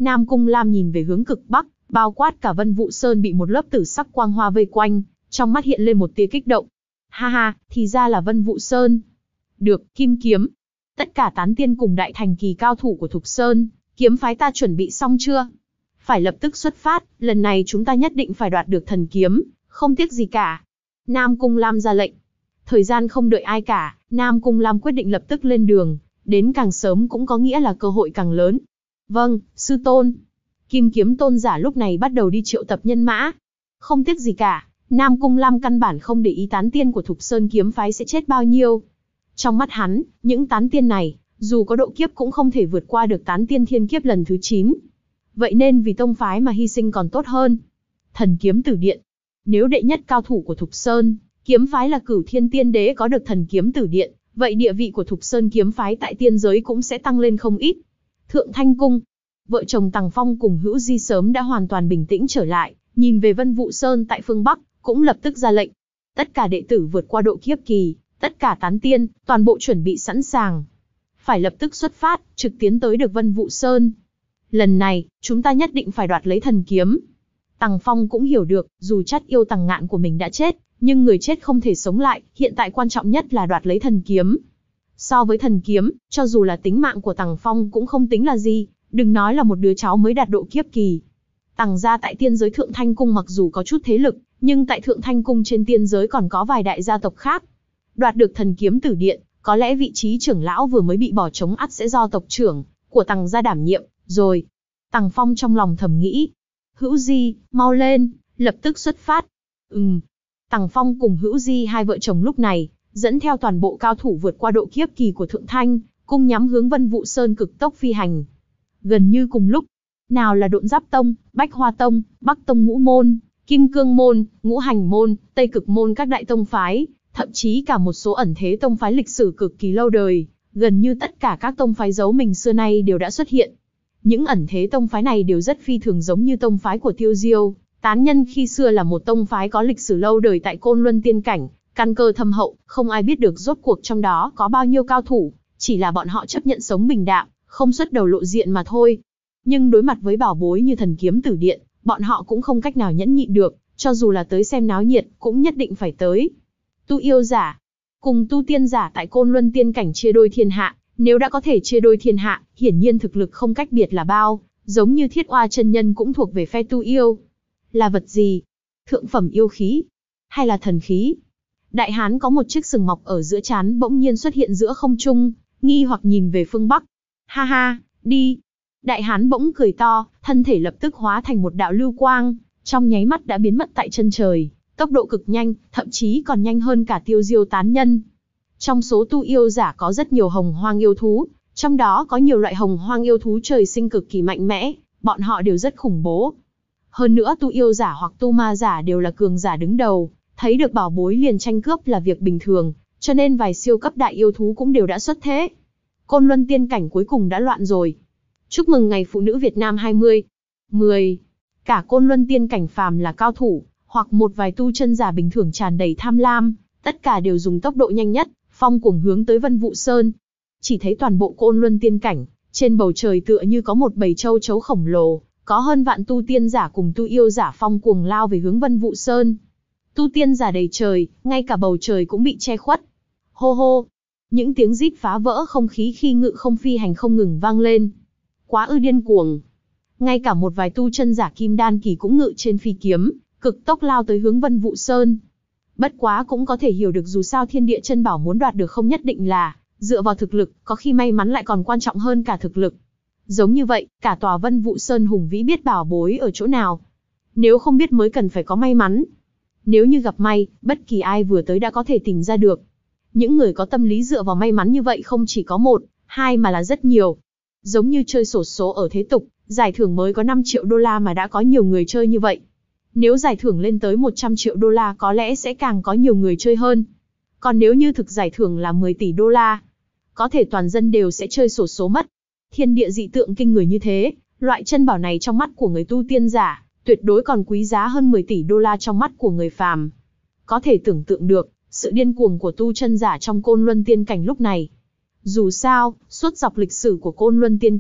Nam Cung Lam nhìn về hướng cực bắc, bao quát cả Vân Vũ Sơn bị một lớp tử sắc quang hoa vây quanh, trong mắt hiện lên một tia kích động. Ha ha, thì ra là Vân Vũ Sơn. Được, Kim Kiếm. Tất cả tán tiên cùng đại thành kỳ cao thủ của Thục Sơn, kiếm phái ta chuẩn bị xong chưa? Phải lập tức xuất phát, lần này chúng ta nhất định phải đoạt được thần kiếm, không tiếc gì cả. Nam Cung Lam ra lệnh. Thời gian không đợi ai cả, Nam Cung Lam quyết định lập tức lên đường, đến càng sớm cũng có nghĩa là cơ hội càng lớn. Vâng, sư tôn. Kim Kiếm tôn giả lúc này bắt đầu đi triệu tập nhân mã. Không tiếc gì cả, Nam Cung Lam căn bản không để ý tán tiên của Thục Sơn kiếm phái sẽ chết bao nhiêu. Trong mắt hắn, những tán tiên này, dù có độ kiếp cũng không thể vượt qua được tán tiên thiên kiếp lần thứ chín. Vậy nên vì tông phái mà hy sinh còn tốt hơn. Thần kiếm tử điện. Nếu đệ nhất cao thủ của Thục Sơn kiếm phái là Cửu Thiên Tiên Đế có được thần kiếm tử điện, vậy địa vị của Thục Sơn kiếm phái tại tiên giới cũng sẽ tăng lên không ít. Thượng Thanh Cung. Vợ chồng Tằng Phong cùng Hữu Di sớm đã hoàn toàn bình tĩnh trở lại, nhìn về Vân Vũ Sơn tại phương Bắc, cũng lập tức ra lệnh. Tất cả đệ tử vượt qua độ kiếp kỳ, tất cả tán tiên, toàn bộ chuẩn bị sẵn sàng. Phải lập tức xuất phát, trực tiến tới được Vân Vũ Sơn. Lần này, chúng ta nhất định phải đoạt lấy thần kiếm. Tằng Phong cũng hiểu được, dù Chát yêu Tằng Ngạn của mình đã chết, nhưng người chết không thể sống lại, hiện tại quan trọng nhất là đoạt lấy thần kiếm. So với thần kiếm, cho dù là tính mạng của Tằng Phong cũng không tính là gì, đừng nói là một đứa cháu mới đạt độ kiếp kỳ. Tằng gia tại tiên giới Thượng Thanh Cung mặc dù có chút thế lực, nhưng tại Thượng Thanh Cung trên tiên giới còn có vài đại gia tộc khác. Đoạt được thần kiếm tử điện, có lẽ vị trí trưởng lão vừa mới bị bỏ trống ắt sẽ do tộc trưởng của Tằng gia đảm nhiệm, rồi. Tằng Phong trong lòng thầm nghĩ. Hữu Di, mau lên, lập tức xuất phát. Ừm. Tằng Phong cùng Hữu Di hai vợ chồng lúc này, dẫn theo toàn bộ cao thủ vượt qua độ kiếp kỳ của Thượng Thanh, cùng nhắm hướng Vân Vũ Sơn cực tốc phi hành. Gần như cùng lúc, nào là Độn Giáp Tông, Bách Hoa Tông, Bắc Tông Ngũ Môn, Kim Cương Môn, Ngũ Hành Môn, Tây Cực Môn các đại tông phái, thậm chí cả một số ẩn thế tông phái lịch sử cực kỳ lâu đời, gần như tất cả các tông phái giấu mình xưa nay đều đã xuất hiện. Những ẩn thế tông phái này đều rất phi thường giống như tông phái của Tiêu Diêu, tán nhân khi xưa là một tông phái có lịch sử lâu đời tại Côn Luân Tiên Cảnh, căn cơ thâm hậu, không ai biết được rốt cuộc trong đó có bao nhiêu cao thủ, chỉ là bọn họ chấp nhận sống bình đạm, không xuất đầu lộ diện mà thôi. Nhưng đối mặt với bảo bối như thần kiếm tử điện, bọn họ cũng không cách nào nhẫn nhịn được, cho dù là tới xem náo nhiệt, cũng nhất định phải tới. Tu yêu giả, cùng tu tiên giả tại Côn Luân Tiên Cảnh chia đôi thiên hạ, nếu đã có thể chia đôi thiên hạ, hiển nhiên thực lực không cách biệt là bao, giống như Thiết Oa chân nhân cũng thuộc về phe tu yêu. Là vật gì? Thượng phẩm yêu khí? Hay là thần khí? Đại hán có một chiếc sừng mọc ở giữa trán bỗng nhiên xuất hiện giữa không trung, nghi hoặc nhìn về phương Bắc. Ha ha, đi. Đại hán bỗng cười to, thân thể lập tức hóa thành một đạo lưu quang, trong nháy mắt đã biến mất tại chân trời, tốc độ cực nhanh, thậm chí còn nhanh hơn cả Tiêu Diêu tán nhân. Trong số tu yêu giả có rất nhiều hồng hoang yêu thú, trong đó có nhiều loại hồng hoang yêu thú trời sinh cực kỳ mạnh mẽ, bọn họ đều rất khủng bố. Hơn nữa tu yêu giả hoặc tu ma giả đều là cường giả đứng đầu, thấy được bảo bối liền tranh cướp là việc bình thường, cho nên vài siêu cấp đại yêu thú cũng đều đã xuất thế. Côn Luân Tiên Cảnh cuối cùng đã loạn rồi. Chúc mừng ngày phụ nữ Việt Nam hai mươi. mười. Cả Côn Luân Tiên Cảnh phàm là cao thủ, hoặc một vài tu chân giả bình thường tràn đầy tham lam, tất cả đều dùng tốc độ nhanh nhất, phong cuồng hướng tới Vân Vũ Sơn. Chỉ thấy toàn bộ Côn Luân Tiên Cảnh, trên bầu trời tựa như có một bầy châu chấu khổng lồ, có hơn vạn tu tiên giả cùng tu yêu giả phong cuồng lao về hướng Vân Vũ Sơn. Tu tiên giả đầy trời, ngay cả bầu trời cũng bị che khuất. Hô hô, những tiếng rít phá vỡ không khí khi ngự không phi hành không ngừng vang lên. Quá ư điên cuồng. Ngay cả một vài tu chân giả kim đan kỳ cũng ngự trên phi kiếm, cực tốc lao tới hướng Vân Vũ Sơn. Bất quá cũng có thể hiểu được dù sao thiên địa chân bảo muốn đoạt được không nhất định là dựa vào thực lực, có khi may mắn lại còn quan trọng hơn cả thực lực. Giống như vậy, cả tòa Vân Vũ Sơn hùng vĩ biết bảo bối ở chỗ nào. Nếu không biết mới cần phải có may mắn. Nếu như gặp may, bất kỳ ai vừa tới đã có thể tìm ra được. Những người có tâm lý dựa vào may mắn như vậy không chỉ có một, hai mà là rất nhiều. Giống như chơi xổ số ở thế tục, giải thưởng mới có năm triệu đô la mà đã có nhiều người chơi như vậy. Nếu giải thưởng lên tới một trăm triệu đô la có lẽ sẽ càng có nhiều người chơi hơn. Còn nếu như thực giải thưởng là mười tỷ đô la, có thể toàn dân đều sẽ chơi xổ số mất. Thiên địa dị tượng kinh người như thế, loại chân bảo này trong mắt của người tu tiên giả, tuyệt đối còn quý giá hơn mười tỷ đô la trong mắt của người phàm. Có thể tưởng tượng được, sự điên cuồng của tu chân giả trong Côn Luân Tiên Cảnh lúc này. Dù sao, suốt dọc lịch sử của Côn Luân Tiên Cảnh,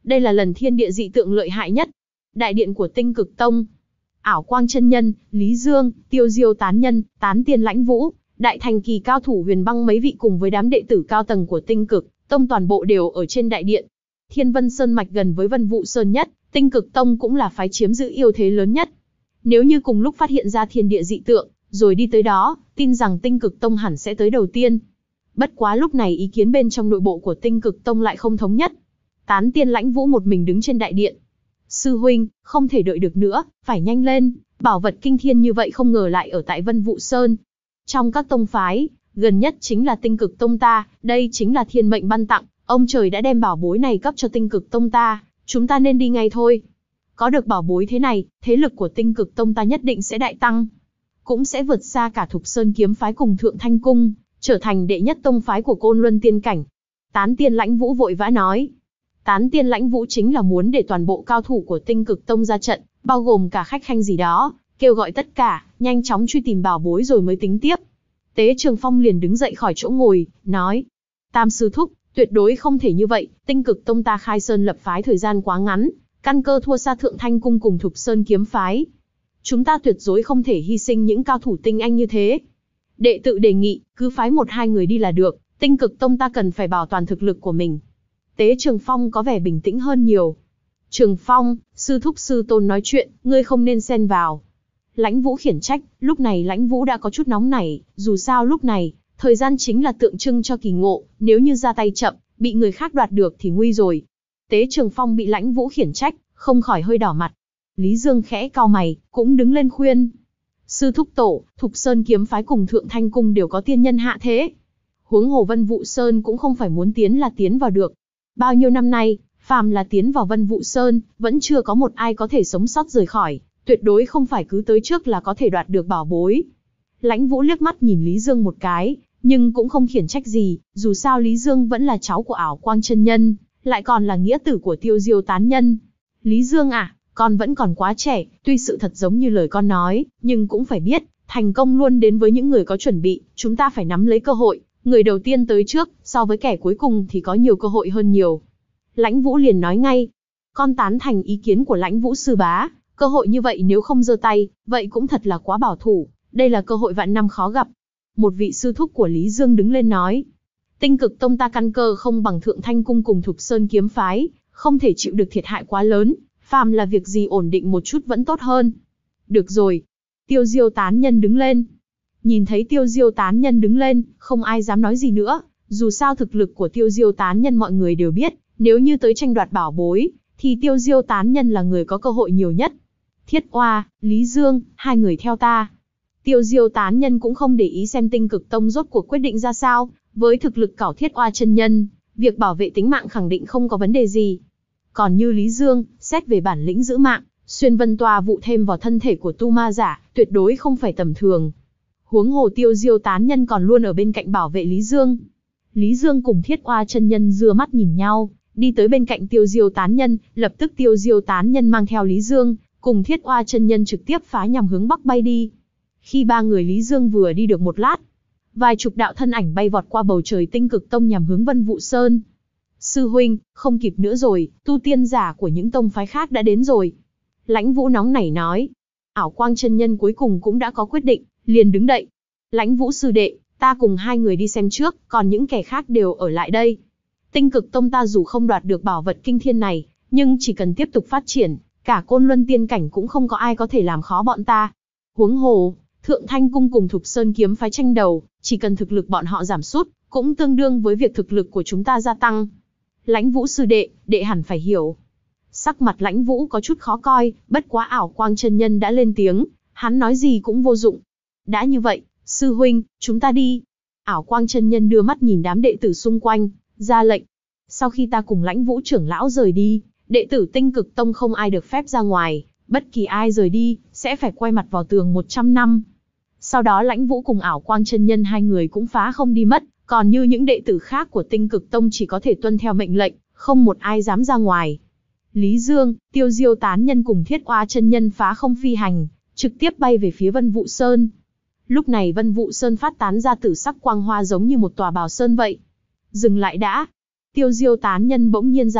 Đây là lần thiên địa dị tượng lợi hại nhất. Đại điện của Tinh Cực Tông. Ảo Quang chân nhân, Lý Dương, Tiêu Diêu tán nhân, Tán Tiên Lãnh Vũ, đại thành kỳ cao thủ Huyền Băng mấy vị cùng với đám đệ tử cao tầng của Tinh Cực Tông toàn bộ đều ở trên đại điện. Thiên Vân Sơn mạch gần với Vân Vũ Sơn nhất, Tinh Cực Tông cũng là phái chiếm giữ ưu thế lớn nhất. Nếu như cùng lúc phát hiện ra thiên địa dị tượng, rồi đi tới đó, tin rằng Tinh Cực Tông hẳn sẽ tới đầu tiên. Bất quá lúc này ý kiến bên trong nội bộ của Tinh Cực Tông lại không thống nhất. Tán Tiên Lãnh Vũ một mình đứng trên đại điện. Sư huynh, không thể đợi được nữa, phải nhanh lên, bảo vật kinh thiên như vậy không ngờ lại ở tại Vân Vũ Sơn. Trong các tông phái, gần nhất chính là Tinh Cực Tông ta, đây chính là thiên mệnh ban tặng, ông trời đã đem bảo bối này cấp cho Tinh Cực Tông ta, chúng ta nên đi ngay thôi. Có được bảo bối thế này, thế lực của Tinh Cực Tông ta nhất định sẽ đại tăng, cũng sẽ vượt xa cả Thục Sơn kiếm phái cùng Thượng Thanh cung, trở thành đệ nhất tông phái của Côn Luân tiên cảnh. Tán Tiên Lãnh Vũ vội vã nói. Tán Tiên Lãnh Vũ chính là muốn để toàn bộ cao thủ của Tinh Cực Tông ra trận, bao gồm cả khách khanh gì đó, kêu gọi tất cả, nhanh chóng truy tìm bảo bối rồi mới tính tiếp. Tế Trường Phong liền đứng dậy khỏi chỗ ngồi, nói. Tam sư thúc, tuyệt đối không thể như vậy, Tinh Cực Tông ta khai sơn lập phái thời gian quá ngắn, căn cơ thua xa Thượng Thanh cung cùng Thục Sơn kiếm phái. Chúng ta tuyệt đối không thể hy sinh những cao thủ tinh anh như thế. Đệ tử đề nghị, cứ phái một hai người đi là được, Tinh Cực Tông ta cần phải bảo toàn thực lực của mình. Tế Trường Phong có vẻ bình tĩnh hơn nhiều. Trường Phong, sư thúc sư tôn nói chuyện, ngươi không nên xen vào. Lãnh Vũ khiển trách, lúc này Lãnh Vũ đã có chút nóng nảy, dù sao lúc này, thời gian chính là tượng trưng cho kỳ ngộ, nếu như ra tay chậm, bị người khác đoạt được thì nguy rồi. Tế Trường Phong bị Lãnh Vũ khiển trách, không khỏi hơi đỏ mặt. Lý Dương khẽ cau mày, cũng đứng lên khuyên. Sư thúc tổ, Thục Sơn kiếm phái cùng Thượng Thanh cung đều có tiên nhân hạ thế. Huống hồ Vân Vũ Sơn cũng không phải muốn tiến là tiến vào được. Bao nhiêu năm nay, phàm là tiến vào Vân Vũ Sơn, vẫn chưa có một ai có thể sống sót rời khỏi, tuyệt đối không phải cứ tới trước là có thể đoạt được bảo bối. Lãnh Vũ liếc mắt nhìn Lý Dương một cái, nhưng cũng không khiển trách gì, dù sao Lý Dương vẫn là cháu của Ảo Quang chân nhân, lại còn là nghĩa tử của Tiêu Diêu tán nhân. Lý Dương à, con vẫn còn quá trẻ, tuy sự thật giống như lời con nói, nhưng cũng phải biết, thành công luôn đến với những người có chuẩn bị, chúng ta phải nắm lấy cơ hội, người đầu tiên tới trước, so với kẻ cuối cùng thì có nhiều cơ hội hơn nhiều. Lãnh Vũ liền nói ngay, con tán thành ý kiến của Lãnh Vũ sư bá, cơ hội như vậy nếu không giơ tay, vậy cũng thật là quá bảo thủ, đây là cơ hội vạn năm khó gặp. Một vị sư thúc của Lý Dương đứng lên nói, Tinh Cực Tông ta căn cơ không bằng Thượng Thanh cung cùng Thục Sơn kiếm phái, không thể chịu được thiệt hại quá lớn, phàm là việc gì ổn định một chút vẫn tốt hơn. Được rồi. Tiêu Diêu tán nhân đứng lên. Nhìn thấy Tiêu Diêu tán nhân đứng lên, không ai dám nói gì nữa, dù sao thực lực của Tiêu Diêu tán nhân mọi người đều biết, nếu như tới tranh đoạt bảo bối, thì Tiêu Diêu tán nhân là người có cơ hội nhiều nhất. Thiết Oa, Lý Dương, hai người theo ta. Tiêu Diêu tán nhân cũng không để ý xem Tinh Cực Tông rốt cuộc quyết định ra sao, với thực lực cảo Thiết Oa chân nhân, việc bảo vệ tính mạng khẳng định không có vấn đề gì. Còn như Lý Dương, xét về bản lĩnh giữ mạng, xuyên vân tòa vụ thêm vào thân thể của tu ma giả, tuyệt đối không phải tầm thường. Huống hồ Tiêu Diêu tán nhân còn luôn ở bên cạnh bảo vệ Lý Dương. Lý Dương cùng Thiết Oa chân nhân dưa mắt nhìn nhau, đi tới bên cạnh Tiêu Diêu tán nhân, lập tức Tiêu Diêu tán nhân mang theo Lý Dương, cùng Thiết Oa chân nhân trực tiếp phá nhằm hướng bắc bay đi. Khi ba người Lý Dương vừa đi được một lát, vài chục đạo thân ảnh bay vọt qua bầu trời Tinh Cực Tông nhằm hướng Vân Vũ Sơn. Sư huynh, không kịp nữa rồi, tu tiên giả của những tông phái khác đã đến rồi. Lãnh Vũ nóng nảy nói. Ảo Quang chân nhân cuối cùng cũng đã có quyết định, liền đứng đậy. Lãnh Vũ sư đệ, ta cùng hai người đi xem trước, còn những kẻ khác đều ở lại đây. Tinh Cực Tông ta dù không đoạt được bảo vật kinh thiên này, nhưng chỉ cần tiếp tục phát triển, cả Côn Luân tiên cảnh cũng không có ai có thể làm khó bọn ta. Huống hồ, Thượng Thanh cung cùng Thục Sơn kiếm phái tranh đầu, chỉ cần thực lực bọn họ giảm sút, cũng tương đương với việc thực lực của chúng ta gia tăng. Lãnh Vũ sư đệ, đệ hẳn phải hiểu. Sắc mặt Lãnh Vũ có chút khó coi, bất quá Ảo Quang chân nhân đã lên tiếng, hắn nói gì cũng vô dụng. Đã như vậy, sư huynh, chúng ta đi. Ảo Quang chân nhân đưa mắt nhìn đám đệ tử xung quanh, ra lệnh. Sau khi ta cùng Lãnh Vũ trưởng lão rời đi, đệ tử Tinh Cực Tông không ai được phép ra ngoài, bất kỳ ai rời đi, sẽ phải quay mặt vào tường một trăm năm. Sau đó Lãnh Vũ cùng Ảo Quang chân nhân hai người cũng phá không đi mất, còn như những đệ tử khác của Tinh Cực Tông chỉ có thể tuân theo mệnh lệnh, không một ai dám ra ngoài. Lý Dương, Tiêu Diêu tán nhân cùng Thiết Oa chân nhân phá không phi hành, trực tiếp bay về phía Vân Vũ Sơn. Lúc này Vân Vũ Sơn phát tán ra tử sắc quang hoa giống như một tòa bào sơn vậy. Dừng lại đã. Tiêu Diêu tán nhân bỗng nhiên ra lệnh,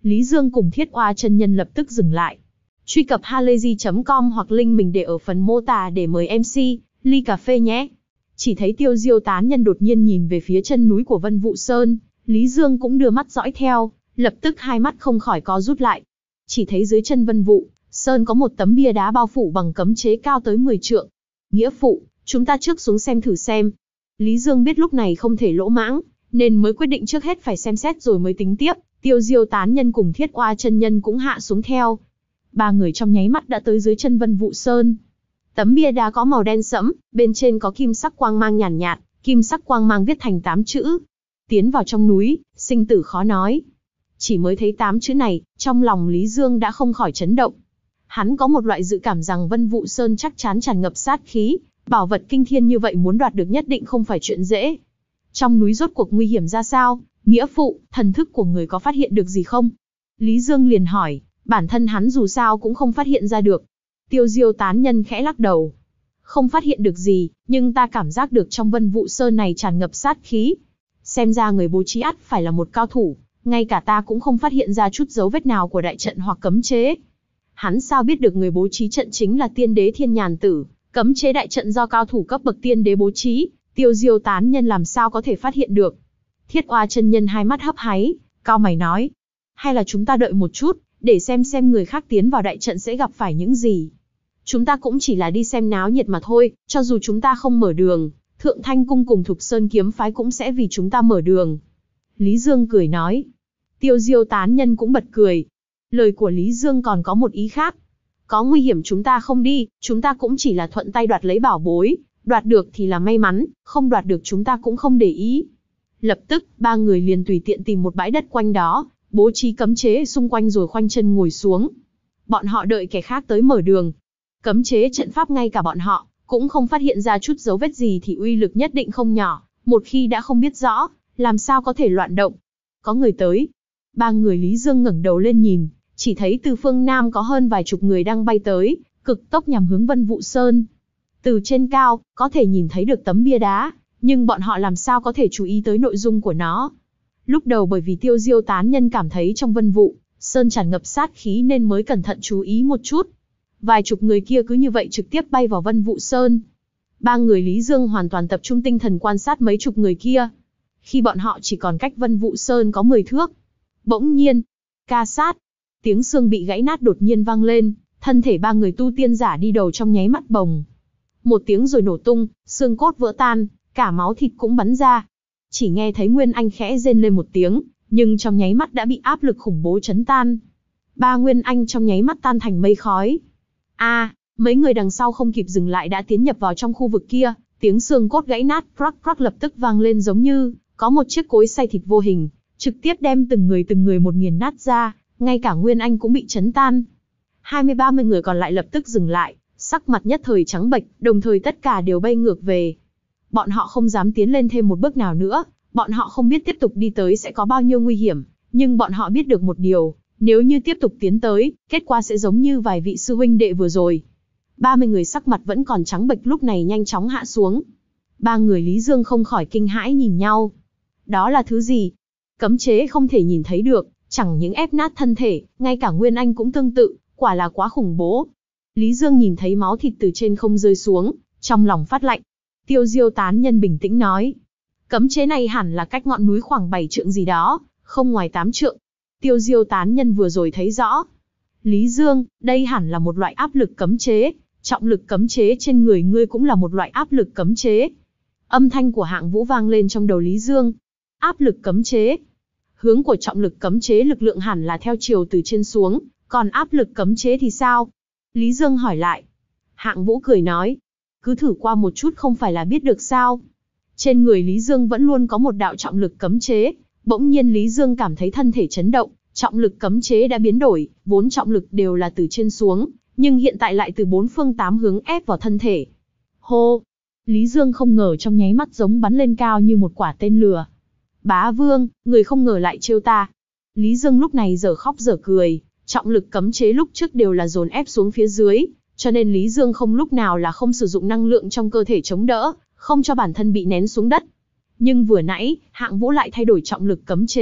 Lý Dương cùng Thiết Oa chân nhân lập tức dừng lại. Truy cập halayzi chấm com hoặc link mình để ở phần mô tả để mời em xê, ly cà phê nhé. Chỉ thấy Tiêu Diêu tán nhân đột nhiên nhìn về phía chân núi của Vân Vũ Sơn, Lý Dương cũng đưa mắt dõi theo, lập tức hai mắt không khỏi co rút lại. Chỉ thấy dưới chân Vân Vũ Sơn có một tấm bia đá bao phủ bằng cấm chế cao tới mười trượng. Nghĩa phụ, chúng ta trước xuống xem thử xem. Lý Dương biết lúc này không thể lỗ mãng, nên mới quyết định trước hết phải xem xét rồi mới tính tiếp. Tiêu Diêu tán nhân cùng Thiết Oa chân nhân cũng hạ xuống theo. Ba người trong nháy mắt đã tới dưới chân Vân Vũ Sơn. Tấm bia đá có màu đen sẫm, bên trên có kim sắc quang mang nhàn nhạt, nhạt, kim sắc quang mang viết thành tám chữ. Tiến vào trong núi, sinh tử khó nói. Chỉ mới thấy tám chữ này, trong lòng Lý Dương đã không khỏi chấn động. Hắn có một loại dự cảm rằng Vân Vũ Sơn chắc chắn tràn ngập sát khí, bảo vật kinh thiên như vậy muốn đoạt được nhất định không phải chuyện dễ. Trong núi rốt cuộc nguy hiểm ra sao? Nghĩa phụ, thần thức của người có phát hiện được gì không? Lý Dương liền hỏi, bản thân hắn dù sao cũng không phát hiện ra được. Tiêu Diêu tán nhân khẽ lắc đầu. Không phát hiện được gì, nhưng ta cảm giác được trong Vân Vũ Sơn này tràn ngập sát khí. Xem ra người bố trí ắt phải là một cao thủ, ngay cả ta cũng không phát hiện ra chút dấu vết nào của đại trận hoặc cấm chế. Hắn sao biết được người bố trí trận chính là tiên đế Thiên Nhàn Tử, cấm chế đại trận do cao thủ cấp bậc tiên đế bố trí, Tiêu Diêu tán nhân làm sao có thể phát hiện được. Thiết Oa chân nhân hai mắt hấp háy, cau mày nói, hay là chúng ta đợi một chút, để xem xem người khác tiến vào đại trận sẽ gặp phải những gì. Chúng ta cũng chỉ là đi xem náo nhiệt mà thôi, cho dù chúng ta không mở đường, Thượng Thanh Cung cùng Thục Sơn kiếm phái cũng sẽ vì chúng ta mở đường. Lý Dương cười nói. Tiêu Diêu tán nhân cũng bật cười. Lời của Lý Dương còn có một ý khác. Có nguy hiểm chúng ta không đi, chúng ta cũng chỉ là thuận tay đoạt lấy bảo bối, đoạt được thì là may mắn, không đoạt được chúng ta cũng không để ý. Lập tức, ba người liền tùy tiện tìm một bãi đất quanh đó, bố trí cấm chế xung quanh rồi khoanh chân ngồi xuống. Bọn họ đợi kẻ khác tới mở đường. Cấm chế trận pháp ngay cả bọn họ cũng không phát hiện ra chút dấu vết gì thì uy lực nhất định không nhỏ, một khi đã không biết rõ, làm sao có thể loạn động. Có người tới. Ba người Lý Dương ngẩng đầu lên nhìn, chỉ thấy từ phương Nam có hơn vài chục người đang bay tới, cực tốc nhằm hướng Vân Vũ Sơn. Từ trên cao, có thể nhìn thấy được tấm bia đá, nhưng bọn họ làm sao có thể chú ý tới nội dung của nó. Lúc đầu bởi vì Tiêu Diêu tán nhân cảm thấy trong Vân Vũ Sơn tràn ngập sát khí nên mới cẩn thận chú ý một chút. Vài chục người kia cứ như vậy trực tiếp bay vào Vân Vũ Sơn. Ba người Lý Dương hoàn toàn tập trung tinh thần quan sát mấy chục người kia. Khi bọn họ chỉ còn cách Vân Vũ Sơn có mười thước. Bỗng nhiên, ca sát, tiếng xương bị gãy nát đột nhiên vang lên, thân thể ba người tu tiên giả đi đầu trong nháy mắt bồng. Một tiếng rồi nổ tung, xương cốt vỡ tan, cả máu thịt cũng bắn ra. Chỉ nghe thấy Nguyên Anh khẽ rên lên một tiếng, nhưng trong nháy mắt đã bị áp lực khủng bố chấn tan. Ba Nguyên Anh trong nháy mắt tan thành mây khói. A, à, mấy người đằng sau không kịp dừng lại đã tiến nhập vào trong khu vực kia, tiếng xương cốt gãy nát crack crack lập tức vang lên giống như có một chiếc cối xay thịt vô hình, trực tiếp đem từng người từng người một nghiền nát ra, ngay cả Nguyên Anh cũng bị chấn tan. hai mươi ba mươi người còn lại lập tức dừng lại, sắc mặt nhất thời trắng bệch, đồng thời tất cả đều bay ngược về. Bọn họ không dám tiến lên thêm một bước nào nữa, bọn họ không biết tiếp tục đi tới sẽ có bao nhiêu nguy hiểm, nhưng bọn họ biết được một điều, nếu như tiếp tục tiến tới, kết quả sẽ giống như vài vị sư huynh đệ vừa rồi. ba mươi người sắc mặt vẫn còn trắng bệch lúc này nhanh chóng hạ xuống. Ba người Lý Dương không khỏi kinh hãi nhìn nhau. Đó là thứ gì? Cấm chế không thể nhìn thấy được, chẳng những ép nát thân thể, ngay cả Nguyên Anh cũng tương tự, quả là quá khủng bố. Lý Dương nhìn thấy máu thịt từ trên không rơi xuống, trong lòng phát lạnh. Tiêu Diêu tán nhân bình tĩnh nói. Cấm chế này hẳn là cách ngọn núi khoảng bảy trượng gì đó, không ngoài tám trượng. Tiêu Diêu tán nhân vừa rồi thấy rõ. Lý Dương, đây hẳn là một loại áp lực cấm chế, trọng lực cấm chế trên người ngươi cũng là một loại áp lực cấm chế. Âm thanh của Hạng Vũ vang lên trong đầu Lý Dương. Áp lực cấm chế. Hướng của trọng lực cấm chế lực lượng hẳn là theo chiều từ trên xuống, còn áp lực cấm chế thì sao? Lý Dương hỏi lại. Hạng Vũ cười nói. Cứ thử qua một chút không phải là biết được sao? Trên người Lý Dương vẫn luôn có một đạo trọng lực cấm chế. Bỗng nhiên Lý Dương cảm thấy thân thể chấn động, trọng lực cấm chế đã biến đổi, vốn trọng lực đều là từ trên xuống, nhưng hiện tại lại từ bốn phương tám hướng ép vào thân thể. Hô! Lý Dương không ngờ trong nháy mắt giống bắn lên cao như một quả tên lửa. Bá Vương, người không ngờ lại trêu ta. Lý Dương lúc này giờ khóc giờ cười, trọng lực cấm chế lúc trước đều là dồn ép xuống phía dưới, cho nên Lý Dương không lúc nào là không sử dụng năng lượng trong cơ thể chống đỡ, không cho bản thân bị nén xuống đất. Nhưng vừa nãy, Hạng Vũ lại thay đổi trọng lực cấm chế,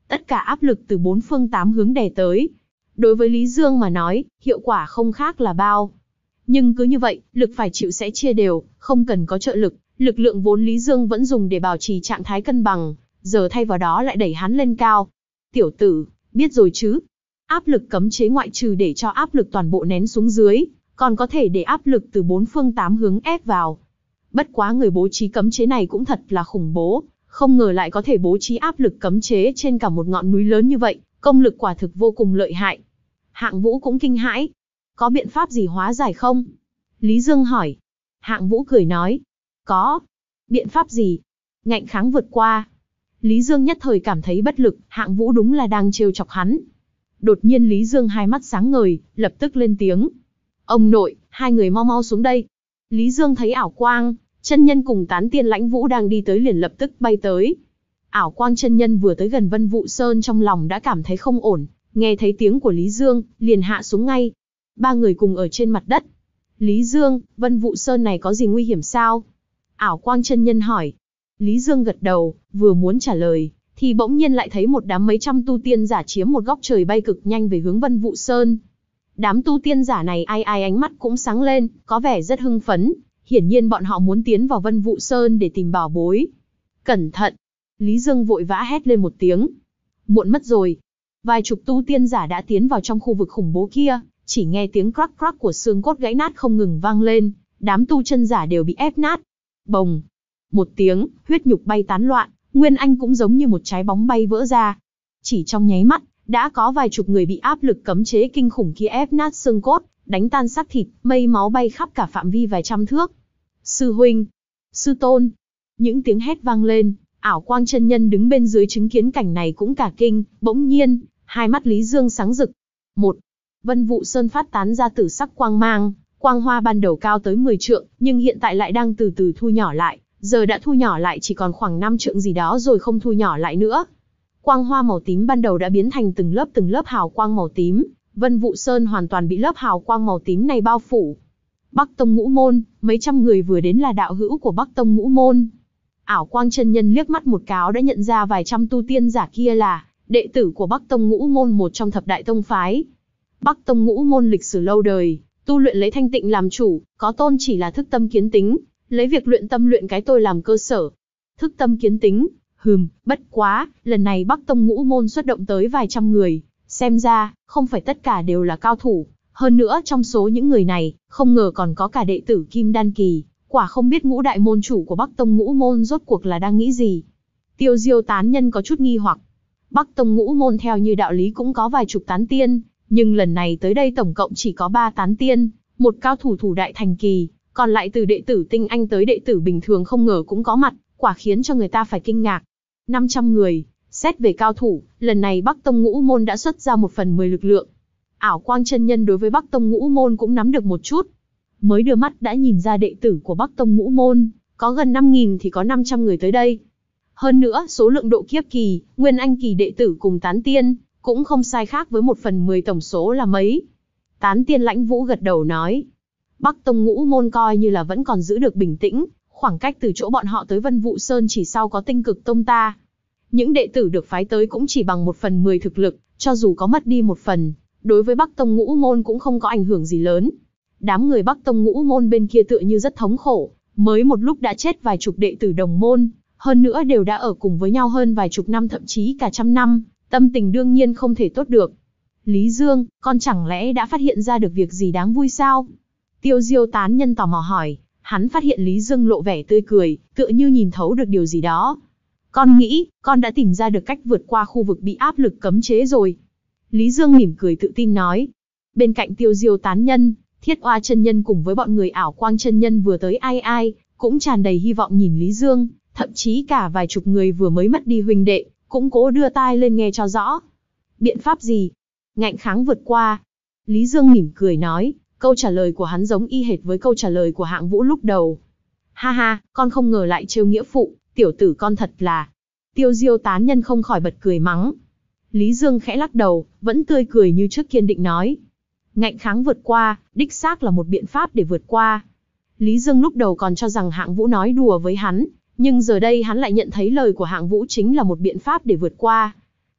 Tất cả áp lực từ bốn phương tám hướng đè tới. Đối với Lý Dương mà nói, hiệu quả không khác là bao. Nhưng cứ như vậy, lực phải chịu sẽ chia đều, không cần có trợ lực. Lực lượng vốn Lý Dương vẫn dùng để bảo trì trạng thái cân bằng, giờ thay vào đó lại đẩy hắn lên cao. Tiểu tử, biết rồi chứ? Áp lực cấm chế ngoại trừ để cho áp lực toàn bộ nén xuống dưới, còn có thể để áp lực từ bốn phương tám hướng ép vào. Bất quá người bố trí cấm chế này cũng thật là khủng bố, không ngờ lại có thể bố trí áp lực cấm chế trên cả một ngọn núi lớn như vậy, công lực quả thực vô cùng lợi hại. Hạng Vũ cũng kinh hãi. Có biện pháp gì hóa giải không? Lý Dương hỏi. Hạng Vũ cười nói. Có. Biện pháp gì? Ngạnh kháng vượt qua. Lý Dương nhất thời cảm thấy bất lực, Hạng Vũ đúng là đang trêu chọc hắn. Đột nhiên Lý Dương hai mắt sáng ngời, lập tức lên tiếng. Ông nội, hai người mau mau xuống đây. Lý Dương thấy ảo quang, chân nhân cùng tán tiên Lãnh Vũ đang đi tới liền lập tức bay tới. Ảo quang chân nhân vừa tới gần Vân Vũ Sơn trong lòng đã cảm thấy không ổn, nghe thấy tiếng của Lý Dương, liền hạ xuống ngay. Ba người cùng ở trên mặt đất. Lý Dương, Vân Vũ Sơn này có gì nguy hiểm sao? Ảo quang chân nhân hỏi. Lý Dương gật đầu, vừa muốn trả lời, thì bỗng nhiên lại thấy một đám mấy trăm tu tiên giả chiếm một góc trời bay cực nhanh về hướng Vân Vũ Sơn. Đám tu tiên giả này ai ai ánh mắt cũng sáng lên, có vẻ rất hưng phấn, hiển nhiên bọn họ muốn tiến vào Vân Vũ Sơn để tìm bảo bối. Cẩn thận! Lý Dương vội vã hét lên một tiếng. Muộn mất rồi. Vài chục tu tiên giả đã tiến vào trong khu vực khủng bố kia, chỉ nghe tiếng crack crack của xương cốt gãy nát không ngừng vang lên, đám tu chân giả đều bị ép nát. Bồng! Một tiếng, huyết nhục bay tán loạn, Nguyên Anh cũng giống như một trái bóng bay vỡ ra. Chỉ trong nháy mắt, đã có vài chục người bị áp lực cấm chế kinh khủng kia ép nát xương cốt, đánh tan xác thịt, mây máu bay khắp cả phạm vi vài trăm thước. Sư huynh! Sư tôn! Những tiếng hét vang lên, ảo quang chân nhân đứng bên dưới chứng kiến cảnh này cũng cả kinh, bỗng nhiên, hai mắt Lý Dương sáng rực. Một, Vân Vũ Sơn phát tán ra tử sắc quang mang, quang hoa ban đầu cao tới mười trượng, nhưng hiện tại lại đang từ từ thu nhỏ lại, giờ đã thu nhỏ lại chỉ còn khoảng năm trượng gì đó rồi không thu nhỏ lại nữa. Quang hoa màu tím ban đầu đã biến thành từng lớp từng lớp hào quang màu tím, Vân Vũ Sơn hoàn toàn bị lớp hào quang màu tím này bao phủ. Bắc Tông Ngũ Môn, mấy trăm người vừa đến là đạo hữu của Bắc Tông Ngũ Môn. Ảo quang chân nhân liếc mắt một cáo đã nhận ra vài trăm tu tiên giả kia là đệ tử của Bắc Tông Ngũ Môn, một trong thập đại tông phái. Bắc Tông Ngũ Môn lịch sử lâu đời, tu luyện lấy thanh tịnh làm chủ, có tôn chỉ là thức tâm kiến tính, lấy việc luyện tâm luyện cái tôi làm cơ sở. Thức tâm kiến tính, hừm, bất quá, lần này Bắc Tông Ngũ Môn xuất động tới vài trăm người, xem ra, không phải tất cả đều là cao thủ. Hơn nữa trong số những người này, không ngờ còn có cả đệ tử Kim Đan Kỳ, quả không biết ngũ đại môn chủ của Bắc Tông Ngũ Môn rốt cuộc là đang nghĩ gì. Tiêu Diêu tán nhân có chút nghi hoặc. Bắc Tông Ngũ Môn theo như đạo lý cũng có vài chục tán tiên, nhưng lần này tới đây tổng cộng chỉ có ba tán tiên, một cao thủ thủ đại thành kỳ, còn lại từ đệ tử tinh anh tới đệ tử bình thường không ngờ cũng có mặt, quả khiến cho người ta phải kinh ngạc. năm trăm người, xét về cao thủ, lần này Bắc Tông Ngũ Môn đã xuất ra một phần mười lực lượng. Ảo quang chân nhân đối với Bắc Tông Ngũ Môn cũng nắm được một chút. Mới đưa mắt đã nhìn ra đệ tử của Bắc Tông Ngũ Môn, có gần năm nghìn thì có năm trăm người tới đây. Hơn nữa, số lượng độ kiếp kỳ, nguyên anh kỳ đệ tử cùng tán tiên, cũng không sai khác với một phần mười tổng số là mấy. Tán tiên Lãnh Vũ gật đầu nói. Bắc Tông Ngũ Môn coi như là vẫn còn giữ được bình tĩnh, khoảng cách từ chỗ bọn họ tới Vân Vũ Sơn chỉ sau có Tinh Cực Tông ta. Những đệ tử được phái tới cũng chỉ bằng một phần mười thực lực, cho dù có mất đi một phần, đối với Bắc Tông Ngũ Môn cũng không có ảnh hưởng gì lớn. Đám người Bắc Tông Ngũ Môn bên kia tựa như rất thống khổ, mới một lúc đã chết vài chục đệ tử đồng môn, hơn nữa đều đã ở cùng với nhau hơn vài chục năm thậm chí cả trăm năm, tâm tình đương nhiên không thể tốt được. Lý Dương, con chẳng lẽ đã phát hiện ra được việc gì đáng vui sao? Tiêu Diêu tán nhân tò mò hỏi, hắn phát hiện Lý Dương lộ vẻ tươi cười, tựa như nhìn thấu được điều gì đó. Con nghĩ, con đã tìm ra được cách vượt qua khu vực bị áp lực cấm chế rồi. Lý Dương mỉm cười tự tin nói. Bên cạnh Tiêu Diêu tán nhân, Thiết Oa chân nhân cùng với bọn người ảo quang chân nhân vừa tới ai ai, cũng tràn đầy hy vọng nhìn Lý Dương, thậm chí cả vài chục người vừa mới mất đi huynh đệ, cũng cố đưa tai lên nghe cho rõ. Biện pháp gì? Ngạnh kháng vượt qua. Lý Dương mỉm cười nói, câu trả lời của hắn giống y hệt với câu trả lời của Hạng Vũ lúc đầu. Ha ha, con không ngờ lại trêu nghĩa phụ, tiểu tử con thật là. Tiêu Diêu tán nhân không khỏi bật cười mắng. Lý Dương khẽ lắc đầu, vẫn tươi cười như trước kiên định nói. Ngạnh kháng vượt qua, đích xác là một biện pháp để vượt qua. Lý Dương lúc đầu còn cho rằng Hạng Vũ nói đùa với hắn, nhưng giờ đây hắn lại nhận thấy lời của Hạng Vũ chính là một biện pháp để vượt qua.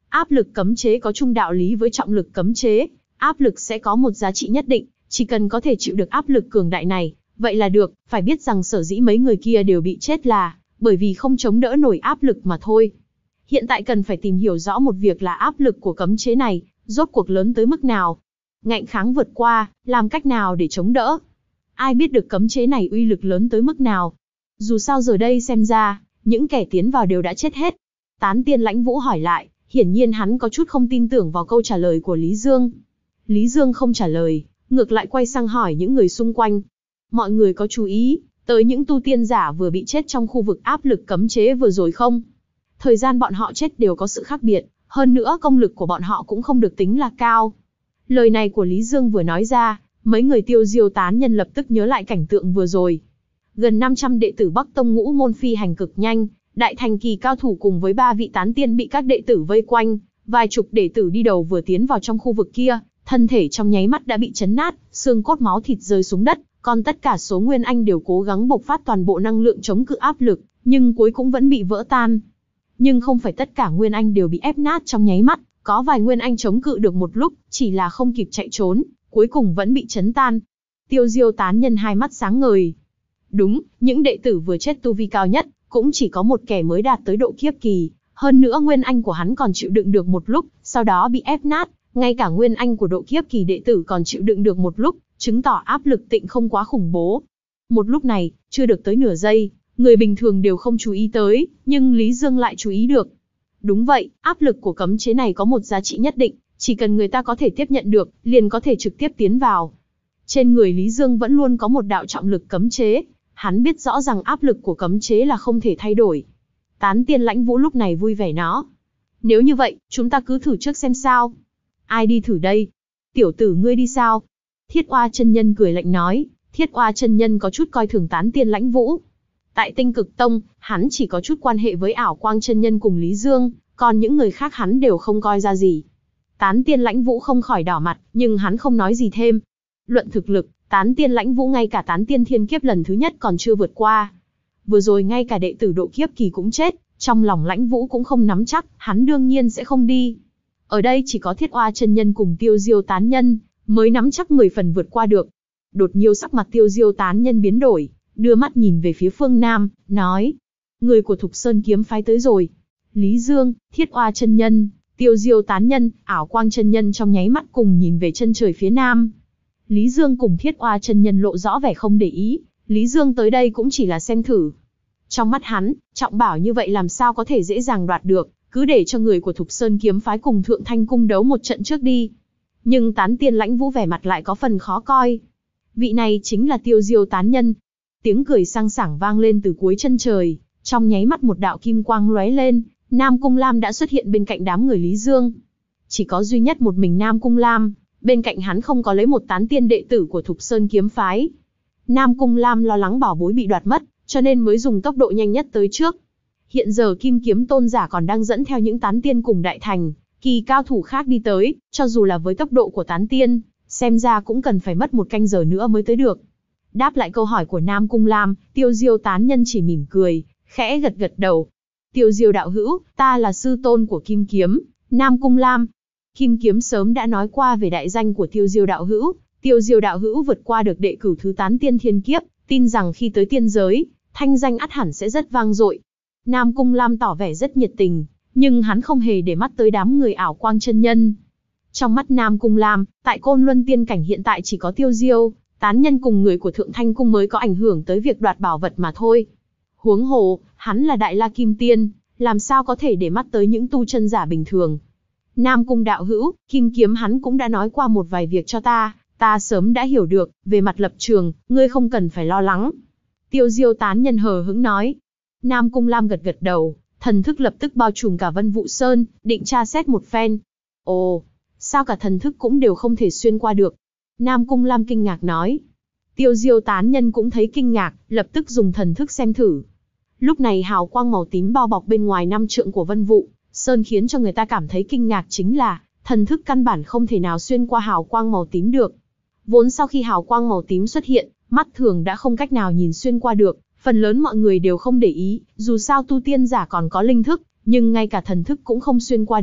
Áp lực cấm chế có chung đạo lý với trọng lực cấm chế, áp lực sẽ có một giá trị nhất định, chỉ cần có thể chịu được áp lực cường đại này, vậy là được. Phải biết rằng sở dĩ mấy người kia đều bị chết là bởi vì không chống đỡ nổi áp lực mà thôi. Hiện tại cần phải tìm hiểu rõ một việc là áp lực của cấm chế này, rốt cuộc lớn tới mức nào. Ngạnh kháng vượt qua, làm cách nào để chống đỡ. Ai biết được cấm chế này uy lực lớn tới mức nào. Dù sao giờ đây xem ra, những kẻ tiến vào đều đã chết hết. Tán tiên Lãnh Vũ hỏi lại, hiển nhiên hắn có chút không tin tưởng vào câu trả lời của Lý Dương. Lý Dương không trả lời, ngược lại quay sang hỏi những người xung quanh. Mọi người có chú ý tới những tu tiên giả vừa bị chết trong khu vực áp lực cấm chế vừa rồi không? Thời gian bọn họ chết đều có sự khác biệt, hơn nữa công lực của bọn họ cũng không được tính là cao. Lời này của Lý Dương vừa nói ra, mấy người Tiêu Diêu tán nhân lập tức nhớ lại cảnh tượng vừa rồi. Gần năm trăm đệ tử Bắc Tông ngũ môn phi hành cực nhanh, đại thành kỳ cao thủ cùng với ba vị tán tiên bị các đệ tử vây quanh, vài chục đệ tử đi đầu vừa tiến vào trong khu vực kia, thân thể trong nháy mắt đã bị chấn nát, xương cốt máu thịt rơi xuống đất, còn tất cả số nguyên anh đều cố gắng bộc phát toàn bộ năng lượng chống cự áp lực, nhưng cuối cũng vẫn bị vỡ tan. Nhưng không phải tất cả nguyên anh đều bị ép nát trong nháy mắt, có vài nguyên anh chống cự được một lúc, chỉ là không kịp chạy trốn, cuối cùng vẫn bị chấn tan. Tiêu Diêu tán nhân hai mắt sáng ngời. Đúng, những đệ tử vừa chết tu vi cao nhất, cũng chỉ có một kẻ mới đạt tới độ kiếp kỳ, hơn nữa nguyên anh của hắn còn chịu đựng được một lúc, sau đó bị ép nát, ngay cả nguyên anh của độ kiếp kỳ đệ tử còn chịu đựng được một lúc, chứng tỏ áp lực tịnh không quá khủng bố. Một lúc này, chưa được tới nửa giây, người bình thường đều không chú ý tới, nhưng Lý Dương lại chú ý được. Đúng vậy, áp lực của cấm chế này có một giá trị nhất định, chỉ cần người ta có thể tiếp nhận được, liền có thể trực tiếp tiến vào. Trên người Lý Dương vẫn luôn có một đạo trọng lực cấm chế, hắn biết rõ rằng áp lực của cấm chế là không thể thay đổi. Tán tiên Lãnh Vũ lúc này vui vẻ nó. Nếu như vậy, chúng ta cứ thử trước xem sao. Ai đi thử đây? Tiểu tử ngươi đi sao? Thiết Oa chân nhân cười lạnh nói. Thiết Oa chân nhân có chút coi thường Tán tiên Lãnh Vũ. Tại Tinh Cực Tông, hắn chỉ có chút quan hệ với Ảo Quang chân nhân cùng Lý Dương, còn những người khác hắn đều không coi ra gì. Tán tiên Lãnh Vũ không khỏi đỏ mặt, nhưng hắn không nói gì thêm. Luận thực lực, Tán tiên Lãnh Vũ ngay cả Tán tiên thiên kiếp lần thứ nhất còn chưa vượt qua. Vừa rồi ngay cả đệ tử độ kiếp kỳ cũng chết, trong lòng Lãnh Vũ cũng không nắm chắc, hắn đương nhiên sẽ không đi. Ở đây chỉ có Thiết Oa chân nhân cùng Tiêu Diêu tán nhân mới nắm chắc mười phần vượt qua được. Đột nhiên sắc mặt Tiêu Diêu tán nhân biến đổi, đưa mắt nhìn về phía phương Nam, nói: người của Thục Sơn kiếm phái tới rồi. Lý Dương, Thiết Oa chân nhân, Tiêu Diêu tán nhân, Ảo Quang chân nhân trong nháy mắt cùng nhìn về chân trời phía Nam. Lý Dương cùng Thiết Oa chân nhân lộ rõ vẻ không để ý, Lý Dương tới đây cũng chỉ là xem thử. Trong mắt hắn, trọng bảo như vậy làm sao có thể dễ dàng đoạt được, cứ để cho người của Thục Sơn kiếm phái cùng Thượng Thanh cung đấu một trận trước đi. Nhưng Tán tiên Lãnh Vũ vẻ mặt lại có phần khó coi. Vị này chính là Tiêu Diêu tán nhân. Tiếng cười sang sảng vang lên từ cuối chân trời, trong nháy mắt một đạo kim quang lóe lên, Nam Cung Lam đã xuất hiện bên cạnh đám người Lý Dương. Chỉ có duy nhất một mình Nam Cung Lam, bên cạnh hắn không có lấy một tán tiên đệ tử của Thục Sơn kiếm phái. Nam Cung Lam lo lắng bảo bối bị đoạt mất, cho nên mới dùng tốc độ nhanh nhất tới trước. Hiện giờ Kim Kiếm Tôn giả còn đang dẫn theo những tán tiên cùng đại thành kỳ cao thủ khác đi tới, cho dù là với tốc độ của tán tiên, xem ra cũng cần phải mất một canh giờ nữa mới tới được. Đáp lại câu hỏi của Nam Cung Lam, Tiêu Diêu tán nhân chỉ mỉm cười, khẽ gật gật đầu. Tiêu Diêu đạo hữu, ta là sư tôn của Kim Kiếm, Nam Cung Lam. Kim Kiếm sớm đã nói qua về đại danh của Tiêu Diêu đạo hữu, Tiêu Diêu đạo hữu vượt qua được đệ cửu thứ tán tiên thiên kiếp, tin rằng khi tới tiên giới, thanh danh ắt hẳn sẽ rất vang dội. Nam Cung Lam tỏ vẻ rất nhiệt tình, nhưng hắn không hề để mắt tới đám người Ảo Quang chân nhân. Trong mắt Nam Cung Lam, tại Côn Luân tiên cảnh hiện tại chỉ có Tiêu Diêu tán nhân cùng người của Thượng Thanh cung mới có ảnh hưởng tới việc đoạt bảo vật mà thôi. Huống hồ, hắn là Đại La Kim Tiên, làm sao có thể để mắt tới những tu chân giả bình thường. Nam Cung đạo hữu, Kim Kiếm hắn cũng đã nói qua một vài việc cho ta, ta sớm đã hiểu được, về mặt lập trường, ngươi không cần phải lo lắng. Tiêu Diêu tán nhân hờ hững nói. Nam Cung Lam gật gật đầu, thần thức lập tức bao trùm cả Vân Vũ Sơn, định tra xét một phen. Ồ, sao cả thần thức cũng đều không thể xuyên qua được? Nam Cung Lam kinh ngạc nói. Tiêu Diêu tán nhân cũng thấy kinh ngạc, lập tức dùng thần thức xem thử. Lúc này hào quang màu tím bao bọc bên ngoài năm trượng của Vân Vũ Sơn khiến cho người ta cảm thấy kinh ngạc chính là, thần thức căn bản không thể nào xuyên qua hào quang màu tím được. Vốn sau khi hào quang màu tím xuất hiện, mắt thường đã không cách nào nhìn xuyên qua được, phần lớn mọi người đều không để ý, dù sao tu tiên giả còn có linh thức, nhưng ngay cả thần thức cũng không xuyên qua được,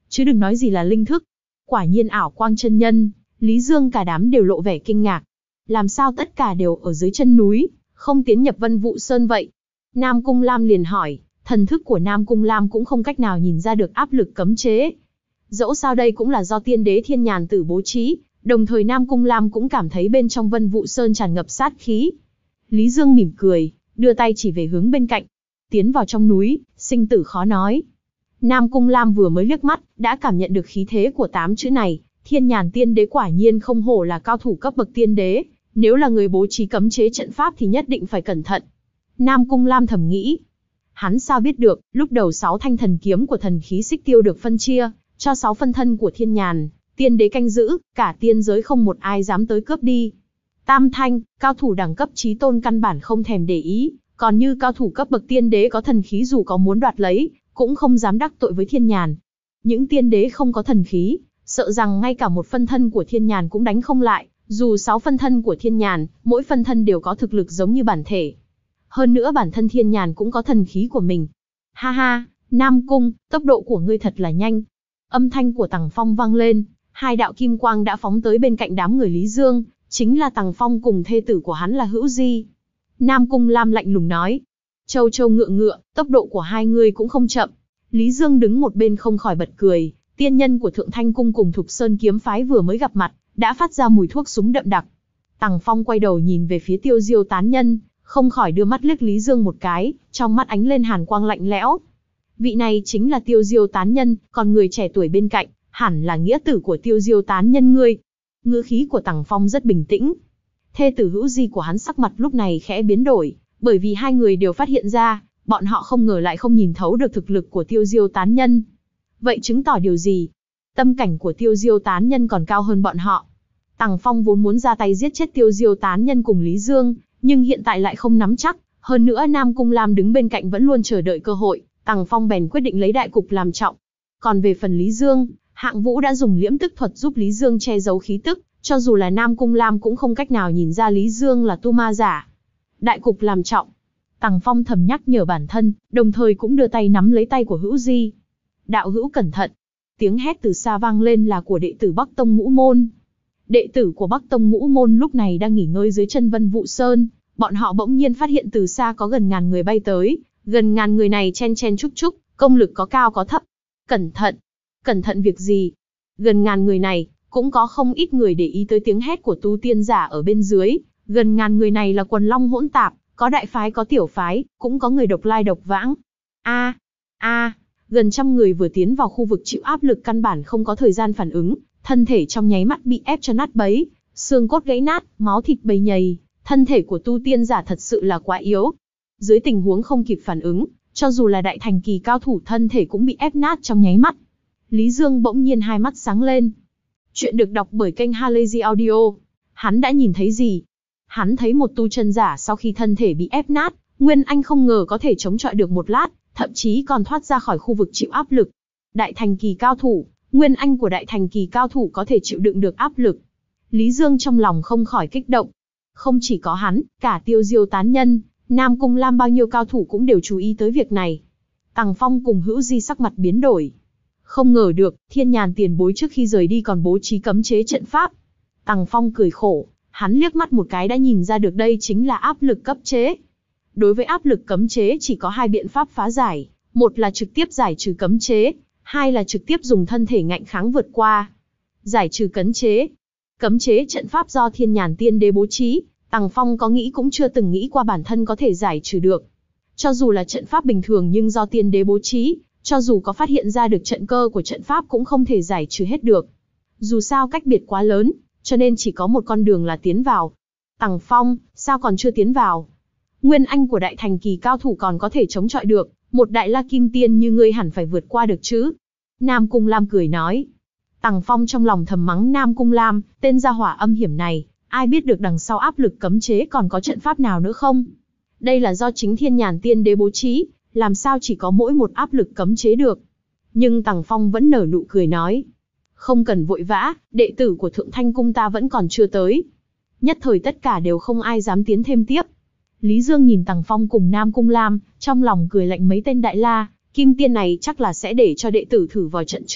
chứ đừng nói gì là linh thức. Quả nhiên ảo quang chân nhân, Lý Dương cả đám đều lộ vẻ kinh ngạc. Làm sao tất cả đều ở dưới chân núi, không tiến nhập Vân Vũ Sơn vậy? Nam Cung Lam liền hỏi, thần thức của Nam Cung Lam cũng không cách nào nhìn ra được áp lực cấm chế. Dẫu sao đây cũng là do tiên đế Thiên Nhàn Tử bố trí, đồng thời Nam Cung Lam cũng cảm thấy bên trong Vân Vũ Sơn tràn ngập sát khí. Lý Dương mỉm cười, đưa tay chỉ về hướng bên cạnh. Tiến vào trong núi, sinh tử khó nói. Nam Cung Lam vừa mới liếc mắt, đã cảm nhận được khí thế của tám chữ này. Thiên Nhàn Tiên Đế quả nhiên không hổ là cao thủ cấp bậc tiên đế, nếu là người bố trí cấm chế trận pháp thì nhất định phải cẩn thận. Nam Cung Lam thầm nghĩ. Hắn sao biết được, lúc đầu sáu thanh thần kiếm của thần khí xích tiêu được phân chia, cho sáu phân thân của Thiên Nhàn Tiên Đế canh giữ, cả tiên giới không một ai dám tới cướp đi. Tam thanh, cao thủ đẳng cấp chí tôn căn bản không thèm để ý, còn như cao thủ cấp bậc tiên đế có thần khí dù có muốn đoạt lấy, cũng không dám đắc tội với Thiên Nhàn. Những tiên đế không có thần khí, sợ rằng ngay cả một phân thân của Thiên Nhàn cũng đánh không lại, dù sáu phân thân của Thiên Nhàn, mỗi phân thân đều có thực lực giống như bản thể. Hơn nữa bản thân Thiên Nhàn cũng có thần khí của mình. Ha ha, Nam Cung, tốc độ của ngươi thật là nhanh. Âm thanh của Tằng Phong vang lên, hai đạo kim quang đã phóng tới bên cạnh đám người Lý Dương, chính là Tằng Phong cùng thê tử của hắn là Hữu Di. Nam Cung Lam lạnh lùng nói, châu châu ngựa ngựa, tốc độ của hai người cũng không chậm. Lý Dương đứng một bên không khỏi bật cười, tiên nhân của Thượng Thanh Cung cùng Thục Sơn kiếm phái vừa mới gặp mặt, đã phát ra mùi thuốc súng đậm đặc. Tằng Phong quay đầu nhìn về phía Tiêu Diêu tán nhân, không khỏi đưa mắt liếc Lý Dương một cái, trong mắt ánh lên hàn quang lạnh lẽo. Vị này chính là Tiêu Diêu tán nhân, còn người trẻ tuổi bên cạnh, hẳn là nghĩa tử của Tiêu Diêu tán nhân ngươi. Ngữ khí của Tằng Phong rất bình tĩnh. Thê tử Hữu Di của hắn sắc mặt lúc này khẽ biến đổi, bởi vì hai người đều phát hiện ra, bọn họ không ngờ lại không nhìn thấu được thực lực của Tiêu Diêu tán nhân. Vậy chứng tỏ điều gì? Tâm cảnh của Tiêu Diêu tán nhân còn cao hơn bọn họ. Tằng Phong vốn muốn ra tay giết chết Tiêu Diêu tán nhân cùng Lý Dương, nhưng hiện tại lại không nắm chắc, hơn nữa Nam Cung Lam đứng bên cạnh vẫn luôn chờ đợi cơ hội, Tằng Phong bèn quyết định lấy đại cục làm trọng. Còn về phần Lý Dương, Hạng Vũ đã dùng liễm tức thuật giúp Lý Dương che giấu khí tức, cho dù là Nam Cung Lam cũng không cách nào nhìn ra Lý Dương là tu ma giả. Đại cục làm trọng. Tằng Phong thầm nhắc nhở bản thân, đồng thời cũng đưa tay nắm lấy tay của Hữu Di. Đạo hữu cẩn thận. Tiếng hét từ xa vang lên là của đệ tử Bắc Tông Ngũ Môn. Đệ tử của Bắc Tông Ngũ Môn lúc này đang nghỉ ngơi dưới chân Vân Vũ Sơn, bọn họ bỗng nhiên phát hiện từ xa có gần ngàn người bay tới, gần ngàn người này chen chen chúc chúc, công lực có cao có thấp. Cẩn thận! Cẩn thận việc gì? Gần ngàn người này, cũng có không ít người để ý tới tiếng hét của tu tiên giả ở bên dưới, gần ngàn người này là quần long hỗn tạp, có đại phái có tiểu phái, cũng có người độc lai độc vãng. A, a, gần trăm người vừa tiến vào khu vực chịu áp lực căn bản không có thời gian phản ứng, thân thể trong nháy mắt bị ép cho nát bấy, xương cốt gãy nát, máu thịt bầy nhầy, thân thể của tu tiên giả thật sự là quá yếu. Dưới tình huống không kịp phản ứng, cho dù là đại thành kỳ cao thủ thân thể cũng bị ép nát trong nháy mắt. Lý Dương bỗng nhiên hai mắt sáng lên. Chuyện được đọc bởi kênh Halazy Audio. Hắn đã nhìn thấy gì? Hắn thấy một tu chân giả sau khi thân thể bị ép nát, Nguyên Anh không ngờ có thể chống chọi được một lát, thậm chí còn thoát ra khỏi khu vực chịu áp lực. Đại thành kỳ cao thủ, Nguyên Anh của đại thành kỳ cao thủ có thể chịu đựng được áp lực. Lý Dương trong lòng không khỏi kích động. Không chỉ có hắn, cả Tiêu Diêu tán nhân, Nam Cung Lam bao nhiêu cao thủ cũng đều chú ý tới việc này. Tằng Phong cùng Hữu Di sắc mặt biến đổi. Không ngờ được, Thiên Nhàn tiền bối trước khi rời đi còn bố trí cấm chế trận pháp. Tằng Phong cười khổ, hắn liếc mắt một cái đã nhìn ra được đây chính là áp lực cấp chế. Đối với áp lực cấm chế chỉ có hai biện pháp phá giải, một là trực tiếp giải trừ cấm chế, hai là trực tiếp dùng thân thể ngạnh kháng vượt qua. Giải trừ cấm chế. Cấm chế trận pháp do Thiên Nhàn Tiên Đế bố trí, Tằng Phong có nghĩ cũng chưa từng nghĩ qua bản thân có thể giải trừ được. Cho dù là trận pháp bình thường nhưng do Tiên Đế bố trí, cho dù có phát hiện ra được trận cơ của trận pháp cũng không thể giải trừ hết được. Dù sao cách biệt quá lớn, cho nên chỉ có một con đường là tiến vào. Tằng Phong, sao còn chưa tiến vào? Nguyên Anh của đại thành kỳ cao thủ còn có thể chống chọi được, một đại la kim tiên như ngươi hẳn phải vượt qua được chứ? Nam Cung Lam cười nói. Tằng Phong trong lòng thầm mắng Nam Cung Lam, tên gia hỏa âm hiểm này, ai biết được đằng sau áp lực cấm chế còn có trận pháp nào nữa không? Đây là do chính Thiên Nhàn Tiên Đế bố trí, làm sao chỉ có mỗi một áp lực cấm chế được? Nhưng Tằng Phong vẫn nở nụ cười nói. Không cần vội vã, đệ tử của Thượng Thanh Cung ta vẫn còn chưa tới. Nhất thời tất cả đều không ai dám tiến thêm tiếp. Lý Dương nhìn Tằng Phong cùng Nam Cung Lam, trong lòng cười lạnh mấy tên đại la, kim tiên này chắc là sẽ để cho đệ tử thử vào trận trước,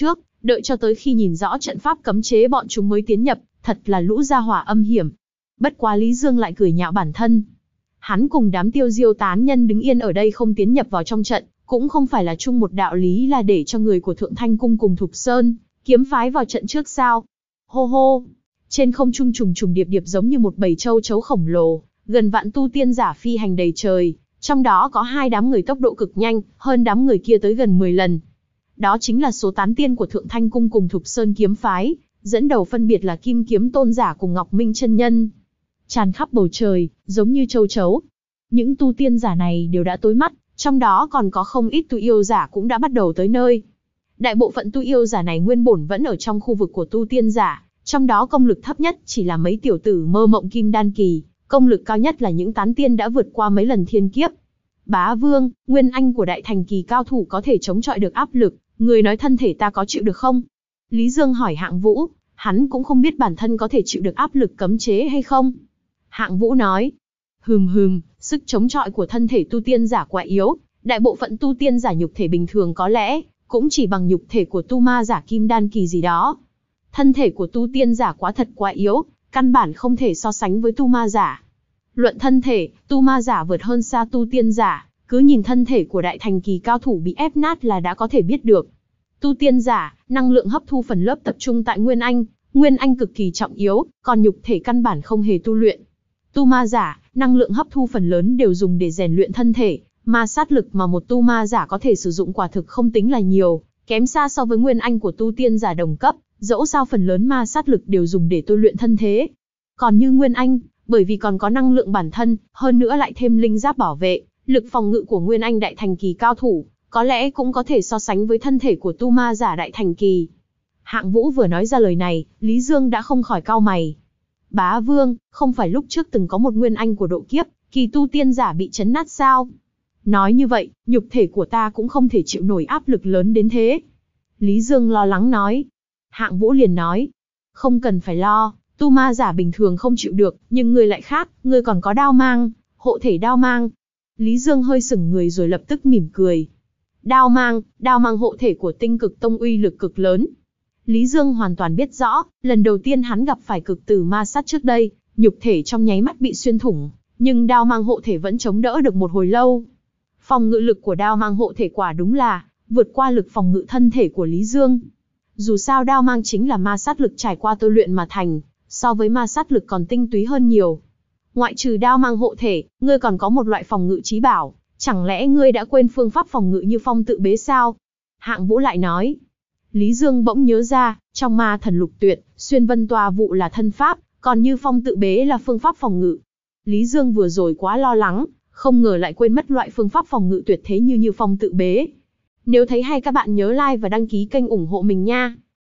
đợi cho tới khi nhìn rõ trận pháp cấm chế bọn chúng mới tiến nhập, thật là lũ gia hỏa âm hiểm. Bất quá Lý Dương lại cười nhạo bản thân. Hắn cùng đám tiêu diêu tán nhân đứng yên ở đây không tiến nhập vào trong trận, cũng không phải là chung một đạo lý là để cho người của Thượng Thanh Cung cùng Thục Sơn, kiếm phái vào trận trước sao. Hô hô, trên không trung trùng trùng điệp điệp giống như một bầy châu chấu khổng lồ, gần vạn tu tiên giả phi hành đầy trời, trong đó có hai đám người tốc độ cực nhanh, hơn đám người kia tới gần mười lần. Đó chính là số tán tiên của Thượng Thanh Cung cùng Thục Sơn kiếm phái, dẫn đầu phân biệt là Kim Kiếm Tôn giả cùng Ngọc Minh chân nhân. Tràn khắp bầu trời, giống như châu chấu. Những tu tiên giả này đều đã tối mắt, trong đó còn có không ít tu yêu giả cũng đã bắt đầu tới nơi. Đại bộ phận tu yêu giả này nguyên bổn vẫn ở trong khu vực của tu tiên giả, trong đó công lực thấp nhất chỉ là mấy tiểu tử mơ mộng kim đan kỳ, công lực cao nhất là những tán tiên đã vượt qua mấy lần thiên kiếp. Bá Vương, nguyên anh của đại thành kỳ cao thủ có thể chống chọi được áp lực, người nói thân thể ta có chịu được không? Lý Dương hỏi Hạng Vũ, hắn cũng không biết bản thân có thể chịu được áp lực cấm chế hay không. Hạng Vũ nói, hừm hừm, sức chống chọi của thân thể tu tiên giả quá yếu, đại bộ phận tu tiên giả nhục thể bình thường có lẽ cũng chỉ bằng nhục thể của tu ma giả kim đan kỳ gì đó. Thân thể của tu tiên giả quá thật quá yếu, căn bản không thể so sánh với tu ma giả. Luận thân thể, tu ma giả vượt hơn xa tu tiên giả, cứ nhìn thân thể của đại thành kỳ cao thủ bị ép nát là đã có thể biết được. Tu tiên giả, năng lượng hấp thu phần lớp tập trung tại Nguyên Anh, Nguyên Anh cực kỳ trọng yếu, còn nhục thể căn bản không hề tu luyện. Tu ma giả, năng lượng hấp thu phần lớn đều dùng để rèn luyện thân thể, ma sát lực mà một tu ma giả có thể sử dụng quả thực không tính là nhiều, kém xa so với Nguyên Anh của tu tiên giả đồng cấp, dẫu sao phần lớn ma sát lực đều dùng để tu luyện thân thế. Còn như Nguyên Anh, bởi vì còn có năng lượng bản thân, hơn nữa lại thêm linh giáp bảo vệ, lực phòng ngự của Nguyên Anh đại thành kỳ cao thủ, có lẽ cũng có thể so sánh với thân thể của tu ma giả đại thành kỳ. Hạng Vũ vừa nói ra lời này, Lý Dương đã không khỏi cau mày. Bá Vương, không phải lúc trước từng có một Nguyên Anh của độ kiếp, kỳ tu tiên giả bị chấn nát sao? Nói như vậy, nhục thể của ta cũng không thể chịu nổi áp lực lớn đến thế. Lý Dương lo lắng nói. Hạng Vũ liền nói, không cần phải lo, tu ma giả bình thường không chịu được, nhưng ngươi lại khác, ngươi còn có đao mang, hộ thể đao mang. Lý Dương hơi sững người rồi lập tức mỉm cười. Đao mang, đao mang hộ thể của Tinh Cực Tông uy lực cực lớn. Lý Dương hoàn toàn biết rõ, lần đầu tiên hắn gặp phải cực tử ma sát trước đây, nhục thể trong nháy mắt bị xuyên thủng, nhưng đao mang hộ thể vẫn chống đỡ được một hồi lâu. Phòng ngự lực của đao mang hộ thể quả đúng là vượt qua lực phòng ngự thân thể của Lý Dương. Dù sao đao mang chính là ma sát lực trải qua tu luyện mà thành, so với ma sát lực còn tinh túy hơn nhiều. Ngoại trừ đao mang hộ thể, ngươi còn có một loại phòng ngự chí bảo, chẳng lẽ ngươi đã quên phương pháp phòng ngự như phong tự bế sao? Hạng Vũ lại nói. Lý Dương bỗng nhớ ra, trong ma thần lục tuyệt, xuyên vân tòa vụ là thân pháp, còn như phong tự bế là phương pháp phòng ngự. Lý Dương vừa rồi quá lo lắng, không ngờ lại quên mất loại phương pháp phòng ngự tuyệt thế như như phong tự bế. Nếu thấy hay các bạn nhớ like và đăng ký kênh ủng hộ mình nha.